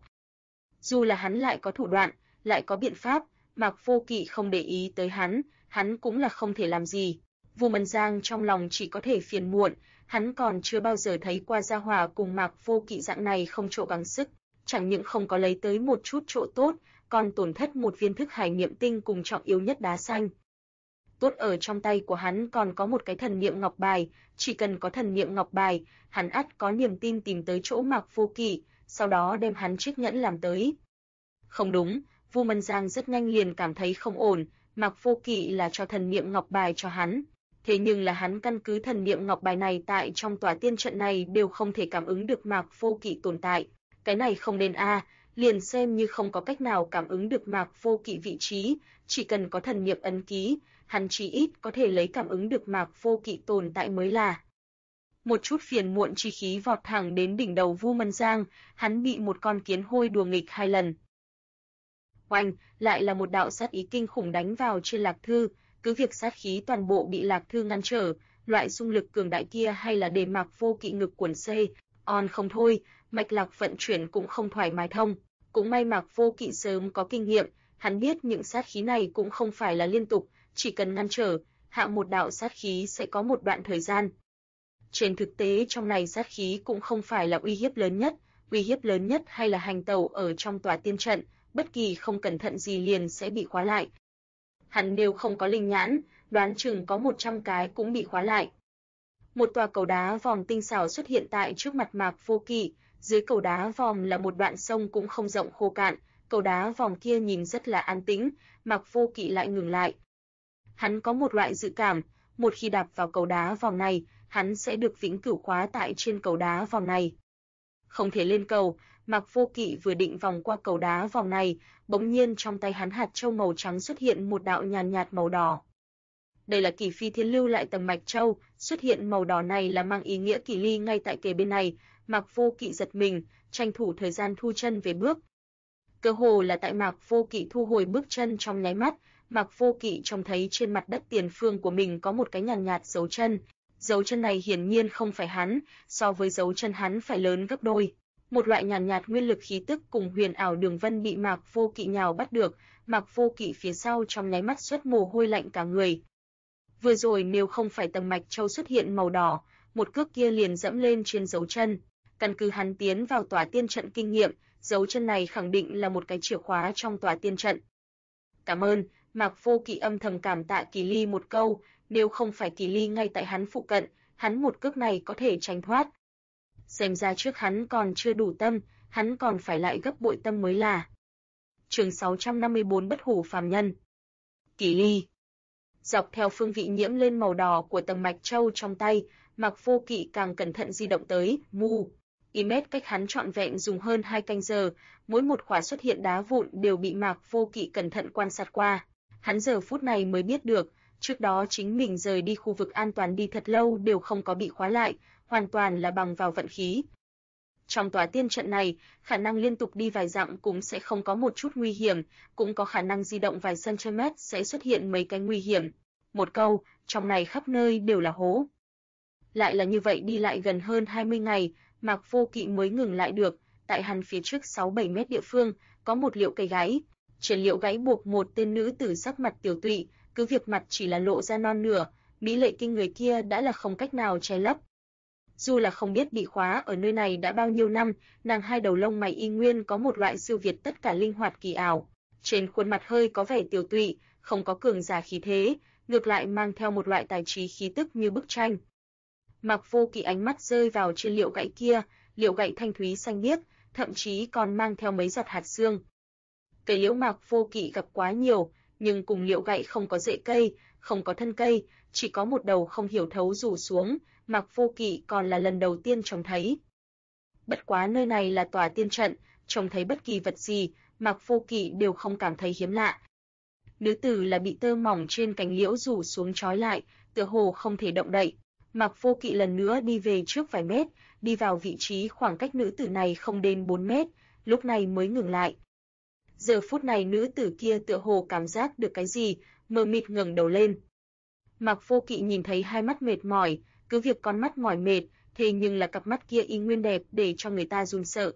A: Dù là hắn lại có thủ đoạn, lại có biện pháp, Mạc Vô Kỵ không để ý tới hắn cũng là không thể làm gì. Vu Mân Giang trong lòng chỉ có thể phiền muộn, Hắn còn chưa bao giờ thấy qua gia hỏa cùng Mạc Vô Kỵ dạng này không chỗ gắng sức, chẳng những không có lấy tới một chút chỗ tốt, còn tổn thất một viên thức hải niệm tinh cùng trọng yếu nhất đá xanh. Tốt ở trong tay của hắn còn có một cái thần niệm ngọc bài, chỉ cần có thần niệm ngọc bài, hắn ắt có niềm tin tìm tới chỗ Mạc Vô Kỵ, sau đó đem hắn chiếc nhẫn làm tới. Không đúng, Vu Mân Giang rất nhanh liền cảm thấy không ổn, Mạc Vô Kỵ là cho thần niệm ngọc bài cho hắn, thế nhưng là hắn căn cứ thần niệm ngọc bài này tại trong tòa tiên trận này đều không thể cảm ứng được Mạc Vô Kỵ tồn tại, cái này không nên a, liền xem như không có cách nào cảm ứng được Mạc Vô Kỵ vị trí, chỉ cần có thần niệm ấn ký, hắn chí ít có thể lấy cảm ứng được Mạc Vô Kỵ tồn tại mới là. Một chút phiền muộn chi khí vọt thẳng đến đỉnh đầu Vu Mân Giang, hắn bị một con kiến hôi đùa nghịch 2 lần. Oanh, lại là một đạo sát ý kinh khủng đánh vào trên Lạc Thư, cứ việc sát khí toàn bộ bị Lạc Thư ngăn trở, loại xung lực cường đại kia hay là để Mạc Vô Kỵ ngực quần on không thôi, mạch lạc vận chuyển cũng không thoải mái thông. Cũng may Mạc Vô Kỵ sớm có kinh nghiệm, hắn biết những sát khí này cũng không phải là liên tục, chỉ cần ngăn trở, hạ một đạo sát khí sẽ có một đoạn thời gian. Trên thực tế trong này sát khí cũng không phải là uy hiếp lớn nhất hay là hành tẩu ở trong tòa tiên trận, bất kỳ không cẩn thận gì liền sẽ bị khóa lại. Hắn đều không có linh nhãn, đoán chừng có 100 cái cũng bị khóa lại. Một tòa cầu đá vòm tinh xảo xuất hiện tại trước mặt Mạc Vô Kỵ, dưới cầu đá vòm là một đoạn sông cũng không rộng khô cạn, cầu đá vòm kia nhìn rất là an tĩnh, Mạc Vô Kỵ lại ngừng lại. Hắn có một loại dự cảm, một khi đạp vào cầu đá vòm này, hắn sẽ được vĩnh cửu khóa tại trên cầu đá vòm này. Không thể lên cầu, Mạc Vô Kỵ vừa định vòng qua cầu đá vòm này, bỗng nhiên trong tay hắn hạt châu màu trắng xuất hiện một đạo nhàn nhạt màu đỏ. Đây là Kỷ Phi Thiên lưu lại tầng mạch châu, xuất hiện màu đỏ này là mang ý nghĩa Kỷ Ly ngay tại kề bên này, Mạc Vô Kỵ giật mình, tranh thủ thời gian thu chân về bước. Cơ hồ là tại Mạc Vô Kỵ thu hồi bước chân trong nháy mắt, Mạc Vô Kỵ trông thấy trên mặt đất tiền phương của mình có một cái nhàn nhạt dấu chân. Dấu chân này hiển nhiên không phải hắn, so với dấu chân hắn phải lớn gấp đôi. Một loại nhàn nhạt nguyên lực khí tức cùng huyền ảo đường vân bị Mạc Vô Kỵ nhào bắt được, Mạc Vô Kỵ phía sau trong nháy mắt xuất mồ hôi lạnh cả người. Vừa rồi nếu không phải tầng mạch châu xuất hiện màu đỏ, một cước kia liền dẫm lên trên dấu chân. Căn cứ hắn tiến vào tòa tiên trận kinh nghiệm, dấu chân này khẳng định là một cái chìa khóa trong tòa tiên trận. Cảm ơn, Mạc Vô Kỵ âm thầm cảm tạ Kỷ Ly một câu, nếu không phải Kỷ Ly ngay tại hắn phụ cận, hắn một cước này có thể tránh thoát. Xem ra trước hắn còn chưa đủ tâm, hắn còn phải lại gấp bội tâm mới là. Chương 654 Bất hủ phàm nhân. Kỷ Ly. Dọc theo phương vị nhiễm lên màu đỏ của tầng mạch châu trong tay, Mạc Vô Kỵ càng cẩn thận di động tới, Imet cách hắn trọn vẹn dùng hơn 2 canh giờ, mỗi một khỏa xuất hiện đá vụn đều bị Mạc Vô Kỵ cẩn thận quan sát qua. Hắn giờ phút này mới biết được, trước đó chính mình rời đi khu vực an toàn đi thật lâu đều không có bị khóa lại, hoàn toàn là bằng vào vận khí. Trong tòa tiên trận này, khả năng liên tục đi vài dặm cũng sẽ không có một chút nguy hiểm, cũng có khả năng di động vài cm sẽ xuất hiện mấy cái nguy hiểm. Một câu, trong này khắp nơi đều là hố. Lại là như vậy đi lại gần hơn 20 ngày, Mạc Vô Kỵ mới ngừng lại được, tại hắn phía trước 6-7 mét địa phương, có một liệu cây gáy. Trên liệu gáy buộc một tên nữ tử sắc mặt tiểu tụy, cứ việc mặt chỉ là lộ ra non nửa, mỹ lệ kinh người kia đã là không cách nào che lấp. Dù là không biết bị khóa ở nơi này đã bao nhiêu năm, nàng hai đầu lông mày y nguyên có một loại siêu việt tất cả linh hoạt kỳ ảo. Trên khuôn mặt hơi có vẻ tiểu tụy, không có cường giả khí thế, ngược lại mang theo một loại tài trí khí tức như bức tranh. Mạc Vô Kỵ ánh mắt rơi vào trên liệu gãy kia, liệu gãy thanh thúy xanh biếc, thậm chí còn mang theo mấy giọt hạt sương. Cây liễu Mạc Vô Kỵ gặp quá nhiều, nhưng cùng liệu gãy không có rễ cây, không có thân cây, chỉ có một đầu không hiểu thấu rủ xuống, Mạc Vô Kỵ còn là lần đầu tiên trông thấy. Bất quá nơi này là tòa tiên trận, trông thấy bất kỳ vật gì, Mạc Vô Kỵ đều không cảm thấy hiếm lạ. Nữ tử là bị tơ mỏng trên cành liễu rủ xuống trói lại, tựa hồ không thể động đậy. Mạc Vô Kỵ lần nữa đi về trước vài mét, đi vào vị trí khoảng cách nữ tử này không đến 4 mét, lúc này mới ngừng lại. Giờ phút này nữ tử kia tựa hồ cảm giác được cái gì, mờ mịt ngẩng đầu lên. Mạc Vô Kỵ nhìn thấy hai mắt mệt mỏi, cứ việc con mắt mỏi mệt, thế nhưng là cặp mắt kia y nguyên đẹp để cho người ta run sợ.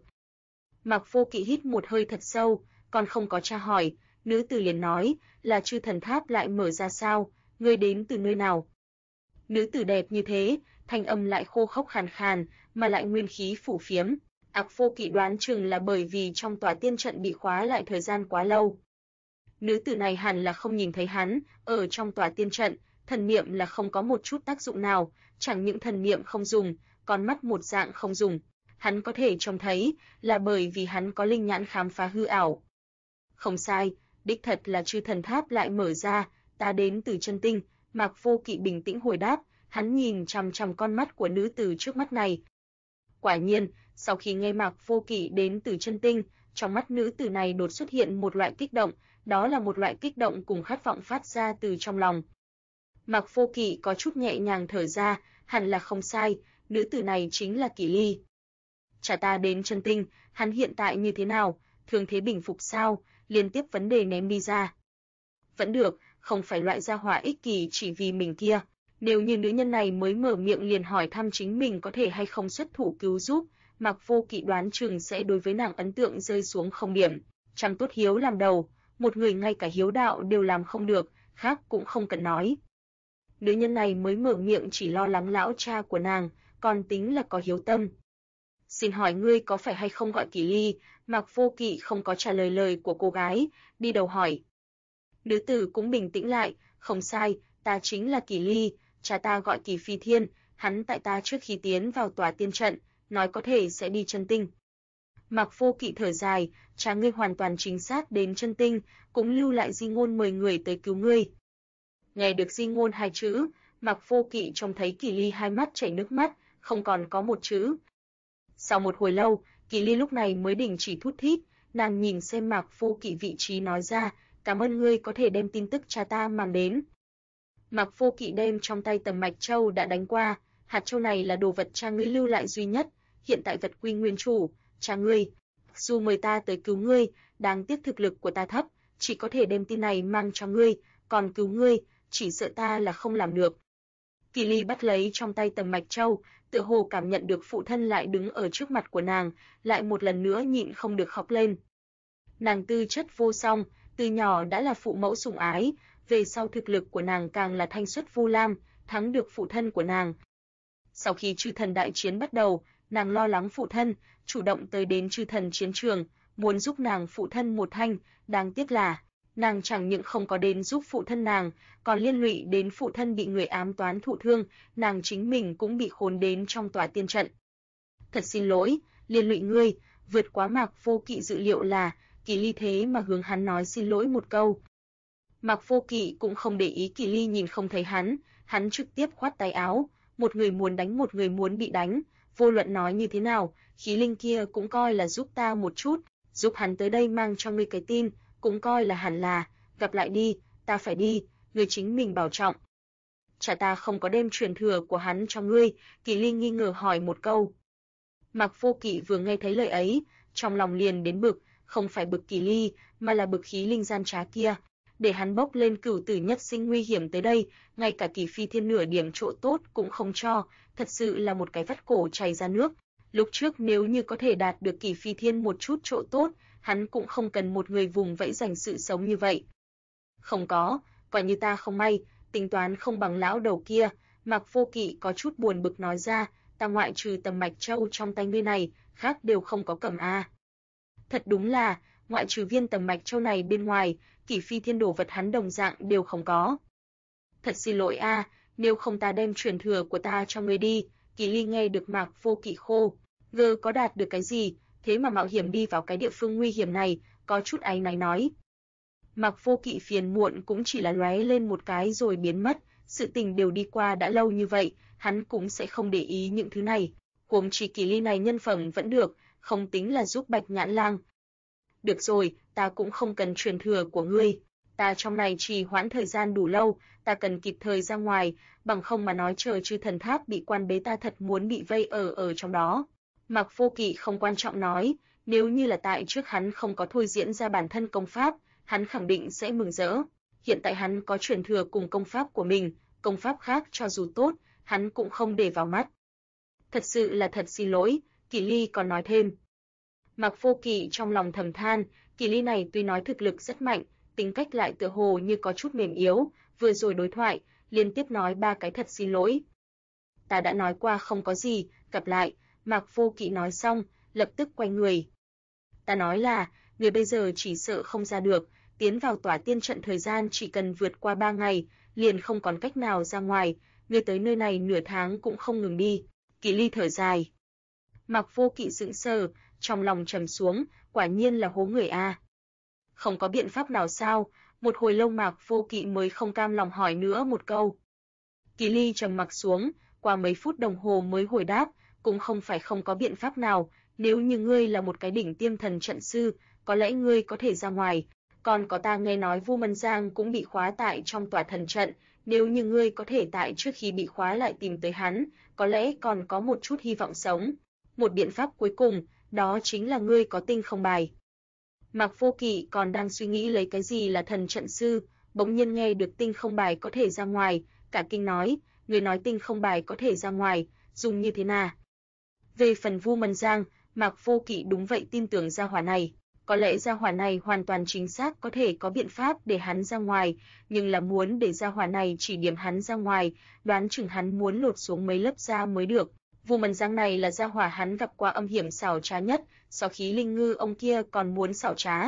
A: Mạc Vô Kỵ hít một hơi thật sâu, còn không có tra hỏi, nữ tử liền nói, là chư thần tháp lại mở ra sao, ngươi đến từ nơi nào? Nữ tử đẹp như thế, thanh âm lại khô khốc khàn khàn, mà lại nguyên khí phủ phiếm. Mạc Vô Kỵ đoán chừng là bởi vì trong tòa tiên trận bị khóa lại thời gian quá lâu. Nữ tử này hẳn là không nhìn thấy hắn, ở trong tòa tiên trận, thần niệm là không có một chút tác dụng nào, chẳng những thần niệm không dùng, con mắt một dạng không dùng. Hắn có thể trông thấy, là bởi vì hắn có linh nhãn khám phá hư ảo. Không sai, đích thật là chư thần tháp lại mở ra, ta đến từ chân tinh, Mạc Vô Kỵ bình tĩnh hồi đáp, hắn nhìn chằm chằm con mắt của nữ tử trước mắt này. Quả nhiên, sau khi nghe Mạc Vô Kỵ đến từ chân tinh, trong mắt nữ tử này đột xuất hiện một loại kích động, đó là một loại kích động cùng khát vọng phát ra từ trong lòng. Mạc Vô Kỵ có chút nhẹ nhàng thở ra, hẳn là không sai, nữ tử này chính là Kỷ Ly. Cha ta đến chân tinh, hắn hiện tại như thế nào, thương thế bình phục sao, liên tiếp vấn đề ném đi ra. Vẫn được, không phải loại gia hỏa ích kỷ chỉ vì mình kia. Nếu như nữ nhân này mới mở miệng liền hỏi thăm chính mình có thể hay không xuất thủ cứu giúp, Mạc Vô Kỵ đoán chừng sẽ đối với nàng ấn tượng rơi xuống không điểm. Chẳng tốt hiếu làm đầu, một người ngay cả hiếu đạo đều làm không được, khác cũng không cần nói. Nữ nhân này mới mở miệng chỉ lo lắng lão cha của nàng, còn tính là có hiếu tâm. Xin hỏi ngươi có phải hay không gọi Kỷ Ly? Mạc Vô Kỵ không có trả lời lời của cô gái, đi đầu hỏi. Nữ tử cũng bình tĩnh lại, không sai, ta chính là Kỷ Ly, cha ta gọi Kỷ Phi Thiên, hắn tại ta trước khi tiến vào tòa tiên trận, nói có thể sẽ đi chân tinh. Mạc Vô Kỵ thở dài, cha ngươi hoàn toàn chính xác đến chân tinh, cũng lưu lại di ngôn mời người tới cứu ngươi. Nghe được di ngôn hai chữ, Mạc Vô Kỵ trông thấy Kỷ Ly hai mắt chảy nước mắt, không còn có một chữ. Sau một hồi lâu, Kỷ Ly lúc này mới đình chỉ thút thít, nàng nhìn xem Mạc Vô Kỵ vị trí nói ra, cảm ơn ngươi có thể đem tin tức cha ta mang đến. Mạc Vô Kỵ đem trong tay tầm mạch châu đã đánh qua, hạt châu này là đồ vật cha ngươi lưu lại duy nhất, hiện tại vật quy nguyên chủ, cha ngươi. Dù mời ta tới cứu ngươi, đáng tiếc thực lực của ta thấp, chỉ có thể đem tin này mang cho ngươi, còn cứu ngươi, chỉ sợ ta là không làm được. Kỷ Ly bắt lấy trong tay tầm mạch châu, tựa hồ cảm nhận được phụ thân lại đứng ở trước mặt của nàng, lại một lần nữa nhịn không được khóc lên. Nàng tư chất vô song, từ nhỏ đã là phụ mẫu sủng ái, về sau thực lực của nàng càng là thanh xuất vu lam, thắng được phụ thân của nàng. Sau khi chư thần đại chiến bắt đầu, nàng lo lắng phụ thân, chủ động tới đến chư thần chiến trường, muốn giúp nàng phụ thân một thanh, đáng tiếc là nàng chẳng những không có đến giúp phụ thân nàng, còn liên lụy đến phụ thân bị người ám toán thụ thương, nàng chính mình cũng bị khốn đến trong tòa tiên trận. Thật xin lỗi, liên lụy ngươi, vượt quá Mạc Vô Kỵ dự liệu là, Kỷ Ly thế mà hướng hắn nói xin lỗi một câu. Mạc Vô Kỵ cũng không để ý Kỷ Ly nhìn không thấy hắn trực tiếp khoát tay áo, một người muốn đánh một người muốn bị đánh, vô luận nói như thế nào, khí linh kia cũng coi là giúp ta một chút, giúp hắn tới đây mang cho ngươi cái tin, cũng coi là hẳn là, gặp lại đi, ta phải đi, ngươi chính mình bảo trọng. Cha ta không có đem truyền thừa của hắn cho ngươi, Kỷ Ly nghi ngờ hỏi một câu. Mạc Vô Kỵ vừa nghe thấy lời ấy, trong lòng liền đến bực, không phải bực Kỷ Ly, mà là bực khí linh gian trá kia, để hắn bốc lên cửu tử nhất sinh nguy hiểm tới đây, ngay cả Kỷ Phi Thiên nửa điểm chỗ tốt cũng không cho, thật sự là một cái vắt cổ chảy ra nước. Lúc trước nếu như có thể đạt được Kỷ Phi Thiên một chút chỗ tốt, hắn cũng không cần một người vùng vẫy giành sự sống như vậy. Không có, quả như ta không may, tính toán không bằng lão đầu kia, Mạc Vô Kỵ có chút buồn bực nói ra, ta ngoại trừ tầm mạch châu trong tay ngươi này, khác đều không có cầm a. Thật đúng là, ngoại trừ viên tầm mạch châu này bên ngoài, Kỷ Phi Thiên đồ vật hắn đồng dạng đều không có. Thật xin lỗi a, nếu không ta đem truyền thừa của ta cho ngươi đi. Kỷ Ly nghe được Mạc Vô Kỵ khô, gơ có đạt được cái gì, thế mà mạo hiểm đi vào cái địa phương nguy hiểm này, có chút áy náy nói. Mạc Vô Kỵ phiền muộn cũng chỉ là lóe lên một cái rồi biến mất, sự tình đều đi qua đã lâu như vậy, hắn cũng sẽ không để ý những thứ này. Huống chi Kỷ Ly này nhân phẩm vẫn được, không tính là giúp Bạch Nhãn Lang. Được rồi, ta cũng không cần truyền thừa của ngươi, ta trong này trì hoãn thời gian đủ lâu, ta cần kịp thời ra ngoài, bằng không mà nói chờ chư thần tháp bị quan bế ta thật muốn bị vây ở trong đó. Mạc Vô Kỵ không quan trọng nói, nếu như là tại trước hắn không có thôi diễn ra bản thân công pháp, hắn khẳng định sẽ mừng rỡ. Hiện tại hắn có truyền thừa cùng công pháp của mình, công pháp khác cho dù tốt, hắn cũng không để vào mắt. Thật sự là thật xin lỗi, Kỷ Ly còn nói thêm. Mạc Vô Kỵ trong lòng thầm than, Kỷ Ly này tuy nói thực lực rất mạnh, tính cách lại tựa hồ như có chút mềm yếu, vừa rồi đối thoại, liên tiếp nói 3 cái thật xin lỗi. Ta đã nói qua không có gì, gặp lại, Mạc Vô Kỵ nói xong, lập tức quay người. Ta nói là, người bây giờ chỉ sợ không ra được, tiến vào tỏa tiên trận thời gian chỉ cần vượt qua 3 ngày, liền không còn cách nào ra ngoài, người tới nơi này nửa tháng cũng không ngừng đi. Kỷ Ly thở dài. Mạc Vô Kỵ sững sờ, trong lòng trầm xuống, quả nhiên là hố người a. Không có biện pháp nào sao? Một hồi lâu Mạc Vô Kỵ mới không cam lòng hỏi nữa một câu. Kỷ Ly trầm mặc xuống, qua mấy phút đồng hồ mới hồi đáp, cũng không phải không có biện pháp nào, nếu như ngươi là một cái đỉnh tiêm thần trận sư, có lẽ ngươi có thể ra ngoài, còn có ta nghe nói Vu Mân Giang cũng bị khóa tại trong tòa thần trận, nếu như ngươi có thể tại trước khi bị khóa lại tìm tới hắn, có lẽ còn có một chút hy vọng sống. Một biện pháp cuối cùng, đó chính là ngươi có tinh không bài. Mạc Vô Kỵ còn đang suy nghĩ lấy cái gì là thần trận sư, bỗng nhiên nghe được tinh không bài có thể ra ngoài, cả kinh nói, người nói tinh không bài có thể ra ngoài, dùng như thế nào? Về phần Vu Mân Giang, Mạc Vô Kỵ đúng vậy tin tưởng gia hỏa này, có lẽ gia hỏa này hoàn toàn chính xác có thể có biện pháp để hắn ra ngoài, nhưng là muốn để gia hỏa này chỉ điểm hắn ra ngoài, đoán chừng hắn muốn lột xuống mấy lớp da mới được. Vu Mân Giang này là gia hỏa hắn gặp qua âm hiểm xảo trá nhất, so khí linh ngư ông kia còn muốn xảo trá.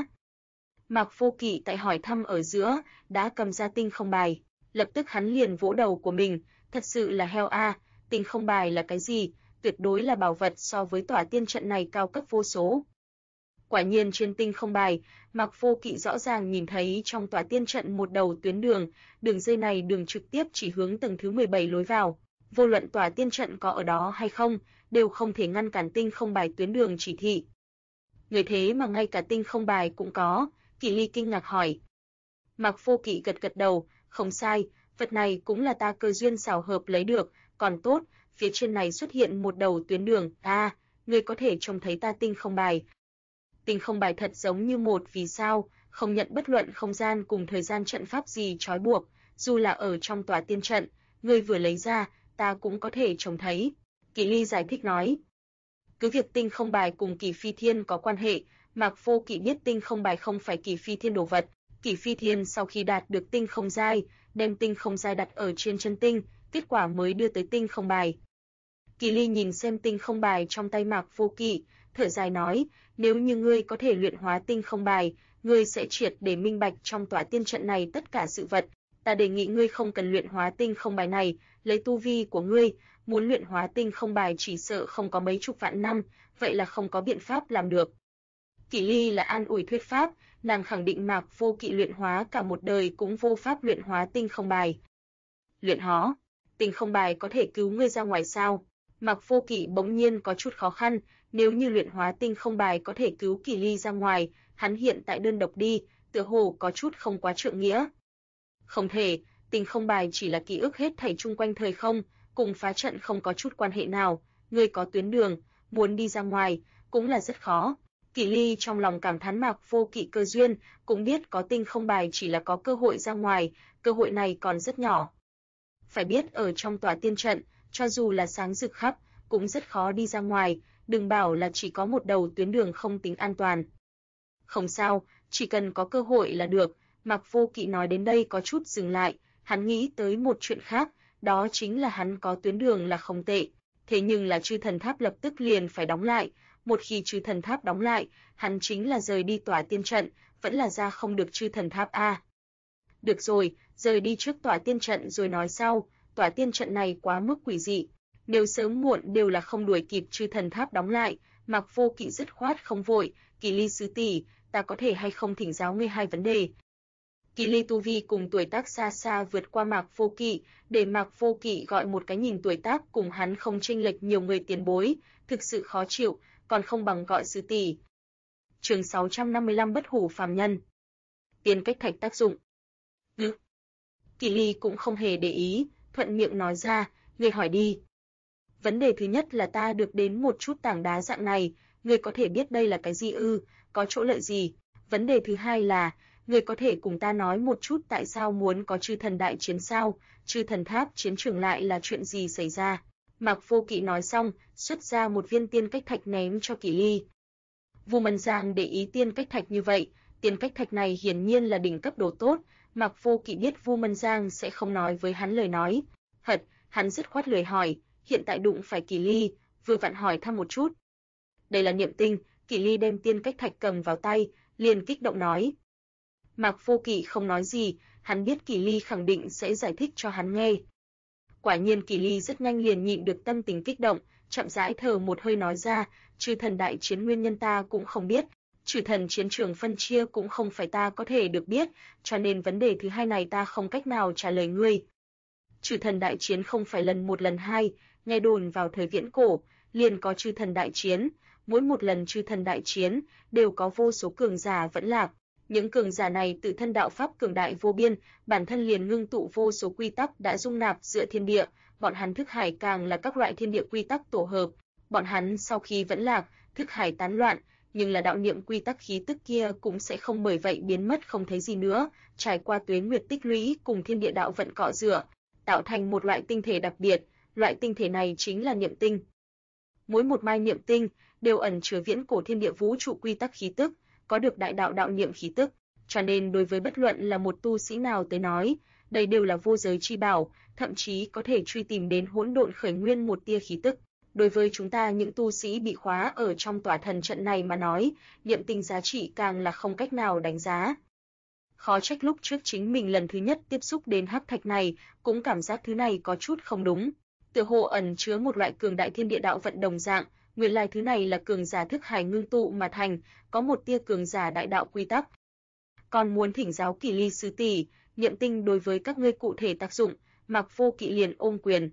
A: Mạc Vô Kỵ tại hỏi thăm ở giữa, đã cầm ra tinh không bài, lập tức hắn liền vỗ đầu của mình, thật sự là heo a, tinh không bài là cái gì, tuyệt đối là bảo vật so với tỏa tiên trận này cao cấp vô số. Quả nhiên trên tinh không bài, Mạc Vô Kỵ rõ ràng nhìn thấy trong tỏa tiên trận một đầu tuyến đường, đường dây này đường trực tiếp chỉ hướng tầng thứ 17 lối vào. Vô luận tỏa tiên trận có ở đó hay không, đều không thể ngăn cản tinh không bài tuyến đường chỉ thị. Người thế mà ngay cả tinh không bài cũng có, Kỷ Ly kinh ngạc hỏi. Mạc Vô Kỵ gật gật đầu, không sai, vật này cũng là ta cơ duyên xảo hợp lấy được, còn tốt, phía trên này xuất hiện một đầu tuyến đường, ngươi có thể trông thấy ta tinh không bài. Tinh không bài thật giống như một vì sao, không nhận bất luận không gian cùng thời gian trận pháp gì trói buộc, dù là ở trong tòa tiên trận, ngươi vừa lấy ra, ta cũng có thể trông thấy. Kỷ Ly giải thích nói. Cứ việc tinh không bài cùng Kỷ Phi Thiên có quan hệ, Mạc Vô Kỵ biết tinh không bài không phải Kỷ Phi Thiên đồ vật. Kỷ Phi Thiên sau khi đạt được tinh không giai, đem tinh không giai đặt ở trên chân tinh, kết quả mới đưa tới tinh không bài. Kỷ Ly nhìn xem tinh không bài trong tay Mạc Vô Kỵ, thở dài nói, nếu như ngươi có thể luyện hóa tinh không bài, ngươi sẽ triệt để minh bạch trong tỏa tiên trận này tất cả sự vật. Ta đề nghị ngươi không cần luyện hóa tinh không bài này, lấy tu vi của ngươi, muốn luyện hóa tinh không bài chỉ sợ không có mấy chục vạn năm, vậy là không có biện pháp làm được. Kỷ Ly là an ủi thuyết pháp, nàng khẳng định Mạc Vô Kỵ luyện hóa cả một đời cũng vô pháp luyện hóa tinh không bài. Luyện hóa, tinh không bài có thể cứu ngươi ra ngoài sao? Mạc Vô Kỵ bỗng nhiên có chút khó khăn, nếu như luyện hóa tinh không bài có thể cứu Kỷ Ly ra ngoài, hắn hiện tại đơn độc đi, tựa hồ có chút không quá trượng nghĩa. Không thể, tinh không bài chỉ là ký ức hết thảy chung quanh thời không, cùng phá trận không có chút quan hệ nào, ngươi có tuyến đường, muốn đi ra ngoài, cũng là rất khó. Kỷ Ly trong lòng cảm thán Mạc Vô Kỵ cơ duyên, cũng biết có tinh không bài chỉ là có cơ hội ra ngoài, cơ hội này còn rất nhỏ. Phải biết ở trong tòa tiên trận, cho dù là sáng rực khắp, cũng rất khó đi ra ngoài, đừng bảo là chỉ có một đầu tuyến đường không tính an toàn. Không sao, chỉ cần có cơ hội là được. Mạc Vô Kỵ nói đến đây có chút dừng lại, hắn nghĩ tới một chuyện khác, đó chính là hắn có tuyến đường là không tệ, thế nhưng là chư thần tháp lập tức liền phải đóng lại, một khi chư thần tháp đóng lại, hắn chính là rời đi tòa tiên trận, vẫn là ra không được chư thần tháp a. Được rồi, rời đi trước tòa tiên trận rồi nói sau, tòa tiên trận này quá mức quỷ dị, nếu sớm muộn đều là không đuổi kịp chư thần tháp đóng lại. Mạc Vô Kỵ dứt khoát không vội, Kỷ Ly sư tỷ, ta có thể hay không thỉnh giáo ngươi hai vấn đề. Kỷ Ly tu vi cùng tuổi tác xa xa vượt qua Mạc Vô Kỵ, để Mạc Vô Kỵ gọi một cái nhìn tuổi tác cùng hắn không chênh lệch nhiều người tiền bối, thực sự khó chịu, còn không bằng gọi sư tỷ. Chương 655 Bất hủ phàm nhân. Tiên cách thạch tác dụng. Kỷ Ly cũng không hề để ý, thuận miệng nói ra, ngươi hỏi đi. Vấn đề thứ nhất là ta được đến một chút tảng đá dạng này, ngươi có thể biết đây là cái gì ư, có chỗ lợi gì? Vấn đề thứ hai là, ngươi có thể cùng ta nói một chút tại sao muốn có chư thần đại chiến sao, chư thần tháp chiến trường lại là chuyện gì xảy ra? Mạc Vô Kỵ nói xong, xuất ra một viên tiên cách thạch ném cho Kỷ Ly. Vu Mân Giang để ý tiên cách thạch như vậy, tiên cách thạch này hiển nhiên là đỉnh cấp đồ tốt, Mạc Vô Kỵ biết Vu Mân Giang sẽ không nói với hắn lời nói. Hắn dứt khoát lười hỏi, hiện tại đụng phải Kỳ Ly, vừa vặn hỏi thăm một chút. Đây là niệm tinh, Kỳ Ly đem tiên cách thạch cầm vào tay, liền kích động nói. Mạc Vô Kỵ không nói gì, hắn biết Kỳ Ly khẳng định sẽ giải thích cho hắn nghe. Quả nhiên Kỳ Ly rất nhanh liền nhịn được tâm tình kích động, chậm rãi thở một hơi nói ra, chư thần đại chiến nguyên nhân ta cũng không biết, chư thần chiến trường phân chia cũng không phải ta có thể được biết, cho nên vấn đề thứ hai này ta không cách nào trả lời ngươi. Chư thần đại chiến không phải lần một lần hai, nghe đồn vào thời viễn cổ, liền có chư thần đại chiến, mỗi một lần chư thần đại chiến đều có vô số cường giả vẫn lạc. Những cường giả này tự thân đạo pháp cường đại vô biên, bản thân liền ngưng tụ vô số quy tắc đã dung nạp giữa thiên địa, bọn hắn thức hải càng là các loại thiên địa quy tắc tổ hợp. Bọn hắn sau khi vẫn lạc, thức hải tán loạn, nhưng là đạo niệm quy tắc khí tức kia cũng sẽ không bởi vậy biến mất không thấy gì nữa, trải qua tuế nguyệt tích lũy cùng thiên địa đạo vận cọ rửa, tạo thành một loại tinh thể đặc biệt, loại tinh thể này chính là niệm tinh. Mỗi một mai niệm tinh đều ẩn chứa viễn cổ thiên địa vũ trụ quy tắc khí tức, có được đại đạo đạo niệm khí tức, cho nên đối với bất luận là một tu sĩ nào tới nói, đây đều là vô giới chi bảo, thậm chí có thể truy tìm đến hỗn độn khởi nguyên một tia khí tức. Đối với chúng ta những tu sĩ bị khóa ở trong tỏa thần trận này mà nói, niệm tinh giá trị càng là không cách nào đánh giá. Khó trách lúc trước chính mình lần thứ nhất tiếp xúc đến hắc thạch này, cũng cảm giác thứ này có chút không đúng. Tựa hồ ẩn chứa một loại cường đại thiên địa đạo vận đồng dạng, nguyên lai thứ này là cường giả thức hải ngưng tụ mà thành, có một tia cường giả đại đạo quy tắc. Còn muốn thỉnh giáo Kỳ Ly sư tỷ, niệm tinh đối với các ngươi cụ thể tác dụng, Mạc Vô Kỵ liền ôm quyền.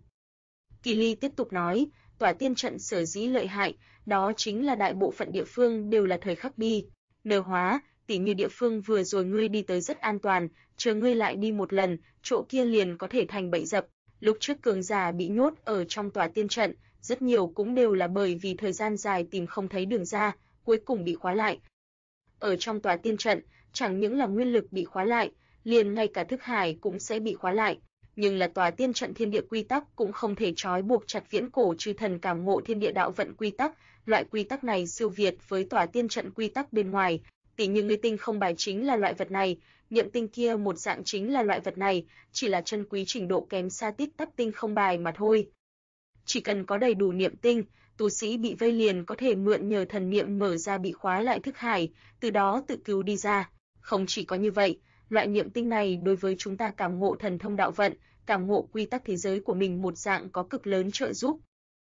A: Kỳ Ly tiếp tục nói, tỏa tiên trận sở dĩ lợi hại, đó chính là đại bộ phận địa phương đều là thời khắc bi, nở hóa, tỉ như địa phương vừa rồi ngươi đi tới rất an toàn, chờ ngươi lại đi một lần, chỗ kia liền có thể thành bẫy dập. Lúc trước cường giả bị nhốt ở trong tòa tiên trận, rất nhiều cũng đều là bởi vì thời gian dài tìm không thấy đường ra, cuối cùng bị khóa lại. Ở trong tòa tiên trận, chẳng những là nguyên lực bị khóa lại, liền ngay cả thức hải cũng sẽ bị khóa lại, nhưng là tòa tiên trận thiên địa quy tắc cũng không thể trói buộc chặt viễn cổ chư thần cảm ngộ thiên địa đạo vận quy tắc, loại quy tắc này siêu việt với tòa tiên trận quy tắc bên ngoài, tỉ như ngươi tinh không bài chính là loại vật này, niệm tinh kia một dạng chính là loại vật này, chỉ là chân quý trình độ kém xa tít tắp tinh không bài mà thôi. Chỉ cần có đầy đủ niệm tinh, tu sĩ bị vây liền có thể mượn nhờ thần niệm mở ra bị khóa lại thức hải, từ đó tự cứu đi ra. Không chỉ có như vậy, loại niệm tinh này đối với chúng ta cảm ngộ thần thông đạo vận, cảm ngộ quy tắc thế giới của mình một dạng có cực lớn trợ giúp.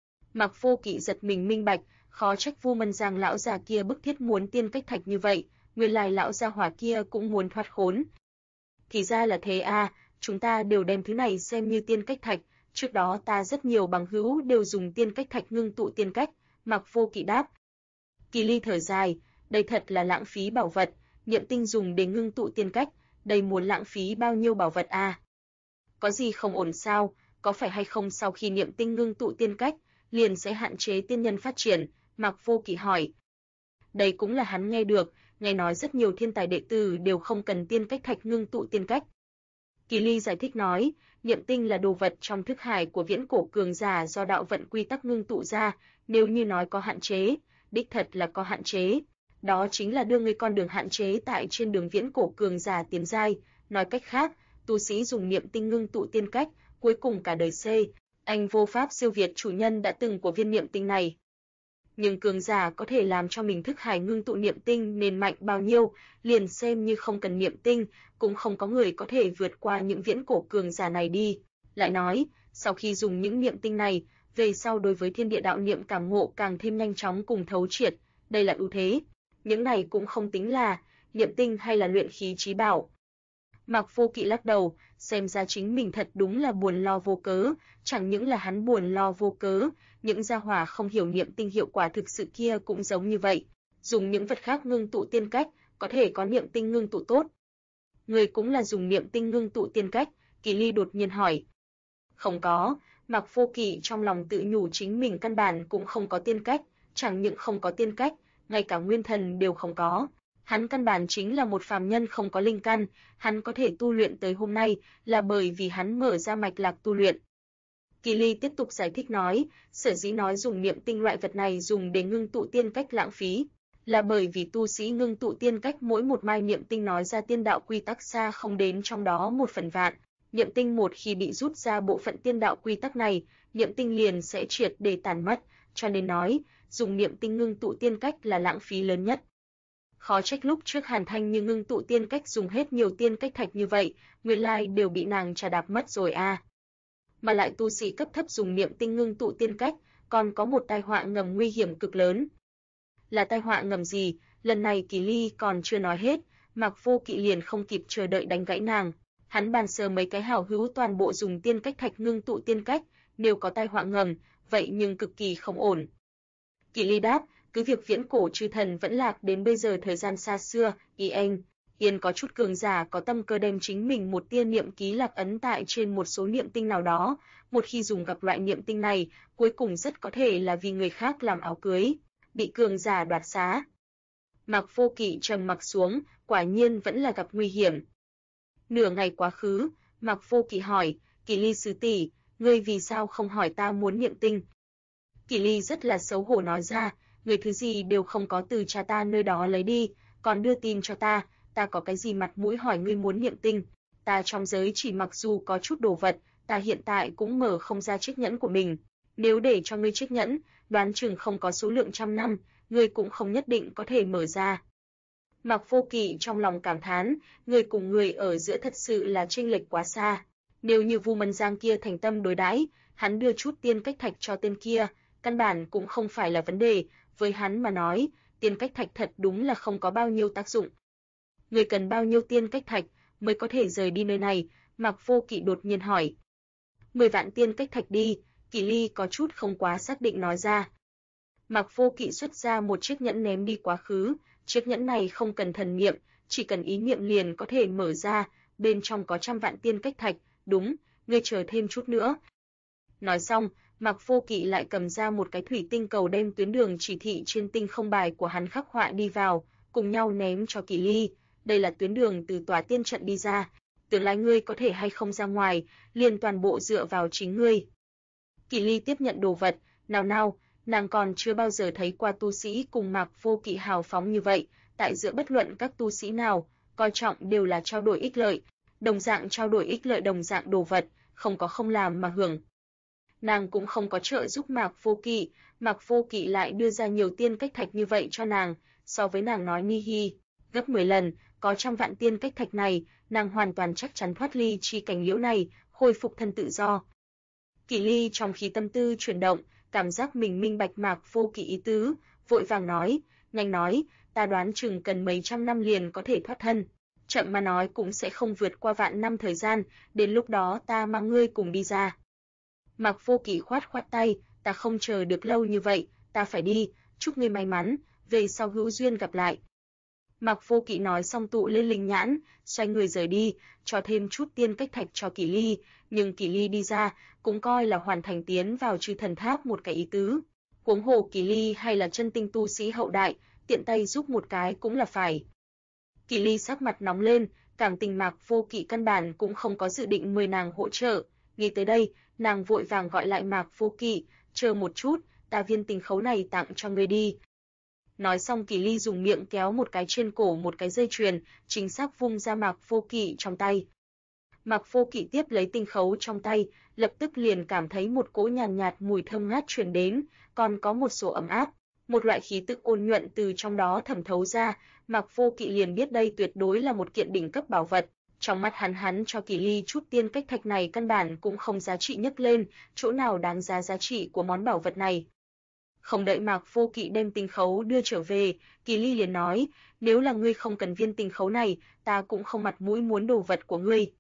A: Mạc Vô Kỵ giật mình minh bạch, khó trách Vu Mân Giang lão già kia bức thiết muốn tiên cách thạch như vậy, nguyên lai lão gia hỏa kia cũng muốn thoát khốn. Thì ra là thế a, chúng ta đều đem thứ này xem như tiên cách thạch, trước đó ta rất nhiều bằng hữu đều dùng tiên cách thạch ngưng tụ tiên cách, Mạc Vô Kỵ đáp. Kỳ Ly thở dài, đây thật là lãng phí bảo vật, niệm tinh dùng để ngưng tụ tiên cách, đây muốn lãng phí bao nhiêu bảo vật a? Có gì không ổn sao, có phải hay không sau khi niệm tinh ngưng tụ tiên cách, liền sẽ hạn chế tiên nhân phát triển, Mạc Vô Kỵ hỏi. Đây cũng là hắn nghe được, nghe nói rất nhiều thiên tài đệ tử đều không cần tiên cách thạch ngưng tụ tiên cách. Kỳ Ly giải thích nói, niệm tinh là đồ vật trong thức hải của viễn cổ cường giả do đạo vận quy tắc ngưng tụ ra, nếu như nói có hạn chế, đích thật là có hạn chế. Đó chính là đưa ngươi con đường hạn chế tại trên đường viễn cổ cường giả tiến giai, nói cách khác, tu sĩ dùng niệm tinh ngưng tụ tiên cách, cuối cùng cả đời anh vô pháp siêu việt chủ nhân đã từng của viên niệm tinh này. Nhưng cường giả có thể làm cho mình thức hải ngưng tụ niệm tinh nên mạnh bao nhiêu, liền xem như không cần niệm tinh, cũng không có người có thể vượt qua những viễn cổ cường giả này đi. Lại nói, sau khi dùng những niệm tinh này, về sau đối với thiên địa đạo niệm cảm ngộ càng thêm nhanh chóng cùng thấu triệt, đây là ưu thế. Những này cũng không tính là niệm tinh hay là luyện khí chí bảo. Mạc Vô Kỵ lắc đầu, xem ra chính mình thật đúng là buồn lo vô cớ, chẳng những là hắn buồn lo vô cớ, những gia hỏa không hiểu niệm tinh hiệu quả thực sự kia cũng giống như vậy, dùng những vật khác ngưng tụ tiên cách, có thể có niệm tinh ngưng tụ tốt. Người cũng là dùng niệm tinh ngưng tụ tiên cách, Kỳ Ly đột nhiên hỏi. Không có, Mạc Vô Kỵ trong lòng tự nhủ chính mình căn bản cũng không có tiên cách, chẳng những không có tiên cách, ngay cả nguyên thần đều không có. Hắn căn bản chính là một phàm nhân không có linh căn, hắn có thể tu luyện tới hôm nay là bởi vì hắn mở ra mạch lạc tu luyện. Kỳ Ly tiếp tục giải thích nói, sở dĩ nói dùng niệm tinh loại vật này dùng để ngưng tụ tiên cách lãng phí, là bởi vì tu sĩ ngưng tụ tiên cách mỗi một mai niệm tinh nói ra tiên đạo quy tắc xa không đến trong đó 1/100000, Niệm tinh một khi bị rút ra bộ phận tiên đạo quy tắc này, niệm tinh liền sẽ triệt để tàn mất, cho nên nói, dùng niệm tinh ngưng tụ tiên cách là lãng phí lớn nhất. Khó trách lúc trước Hàn Thanh Như ngưng tụ tiên cách dùng hết nhiều tiên cách thạch như vậy, nguyên lai đều bị nàng trà đạp mất rồi à. Mà lại tu sĩ cấp thấp dùng niệm tinh ngưng tụ tiên cách, còn có một tai họa ngầm nguy hiểm cực lớn. Là tai họa ngầm gì? Lần này Kỳ Ly còn chưa nói hết, Mạc Vô Kỵ liền không kịp chờ đợi đánh gãy nàng. Hắn bàn sờ mấy cái hảo hữu toàn bộ dùng tiên cách thạch ngưng tụ tiên cách, nếu có tai họa ngầm, vậy nhưng cực kỳ không ổn. Kỳ Ly đáp, cứ việc viễn cổ chư thần vẫn lạc đến bây giờ thời gian xa xưa, Yên có chút cường giả có tâm cơ đem chính mình một tia niệm ký lạc ấn tại trên một số niệm tinh nào đó, một khi dùng gặp loại niệm tinh này, cuối cùng rất có thể là vì người khác làm áo cưới, bị cường giả đoạt xá. Mạc Vô Kỵ trầm mặc xuống, quả nhiên vẫn là gặp nguy hiểm. Nửa ngày quá khứ, Mạc Vô Kỵ hỏi, Kỳ Ly sư tỷ, ngươi vì sao không hỏi ta muốn niệm tinh? Kỳ Ly rất là xấu hổ nói ra, người thứ gì đều không có từ cha ta nơi đó lấy đi, còn đưa tin cho ta có cái gì mặt mũi hỏi ngươi muốn niệm tinh? Ta trong giới chỉ mặc dù có chút đồ vật, ta hiện tại cũng mở không ra chiếc nhẫn của mình. Nếu để cho ngươi chiếc nhẫn, đoán chừng không có số lượng trăm năm, ngươi cũng không nhất định có thể mở ra. Mạc Vô Kỵ trong lòng cảm thán, người cùng người ở giữa thật sự là chênh lệch quá xa. Nếu như Vu Mân Giang kia thành tâm đối đãi, hắn đưa chút tiên cách thạch cho tên kia, căn bản cũng không phải là vấn đề, với hắn mà nói, tiên cách thạch thật đúng là không có bao nhiêu tác dụng. Người cần bao nhiêu tiên cách thạch mới có thể rời đi nơi này? Mạc Vô Kỵ đột nhiên hỏi. 10 vạn tiên cách thạch đi, Kỳ Ly có chút không quá xác định nói ra. Mạc Vô Kỵ xuất ra một chiếc nhẫn ném đi quá khứ, chiếc nhẫn này không cần thần niệm, chỉ cần ý niệm liền có thể mở ra, bên trong có 100 vạn tiên cách thạch, đúng, ngươi chờ thêm chút nữa. Nói xong, Mạc Vô Kỵ lại cầm ra một cái thủy tinh cầu đem tuyến đường chỉ thị trên tinh không bài của hắn khắc họa đi vào, cùng nhau ném cho Kỳ Ly. Đây là tuyến đường từ tòa tiên trận đi ra, tương lai ngươi có thể hay không ra ngoài, liền toàn bộ dựa vào chính ngươi. Kỳ Ly tiếp nhận đồ vật, nào, nàng còn chưa bao giờ thấy qua tu sĩ cùng Mạc Vô Kỵ hào phóng như vậy, tại giữa bất luận các tu sĩ nào, coi trọng đều là trao đổi ích lợi, đồng dạng trao đổi ích lợi đồng dạng đồ vật, không có không làm mà hưởng. Nàng cũng không có trợ giúp Mạc Vô Kỵ lại đưa ra nhiều tiên cách thạch như vậy cho nàng, so với nàng nói ni hi, gấp 10 lần, có 100 vạn tiên cách thạch này, nàng hoàn toàn chắc chắn thoát ly chi cảnh liễu này, khôi phục thân tự do. Kỳ Ly trong khi tâm tư chuyển động, cảm giác mình minh bạch Mạc Vô Kỵ ý tứ, vội vàng nói, nhanh nói, ta đoán chừng cần mấy trăm năm liền có thể thoát thân, chậm mà nói cũng sẽ không vượt qua vạn năm thời gian, đến lúc đó ta mang ngươi cùng đi ra. Mạc Vô Kỵ khoát tay, ta không chờ được lâu như vậy, ta phải đi, chúc ngươi may mắn, về sau hữu duyên gặp lại. Mạc Vô Kỵ nói xong tụ lên linh nhãn, xoay người rời đi, cho thêm chút tiên cách thạch cho Kỳ Ly, nhưng Kỳ Ly đi ra, cũng coi là hoàn thành tiến vào Chư Thần Tháp một cái ý tứ. Huống hồ Kỳ Ly hay là chân tinh tu sĩ hậu đại, tiện tay giúp một cái cũng là phải. Kỳ Ly sắc mặt nóng lên, cảm tình Mạc Vô Kỵ căn bản cũng không có dự định mời nàng hỗ trợ. Nghĩ tới đây, nàng vội vàng gọi lại Mạc Vô Kỵ, chờ một chút, ta viên tình khấu này tặng cho ngươi đi. Nói xong Kỳ Ly dùng miệng kéo một cái trên cổ một cái dây chuyền, chính xác vung ra Mạc Vô Kỵ trong tay. Mạc Vô Kỵ tiếp lấy tinh khấu trong tay, lập tức liền cảm thấy một cỗ nhàn nhạt mùi thơm ngát truyền đến, còn có một số ấm áp, một loại khí tức ôn nhuận từ trong đó thẩm thấu ra, Mạc Vô Kỵ liền biết đây tuyệt đối là một kiện đỉnh cấp bảo vật. Trong mắt hắn cho Kỳ Ly chút tiên cách thạch này căn bản cũng không giá trị nhấc lên, chỗ nào đáng giá trị của món bảo vật này. Không đợi Mạc Vô Kỵ đem tinh khấu đưa trở về, Kỳ Ly liền nói, nếu là ngươi không cần viên tinh khấu này, ta cũng không mặt mũi muốn đồ vật của ngươi.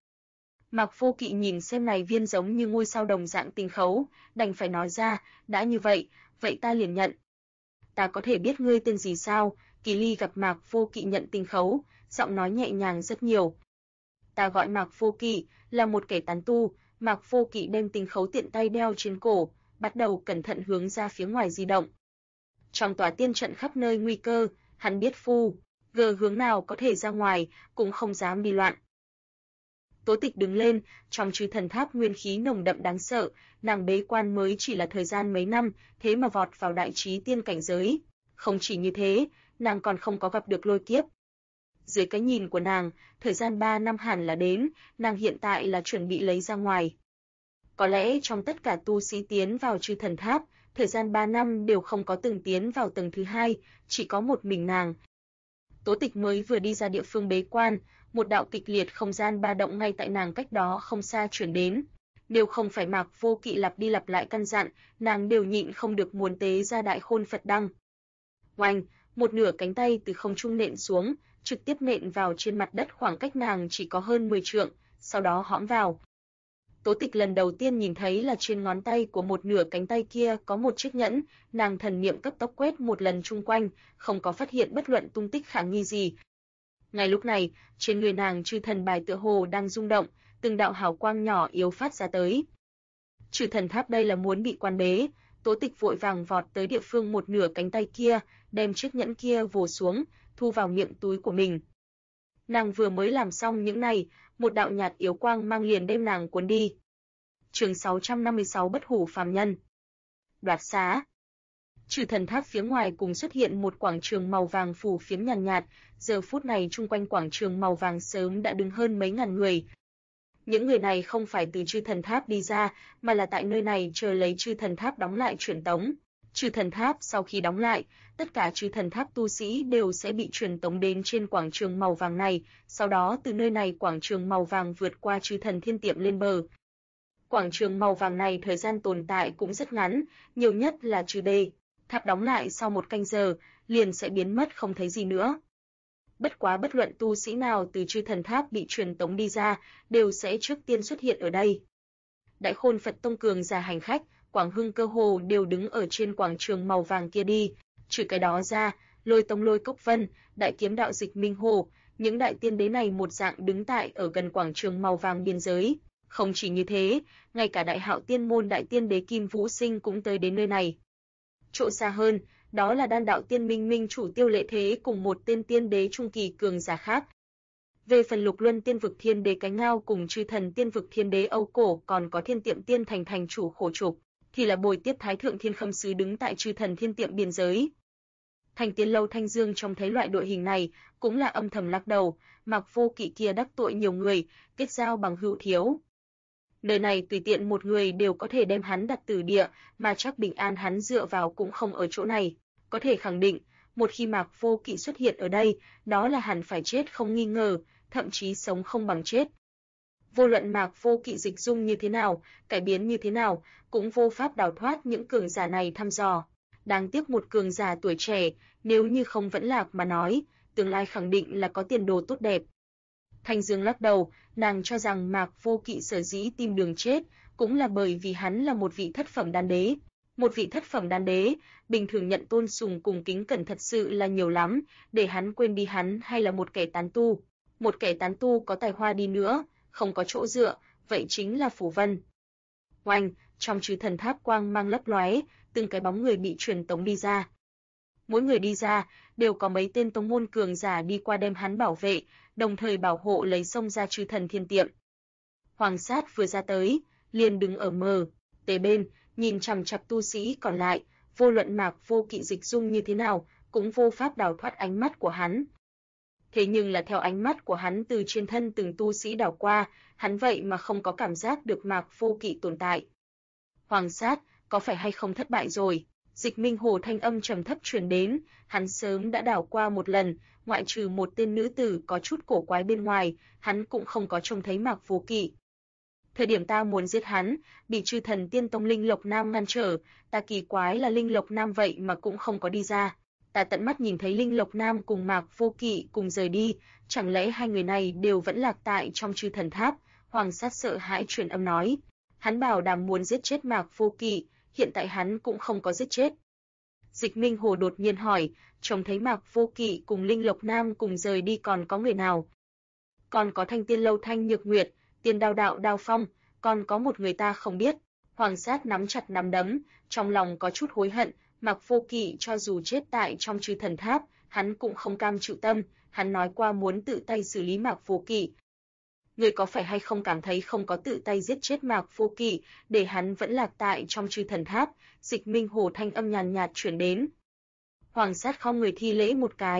A: Mạc Vô Kỵ nhìn xem này viên giống như ngôi sao đồng dạng tinh khấu, đành phải nói ra, đã như vậy, vậy ta liền nhận. Ta có thể biết ngươi tên gì sao? Kỳ Ly gặp Mạc Vô Kỵ nhận tinh khấu, giọng nói nhẹ nhàng rất nhiều. Ta gọi Mạc Vô Kỵ, là một kẻ tán tu. Mạc Vô Kỵ đem tinh khấu tiện tay đeo trên cổ, bắt đầu cẩn thận hướng ra phía ngoài di động. Trong tòa tiên trận khắp nơi nguy cơ, hắn biết hướng nào có thể ra ngoài, cũng không dám đi loạn. Tố Tịch đứng lên, trong Chư Thần Tháp nguyên khí nồng đậm đáng sợ, nàng bế quan mới chỉ là thời gian mấy năm, thế mà vọt vào đại trí tiên cảnh giới. Không chỉ như thế, nàng còn không có gặp được lôi kiếp. Dưới cái nhìn của nàng, thời gian 3 năm hẳn là đến, nàng hiện tại là chuẩn bị lấy ra ngoài. Có lẽ trong tất cả tu sĩ tiến vào chư thần tháp, thời gian 3 năm đều không có từng tiến vào tầng thứ 2, chỉ có một mình nàng. Tố Tịch mới vừa đi ra địa phương bế quan, một đạo kịch liệt không gian ba động ngay tại nàng cách đó không xa truyền đến. Nếu không phải Mạc Vô Kỵ lặp đi lặp lại căn dặn, nàng đều nhịn không được muốn tế ra Đại Khôn Phật Đăng. Oanh, một nửa cánh tay từ không trung nện xuống, trực tiếp nện vào trên mặt đất khoảng cách nàng chỉ có hơn 10 trượng, sau đó hõm vào. Tố Tịch lần đầu tiên nhìn thấy là trên ngón tay của một nửa cánh tay kia có một chiếc nhẫn, nàng thần niệm cấp tốc quét một lần chung quanh, không có phát hiện bất luận tung tích khả nghi gì. Ngay lúc này, trên người nàng chư thần bài tựa hồ đang rung động, từng đạo hào quang nhỏ yếu phát ra tới. Chư thần tháp đây là muốn bị quan bế, Tố Tịch vội vàng vọt tới địa phương một nửa cánh tay kia, đem chiếc nhẫn kia vồ xuống, thu vào miệng túi của mình. Nàng vừa mới làm xong những này, một đạo nhạt yếu quang mang liền đem nàng cuốn đi. Chương 656 Bất hủ phàm nhân. Đoạt xá. Chư thần tháp phía ngoài cùng xuất hiện một quảng trường màu vàng phủ phiếm nhàn nhạt, giờ phút này chung quanh quảng trường màu vàng sớm đã đứng hơn mấy ngàn người. Những người này không phải từ chư thần tháp đi ra, mà là tại nơi này chờ lấy chư thần tháp đóng lại truyền tống. Chư thần tháp sau khi đóng lại, tất cả chư thần tháp tu sĩ đều sẽ bị truyền tống đến trên quảng trường màu vàng này, sau đó từ nơi này quảng trường màu vàng vượt qua chư thần thiên tiệm lên bờ. Quảng trường màu vàng này thời gian tồn tại cũng rất ngắn, nhiều nhất là trừ đề. Tháp đóng lại sau 1 canh giờ, liền sẽ biến mất không thấy gì nữa. Bất quá bất luận tu sĩ nào từ chư thần tháp bị truyền tống đi ra, đều sẽ trước tiên xuất hiện ở đây. Đại Khôn Phật Tông cường giả hành khách, Quảng Hưng cơ hồ đều đứng ở trên quảng trường màu vàng kia đi. Trừ cái đó ra, Lôi Tông Lôi Cốc Vân, Đại Kiếm Đạo Dịch Minh Hồ, những đại tiên đế này một dạng đứng tại ở gần quảng trường màu vàng biên giới. Không chỉ như thế, ngay cả Đại Hạo Tiên môn đại tiên đế Kim Vũ Sinh cũng tới đến nơi này. Chỗ xa hơn, đó là Đan Đạo Tiên Minh Minh chủ Tiêu Lệ Thế cùng một tên tiên đế trung kỳ cường giả khác. Về phần Lục Luân Tiên vực Thiên Đế Cánh Ngao cùng Chư Thần Tiên vực Thiên Đế Âu Cổ còn có Thiên Tiệm Tiên thành chủ Khổ Trục, thì là bồi tiếp Thái thượng Thiên Khâm sứ đứng tại Chư Thần Thiên Tiệm biên giới. Thành Tiên Lâu Thanh Dương trông thấy loại đội hình này, cũng là âm thầm lắc đầu, Mạc Vô Kỵ kia đắc tội nhiều người, kết giao bằng hữu thiếu. Nơi này tùy tiện một người đều có thể đem hắn đặt tử địa, mà chắc bình an hắn dựa vào cũng không ở chỗ này. Có thể khẳng định, một khi Mạc Vô Kỵ xuất hiện ở đây, đó là hẳn phải chết không nghi ngờ, thậm chí sống không bằng chết. Vô luận Mạc Vô Kỵ dịch dung như thế nào, cải biến như thế nào, cũng vô pháp đào thoát những cường giả này thăm dò. Đáng tiếc một cường giả tuổi trẻ, nếu như không vẫn lạc mà nói, tương lai khẳng định là có tiền đồ tốt đẹp. Thanh Dương lắc đầu, nàng cho rằng Mạc Vô Kỵ sở dĩ tìm đường chết, cũng là bởi vì hắn là một vị thất phẩm đan đế. Một vị thất phẩm đan đế, bình thường nhận tôn sùng cùng kính cẩn thật sự là nhiều lắm, để hắn quên đi hắn hay là một kẻ tán tu. Một kẻ tán tu có tài hoa đi nữa, không có chỗ dựa, vậy chính là Phù Vân. Oanh, trong chư thần tháp quang mang lấp lóe, từng cái bóng người bị truyền tống đi ra. Mỗi người đi ra, đều có mấy tên tông môn cường giả đi qua đem hắn bảo vệ, đồng thời bảo hộ lấy xông ra chư thần thiên tiệm. Hoàng Sát vừa ra tới, liền đứng ở tế bên, nhìn chằm chằm tu sĩ còn lại, vô luận Mạc Vô Kỵ dịch dung như thế nào, cũng vô pháp đào thoát ánh mắt của hắn. Thế nhưng là theo ánh mắt của hắn từ trên thân từng tu sĩ đảo qua, hắn vậy mà không có cảm giác được Mạc Vô Kỵ tồn tại. Hoàng Sát, có phải hay không thất bại rồi? Dịch Minh Hồ thanh âm trầm thấp truyền đến, hắn sớm đã đảo qua một lần, ngoại trừ một tên nữ tử có chút cổ quái bên ngoài, hắn cũng không có trông thấy Mạc Vô Kỵ. Thời điểm ta muốn giết hắn, bị Chư Thần Tiên Tông Linh Lộc Nam ngăn trở, ta kỳ quái là Linh Lộc Nam vậy mà cũng không có đi ra. Ta tận mắt nhìn thấy Linh Lộc Nam cùng Mạc Vô Kỵ cùng rời đi, chẳng lẽ hai người này đều vẫn lạc tại trong Chư Thần Tháp? Hoàng Sát sợ hãi truyền âm nói, hắn bảo đảm muốn giết chết Mạc Vô Kỵ, hiện tại hắn cũng không có giết chết. Dịch Minh Hồ đột nhiên hỏi, trông thấy Mạc Vô Kỵ cùng Linh Lộc Nam cùng rời đi còn có người nào? Còn có Thanh Tiên Lâu Thanh Nhược Nguyệt, Tiên Đao Đạo Đao Phong, còn có một người ta không biết. Hoàng Sát nắm chặt nắm đấm, trong lòng có chút hối hận, Mạc Vô Kỵ cho dù chết tại trong Chư Thần Tháp, hắn cũng không cam chịu tâm, hắn nói qua muốn tự tay xử lý Mạc Vô Kỵ. Người có phải hay không cảm thấy không có tự tay giết chết Mạc Vô Kỵ, để hắn vẫn lạc tại trong Chư Thần Tháp? Dịch Minh Hồ thanh âm nhàn nhạt truyền đến. Hoàng Sát không người thi lễ một cái,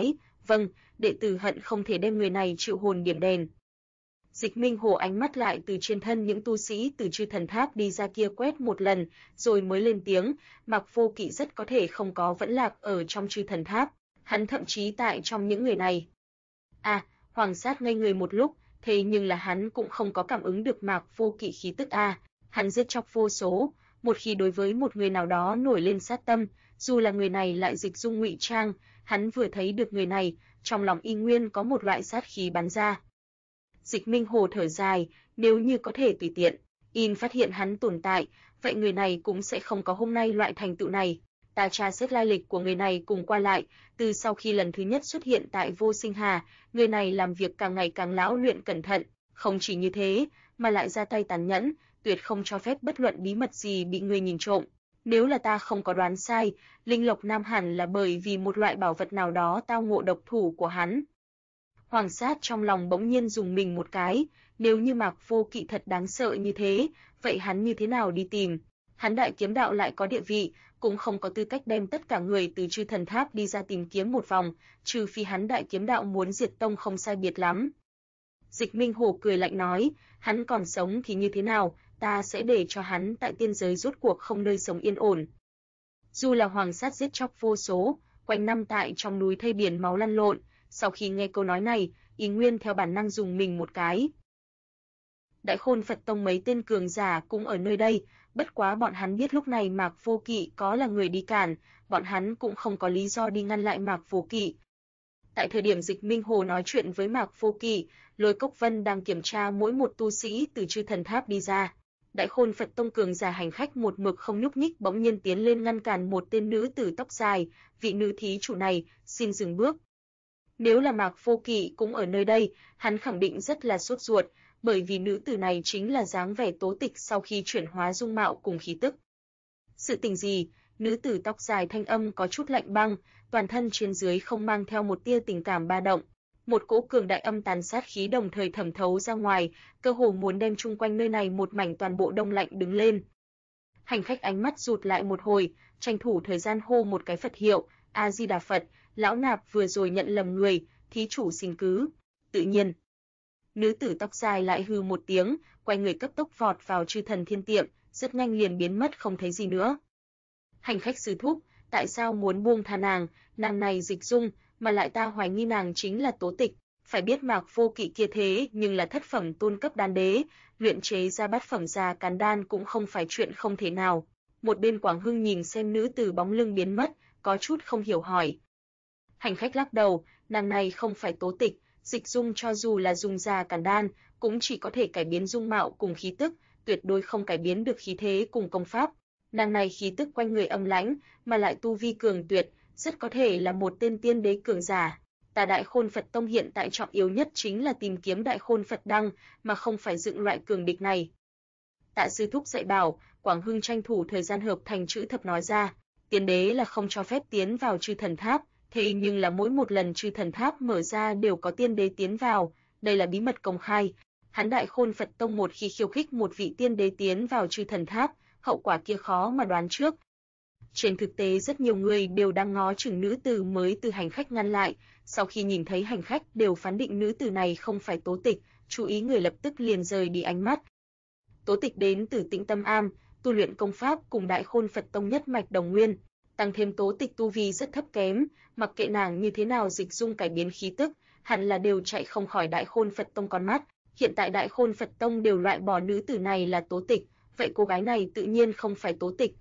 A: Vâng, đệ tử hận không thể đem người này triệu hồn điểm đèn. Dịch Minh Hồ ánh mắt lại từ trên thân những tu sĩ từ Chư Thần Tháp đi ra kia quét một lần, rồi mới lên tiếng, Mạc Vô Kỵ rất có thể không có vẫn lạc ở trong Chư Thần Tháp, hắn thậm chí tại trong những người này. À, Hoàng Sát ngây người một lúc, thế nhưng là hắn cũng không có cảm ứng được Mạc Vô Kỵ khí tức a, hắn giết chóc vô số, một khi đối với một người nào đó nổi lên sát tâm, dù là người này lại dịch dung ngụy trang, hắn vừa thấy được người này, trong lòng y nguyên có một loại sát khí bắn ra. Dịch Minh Hồ thở dài, nếu như có thể tùy tiện, phát hiện hắn tồn tại, vậy người này cũng sẽ không có hôm nay loại thành tựu này. Ta tra xét lai lịch của người này cùng qua lại, từ sau khi lần thứ nhất xuất hiện tại Vô Sinh Hà, người này làm việc càng ngày càng lão luyện cẩn thận, không chỉ như thế, mà lại ra tay tàn nhẫn, tuyệt không cho phép bất luận bí mật gì bị người nhìn trộm. Nếu là ta không có đoán sai, Linh Lộc Nam hẳn là bởi vì một loại bảo vật nào đó tao ngộ độc thủ của hắn. Hoàng Sát trong lòng bỗng nhiên dùng mình một cái, nếu như Mạc Vô Kỵ thật đáng sợ như thế, vậy hắn như thế nào đi tìm? Hắn đại kiếm đạo lại có địa vị, cũng không có tư cách đem tất cả người từ Chư Thần Tháp đi ra tìm kiếm một vòng, trừ phi hắn đại kiếm đạo muốn diệt tông không sai biệt lắm. Dịch Minh Hồ cười lạnh nói, hắn còn sống thì như thế nào, ta sẽ để cho hắn tại tiên giới rốt cuộc không nơi sống yên ổn. Dù là Hoàng Sát giết chóc vô số, quanh năm tại trong núi thây biển máu lăn lộn, sau khi nghe câu nói này, Y Nguyên theo bản năng dùng mình một cái. Đại Khôn Phật Tông mấy tên cường giả cũng ở nơi đây, bất quá bọn hắn biết lúc này Mạc Vô Kỵ có là người đi cản, bọn hắn cũng không có lý do đi ngăn lại Mạc Vô Kỵ. Tại thời điểm Dịch Minh Hồ nói chuyện với Mạc Vô Kỵ, Lôi Cốc Vân đang kiểm tra mỗi một tu sĩ từ Chư Thần Tháp đi ra. Đại Khôn Phật Tông cường giả hành khách một mực không nhúc nhích bỗng nhiên tiến lên ngăn cản một tên nữ tử tóc dài, vị nữ thí chủ này, xin dừng bước. Nếu là Mạc Vô Kỵ cũng ở nơi đây, hắn khẳng định rất là sốt ruột, bởi vì nữ tử này chính là dáng vẻ Tố Tịch sau khi chuyển hóa dung mạo cùng khí tức. Sự tình gì? Nữ tử tóc dài thanh âm có chút lạnh băng, toàn thân trên dưới không mang theo một tia tình cảm ba động. Một cỗ cường đại âm tàn sát khí đồng thời thẩm thấu ra ngoài, cơ hồ muốn đem chung quanh nơi này một mảnh toàn bộ đông lạnh đứng lên. Hành khách ánh mắt rụt lại một hồi, tranh thủ thời gian hô một cái Phật hiệu, A Di Đà Phật, lão nạp vừa rồi nhận lầm người, thí chủ xin cứ. Tự nhiên, nữ tử tóc dài lại hừ một tiếng, quay người cấp tốc vọt vào Chư Thần Thiên Tiệm, rất nhanh liền biến mất không thấy gì nữa. Hành khách sư thúc, tại sao muốn buông tha nàng này dịch dung, mà lại ta hoài nghi nàng chính là Tố Tịch, phải biết Mạc Vô Kỵ kia thế nhưng là thất phẩm tôn cấp đan đế, luyện chế ra bát phẩm gia càn đan cũng không phải chuyện không thể nào. Một bên Quảng Hưng nhìn xem nữ tử bóng lưng biến mất, có chút không hiểu hỏi. Hành khách lắc đầu, nàng này không phải Tố Tịch, dịch dung cho dù là dùng gia càn đan, cũng chỉ có thể cải biến dung mạo cùng khí tức, tuyệt đối không cải biến được khí thế cùng công pháp. Nàng này khí tức quanh người âm lãnh, mà lại tu vi cường tuyệt, rất có thể là một tên tiên đế cường giả. Ta Đại Khôn Phật Tông hiện tại trọng yếu nhất chính là tìm kiếm Đại Khôn Phật Đăng, mà không phải dựng loại cường địch này. Tạ sư thúc dạy bảo, Quảng Hưng tranh thủ thời gian hợp thành chữ thập nói ra, tiên đế là không cho phép tiến vào Chư Thần Tháp, thế nhưng là mỗi một lần Chư Thần Tháp mở ra đều có tiên đế tiến vào, đây là bí mật công khai. Hắn Đại Khôn Phật Tông một khi khiêu khích một vị tiên đế tiến vào Chư Thần Tháp, hậu quả kia khó mà đoán trước. Trên thực tế rất nhiều người đều đang ngó chừng nữ tử mới từ hành khách ngăn lại, sau khi nhìn thấy hành khách đều phán định nữ tử này không phải Tố Tịch, chú ý người lập tức liền rời đi ánh mắt. Tố Tịch đến từ Tĩnh Tâm Am, tu luyện công pháp cùng Đại Khôn Phật Tông nhất mạch đồng nguyên, tăng thêm Tố Tịch tu vi rất thấp kém, mặc kệ nàng như thế nào dịch dung cải biến khí tức, hẳn là đều chạy không khỏi Đại Khôn Phật Tông con mắt. Hiện tại Đại Khôn Phật Tông đều loại bỏ nữ tử này là Tố Tịch, vậy cô gái này tự nhiên không phải Tố Tịch.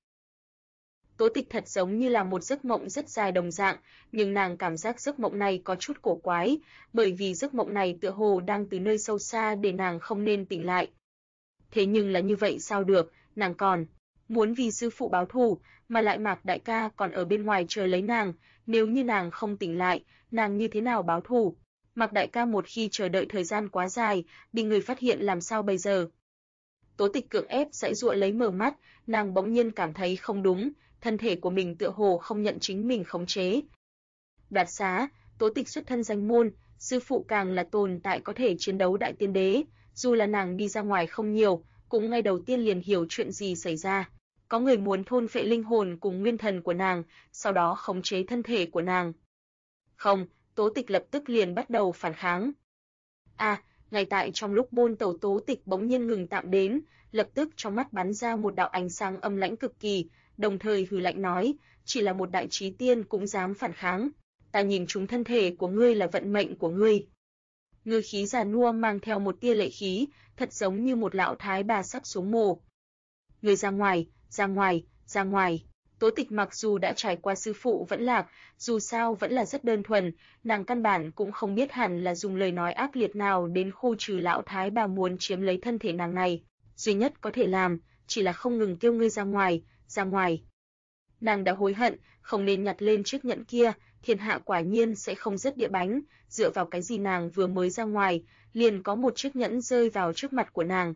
A: Tố Tịch thật giống như là một giấc mộng rất dài đồng dạng, nhưng nàng cảm giác giấc mộng này có chút cổ quái, bởi vì giấc mộng này tựa hồ đang từ nơi sâu xa để nàng không nên tỉnh lại. Thế nhưng là như vậy sao được, nàng còn muốn vì sư phụ báo thù, mà lại Mạc đại ca còn ở bên ngoài chờ lấy nàng, nếu như nàng không tỉnh lại, nàng như thế nào báo thù? Mạc đại ca một khi chờ đợi thời gian quá dài, bị người phát hiện làm sao bây giờ? Tố Tịch cưỡng ép giãy giụa lấy mở mắt, nàng bỗng nhiên cảm thấy không đúng, thân thể của mình tựa hồ không nhận chính mình khống chế. Đoạt xá, Tố Tịch xuất thân danh môn, sư phụ càng là tồn tại có thể chiến đấu đại tiên đế, dù là nàng đi ra ngoài không nhiều, cũng ngay đầu tiên liền hiểu chuyện gì xảy ra. Có người muốn thôn phệ linh hồn cùng nguyên thần của nàng, sau đó khống chế thân thể của nàng. Không, Tố Tịch lập tức liền bắt đầu phản kháng. Ngay tại trong lúc bôn tẩu, Tố Tịch bỗng nhiên ngừng tạm đến, lập tức trong mắt bắn ra một đạo ánh sáng âm lãnh cực kỳ, đồng thời hừ lạnh nói, chỉ là một đại trí tiên cũng dám phản kháng, ta nhìn trúng thân thể của ngươi là vận mệnh của ngươi. Ngư khí già nua mang theo một tia lệ khí, thật giống như một lão thái bà sắp xuống mồ. Ngươi ra ngoài, ra ngoài, ra ngoài. Tố Tịch mặc dù đã trải qua sư phụ vẫn lạc, dù sao vẫn là rất đơn thuần, nàng căn bản cũng không biết hẳn là dùng lời nói ác liệt nào đến khu trừ lão thái bà muốn chiếm lấy thân thể nàng này. Duy nhất có thể làm, chỉ là không ngừng kêu ngươi ra ngoài, ra ngoài. Nàng đã hối hận, không nên nhặt lên chiếc nhẫn kia, thiên hạ quả nhiên sẽ không rớt đĩa bánh, dựa vào cái gì nàng vừa mới ra ngoài, liền có một chiếc nhẫn rơi vào trước mặt của nàng.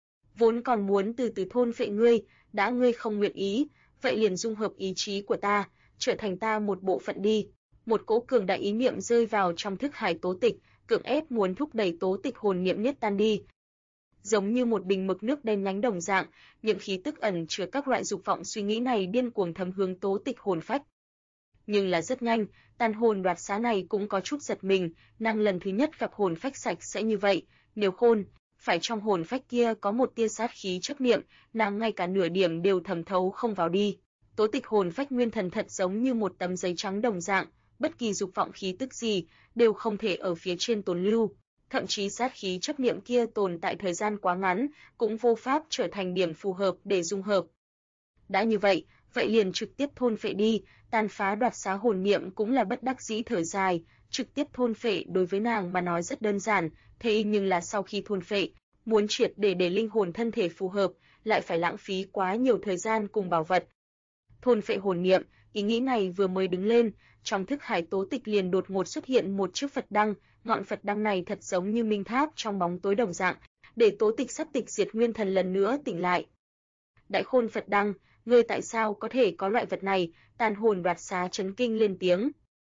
A: Vốn còn muốn từ từ thôn phệ ngươi, đã ngươi không nguyện ý, vậy liền dung hợp ý chí của ta, trở thành ta một bộ phận đi. Một cỗ cường đại ý niệm rơi vào trong thức hải Tố Tịch, cưỡng ép muốn thúc đẩy Tố Tịch hồn niệm nhất tan đi. Giống như một bình mực nước đen nhánh đồng dạng, những khí tức ẩn chứa các loại dục vọng suy nghĩ này điên cuồng thấm hướng Tố Tịch hồn phách. Nhưng là rất nhanh, tàn hồn đoạt xá này cũng có chút giật mình, nàng lần thứ nhất gặp hồn phách sạch sẽ như vậy, nếu khôn, phải trong hồn phách kia có một tia sát khí chấp niệm, nàng ngay cả nửa điểm đều thẩm thấu không vào đi. Tố Tịch hồn phách nguyên thần thật giống như một tấm giấy trắng đồng dạng, bất kỳ dục vọng khí tức gì đều không thể ở phía trên tồn lưu, thậm chí sát khí chấp niệm kia tồn tại thời gian quá ngắn, cũng vô pháp trở thành điểm phù hợp để dung hợp. Đã như vậy, vậy liền trực tiếp thôn phệ đi, tàn phá đoạt xá hồn niệm cũng là bất đắc dĩ thở dài, trực tiếp thôn phệ đối với nàng mà nói rất đơn giản, thế nhưng là sau khi thôn phệ, muốn triệt để linh hồn thân thể phù hợp, lại phải lãng phí quá nhiều thời gian cùng bảo vật. Thôn phệ hồn niệm, ý nghĩ này vừa mới đứng lên, trong thức hải Tố Tịch liền đột ngột xuất hiện một chiếc Phật đăng, ngọn Phật đăng này thật giống như minh tháp trong bóng tối đồng dạng, để Tố Tịch sắp tịch diệt nguyên thần lần nữa tỉnh lại. Đại Khôn Phật đăng, ngươi tại sao có thể có loại vật này? Tàn hồn đoạt xá chấn kinh lên tiếng.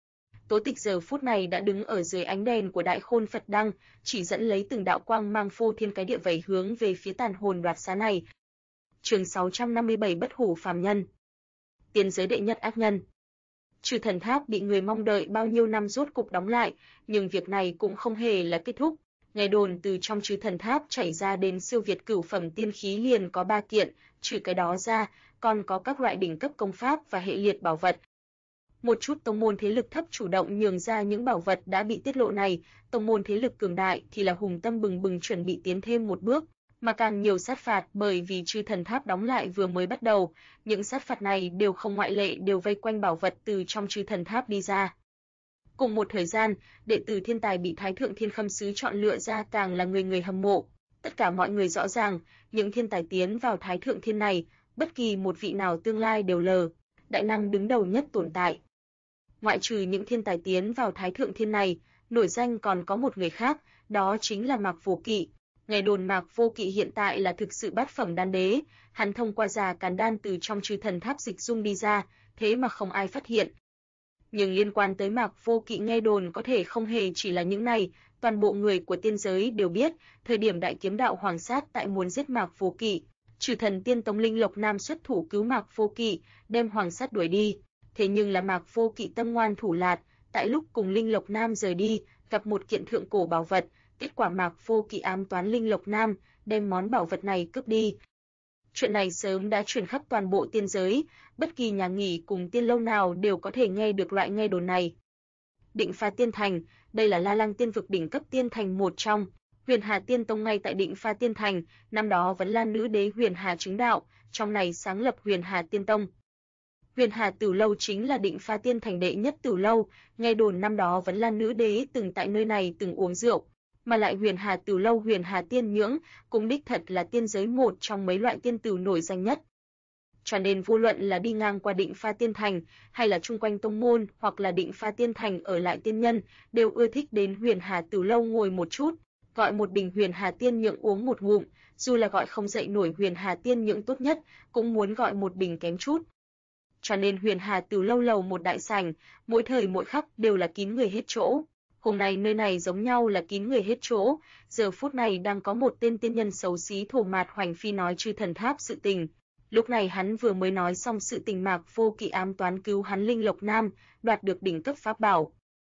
A: Tố Tịch giờ phút này đã đứng ở dưới ánh đèn của Đại Khôn Phật đăng, chỉ dẫn lấy từng đạo quang mang phô thiên cái địa vẩy hướng về phía tàn hồn đoạt xá này. Chương 657 Bất hủ phàm nhân. Tiên giới đệ nhất ác nhân. Chư thần tháp bị người mong đợi bao nhiêu năm rốt cục đóng lại, nhưng việc này cũng không hề là kết thúc. Nghe đồn từ trong chư thần tháp chảy ra đến siêu việt cửu phẩm tiên khí liền có 3 kiện, trừ cái đó ra, còn có các loại đỉnh cấp công pháp và hệ liệt bảo vật. Một chút tông môn thế lực thấp chủ động nhường ra những bảo vật đã bị tiết lộ này, tông môn thế lực cường đại thì là hùng tâm bừng bừng chuẩn bị tiến thêm một bước, mà càng nhiều sát phạt bởi vì chư thần tháp đóng lại vừa mới bắt đầu, những sát phạt này đều không ngoại lệ đều vây quanh bảo vật từ trong chư thần tháp đi ra. Cùng một thời gian, đệ tử thiên tài bị Thái Thượng Thiên Khâm Sứ chọn lựa ra càng là người người hâm mộ. Tất cả mọi người rõ ràng, những thiên tài tiến vào Thái Thượng Thiên này, bất kỳ một vị nào tương lai đều là đại năng đứng đầu nhất tồn tại. Ngoại trừ những thiên tài tiến vào Thái Thượng Thiên này, nổi danh còn có một người khác, đó chính là Mạc Vô Kỵ. Nghe đồn Mạc Vô Kỵ hiện tại là thực sự bát phẩm đan đế, hắn thông qua già càn đan từ trong chư thần tháp dịch dung đi ra, thế mà không ai phát hiện. Nhưng liên quan tới Mạc Vô Kỵ nghe đồn có thể không hề chỉ là những này, toàn bộ người của tiên giới đều biết, thời điểm Đại Kiếm Đạo Hoàng Sát tại muốn giết Mạc Vô Kỵ, Trừ Thần Tiên Tông Linh Lộc Nam xuất thủ cứu Mạc Vô Kỵ, đem Hoàng Sát đuổi đi. Thế nhưng là Mạc Vô Kỵ tâm ngoan thủ lạt, tại lúc cùng Linh Lộc Nam rời đi, gặp một kiện thượng cổ bảo vật, kết quả Mạc Vô Kỵ ám toán Linh Lộc Nam, đem món bảo vật này cướp đi. Chuyện này sớm đã truyền khắp toàn bộ tiên giới, bất kỳ nhà nghỉ cùng tiên lâu nào đều có thể nghe được loại nghe đồn này. Định Pha Tiên Thành, đây là La Lăng tiên vực đỉnh cấp tiên thành một trong. Huyền Hà Tiên Tông ngay tại Định Pha Tiên Thành, năm đó Vấn Lan nữ đế Huyền Hà chứng đạo, trong này sáng lập Huyền Hà Tiên Tông. Huyền Hà Tử Lâu chính là Định Pha Tiên Thành đệ nhất tử lâu, nghe đồn năm đó Vấn Lan nữ đế từng tại nơi này từng uống rượu, mà lại Huyền Hà Tử Lâu Huyền Hà Tiên Nhưỡng cũng đích thật là tiên giới một trong mấy loại tiên tử nổi danh nhất. Cho nên vô luận là đi ngang qua Định Pha Tiên Thành, hay là chung quanh tông môn, hoặc là Định Pha Tiên Thành ở lại tiên nhân, đều ưa thích đến Huyền Hà Tử Lâu ngồi một chút, gọi một bình Huyền Hà Tiên Nhưỡng uống một ngụm, dù là gọi không dậy nổi Huyền Hà Tiên Nhưỡng tốt nhất, cũng muốn gọi một bình kém chút. Cho nên Huyền Hà Tử Lâu lầu một đại sảnh, mỗi thời mỗi khắc đều là kín người hết chỗ. Hôm nay nơi này giống nhau là kín người hết chỗ, giờ phút này đang có một tên tiên nhân xấu xí thổ mạt hoành phi nói chư thần tháp sự tình. Lúc này hắn vừa mới nói xong sự tình Mạc Vô Kỵ ám toán cứu hắn Linh Lộc Nam, đoạt được đỉnh cấp pháp bảo.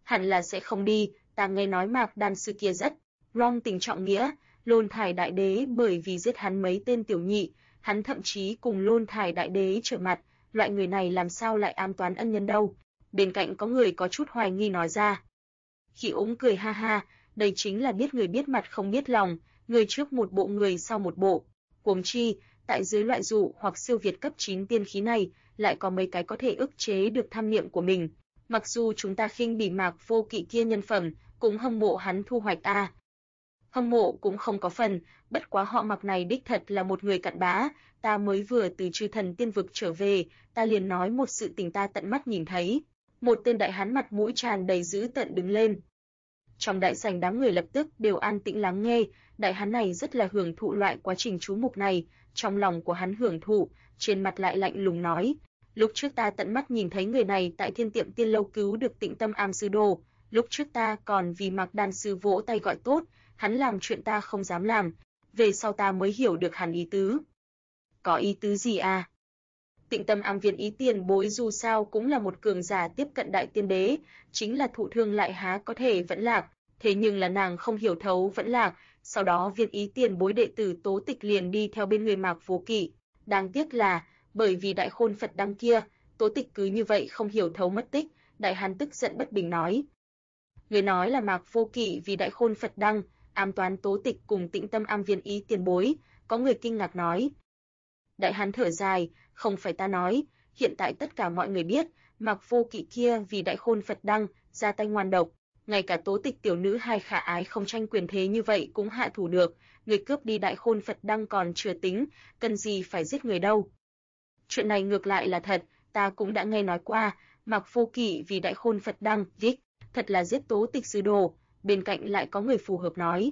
A: Hẳn là sẽ không đi, ta nghe nói Mạc đan sư kia rất wrong tình trọng nghĩa, Lôn Thải Đại Đế bởi vì giết hắn mấy tên tiểu nhị, hắn thậm chí cùng Lôn Thải Đại Đế trở mặt, loại người này làm sao lại ám toán ân nhân đâu. Bên cạnh có người có chút hoài nghi nói ra. Khỉ Úng cười ha ha, đây chính là biết người biết mặt không biết lòng, người trước một bộ người sau một bộ. Huống chi, tại dưới loại dụ hoặc siêu việt cấp 9 tiên khí này, lại có mấy cái có thể ức chế được tham niệm của mình. Mặc dù chúng ta khinh bỉ Mạc Vô Kỵ kia nhân phẩm, cũng hâm mộ hắn thu hoạch a. Hâm mộ cũng không có phần, bất quá họ Mạc này đích thật là một người cặn bã, ta mới vừa từ Chư Thần Tiên vực trở về, ta liền nói một sự tình ta tận mắt nhìn thấy. Một tên đại hán mặt mũi tràn đầy dữ tợn đứng lên. Trong đại sảnh đám người lập tức đều an tĩnh lắng nghe, đại hán này rất là hưởng thụ loại quá trình chú mục này, trong lòng của hắn hưởng thụ, trên mặt lại lạnh lùng nói: "Lúc trước ta tận mắt nhìn thấy người này tại Thiên Tiệm Tiên lâu cứu được Tịnh Tâm Am sư đồ, lúc trước ta còn vì Mạc đan sư vỗ tay gọi tốt, hắn làm chuyện ta không dám làm, về sau ta mới hiểu được hắn ý tứ." "Có ý tứ gì à?" Tịnh Tâm Am Viên Ý tiền bối dù sao cũng là một cường giả tiếp cận đại tiên đế, chính là thụ thương lại há có thể vẫn lạc, thế nhưng là nàng không hiểu thấu vẫn lạc, sau đó Viên Ý tiền bối đệ tử Tố Tịch liền đi theo bên người Mạc Vô Kỵ, đáng tiếc là bởi vì Đại Khôn Phật đăng kia, Tố Tịch cứ như vậy không hiểu thấu mất tích, đại hán tức giận bất bình nói. Người nói là Mạc Vô Kỵ vì Đại Khôn Phật đăng, ám toán Tố Tịch cùng Tịnh Tâm Am Viên Ý tiền bối, có người kinh ngạc nói. Đại hán thở dài, không phải ta nói, hiện tại tất cả mọi người biết, Mạc Vô Kỵ kia vì Đại Khôn Phật đăng, ra tay ngoan độc, ngay cả Tố Tịch tiểu nữ hai khả ái không tranh quyền thế như vậy cũng hạ thủ được, người cướp đi Đại Khôn Phật đăng còn chưa tính, cần gì phải giết người đâu. Chuyện này ngược lại là thật, ta cũng đã nghe nói qua, Mạc Vô Kỵ vì Đại Khôn Phật đăng, thật là giết Tố Tịch sư đồ, bên cạnh lại có người phù hợp nói.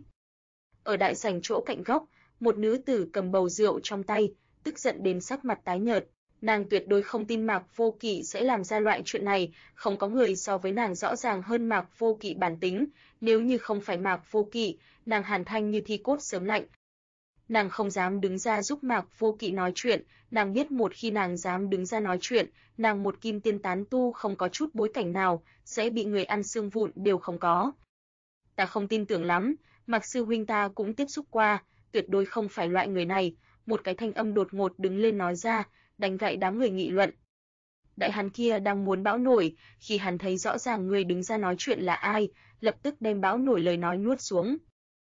A: Ở đại sảnh chỗ cạnh góc, một nữ tử cầm bầu rượu trong tay, tức giận đến sắc mặt tái nhợt, nàng tuyệt đối không tin Mạc Vô Kỵ sẽ làm ra loại chuyện này, không có người so với nàng rõ ràng hơn Mạc Vô Kỵ bản tính, nếu như không phải Mạc Vô Kỵ, nàng hàn thanh như thi cốt sớm lạnh. Nàng không dám đứng ra giúp Mạc Vô Kỵ nói chuyện, nàng biết một khi nàng dám đứng ra nói chuyện, nàng một kim tiên tán tu không có chút bối cảnh nào, sẽ bị người ăn xương vụn đều không có. Ta không tin tưởng lắm, Mạc sư huynh ta cũng tiếp xúc qua, tuyệt đối không phải loại người này, một cái thanh âm đột ngột đứng lên nói ra, đánh gãy đám người nghị luận. Đại hán kia đang muốn bão nổi, khi hắn thấy rõ ràng người đứng ra nói chuyện là ai, lập tức đem bão nổi lời nói nuốt xuống.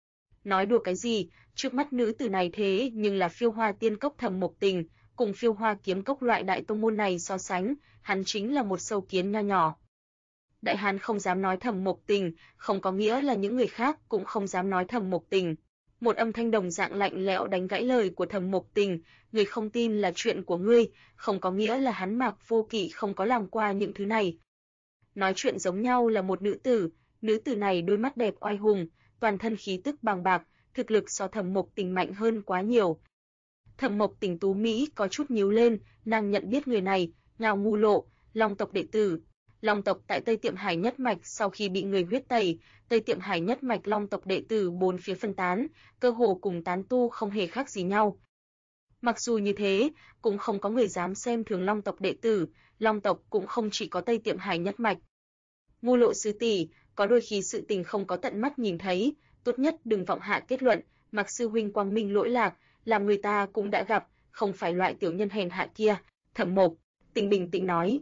A: Nói đùa cái gì, trước mắt nữ tử này thế nhưng là Phiêu Hoa Tiên Cốc Thẩm Mộc Tình, cùng Phiêu Hoa Kiếm Cốc loại đại tông môn này so sánh, hắn chính là một sâu kiến nho nhỏ. Đại hán không dám nói Thẩm Mộc Tình, không có nghĩa là những người khác cũng không dám nói Thẩm Mộc Tình. Một âm thanh đồng dạng lạnh lẽo đánh gãy lời của Thẩm Mộc Tình, người không tin là chuyện của ngươi, không có nghĩa là hắn Mạc Vô Kỵ không có làm qua những thứ này. Nói chuyện giống nhau là một nữ tử này đôi mắt đẹp oai hùng, toàn thân khí tức bằng bạc, thực lực so Thẩm Mộc Tình mạnh hơn quá nhiều. Thẩm Mộc Tình tú mỹ có chút nhíu lên, nàng nhận biết người này, Ngao Ngu Lộ, Long tộc đệ tử. Long tộc tại Tây Tiệm Hải nhất mạch sau khi bị người huyết tẩy, Tây Tiệm Hải nhất mạch Long tộc đệ tử bốn phía phân tán, cơ hồ cùng tán tu không hề khác gì nhau. Mặc dù như thế, cũng không có người dám xem thường Long tộc đệ tử, Long tộc cũng không chỉ có Tây Tiệm Hải nhất mạch. Ngu Lộ sư tỷ, có đôi khi sự tình không có tận mắt nhìn thấy, tốt nhất đừng vọng hạ kết luận, Mạc sư huynh quang minh lỗi lạc, làm người ta cũng đã gặp, không phải loại tiểu nhân hèn hạ kia, Thẩm Mộc Tình bình tĩnh nói.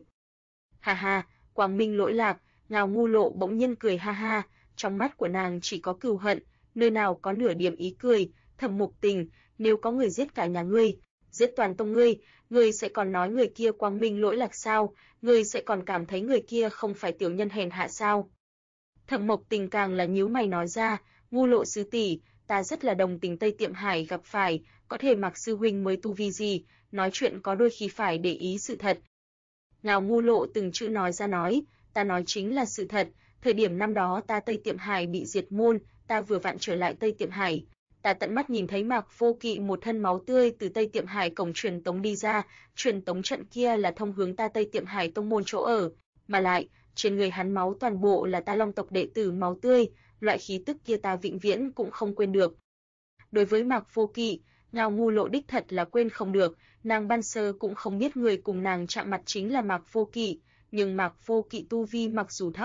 A: Ha ha, quang minh lỗi lạc, Ngao Ngu Lộ bỗng nhiên cười ha ha, trong mắt của nàng chỉ có cừu hận, nơi nào có nửa điểm ý cười, Thẩm Mộc Tình, nếu có người giết cả nhà ngươi, giết toàn tông ngươi sẽ còn nói người kia quang minh lỗi lạc sao, ngươi sẽ còn cảm thấy người kia không phải tiểu nhân hèn hạ sao? Thẩm Mộc Tình càng là nhíu mày nói ra, Ngu Lộ sư tỷ, ta rất là đồng tình Tây Tiệm Hải gặp phải, có thể Mạc sư huynh mới tu vi gì, nói chuyện có đôi khi phải để ý sự thật. Ngao Ngu Lộ từng chữ nói ra nói, ta nói chính là sự thật, thời điểm năm đó ta Tây Tiệm Hải bị diệt môn, ta vừa vặn trở lại Tây Tiệm Hải, ta tận mắt nhìn thấy Mạc Vô Kỵ một thân máu tươi từ Tây Tiệm Hải cổng truyền tống đi ra, truyền tống trận kia là thông hướng ta Tây Tiệm Hải tông môn chỗ ở, mà lại, trên người hắn máu toàn bộ là ta Long tộc đệ tử máu tươi, loại khí tức kia ta vĩnh viễn cũng không quên được. Đối với Mạc Vô Kỵ, Ngao Ngu Lộ đích thật là quên không được, nàng ban sơ cũng không biết người cùng nàng chạm mặt chính là Mạc Vô Kỵ, nhưng Mạc Vô Kỵ tu vi mặc dù thấp,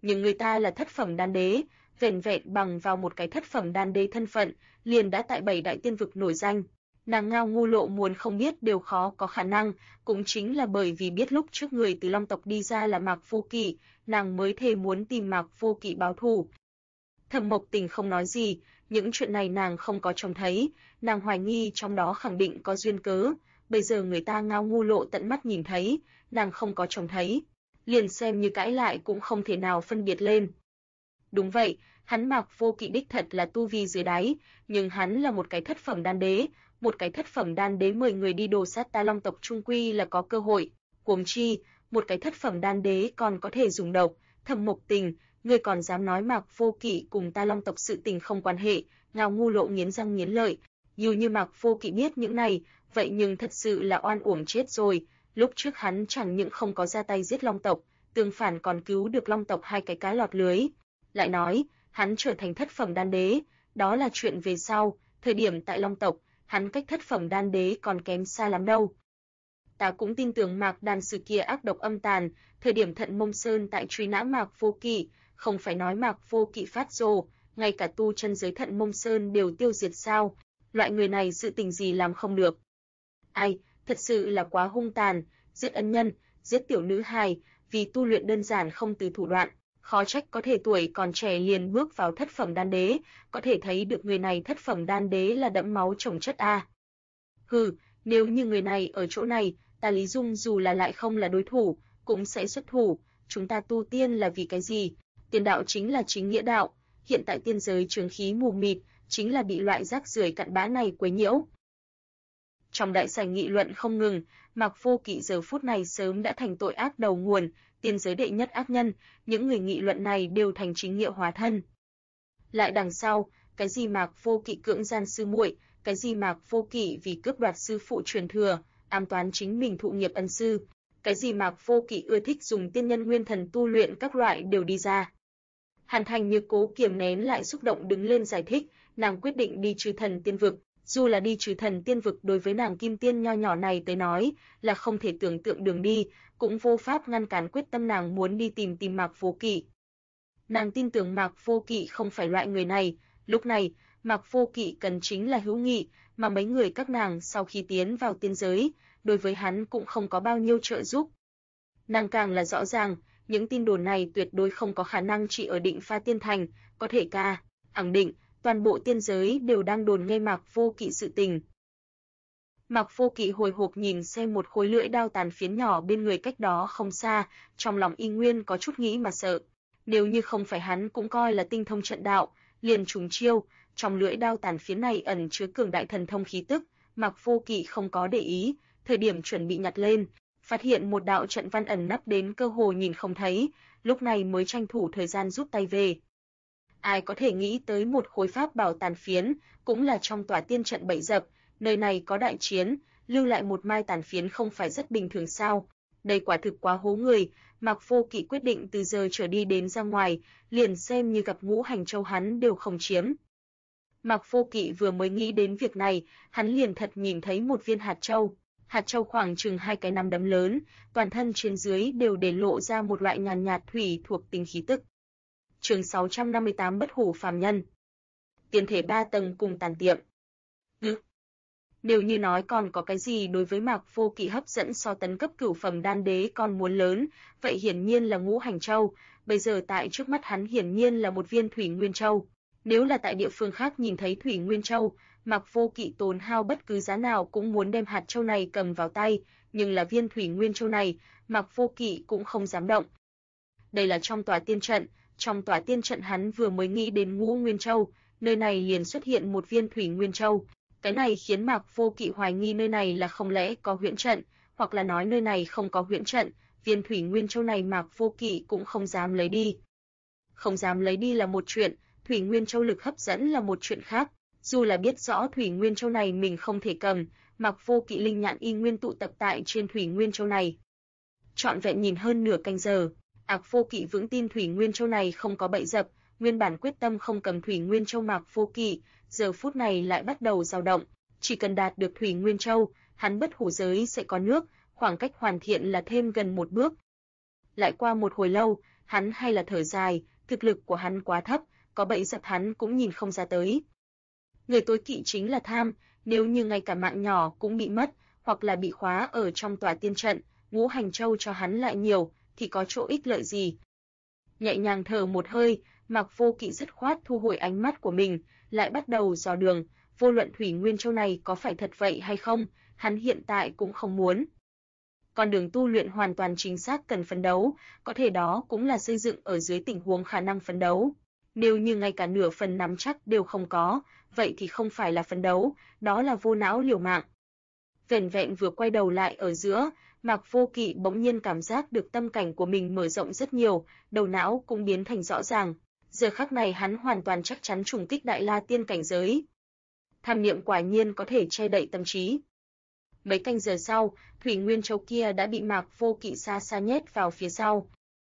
A: nhưng người ta là thất phẩm đan đế, vẻn vẹn bằng vào một cái thất phẩm đan đế thân phận, liền đã tại 7 đại tiên vực nổi danh. Nàng Ngao Ngu Lộ muốn không biết đều khó có khả năng, cũng chính là bởi vì biết lúc trước người từ Long tộc đi ra là Mạc Vô Kỵ, nàng mới thề muốn tìm Mạc Vô Kỵ báo thù. Thẩm Mộc Tình không nói gì, những chuyện này nàng không có trông thấy, nàng hoài nghi trong đó khẳng định có duyên cớ, bây giờ người ta Ngao Ngu Lộ tận mắt nhìn thấy, nàng không có trông thấy, liền xem như cãi lại cũng không thể nào phân biệt lên. Đúng vậy, hắn Mạc Vô Kỵ đích thật là tu vi dưới đáy, nhưng hắn là một cái thất phẩm đan đế, một cái thất phẩm đan đế mời người đi đồ sát ta Long tộc trung quy là có cơ hội, huống chi, một cái thất phẩm đan đế còn có thể dùng độc. Thẩm Mộc Tình, ngươi còn dám nói Mạc Vô Kỵ cùng ta Long tộc sự tình không quan hệ? Ngao Ngu Lộ nghiến răng nghiến lợi, dù như Mạc Vô Kỵ biết những này, vậy nhưng thật sự là oan uổng chết rồi, lúc trước hắn chẳng những không có ra tay giết Long tộc, tương phản còn cứu được Long tộc hai cái cá lọt lưới. Lại nói, hắn trở thành thất phẩm đan đế, đó là chuyện về sau, thời điểm tại Long tộc, hắn cách thất phẩm đan đế còn kém xa lắm đâu. Ta cũng tin tưởng Mạc đan sư kia ác độc âm tàn, thời điểm Thận Mông Sơn tại truy nã Mạc Vô Kỵ, không phải nói Mạc Vô Kỵ phát rồ, ngay cả tu chân giới Thận Mông Sơn đều tiêu diệt sao? Loại người này sự tình gì làm không được? Ai, thật sự là quá hung tàn, giết ân nhân, giết tiểu nữ hài, vì tu luyện đơn giản không từ thủ đoạn, khó trách có thể tuổi còn trẻ liền bước vào thất phẩm đan đế, có thể thấy được người này thất phẩm đan đế là đẫm máu chồng chất a. Hừ, nếu như người này ở chỗ này, ta Lý Dung dù là lại không là đối thủ, cũng sẽ xuất thủ, chúng ta tu tiên là vì cái gì? Tiên đạo chính là chính nghĩa đạo, hiện tại tiên giới trường khí mù mịt, chính là bị loại rác rưởi cặn bã này quấy nhiễu. Trong đại sảnh nghị luận không ngừng, Mạc Vô Kỵ giờ phút này sớm đã thành tội ác đầu nguồn, tiên giới đệ nhất ác nhân, những người nghị luận này đều thành chính nghĩa hóa thân. Lại đằng sau, cái gì Mạc Vô Kỵ cưỡng gian sư muội, cái gì Mạc Vô Kỵ vì cướp đoạt sư phụ truyền thừa, ám toán chính mình thụ nghiệp ân sư, cái gì Mạc Vô Kỵ ưa thích dùng tiên nhân nguyên thần tu luyện các loại đều đi ra. Hàn Thành như cố kiềm nén lại xúc động đứng lên giải thích, nàng quyết định đi trừ thần tiên vực. Dù là đi trừ thần tiên vực đối với nàng kim tiên nho nhỏ này tới nói là không thể tưởng tượng đường đi, cũng vô pháp ngăn cản quyết tâm nàng muốn đi tìm Mạc Vô Kỵ. Nàng tin tưởng Mạc Vô Kỵ không phải loại người này, lúc này, Mạc Vô Kỵ cần chính là hữu nghị, mà mấy người các nàng sau khi tiến vào tiên giới, đối với hắn cũng không có bao nhiêu trợ giúp. Nàng càng là rõ ràng, những tin đồn này tuyệt đối không có khả năng chỉ ở Định Pha Tiên Thành, có thể khẳng định toàn bộ tiên giới đều đang đồn nghe Mạc Vô Kỵ sự tình. Mạc Vô Kỵ hồi hộp nhìn xem một khối lưỡi đao tàn phiến nhỏ bên người cách đó không xa, trong lòng y nguyên có chút nghĩ mà sợ. Nếu như không phải hắn cũng coi là tinh thông trận đạo, liền trùng chiêu, trong lưỡi đao tàn phiến này ẩn chứa cường đại thần thông khí tức, Mạc Vô Kỵ không có để ý, thời điểm chuẩn bị nhặt lên, phát hiện một đạo trận văn ẩn nấp đến cơ hồ nhìn không thấy, lúc này mới tranh thủ thời gian rút tay về. Ai có thể nghĩ tới một khối pháp bảo tàn phiến, cũng là trong tòa tiên trận bẫy dập, nơi này có đại chiến, lưu lại một mai tàn phiến không phải rất bình thường sao? Đây quả thực quá hố người, Mạc Vô Kỵ quyết định từ giờ trở đi đến ra ngoài, liền xem như gặp Ngũ Hành Châu hắn đều không chiếm. Mạc Vô Kỵ vừa mới nghĩ đến việc này, hắn liền thật nhìn thấy một viên hạt châu. Hạt châu khoảng chừng 2 cái nắm đấm lớn, toàn thân trên dưới đều để lộ ra một loại nhàn nhạt thủy thuộc tính khí tức. Chương 658 Bất hủ phàm nhân. Tiên thể 3 tầng cùng tàn tiệm. Nếu như nói còn có cái gì đối với Mạc Vô Kỵ hấp dẫn so tấn cấp cửu phẩm đan đế còn muốn lớn, vậy hiển nhiên là Ngũ Hành Châu, bây giờ tại trước mắt hắn hiển nhiên là một viên Thủy Nguyên Châu. Nếu là tại địa phương khác nhìn thấy Thủy Nguyên Châu, Mạc Vô Kỵ tốn hao bất cứ giá nào cũng muốn đem hạt châu này cầm vào tay, nhưng là viên Thủy Nguyên Châu này, Mạc Vô Kỵ cũng không dám động. Đây là trong tòa tiên trận hắn vừa mới nghĩ đến Ngũ Nguyên Châu, nơi này liền xuất hiện một viên Thủy Nguyên Châu. Cái này khiến Mạc Vô Kỵ hoài nghi nơi này là không lẽ có huyễn trận, hoặc là nói nơi này không có huyễn trận, viên Thủy Nguyên Châu này Mạc Vô Kỵ cũng không dám lấy đi. Không dám lấy đi là một chuyện, Thủy Nguyên Châu lực hấp dẫn là một chuyện khác. Dù là biết rõ Thủy Nguyên Châu này mình không thể cầm, Mạc Vô Kỵ linh nhãn y nguyên tụ tập tại trên Thủy Nguyên Châu này. Trọn vẹn nhìn hơn nửa canh giờ, Mạc Vô Kỵ vững tin Thủy Nguyên Châu này không có bẫy dập, nguyên bản quyết tâm không cầm Thủy Nguyên Châu Mạc Vô Kỵ, giờ phút này lại bắt đầu dao động, chỉ cần đạt được Thủy Nguyên Châu, hắn bất hủ giới sẽ có nước, khoảng cách hoàn thiện là thêm gần một bước. Lại qua một hồi lâu, hắn hay là thở dài, thực lực của hắn quá thấp, có bẫy dập hắn cũng nhìn không ra tới. Người tối kỵ chính là tham, nếu như ngay cả mạng nhỏ cũng bị mất, hoặc là bị khóa ở trong tòa tiên trận, ngũ hành châu cho hắn lại nhiều, thì có chỗ ích lợi gì. Nhẹ nhàng thở một hơi, Mạc Vô Kỵ dứt khoát thu hồi ánh mắt của mình, lại bắt đầu dò đường, vô luận Thủy Nguyên Châu này có phải thật vậy hay không, hắn hiện tại cũng không muốn. Con đường tu luyện hoàn toàn chính xác cần phấn đấu, có thể đó cũng là xây dựng ở dưới tình huống khả năng phấn đấu. Nếu như ngay cả nửa phần nắm chắc đều không có, vậy thì không phải là phấn đấu, đó là vô não liều mạng. Vẻn vẹn vừa quay đầu lại ở giữa, Mạc Vô Kỵ bỗng nhiên cảm giác được tâm cảnh của mình mở rộng rất nhiều, đầu não cũng biến thành rõ ràng. Giờ khắc này hắn hoàn toàn chắc chắn trùng kích Đại La Tiên cảnh giới. Tham niệm quả nhiên có thể che đậy tâm trí. Mấy canh giờ sau, Thủy Nguyên Châu kia đã bị Mạc Vô Kỵ xa xa nhét vào phía sau.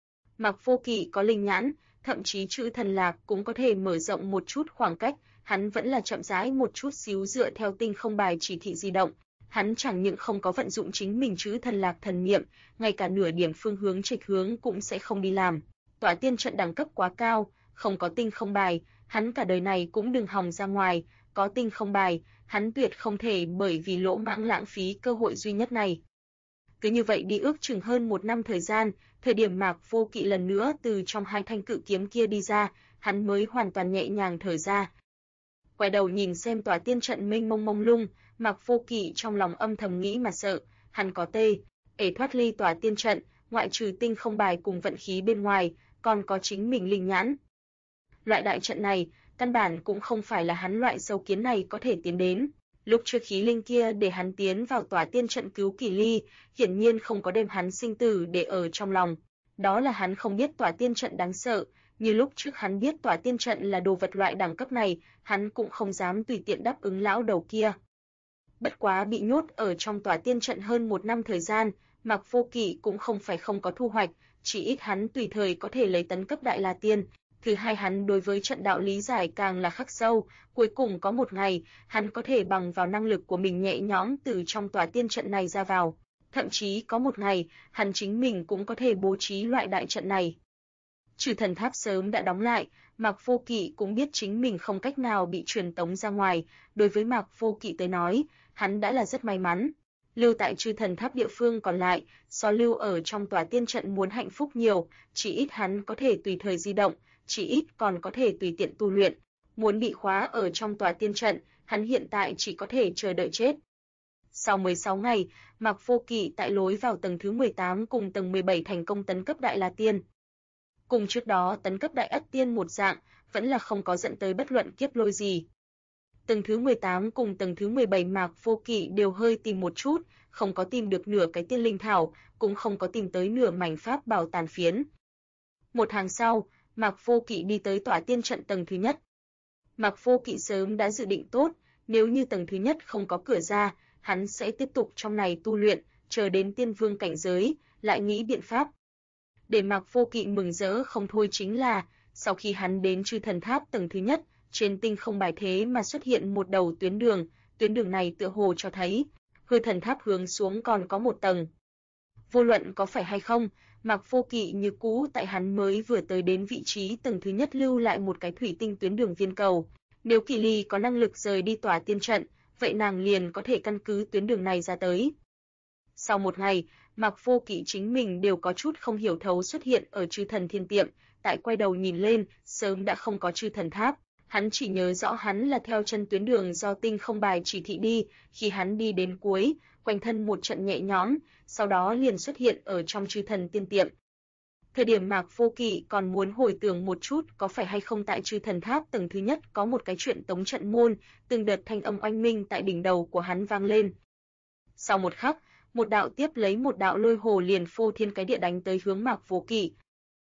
A: Mạc Vô Kỵ có linh nhãn, thậm chí chữ thần lạc cũng có thể mở rộng một chút khoảng cách, hắn vẫn là chậm rãi một chút xíu dựa theo tinh không bài chỉ thị di động. Hắn chẳng những không có vận dụng chính mình chữ thần lạc thần niệm, ngay cả nửa điểm phương hướng trịch hướng cũng sẽ không đi làm. Tỏa tiên trận đẳng cấp quá cao, không có tinh không bài, hắn cả đời này cũng đừng hòng ra ngoài, có tinh không bài, hắn tuyệt không thể bởi vì lỗ mãng lãng phí cơ hội duy nhất này. Cứ như vậy đi ước chừng hơn 1 năm thời gian, thời điểm Mạc Vô Kỵ lần nữa từ trong hai thanh cự kiếm kia đi ra, hắn mới hoàn toàn nhẹ nhàng thở ra. Quay đầu nhìn xem tòa tiên trận mênh mông mông lung, Mạc Vô Kỵ trong lòng âm thầm nghĩ mà sợ, hắn có thoát ly tòa tiên trận, ngoại trừ tinh không bài cùng vận khí bên ngoài, còn có chính mình linh nhãn. Loại đại trận này, căn bản cũng không phải là hắn loại sâu kiến này có thể tiến đến. Lúc trước khí linh kia để hắn tiến vào tòa tiên trận cứu Kỳ Ly, hiển nhiên không có đem hắn sinh tử để ở trong lòng. Đó là hắn không biết tòa tiên trận đáng sợ, như lúc trước hắn biết tòa tiên trận là đồ vật loại đẳng cấp này, hắn cũng không dám tùy tiện đáp ứng lão đầu kia. Bất quá bị nhốt ở trong tòa tiên trận hơn 1 năm thời gian, Mạc Vô Kỵ cũng không phải không có thu hoạch, chỉ ít hắn tùy thời có thể lấy tấn cấp Đại La Tiên. Thứ hai, hắn đối với trận đạo lý giải càng là khắc sâu, cuối cùng có một ngày, hắn có thể bằng vào năng lực của mình nhẹ nhõm từ trong tòa tiên trận này ra vào. Thậm chí có một ngày, hắn chính mình cũng có thể bố trí loại đại trận này. Trừ thần tháp sớm đã đóng lại, Mạc Vô Kỵ cũng biết chính mình không cách nào bị truyền tống ra ngoài, đối với Mạc Vô Kỵ tới nói, hắn đã là rất may mắn. Lưu tại Trừ thần tháp địa phương còn lại, so lưu ở trong tòa tiên trận muốn hạnh phúc nhiều, chỉ ít hắn có thể tùy thời di động, chỉ ít còn có thể tùy tiện tu luyện. Muốn bị khóa ở trong tòa tiên trận, hắn hiện tại chỉ có thể chờ đợi chết. Sau 16 ngày, Mạc Vô Kỵ tại lối vào tầng thứ 18 cùng tầng 17 thành công tấn cấp Đại La Tiên. Cùng trước đó tấn cấp Đại Ất Tiên một dạng, vẫn là không có dẫn tới bất luận kiếp lôi gì. Tầng thứ 18 cùng tầng thứ 17 Mạc Vô Kỵ đều hơi tìm một chút, không có tìm được nửa cái tiên linh thảo, cũng không có tìm tới nửa mảnh pháp bảo tàn phiến. Một tháng sau, Mạc Vô Kỵ đi tới tòa tiên trận tầng thứ nhất. Mạc Vô Kỵ sớm đã dự định tốt, nếu như tầng thứ nhất không có cửa ra, hắn sẽ tiếp tục trong này tu luyện, chờ đến tiên vương cảnh giới, lại nghĩ biện pháp. Để Mạc Vô Kỵ mừng rỡ không thôi chính là, sau khi hắn đến Chư Thần Tháp tầng thứ nhất, trên tinh không bài thế mà xuất hiện một đầu tuyến đường này tựa hồ cho thấy, Hư Thần Tháp hướng xuống còn có một tầng. Vô luận có phải hay không, Mạc Vô Kỵ như cũ tại hắn mới vừa tới đến vị trí tầng thứ nhất lưu lại một cái thủy tinh tuyến đường viên cầu. Nếu Kỳ Ly có năng lực rời đi tòa tiên trận, vậy nàng liền có thể căn cứ tuyến đường này ra tới. Sau một ngày, Mạc Vô Kỵ chính mình đều có chút không hiểu thấu xuất hiện ở Chư Thần Thiên Tiệm, tại quay đầu nhìn lên, sớm đã không có Chư Thần Tháp. Hắn chỉ nhớ rõ hắn là theo chân tuyến đường do tinh không bài chỉ thị đi, khi hắn đi đến cuối, quanh thân một trận nhẹ nhõm, sau đó liền xuất hiện ở trong Chư Thần Tiên Tiệm. Thời điểm Mạc Vô Kỵ còn muốn hồi tưởng một chút có phải hay không tại Chư Thần Tháp tầng thứ nhất có một cái chuyện tống trận môn, từng đợt thanh âm oanh minh tại đỉnh đầu của hắn vang lên. Sau một khắc, một đạo tiếp lấy một đạo lôi hồ liền phô thiên cái địa đánh tới hướng Mạc Vô Kỵ.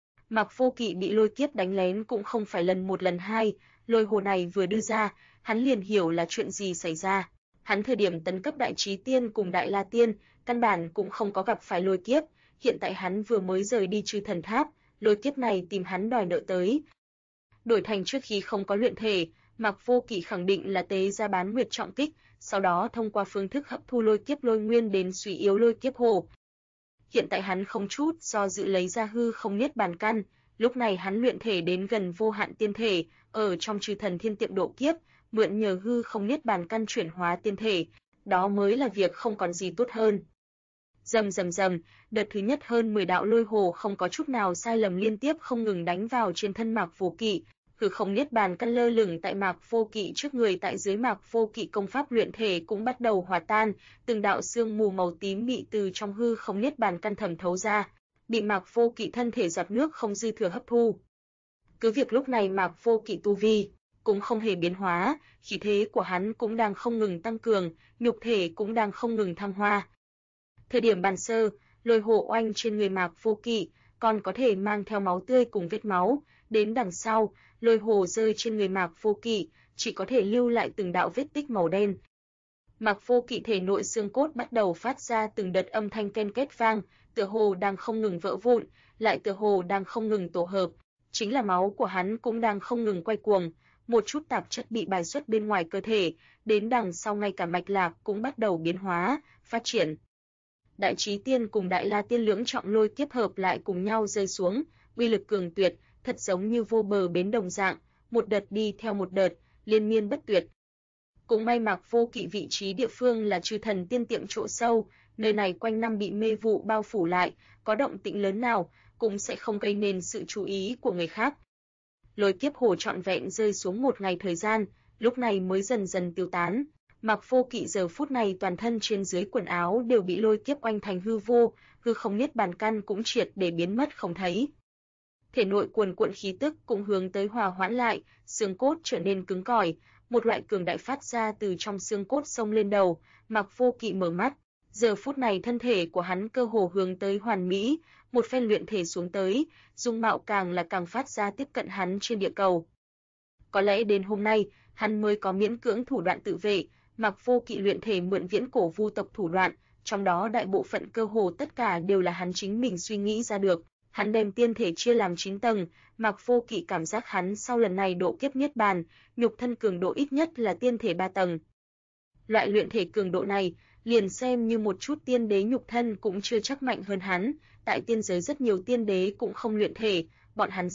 A: Mạc Vô Kỵ bị lôi kiếp đánh lén cũng không phải lần một lần hai, lôi hồ này vừa đưa ra, hắn liền hiểu là chuyện gì xảy ra. Hắn thời điểm tấn cấp Đại Chí Tiên cùng Đại La Tiên, căn bản cũng không có gặp phải lôi kiếp, hiện tại hắn vừa mới rời đi Chư Thần Tháp, lôi kiếp này tìm hắn đòi nợ tới. Đổi thành trước khi không có luyện thể, Mạc Vô Kỵ khẳng định là tế ra bán nguyệt trọng kích, sau đó thông qua phương thức hấp thu lôi kiếp lôi nguyên đến suy yếu lôi kiếp hồ. Hiện tại hắn không chút do dự lấy ra hư không niết bàn căn, Lúc này hắn luyện thể đến gần vô hạn tiên thể, ở trong chư thần thiên tiệm độ kiếp, mượn nhờ hư không niết bàn căn chuyển hóa tiên thể, đó mới là việc không còn gì tốt hơn. Rầm rầm rầm, đợt thứ nhất hơn 10 đạo lôi hồ không có chút nào sai lầm liên tiếp không ngừng đánh vào trên thân Mạc Vô Kỵ, hư không niết bàn căn lơ lửng tại Mạc Vô Kỵ trước người, tại dưới Mạc Vô Kỵ công pháp luyện thể cũng bắt đầu hòa tan, từng đạo sương mù màu tím bị từ trong hư không niết bàn căn thẩm thấu ra, bị Mạc Vô Kỵ thân thể giọt nước không dư thừa hấp thu. Cứ việc lúc này Mạc Vô Kỵ tu vi cũng không hề biến hóa, khí thế của hắn cũng đang không ngừng tăng cường, nhục thể cũng đang không ngừng thăng hoa. Thời điểm bàn sơ, lôi hồ oanh trên người Mạc Vô Kỵ còn có thể mang theo máu tươi cùng vết máu, đến đằng sau, lôi hồ rơi trên người Mạc Vô Kỵ chỉ có thể lưu lại từng đạo vết tích màu đen. Mạc Vô Kỵ thể nội xương cốt bắt đầu phát ra từng đợt âm thanh ken két vang, tựa hồ đang không ngừng vỡ vụn, lại tựa hồ đang không ngừng tổ hợp, chính là máu của hắn cũng đang không ngừng quay cuồng, một chút tạp chất bị bài xuất bên ngoài cơ thể, đến đằng sau ngay cả mạch lạc cũng bắt đầu biến hóa, phát triển. Đại Chí Tiên cùng Đại La Tiên lưỡng trọng lôi kiếp hợp lại cùng nhau rơi xuống, uy lực cường tuyệt, thật giống như vô bờ bến đồng dạng, một đợt đi theo một đợt, liên miên bất tuyệt. Cũng may Mạc Vô Kỵ vị trí địa phương là chư thần tiên tiệm chỗ sâu, nơi này quanh năm bị mê vụ bao phủ lại, có động tĩnh lớn nào cũng sẽ không gây nên sự chú ý của người khác. Lôi kiếp hồ trọn vẹn rơi xuống một ngày thời gian, lúc này mới dần dần tiêu tán. Mạc Vô Kỵ giờ phút này toàn thân trên dưới quần áo đều bị lôi kiếp oanh thành hư vô, hư không niết bàn căn cũng triệt để biến mất không thấy. Thể nội cuồn cuộn khí tức cũng hướng tới hòa hoãn lại, xương cốt trở nên cứng cỏi, một loại cường đại phát ra từ trong xương cốt xông lên đầu, Mạc Vô Kỵ mở mắt, giờ phút này thân thể của hắn cơ hồ hướng tới hoàn mỹ, một phen luyện thể xuống tới, dung mạo càng là càng phát ra tiếp cận hắn trên địa cầu. Có lẽ đến hôm nay, hắn mới có miễn cưỡng thủ đoạn tự vệ, Mạc Vô Kỵ luyện thể mượn viễn cổ vu tộc thủ đoạn, trong đó đại bộ phận cơ hồ tất cả đều là hắn chính mình suy nghĩ ra được. Hắn đem tiên thể chia làm 9 tầng, Mạc Vô Kỵ cảm giác hắn sau lần này độ kiếp niết bàn, nhục thân cường độ ít nhất là tiên thể 3 tầng. Loại luyện thể cường độ này, liền xem như một chút tiên đế nhục thân cũng chưa chắc mạnh hơn hắn, tại tiên giới rất nhiều tiên đế cũng không luyện thể, bọn hắn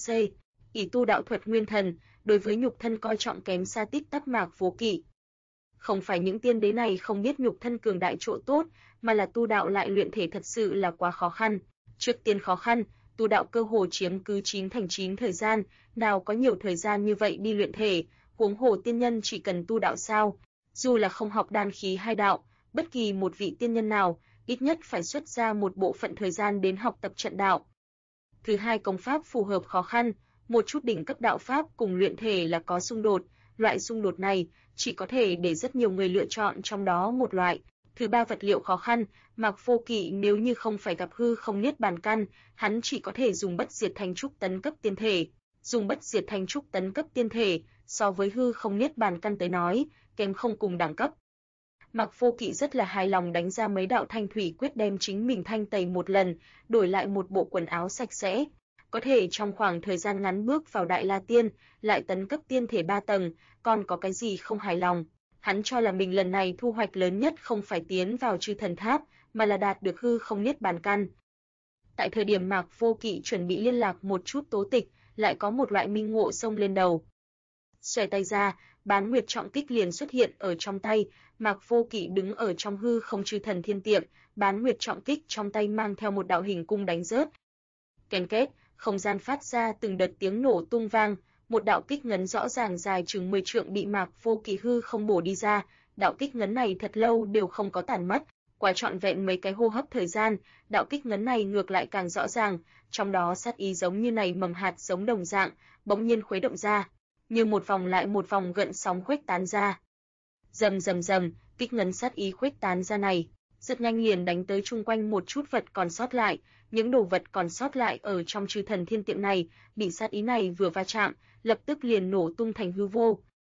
A: ỷ tu đạo thuật nguyên thần, đối với nhục thân coi trọng kém xa tích tắp Mạc Vô Kỵ. Không phải những tiên đế này không biết nhục thân cường đại chỗ tốt, mà là tu đạo lại luyện thể thật sự là quá khó khăn. Trước tiên khó khăn, tu đạo cơ hồ chiếm cứ 9 thành 9 thời gian, nào có nhiều thời gian như vậy đi luyện thể, huống hồ tiên nhân chỉ cần tu đạo sao? Dù là không học đan khí hai đạo, bất kỳ một vị tiên nhân nào, ít nhất phải xuất ra một bộ phận thời gian đến học tập trận đạo. Thứ hai, công pháp phù hợp khó khăn, một chút đỉnh cấp đạo pháp cùng luyện thể là có xung đột, loại xung đột này chỉ có thể để rất nhiều người lựa chọn trong đó một loại. Thứ ba, vật liệu khó khăn, Mạc Vô Kỵ nếu như không phải gặp hư không niết bàn căn, hắn chỉ có thể dùng bất diệt thành trúc tấn cấp tiên thể. Dùng bất diệt thành trúc tấn cấp tiên thể, so với hư không niết bàn căn tới nói, kém không cùng đẳng cấp. Mạc Vô Kỵ rất là hài lòng đánh ra mấy đạo thanh thủy quyết đem chính mình thanh tẩy một lần, đổi lại một bộ quần áo sạch sẽ. Có thể trong khoảng thời gian ngắn bước vào Đại La Tiên, lại tấn cấp tiên thể 3 tầng, còn có cái gì không hài lòng. Hắn cho là mình lần này thu hoạch lớn nhất không phải tiến vào chư thần tháp, mà là đạt được hư không niết bàn căn. Tại thời điểm Mạc Vô Kỵ chuẩn bị liên lạc một chút tố tịch, lại có một loại minh ngộ xông lên đầu. Xòe tay ra, Bán Nguyệt trọng kích liền xuất hiện ở trong tay, Mạc Vô Kỵ đứng ở trong hư không chư thần thiên tiệm, Bán Nguyệt trọng kích trong tay mang theo một đạo hình cung đánh rớt. Ken két, không gian phát ra từng đợt tiếng nổ tung vang, một đạo kích ngấn rõ ràng dài chừng 10 trượng bị Mạc Vô Kỵ hư không bổ đi ra, đạo kích ngấn này thật lâu đều không có tản mất, qua trọn vẹn mấy cái hô hấp thời gian, đạo kích ngấn này ngược lại càng rõ ràng, trong đó sát ý giống như này mầm hạt giống đồng dạng, bỗng nhiên khuấy động ra, như một vòng lại một vòng gợn sóng khuếch tán ra. Rầm rầm rầm, kích ngấn sát ý khuếch tán ra này, rất nhanh liền đánh tới chung quanh một chút vật còn sót lại, những đồ vật còn sót lại ở trong chư thần thiên tiệm này, bị sát ý này vừa va chạm, lập tức liền nổ tung thành hư vô.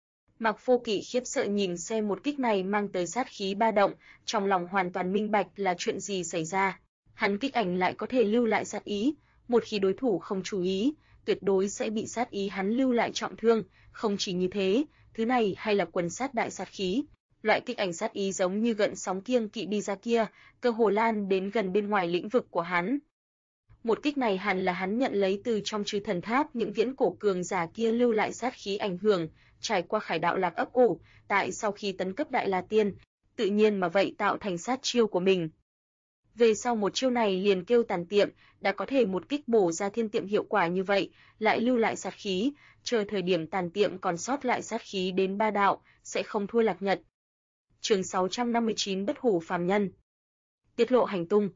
A: Mạc Vô Kỵ khiếp sợ nhìn xem một kích này mang tới sát khí ba động, trong lòng hoàn toàn minh bạch là chuyện gì xảy ra. Hắn kích ảnh lại có thể lưu lại sát ý, một khi đối thủ không chú ý, tuyệt đối sẽ bị sát ý hắn lưu lại trọng thương, không chỉ như thế, thứ này hay là quần sát đại sát khí. Loại kích ảnh sát ý giống như gợn sóng kiêng kỵ đi ra kia, cơ hồ lan đến gần bên ngoài lĩnh vực của hắn. Một kích này hẳn là hắn nhận lấy từ trong Chư Thần Tháp những viễn cổ cường giả kia lưu lại sát khí ảnh hưởng, trải qua Khải Đạo Lạc ấp ủ, tại sau khi tấn cấp Đại La Tiên, tự nhiên mà vậy tạo thành sát chiêu của mình. Về sau một chiêu này liền kêu tàn tiệm, đã có thể một kích bổ ra thiên tiệm hiệu quả như vậy, lại lưu lại sát khí, chờ thời điểm tàn tiệm còn sót lại sát khí đến 3 đạo, sẽ không thua Lạc Nhật. Chương 659 Bất hủ phàm nhân. Tiết lộ hành tung.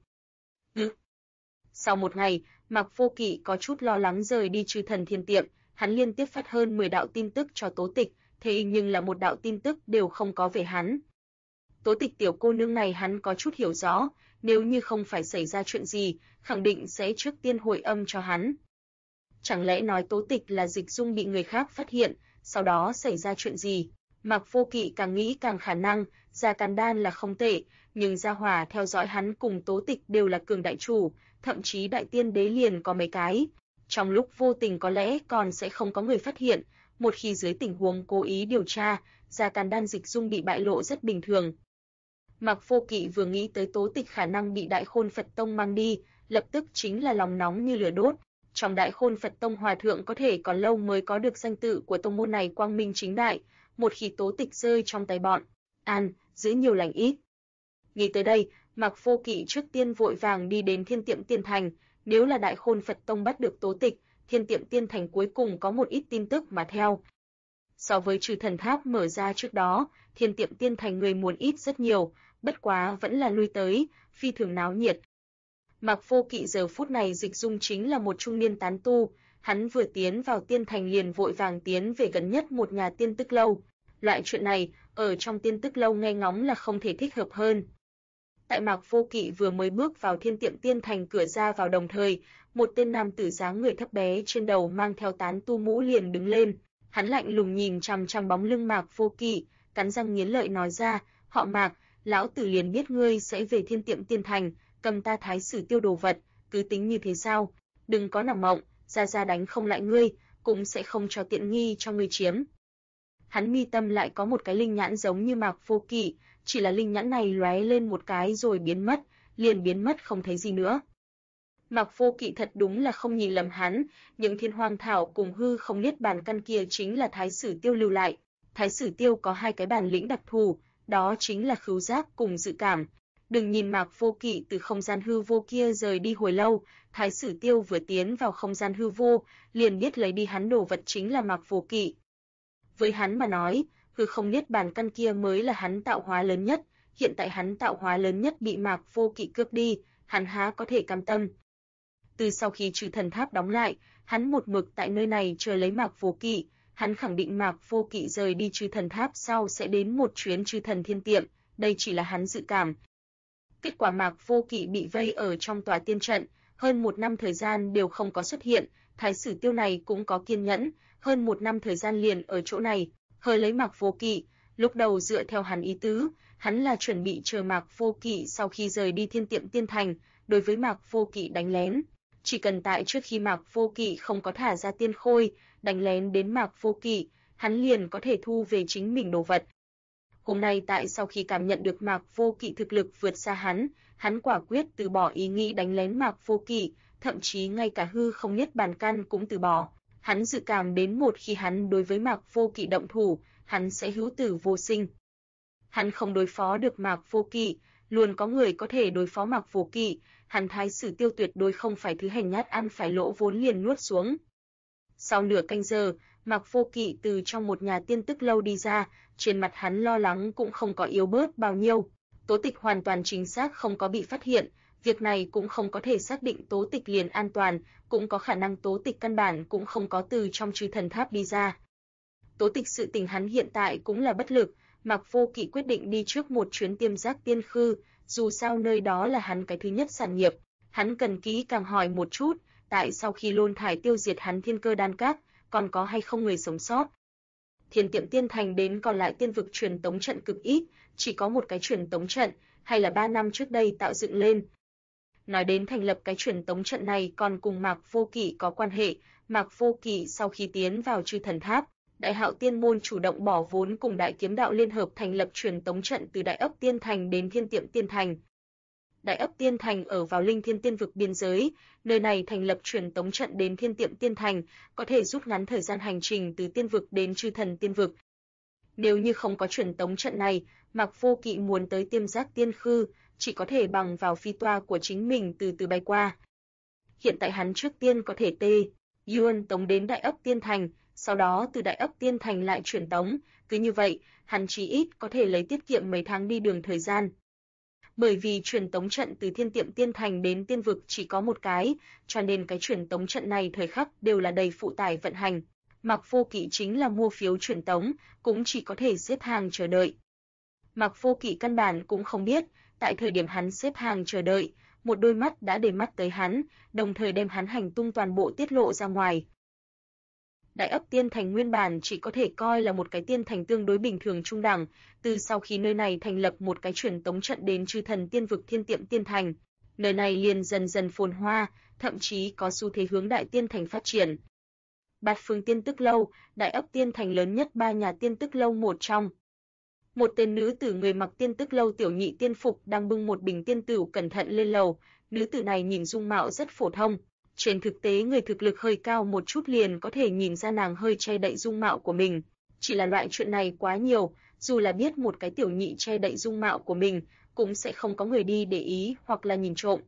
A: Sau một ngày, Mạc Vô Kỵ có chút lo lắng rời đi Chư Thần Thiên Tiệm, hắn liên tiếp phát hơn 10 đạo tin tức cho Tố Tịch, thế nhưng là một đạo tin tức đều không có về hắn. Tố Tịch tiểu cô nương này hắn có chút hiểu rõ, nếu như không phải xảy ra chuyện gì, khẳng định sẽ trước tiên hồi âm cho hắn. Chẳng lẽ nói Tố Tịch là Dịch Dung bị người khác phát hiện, sau đó xảy ra chuyện gì? Mạc Vô Kỵ càng nghĩ càng khả năng, Gia Càn Đan là không tệ, nhưng Gia Hỏa theo dõi hắn cùng Tố Tịch đều là cường đại chủ, thậm chí đại tiên đế liền có mấy cái. Trong lúc vô tình có lẽ còn sẽ không có người phát hiện, một khi dưới tình huống cố ý điều tra, Gia Càn Đan Dịch Dung bị bại lộ rất bình thường. Mạc Vô Kỵ vừa nghĩ tới Tố Tịch khả năng bị Đại Khôn Phật Tông mang đi, lập tức chính là lòng nóng như lửa đốt. Trong Đại Khôn Phật Tông hòa thượng có thể còn lâu mới có được danh tự của tông môn này quang minh chính đại, một khi Tố Tịch rơi trong tay bọn An, giữ nhiều lành ít. Nghĩ tới đây, Mạc Vô Kỵ trước tiên vội vàng đi đến Thiên Tiệm Tiên Thành, nếu là Đại Khôn Phật Tông bắt được Tố Tịch, Thiên Tiệm Tiên Thành cuối cùng có một ít tin tức mà theo. So với Chư Thần Tháp mở ra trước đó, Thiên Tiệm Tiên Thành người muốn ít rất nhiều, bất quá vẫn là lui tới, phi thường náo nhiệt. Mạc Vô Kỵ giờ phút này Dịch Dung chính là một trung niên tán tu, hắn vừa tiến vào tiên thành liền vội vàng tiến về gần nhất một nhà tiên tức lâu. Loại chuyện này, ở trong tiên tức lâu nghe ngóng là không thể thích hợp hơn. Tại Mạc Vô Kỵ vừa mới bước vào Thiên Tiệm Tiên Thành cửa ra vào đồng thời, một tên nam tử dáng người thấp bé trên đầu mang theo tán tu mũ liền đứng lên, hắn lạnh lùng nhìn chằm chằm bóng lưng Mạc Vô Kỵ, cắn răng nghiến lợi nói ra, họ Mạc, lão tử liền biết ngươi sẽ về Thiên Tiệm Tiên Thành, cầm ta Thái Sử Tiêu đồ vật, cứ tính như thế sao, đừng có nằm mộng, ra đánh không lại ngươi, cũng sẽ không cho tiện nghi cho ngươi chiếm. Hắn mi tâm lại có một cái linh nhãn giống như Mạc Vô Kỵ, chỉ là linh nhãn này lóe lên một cái rồi biến mất, liền biến mất không thấy gì nữa. Mạc Vô Kỵ thật đúng là không nhìn lầm hắn, những thiên hoang thảo cùng hư không niết bàn căn kia chính là Thái Sử Tiêu lưu lại. Thái Sử Tiêu có hai cái bản lĩnh đặc thù, đó chính là khứu giác cùng dự cảm. Đừng nhìn Mạc Vô Kỵ từ không gian hư vô kia rời đi hồi lâu, Thái Sử Tiêu vừa tiến vào không gian hư vô, liền biết lấy đi hắn đồ vật chính là Mạc Vô Kỵ. Với hắn mà nói, hư không niết bàn căn kia mới là hắn tạo hóa lớn nhất, hiện tại hắn tạo hóa lớn nhất bị Mạc Vô Kỵ cướp đi, hắn há có thể cam tâm. Từ sau khi Chư Thần Tháp đóng lại, hắn một mực tại nơi này chờ lấy Mạc Vô Kỵ, hắn khẳng định Mạc Vô Kỵ rời đi Chư Thần Tháp sau sẽ đến một chuyến Chư Thần Thiên Tiệm, đây chỉ là hắn dự cảm. Kết quả Mạc Vô Kỵ bị vây ở trong tòa tiên trận, hơn 1 năm thời gian đều không có xuất hiện, Thái Sử Tiêu này cũng có kiên nhẫn, hơn 1 năm thời gian liền ở chỗ này, hơi lấy Mạc Vô Kỵ, lúc đầu dựa theo hắn ý tứ, hắn là chuẩn bị chờ Mạc Vô Kỵ sau khi rời đi Thiên Tiệm Tiên Thành, đối với Mạc Vô Kỵ đánh lén. Chỉ cần tại trước khi Mạc Vô Kỵ không có thả ra tiên khôi, đánh lén đến Mạc Vô Kỵ, hắn liền có thể thu về chính mình đồ vật. Hôm nay tại sau khi cảm nhận được Mạc Vô Kỵ thực lực vượt xa hắn quả quyết từ bỏ ý nghĩ đánh lén Mạc Vô Kỵ, thậm chí ngay cả hư không niết bàn căn cũng từ bỏ. Hắn dự cảm đến một khi hắn đối với Mạc Vô Kỵ động thủ, hắn sẽ hữu tử vô sinh. Hắn không đối phó được Mạc Vô Kỵ, luôn có người có thể đối phó Mạc Vô Kỵ, hắn Thái Sử Tiêu tuyệt đối không phải thứ hèn nhát ăn phải lỗ vốn liền nuốt xuống. Sau nửa canh giờ, Mạc Vô Kỵ từ trong một nhà tiên tức lâu đi ra, trên mặt hắn lo lắng cũng không có yếu bớt bao nhiêu. Tố Tịch hoàn toàn chính xác không có bị phát hiện, việc này cũng không có thể xác định Tố Tịch liền an toàn, cũng có khả năng Tố Tịch căn bản cũng không có từ trong Chư Thần Tháp đi ra. Tố Tịch sự tình hắn hiện tại cũng là bất lực, Mạc Vô Kỵ quyết định đi trước một chuyến Tiêm Giác Tiên Khư, dù sao nơi đó là hắn cái thứ nhất sản nghiệp, hắn cần kỹ càng hỏi một chút, tại sau khi Lôn Thải tiêu diệt hắn Thiên Cơ Đan Các, còn có hay không người sống sót. Thiên Tiệm Tiên Thành đến còn lại tiên vực truyền tống trận cực ít, chỉ có một cái truyền tống trận, hay là 3 năm trước đây tạo dựng lên. Nói đến thành lập cái truyền tống trận này còn cùng Mạc Vô Kỵ có quan hệ, Mạc Vô Kỵ sau khi tiến vào Chư Thần Tháp, Đại Hạo Tiên môn chủ động bỏ vốn cùng Đại Kiếm đạo liên hợp thành lập truyền tống trận từ Đại Ốc Tiên Thành đến Thiên Tiệm Tiên Thành. Đại ấp Tiên Thành ở vào Linh Thiên Tiên vực biên giới, nơi này thành lập truyền tống trận đến Thiên Tiệm Tiên Thành, có thể rút ngắn thời gian hành trình từ tiên vực đến Chư Thần Tiên vực. Nếu như không có truyền tống trận này, Mạc Vô Kỵ muốn tới Tiêm Giác Tiên Khư, chỉ có thể bằng vào phi toa của chính mình từ từ bay qua. Hiện tại hắn trước tiên có thể Yuan tống đến Đại ấp Tiên Thành, sau đó từ Đại ấp Tiên Thành lại truyền tống, cứ như vậy, hắn chí ít có thể lấy tiết kiệm mấy tháng đi đường thời gian. Bởi vì truyền tống trận từ Thiên Tiệm Tiên Thành đến tiên vực chỉ có một cái, cho nên cái truyền tống trận này thời khắc đều là đầy phụ tải vận hành. Mạc Vô Kỵ chính là mua phiếu truyền tống, cũng chỉ có thể xếp hàng chờ đợi. Mạc Vô Kỵ căn bản cũng không biết, tại thời điểm hắn xếp hàng chờ đợi, một đôi mắt đã để mắt tới hắn, đồng thời đem hắn hành tung toàn bộ tiết lộ ra ngoài. Đại ấp Tiên Thành nguyên bản chỉ có thể coi là một cái tiên thành tương đối bình thường trung đẳng, từ sau khi nơi này thành lập một cái truyền tống trận đến Chư Thần Tiên vực Thiên Tiệm Tiên Thành, nơi này liền dần dần phồn hoa, thậm chí có xu thế hướng đại tiên thành phát triển. Bát Phương Tiên Tức Lâu, Đại ấp Tiên Thành lớn nhất 3 nhà tiên tức lâu một trong. Một tên nữ tử người mặc tiên tức lâu tiểu nhị tiên phục đang bưng một bình tiên tửu cẩn thận lên lầu, nữ tử này nhìn dung mạo rất phổ thông. Trên thực tế người thực lực hơi cao một chút liền có thể nhìn ra nàng hơi che đậy dung mạo của mình. Chỉ là loại chuyện này quá nhiều, dù là biết một cái tiểu nhị che đậy dung mạo của mình, cũng sẽ không có người đi để ý hoặc là nhìn trộm.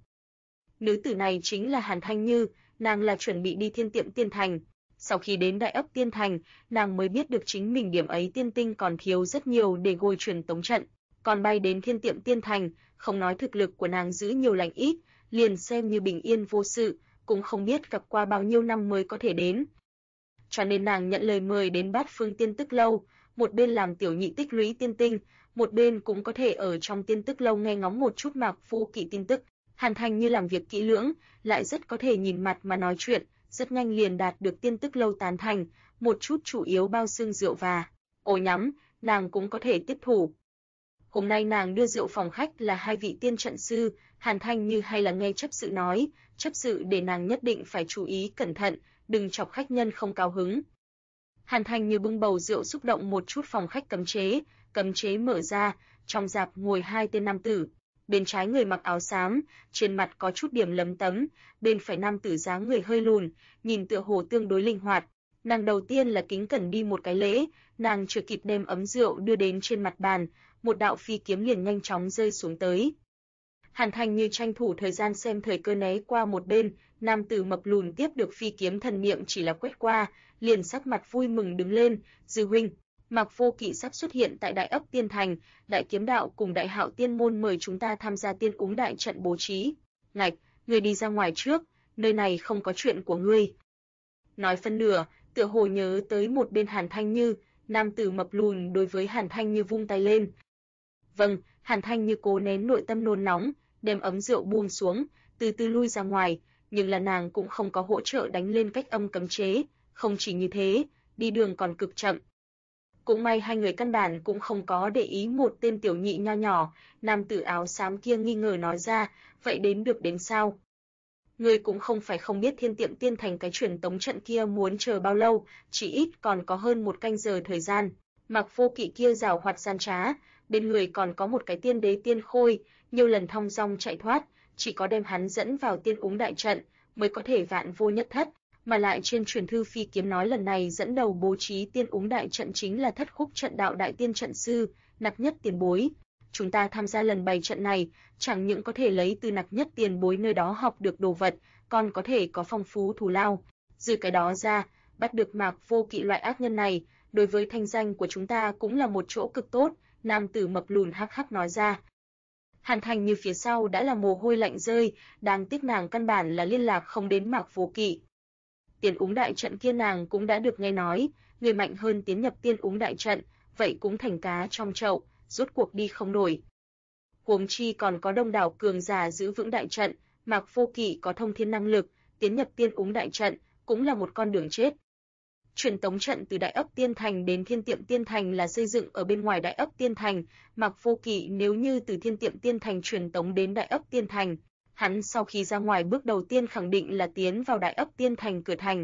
A: Nữ tử này chính là Hàn Thanh Như, nàng là chuẩn bị đi Thiên Tiệm Tiên Thành. Sau khi đến Đại ấp Tiên Thành, nàng mới biết được chính mình điểm ấy tiên tinh còn thiếu rất nhiều để ngồi truyền tống trận. Còn bay đến Thiên Tiệm Tiên Thành, không nói thực lực của nàng giữ nhiều lành ít, liền xem như bình yên vô sự, cũng không biết gặp qua bao nhiêu năm mới có thể đến. Cho nên nàng nhận lời mời đến Bát Phương Tiên Tức Lâu, một bên làm tiểu nhị tích lũy tiên tinh, một bên cũng có thể ở trong tiên tức lâu nghe ngóng một chút Mạc Vô Kỵ tin tức. Hàn Thanh Như làm việc kỹ lưỡng, lại rất có thể nhìn mặt mà nói chuyện, rất nhanh liền đạt được tiên tức lâu tán thành, một chút chủ yếu bao xương rượu và ổ nhắm, nàng cũng có thể tiếp thủ. Hôm nay nàng đưa rượu phòng khách là 2 vị tiên trận sư, Hàn Thanh Như hay là nghe chấp sự nói, chấp sự để nàng nhất định phải chú ý cẩn thận, đừng chọc khách nhân không cao hứng. Hàn Thanh Như bưng bầu rượu xúc động một chút phòng khách cấm chế mở ra, trong dạp ngồi 2 tên nam tử. Bên trái người mặc áo xám, trên mặt có chút điểm lấm tấm, bên phải nam tử dáng người hơi lùn, nhìn tựa hồ tương đối linh hoạt. Nàng đầu tiên là kính cẩn đi một cái lễ, nàng chưa kịp đem ấm rượu đưa đến trên mặt bàn, một đạo phi kiếm liền nhanh chóng rơi xuống tới. Hàn Thanh Như tranh thủ thời gian xem thời cơ né qua một bên, nam tử mập lùn tiếp được phi kiếm thần niệm chỉ là quét qua, liền sắc mặt vui mừng đứng lên, "Dư huynh, Mạc Vô Kỵ sắp xuất hiện tại Đại ấp Tiên Thành, Đại Kiếm Đạo cùng Đại Hạo Tiên môn mời chúng ta tham gia tiên cúng đại trận bố trí. Ngạch, ngươi đi ra ngoài trước, nơi này không có chuyện của ngươi." Nói phân nửa, tựa hồ nhớ tới một bên Hàn Thanh Như, nam tử mập lùn đối với Hàn Thanh Như vung tay lên. "Vâng." Hàn Thanh Như cố nén nội tâm nôn nóng, đem ấm rượu buông xuống, từ từ lui ra ngoài, nhưng là nàng cũng không có hỗ trợ đánh lên cách âm cấm chế, không chỉ như thế, đi đường còn cực chậm. Cũng may hai người căn bản cũng không có để ý một tên tiểu nhị nho nhỏ, nam tử áo xám kia nghi ngờ nói ra, "Vậy đến được đến sao? Ngươi cũng không phải không biết Thiên Tiệm Tiên Thành cái truyền tống trận kia muốn chờ bao lâu, chỉ ít còn có hơn 1 canh giờ thời gian." Mạc Vô Kỵ kia giàu hoạt gian trá, bên người còn có một cái tiên đế tiên khôi, nhiều lần thong dong chạy thoát, chỉ có đem hắn dẫn vào tiên úng đại trận mới có thể vạn vô nhất thất, mà lại trên truyền thư phi kiếm nói lần này dẫn đầu bố trí tiên úng đại trận chính là Thất Khúc Trận Đạo đại tiên trận sư, Nặc Nhất tiền bối. Chúng ta tham gia lần bày trận này, chẳng những có thể lấy từ Nặc Nhất tiền bối nơi đó học được đồ vật, còn có thể có phong phú thù lao. Trừ cái đó ra, bắt được Mạc Vô Kỵ loại ác nhân này, đối với thanh danh của chúng ta cũng là một chỗ cực tốt, nam tử mập lùn hắc hắc nói ra. Hàn Thành Như phía sau đã là mồ hôi lạnh rơi, đáng tiếc nàng căn bản là liên lạc không đến Mạc Vô Kỵ. Tiên úng đại trận kia nàng cũng đã được nghe nói, người mạnh hơn tiến nhập tiên úng đại trận, vậy cũng thành cá trong chậu, rốt cuộc đi không nổi. Huống chi còn có đông đảo cường giả giữ vững đại trận, Mạc Vô Kỵ có thông thiên năng lực, tiến nhập tiên úng đại trận cũng là một con đường chết. Truyền tống trận từ Đại ấp Tiên Thành đến Thiên Tiệm Tiên Thành là xây dựng ở bên ngoài Đại ấp Tiên Thành, Mạc Vô Kỵ nếu như từ Thiên Tiệm Tiên Thành truyền tống đến Đại ấp Tiên Thành, hắn sau khi ra ngoài bước đầu tiên khẳng định là tiến vào Đại ấp Tiên Thành cửa thành.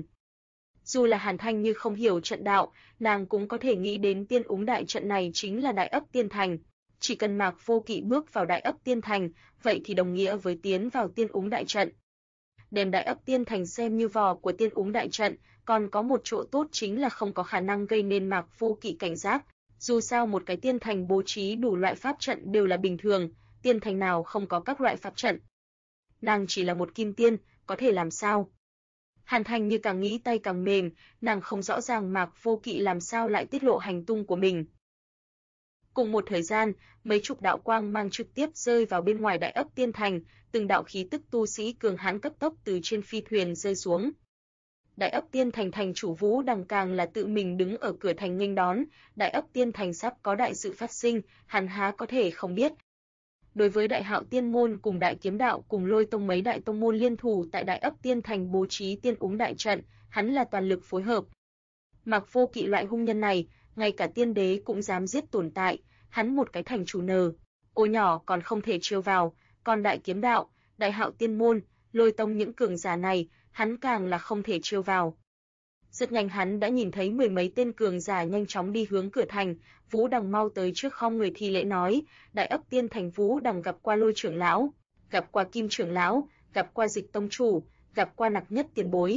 A: Dù là Hàn Thanh Như không hiểu trận đạo, nàng cũng có thể nghĩ đến tiên úng đại trận này chính là Đại ấp Tiên Thành. Chỉ cần Mạc Vô Kỵ bước vào Đại Ấp Tiên Thành, vậy thì đồng nghĩa với tiến vào Tiên Úng Đại Trận. Đem Đại Ấp Tiên Thành xem như vò của Tiên Úng Đại Trận, còn có một chỗ tốt chính là không có khả năng gây nên Mạc Vô Kỵ cảnh giác. Dù sao một cái tiên thành bố trí đủ loại pháp trận đều là bình thường, tiên thành nào không có các loại pháp trận. Nàng chỉ là một kim tiên, có thể làm sao? Hàn Thành như càng nghĩ tay càng mềm, nàng không rõ ràng Mạc Vô Kỵ làm sao lại tiết lộ hành tung của mình. Cùng một thời gian, mấy chục đạo quang mang trực tiếp rơi vào bên ngoài Đại Ấp Tiên Thành, từng đạo khí tức tu sĩ cường hãn cấp tốc từ trên phi thuyền rơi xuống. Đại Ấp Tiên Thành thành chủ Vũ Đằng càng là tự mình đứng ở cửa thành nghênh đón, Đại Ấp Tiên Thành sắp có đại sự phát sinh, hắn há có thể không biết. Đối với Đại Hạo Tiên môn cùng Đại Kiếm đạo cùng Lôi tông mấy đại tông môn liên thủ tại Đại Ấp Tiên Thành bố trí Tiên Úng đại trận, hắn là toàn lực phối hợp. Mạc Vô Kỵ loại hung nhân này, ngay cả tiên đế cũng dám giết tồn tại, hắn một cái thành chủ ô nhỏ còn không thể trêu vào, còn Đại Kiếm đạo, Đại Hạo Tiên môn, Lôi tông những cường giả này, hắn càng là không thể trêu vào. Rất nhanh hắn đã nhìn thấy mười mấy tên cường giả nhanh chóng đi hướng cửa thành, Vũ Đằng mau tới trước khom người thi lễ nói, Đại Ấp Tiên Thành Vũ Đằng gặp qua Lôi trưởng lão, gặp qua Kim trưởng lão, gặp qua Dịch tông chủ, gặp qua Nặc Nhất tiền bối.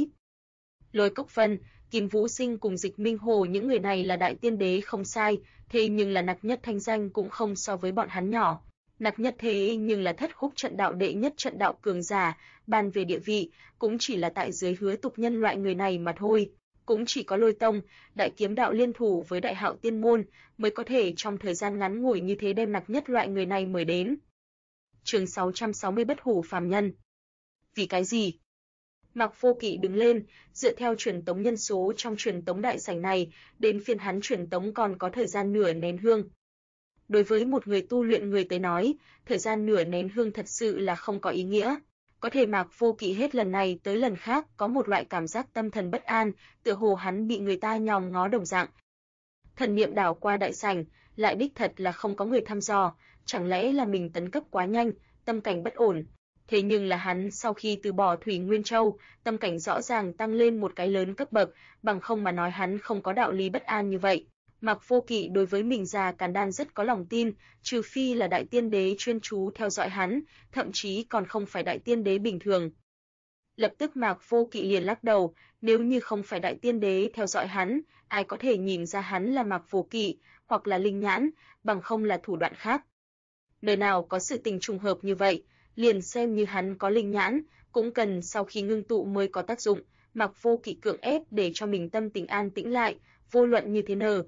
A: Lôi Cốc Vân, Kim Vũ Sinh cùng Dịch Minh Hồ những người này là đại tiên đế không sai, thế nhưng là Nặc Nhất thanh danh cũng không so với bọn hắn nhỏ. Nặc Nhất thế nhưng là thất khúc trận đạo đệ nhất trận đạo cường giả, bàn về địa vị, cũng chỉ là tại dưới Hứa Tục Nhân loại người này mà thôi. Cũng chỉ có Lôi tông, Đại Kiếm đạo liên thủ với Đại Hạo Tiên môn mới có thể trong thời gian ngắn ngủi như thế đem Nặc Nhất loại người này mời đến. Chương 660 Bất hủ phàm nhân. Vì cái gì? Mạc Vô Kỵ đứng lên, dựa theo truyền tống nhân số trong truyền tống đại sảnh này, đến phiên hắn truyền tống còn có thời gian nửa nén hương. Đối với một người tu luyện người tới nói, thời gian nửa nén hương thật sự là không có ý nghĩa. Có thể Mạc Vô Kỵ hết lần này tới lần khác có một loại cảm giác tâm thần bất an, tựa hồ hắn bị người ta nhòm ngó đồng dạng. Thần niệm đảo qua đại sảnh, lại đích thật là không có người thăm dò, chẳng lẽ là mình tấn cấp quá nhanh, tâm cảnh bất ổn. Thế nhưng là hắn sau khi từ bỏ Thủy Nguyên Châu, tâm cảnh rõ ràng tăng lên một cái lớn cấp bậc, bằng không mà nói hắn không có đạo lý bất an như vậy. Mạc Vô Kỵ đối với mình già càn đan rất có lòng tin, trừ phi là đại tiên đế chuyên chú theo dõi hắn, thậm chí còn không phải đại tiên đế bình thường. Lập tức Mạc Vô Kỵ liền lắc đầu, nếu như không phải đại tiên đế theo dõi hắn, ai có thể nhìn ra hắn là Mạc Vô Kỵ, hoặc là linh nhãn, bằng không là thủ đoạn khác. Nơi nào có sự tình trùng hợp như vậy, liền xem như hắn có linh nhãn, cũng cần sau khi ngưng tụ mới có tác dụng. Mạc Vô Kỵ cưỡng ép để cho mình tâm tình an tĩnh lại, vô luận như thế nào.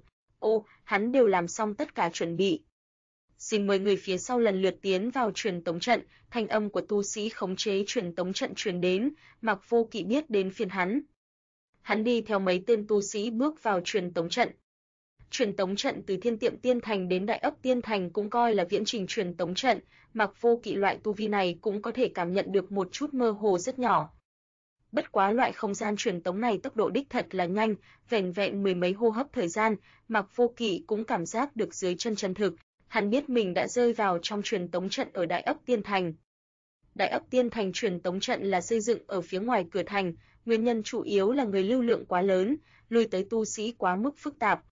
A: Hắn đều làm xong tất cả chuẩn bị. Xin mời người phía sau lần lượt tiến vào truyền tống trận, thanh âm của tu sĩ khống chế truyền tống trận truyền đến, Mạc Vô Kỵ biết đến phiên hắn. Hắn đi theo mấy tên tu sĩ bước vào truyền tống trận. Truyền tống trận từ Thiên Tiệm Tiên Thành đến Đại Ấp Tiên Thành cũng coi là viễn trình truyền tống trận, Mạc Vô Kỵ loại tu vi này cũng có thể cảm nhận được một chút mơ hồ rất nhỏ. Bất quá loại không gian truyền tống này tốc độ đích thật là nhanh, vẻn vẹn mười mấy hô hấp thời gian, Mạc Vô Kỵ cũng cảm giác được dưới chân chân thực, hắn biết mình đã rơi vào trong truyền tống trận ở Đại Ấp Tiên Thành. Đại Ấp Tiên Thành truyền tống trận là xây dựng ở phía ngoài cửa thành, nguyên nhân chủ yếu là người lưu lượng quá lớn, lui tới tu sĩ quá mức phức tạp.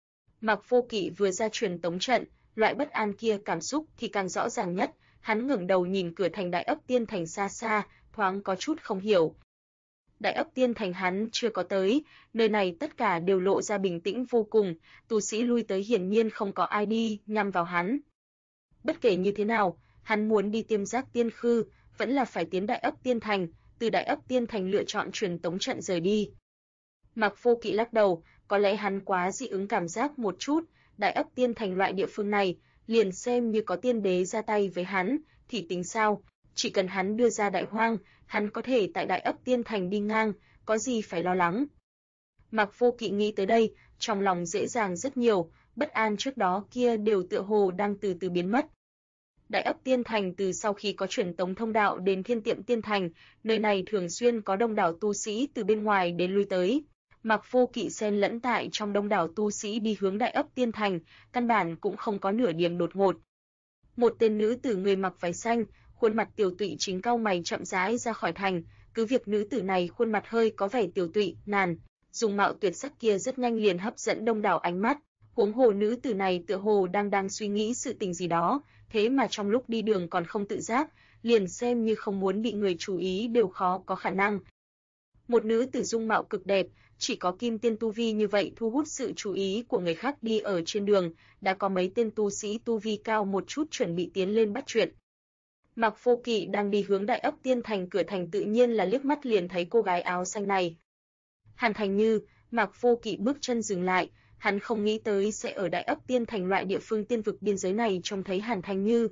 A: Mạc Vô Kỵ vừa ra truyền tống trận, loại bất an kia cảm xúc thì càng rõ ràng nhất, hắn ngẩng đầu nhìn cửa thành Đại Ấp Tiên Thành xa xa, thoáng có chút không hiểu. Đại Ấp Tiên Thành hắn chưa có tới, nơi này tất cả đều lộ ra bình tĩnh vô cùng, tu sĩ lui tới hiển nhiên không có ai đi nhằm vào hắn. Bất kể như thế nào, hắn muốn đi Tiêm Giác Tiên Khư, vẫn là phải tiến Đại Ấp Tiên Thành, từ Đại Ấp Tiên Thành lựa chọn truyền tống trận rời đi. Mạc Vô Kỵ lắc đầu, có lẽ hắn quá dị ứng cảm giác một chút, Đại Ấp Tiên Thành loại địa phương này, liền xem như có tiên đế ra tay với hắn, thì tính sao? Chỉ cần hắn đưa ra Đại Hoang, hắn có thể tại Đại Ấp Tiên Thành đi ngang, có gì phải lo lắng. Mạc Vô Kỵ nghĩ tới đây, trong lòng dễ dàng rất nhiều, bất an trước đó kia đều tựa hồ đang từ từ biến mất. Đại Ấp Tiên Thành từ sau khi có truyền tống thông đạo đến Thiên Tiệm Tiên Thành, nơi này thường xuyên có đông đảo tu sĩ từ bên ngoài đến lui tới. Mạc Vô Kỵ xen lẫn tại trong đông đảo tu sĩ đi hướng Đại Ấp Tiên Thành, căn bản cũng không có nửa điểm đột ngột. Một tên nữ tử người mặc váy xanh, khuôn mặt tiểu tụy chính cau mày chậm rãi ra khỏi thành, cứ việc nữ tử này khuôn mặt hơi có vẻ tiểu tụy, nàn, dùng mạo tuyệt sắc kia rất nhanh liền hấp dẫn đông đảo ánh mắt. Huống hồ nữ tử này tựa hồ đang suy nghĩ sự tình gì đó, thế mà trong lúc đi đường còn không tự giác, liền xem như không muốn bị người chú ý đều khó có khả năng. Một nữ tử dung mạo cực đẹp, chỉ có kim tiên tu vi như vậy thu hút sự chú ý của người khác đi ở trên đường, đã có mấy tên tu sĩ tu vi cao một chút chuẩn bị tiến lên bắt chuyện. Mạc Vô Kỵ đang đi hướng Đại Ấp Tiên Thành cửa thành tự nhiên là liếc mắt liền thấy cô gái áo xanh này. Hàn Thành Như, Mạc Vô Kỵ bước chân dừng lại, hắn không nghĩ tới sẽ ở Đại Ấp Tiên Thành loại địa phương tiên vực biên giới này trông thấy Hàn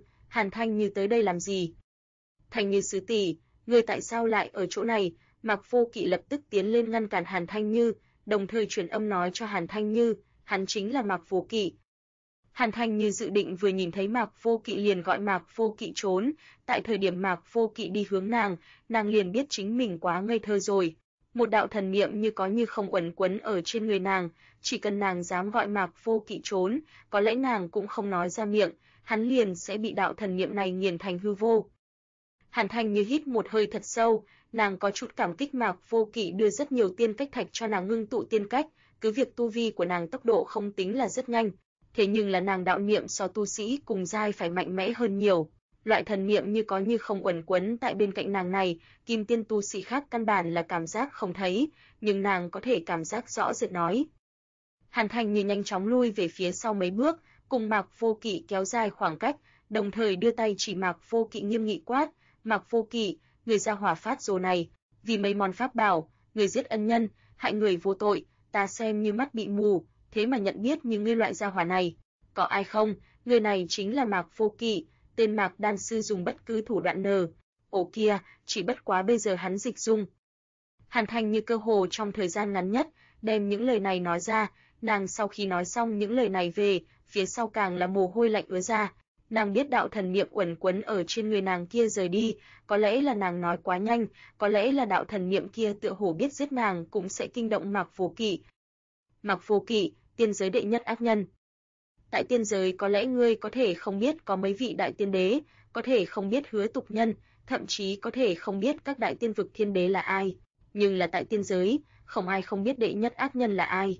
A: Thành Như tới đây làm gì? Thành Như sư tỷ, ngươi tại sao lại ở chỗ này? Mạc Vô Kỵ lập tức tiến lên ngăn cản Hàn Thanh Như, đồng thời truyền âm nói cho Hàn Thanh Như, hắn chính là Mạc Vô Kỵ. Hàn Thanh Như dự định vừa nhìn thấy Mạc Vô Kỵ liền gọi Mạc Vô Kỵ trốn, tại thời điểm Mạc Vô Kỵ đi hướng nàng liền biết chính mình quá ngây thơ rồi. Một đạo thần niệm như có như không uẩn quấn ở trên người nàng, chỉ cần nàng dám gọi Mạc Vô Kỵ trốn, có lẽ nàng cũng không nói ra miệng, hắn liền sẽ bị đạo thần niệm này nghiền thành hư vô. Hàn Thanh Như hít một hơi thật sâu, nàng có chút cảm kích Mạc Vô Kỵ đưa rất nhiều tiên cách thạch cho nàng ngưng tụ tiên cách, cứ việc tu vi của nàng tốc độ không tính là rất nhanh, thế nhưng là nàng đạo niệm so tu sĩ cùng giai phải mạnh mẽ hơn nhiều. Loại thần niệm như có như không uẩn quấn tại bên cạnh nàng này, kim tiên tu sĩ khác căn bản là cảm giác không thấy, nhưng nàng có thể cảm giác rõ rệt nói. Hàn Thanh Như nhanh chóng lui về phía sau mấy bước, cùng Mạc Vô Kỵ kéo dài khoảng cách, đồng thời đưa tay chỉ Mạc Vô Kỵ nghiêm nghị quát, Mạc Vô Kỵ, người ra hỏa phát rồ này, vì mấy món pháp bảo, người giết ân nhân, hại người vô tội, ta xem như mắt bị mù, thế mà nhận biết như ngươi loại gia hỏa này. Có ai không? Người này chính là Mạc Vô Kỵ, tên Mạc đan sư dùng bất cứ thủ đoạn nờ. Ồ kia, chỉ bất quá bây giờ hắn dịch dung. Hàn Thanh Như cơ hồ trong thời gian ngắn nhất, đem những lời này nói ra, nàng sau khi nói xong những lời này về, phía sau càng là mồ hôi lạnh ứa ra. Nàng biết đạo thần niệm uẩn quấn ở trên người nàng kia rời đi, có lẽ là nàng nói quá nhanh, có lẽ là đạo thần niệm kia tựa hồ biết giết nàng cũng sẽ kinh động Mạc Vô Kỵ. Mạc Vô Kỵ, tiên giới đệ nhất ác nhân. Tại tiên giới có lẽ ngươi có thể không biết có mấy vị đại tiên đế, có thể không biết Hứa Tục Nhân, thậm chí có thể không biết các đại tiên vực thiên đế là ai, nhưng là tại tiên giới, không ai không biết đệ nhất ác nhân là ai.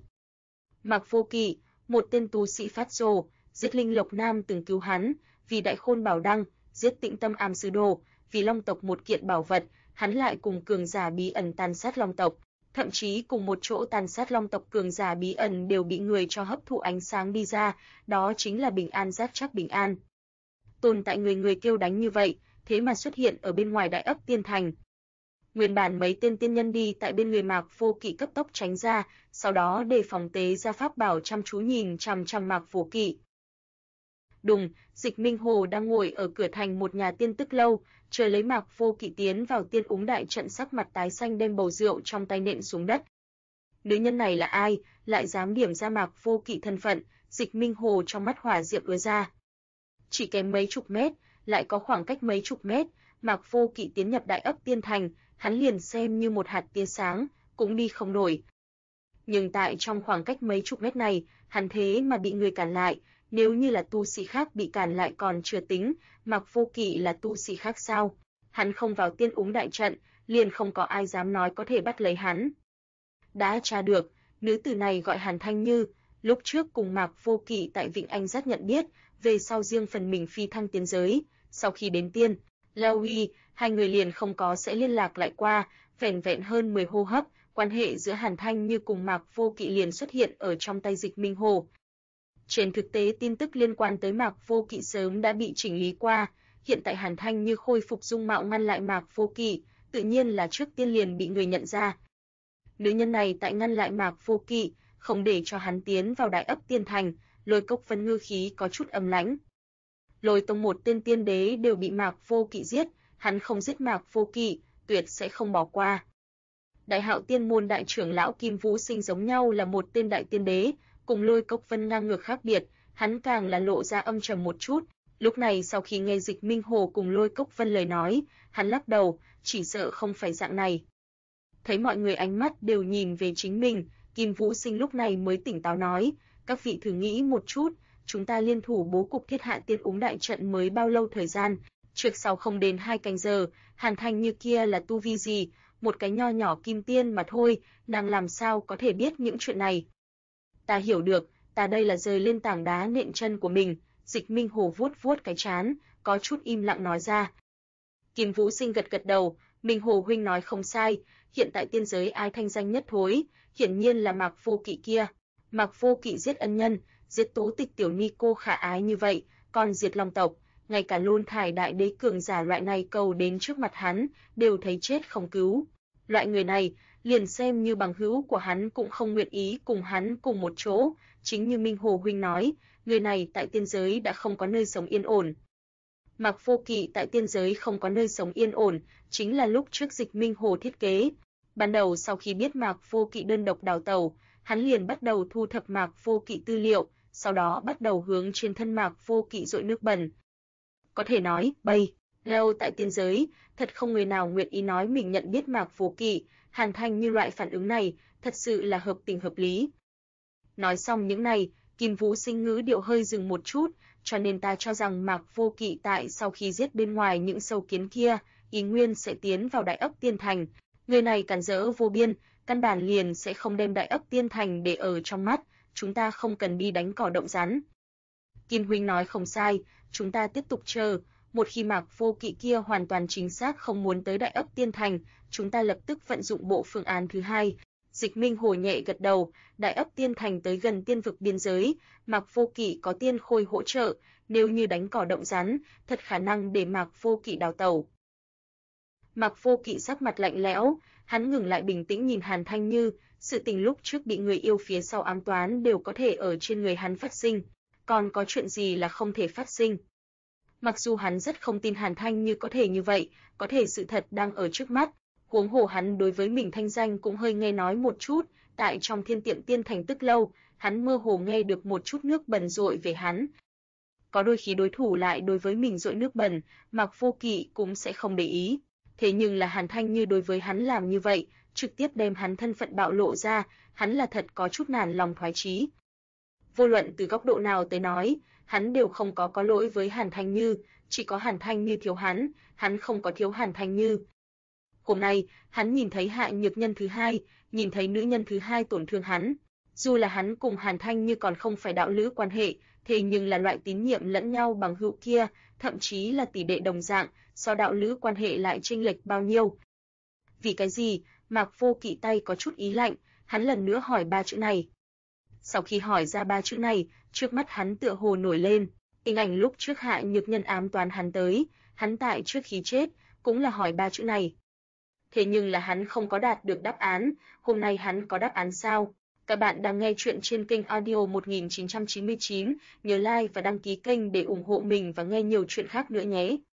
A: Mạc Vô Kỵ, một tên tu sĩ phát rồ, giết Linh Lộc Nam từng cứu hắn, vì Đại Khôn Bảo Đăng, giết Tịnh Tâm Ám Sư Đồ, vì Long tộc một kiện bảo vật, hắn lại cùng cường giả bí ẩn tàn sát Long tộc, thậm chí cùng một chỗ tàn sát Long tộc cường giả bí ẩn đều bị người cho hấp thụ ánh sáng đi ra, đó chính là bình an giác chắc bình an. Tồn tại người kêu đánh như vậy, thế mà xuất hiện ở bên ngoài Đại Ấp Tiên Thành. Nguyên bản mấy tên tiên nhân đi tại bên người Mạc Vô Kỵ cấp tốc tránh ra, sau đó đề phòng tế ra pháp bảo chăm chú nhìn chằm chằm Mạc Vô Kỵ. Đùng, Dịch Minh Hồ đang ngồi ở cửa thành một nhà tiên tức lâu, chờ lấy Mạc Vô Kỵ tiến vào tiên úng đại trận, sắc mặt tái xanh đem bầu rượu trong tay nện xuống đất. Nữ nhân này là ai, lại dám điểm ra Mạc Vô Kỵ thân phận? Dịch Minh Hồ trong mắt hỏa diệm ứa ra. Chỉ kém mấy chục mét, lại có khoảng cách mấy chục mét, Mạc Vô Kỵ tiến nhập Đại Ấp Tiên Thành, hắn liền xem như một hạt tia sáng, cũng đi không nổi. Nhưng tại trong khoảng cách mấy chục mét này, hắn thế mà bị người cản lại, nếu như là tu sĩ khác bị cản lại còn chưa tính, Mạc Vô Kỵ là tu sĩ khác sao? Hắn không vào tiên úng đại trận, liền không có ai dám nói có thể bắt lấy hắn. Đã tra được, nữ tử này gọi Hàn Thanh Như, lúc trước cùng Mạc Vô Kỵ tại Vịnh Anh rất nhận biết, về sau riêng phần mình phi thăng tiến giới, sau khi đến tiên, Lao Uy, hai người liền không có sẽ liên lạc lại qua, vẻn vẹn hơn 10 hô hấp, quan hệ giữa Hàn Thanh Như cùng Mạc Vô Kỵ liền xuất hiện ở trong tay Dịch Minh Hồ. Trên thực tế tin tức liên quan tới Mạc Vô Kỵ sớm đã bị chỉnh lý qua, hiện tại Hàn Thanh Như khôi phục dung mạo ngăn lại Mạc Vô Kỵ, tự nhiên là trước tiên liền bị người nhận ra. Nữ nhân này tại ngăn lại Mạc Vô Kỵ, không để cho hắn tiến vào Đại Ấp Tiên Thành, Lôi Cốc Vân ngư khí có chút âm lãnh. Lôi Tông một tên tiên đế đều bị Mạc Vô Kỵ giết, hắn không giết Mạc Vô Kỵ, tuyệt sẽ không bỏ qua. Đại Hạo Tiên môn đại trưởng lão Kim Vũ Sinh giống nhau là một tên đại tiên đế, cùng Lôi Cốc Vân ngang ngược khác biệt, hắn càng là lộ ra âm trầm một chút. Lúc này sau khi nghe Dịch Minh Hồ cùng Lôi Cốc Vân lời nói, hắn lắc đầu, chỉ sợ không phải dạng này. Thấy mọi người ánh mắt đều nhìn về chính mình, Kim Vũ Sinh lúc này mới tỉnh táo nói, các vị thử nghĩ một chút, chúng ta liên thủ bố cục thiết hạ tiên úng đại trận mới bao lâu thời gian, trước sau không đến 2 canh giờ, Hàn Thanh Như kia là tu vi gì, một cái nho nhỏ kim tiên mà thôi, nàng làm sao có thể biết những chuyện này. Ta hiểu được, Ta đây là rơi lên tảng đá nện chân của mình. Dịch Minh Hồ vuốt vuốt cái trán, có chút im lặng nói ra. Kim Vũ Sinh gật gật đầu, Minh Hồ huynh nói không sai, hiện tại tiên giới ai thanh danh nhất thối, hiển nhiên là Mạc Vô Kỵ kia. Mạc Vô Kỵ giết ân nhân, giết Tố Tịch tiểu ni cô khả ái như vậy, còn diệt Long tộc, ngay cả Lôn Thải đại đế cường giả loại này cầu đến trước mặt hắn, đều thấy chết không cứu. Loại người này, liền xem như bằng hữu của hắn cũng không nguyện ý cùng hắn cùng một chỗ, chính như Minh Hồ huynh nói, người này tại tiên giới đã không có nơi sống yên ổn. Mạc Vô Kỵ tại tiên giới không có nơi sống yên ổn, chính là lúc trước Dịch Minh Hồ thiết kế. Ban đầu sau khi biết Mạc Vô Kỵ đơn độc đào tẩu, hắn liền bắt đầu thu thập Mạc Vô Kỵ tư liệu, sau đó bắt đầu hướng trên thân Mạc Vô Kỵ dội nước bẩn. Có thể nói, bây lâu tại tiên giới, thật không người nào nguyện ý nói mình nhận biết Mạc Vô Kỵ, Hàn Thanh như loại phản ứng này, thật sự là hợp tình hợp lý. Nói xong những này, Kim Vũ Sinh ngữ điệu hơi dừng một chút, cho nên ta cho rằng Mạc Vô Kỵ tại sau khi giết bên ngoài những sâu kiến kia, ý nguyên sẽ tiến vào Đại Ấp Tiên Thành. Người này cản rỡ vô biên, căn bản liền sẽ không đem Đại Ấp Tiên Thành để ở trong mắt, chúng ta không cần đi đánh cỏ động rắn. Kim huynh nói không sai, chúng ta tiếp tục chờ, một khi Mạc Vô Kỵ kia hoàn toàn chính xác không muốn tới Đại Ấp Tiên Thành, chúng ta lập tức vận dụng bộ phương án thứ hai. Dịch Minh Hồ nhẹ gật đầu, Đại Ấp Tiên Thành tới gần tiên vực biên giới, Mạc Vô Kỵ có tiên khôi hỗ trợ, nếu như đánh cỏ động rắn, thật khả năng để Mạc Vô Kỵ đào tẩu. Mạc Vô Kỵ sắc mặt lạnh lẽo, hắn ngừng lại bình tĩnh nhìn Hàn Thanh Như, sự tình lúc trước bị người yêu phía sau ám toán đều có thể ở trên người hắn phát sinh, còn có chuyện gì là không thể phát sinh. Mặc dù hắn rất không tin Hàn Thanh Như có thể như vậy, có thể sự thật đang ở trước mắt, huống hồ hắn đối với mình thanh danh cũng hơi nghe nói một chút, tại trong Thiên Tiệm Tiên Thành tức lâu, hắn mơ hồ nghe được một chút nước bẩn dội về hắn. Có đôi khi đối thủ lại đối với mình dội nước bẩn, Mạc Vô Kỵ cũng sẽ không để ý. Thế nhưng là Hàn Thanh Như đối với hắn làm như vậy, trực tiếp đem hắn thân phận bạo lộ ra, hắn là thật có chút nản lòng thoái chí. Vô luận từ góc độ nào tới nói, hắn đều không có lỗi với Hàn Thanh Như, chỉ có Hàn Thanh Như thiếu hắn không có thiếu Hàn Thanh Như. Hôm nay, hắn nhìn thấy hạ nhược nhân thứ hai, nhìn thấy nữ nhân thứ hai tổn thương hắn. Dù là hắn cùng Hàn Thanh Như còn không phải đạo lữ quan hệ, thế nhưng là loại tín nhiệm lẫn nhau bằng hữu kia, thậm chí là tỷ đệ đồng dạng, so đạo lữ quan hệ lại chênh lệch bao nhiêu. Vì cái gì? Mạc Vô Kỵ tay có chút ý lạnh, hắn lần nữa hỏi ba chữ này. Sau khi hỏi ra ba chữ này, trước mắt hắn tựa hồ nổi lên, hình ảnh lúc trước hạ nhược nhân ám toán hắn tới, hắn tại trước khi chết, cũng là hỏi ba chữ này. Thế nhưng là hắn không có đạt được đáp án, hôm nay hắn có đáp án sao? Các bạn đang nghe chuyện trên kênh audio 1999, nhớ like và đăng ký kênh để ủng hộ mình và nghe nhiều chuyện khác nữa nhé.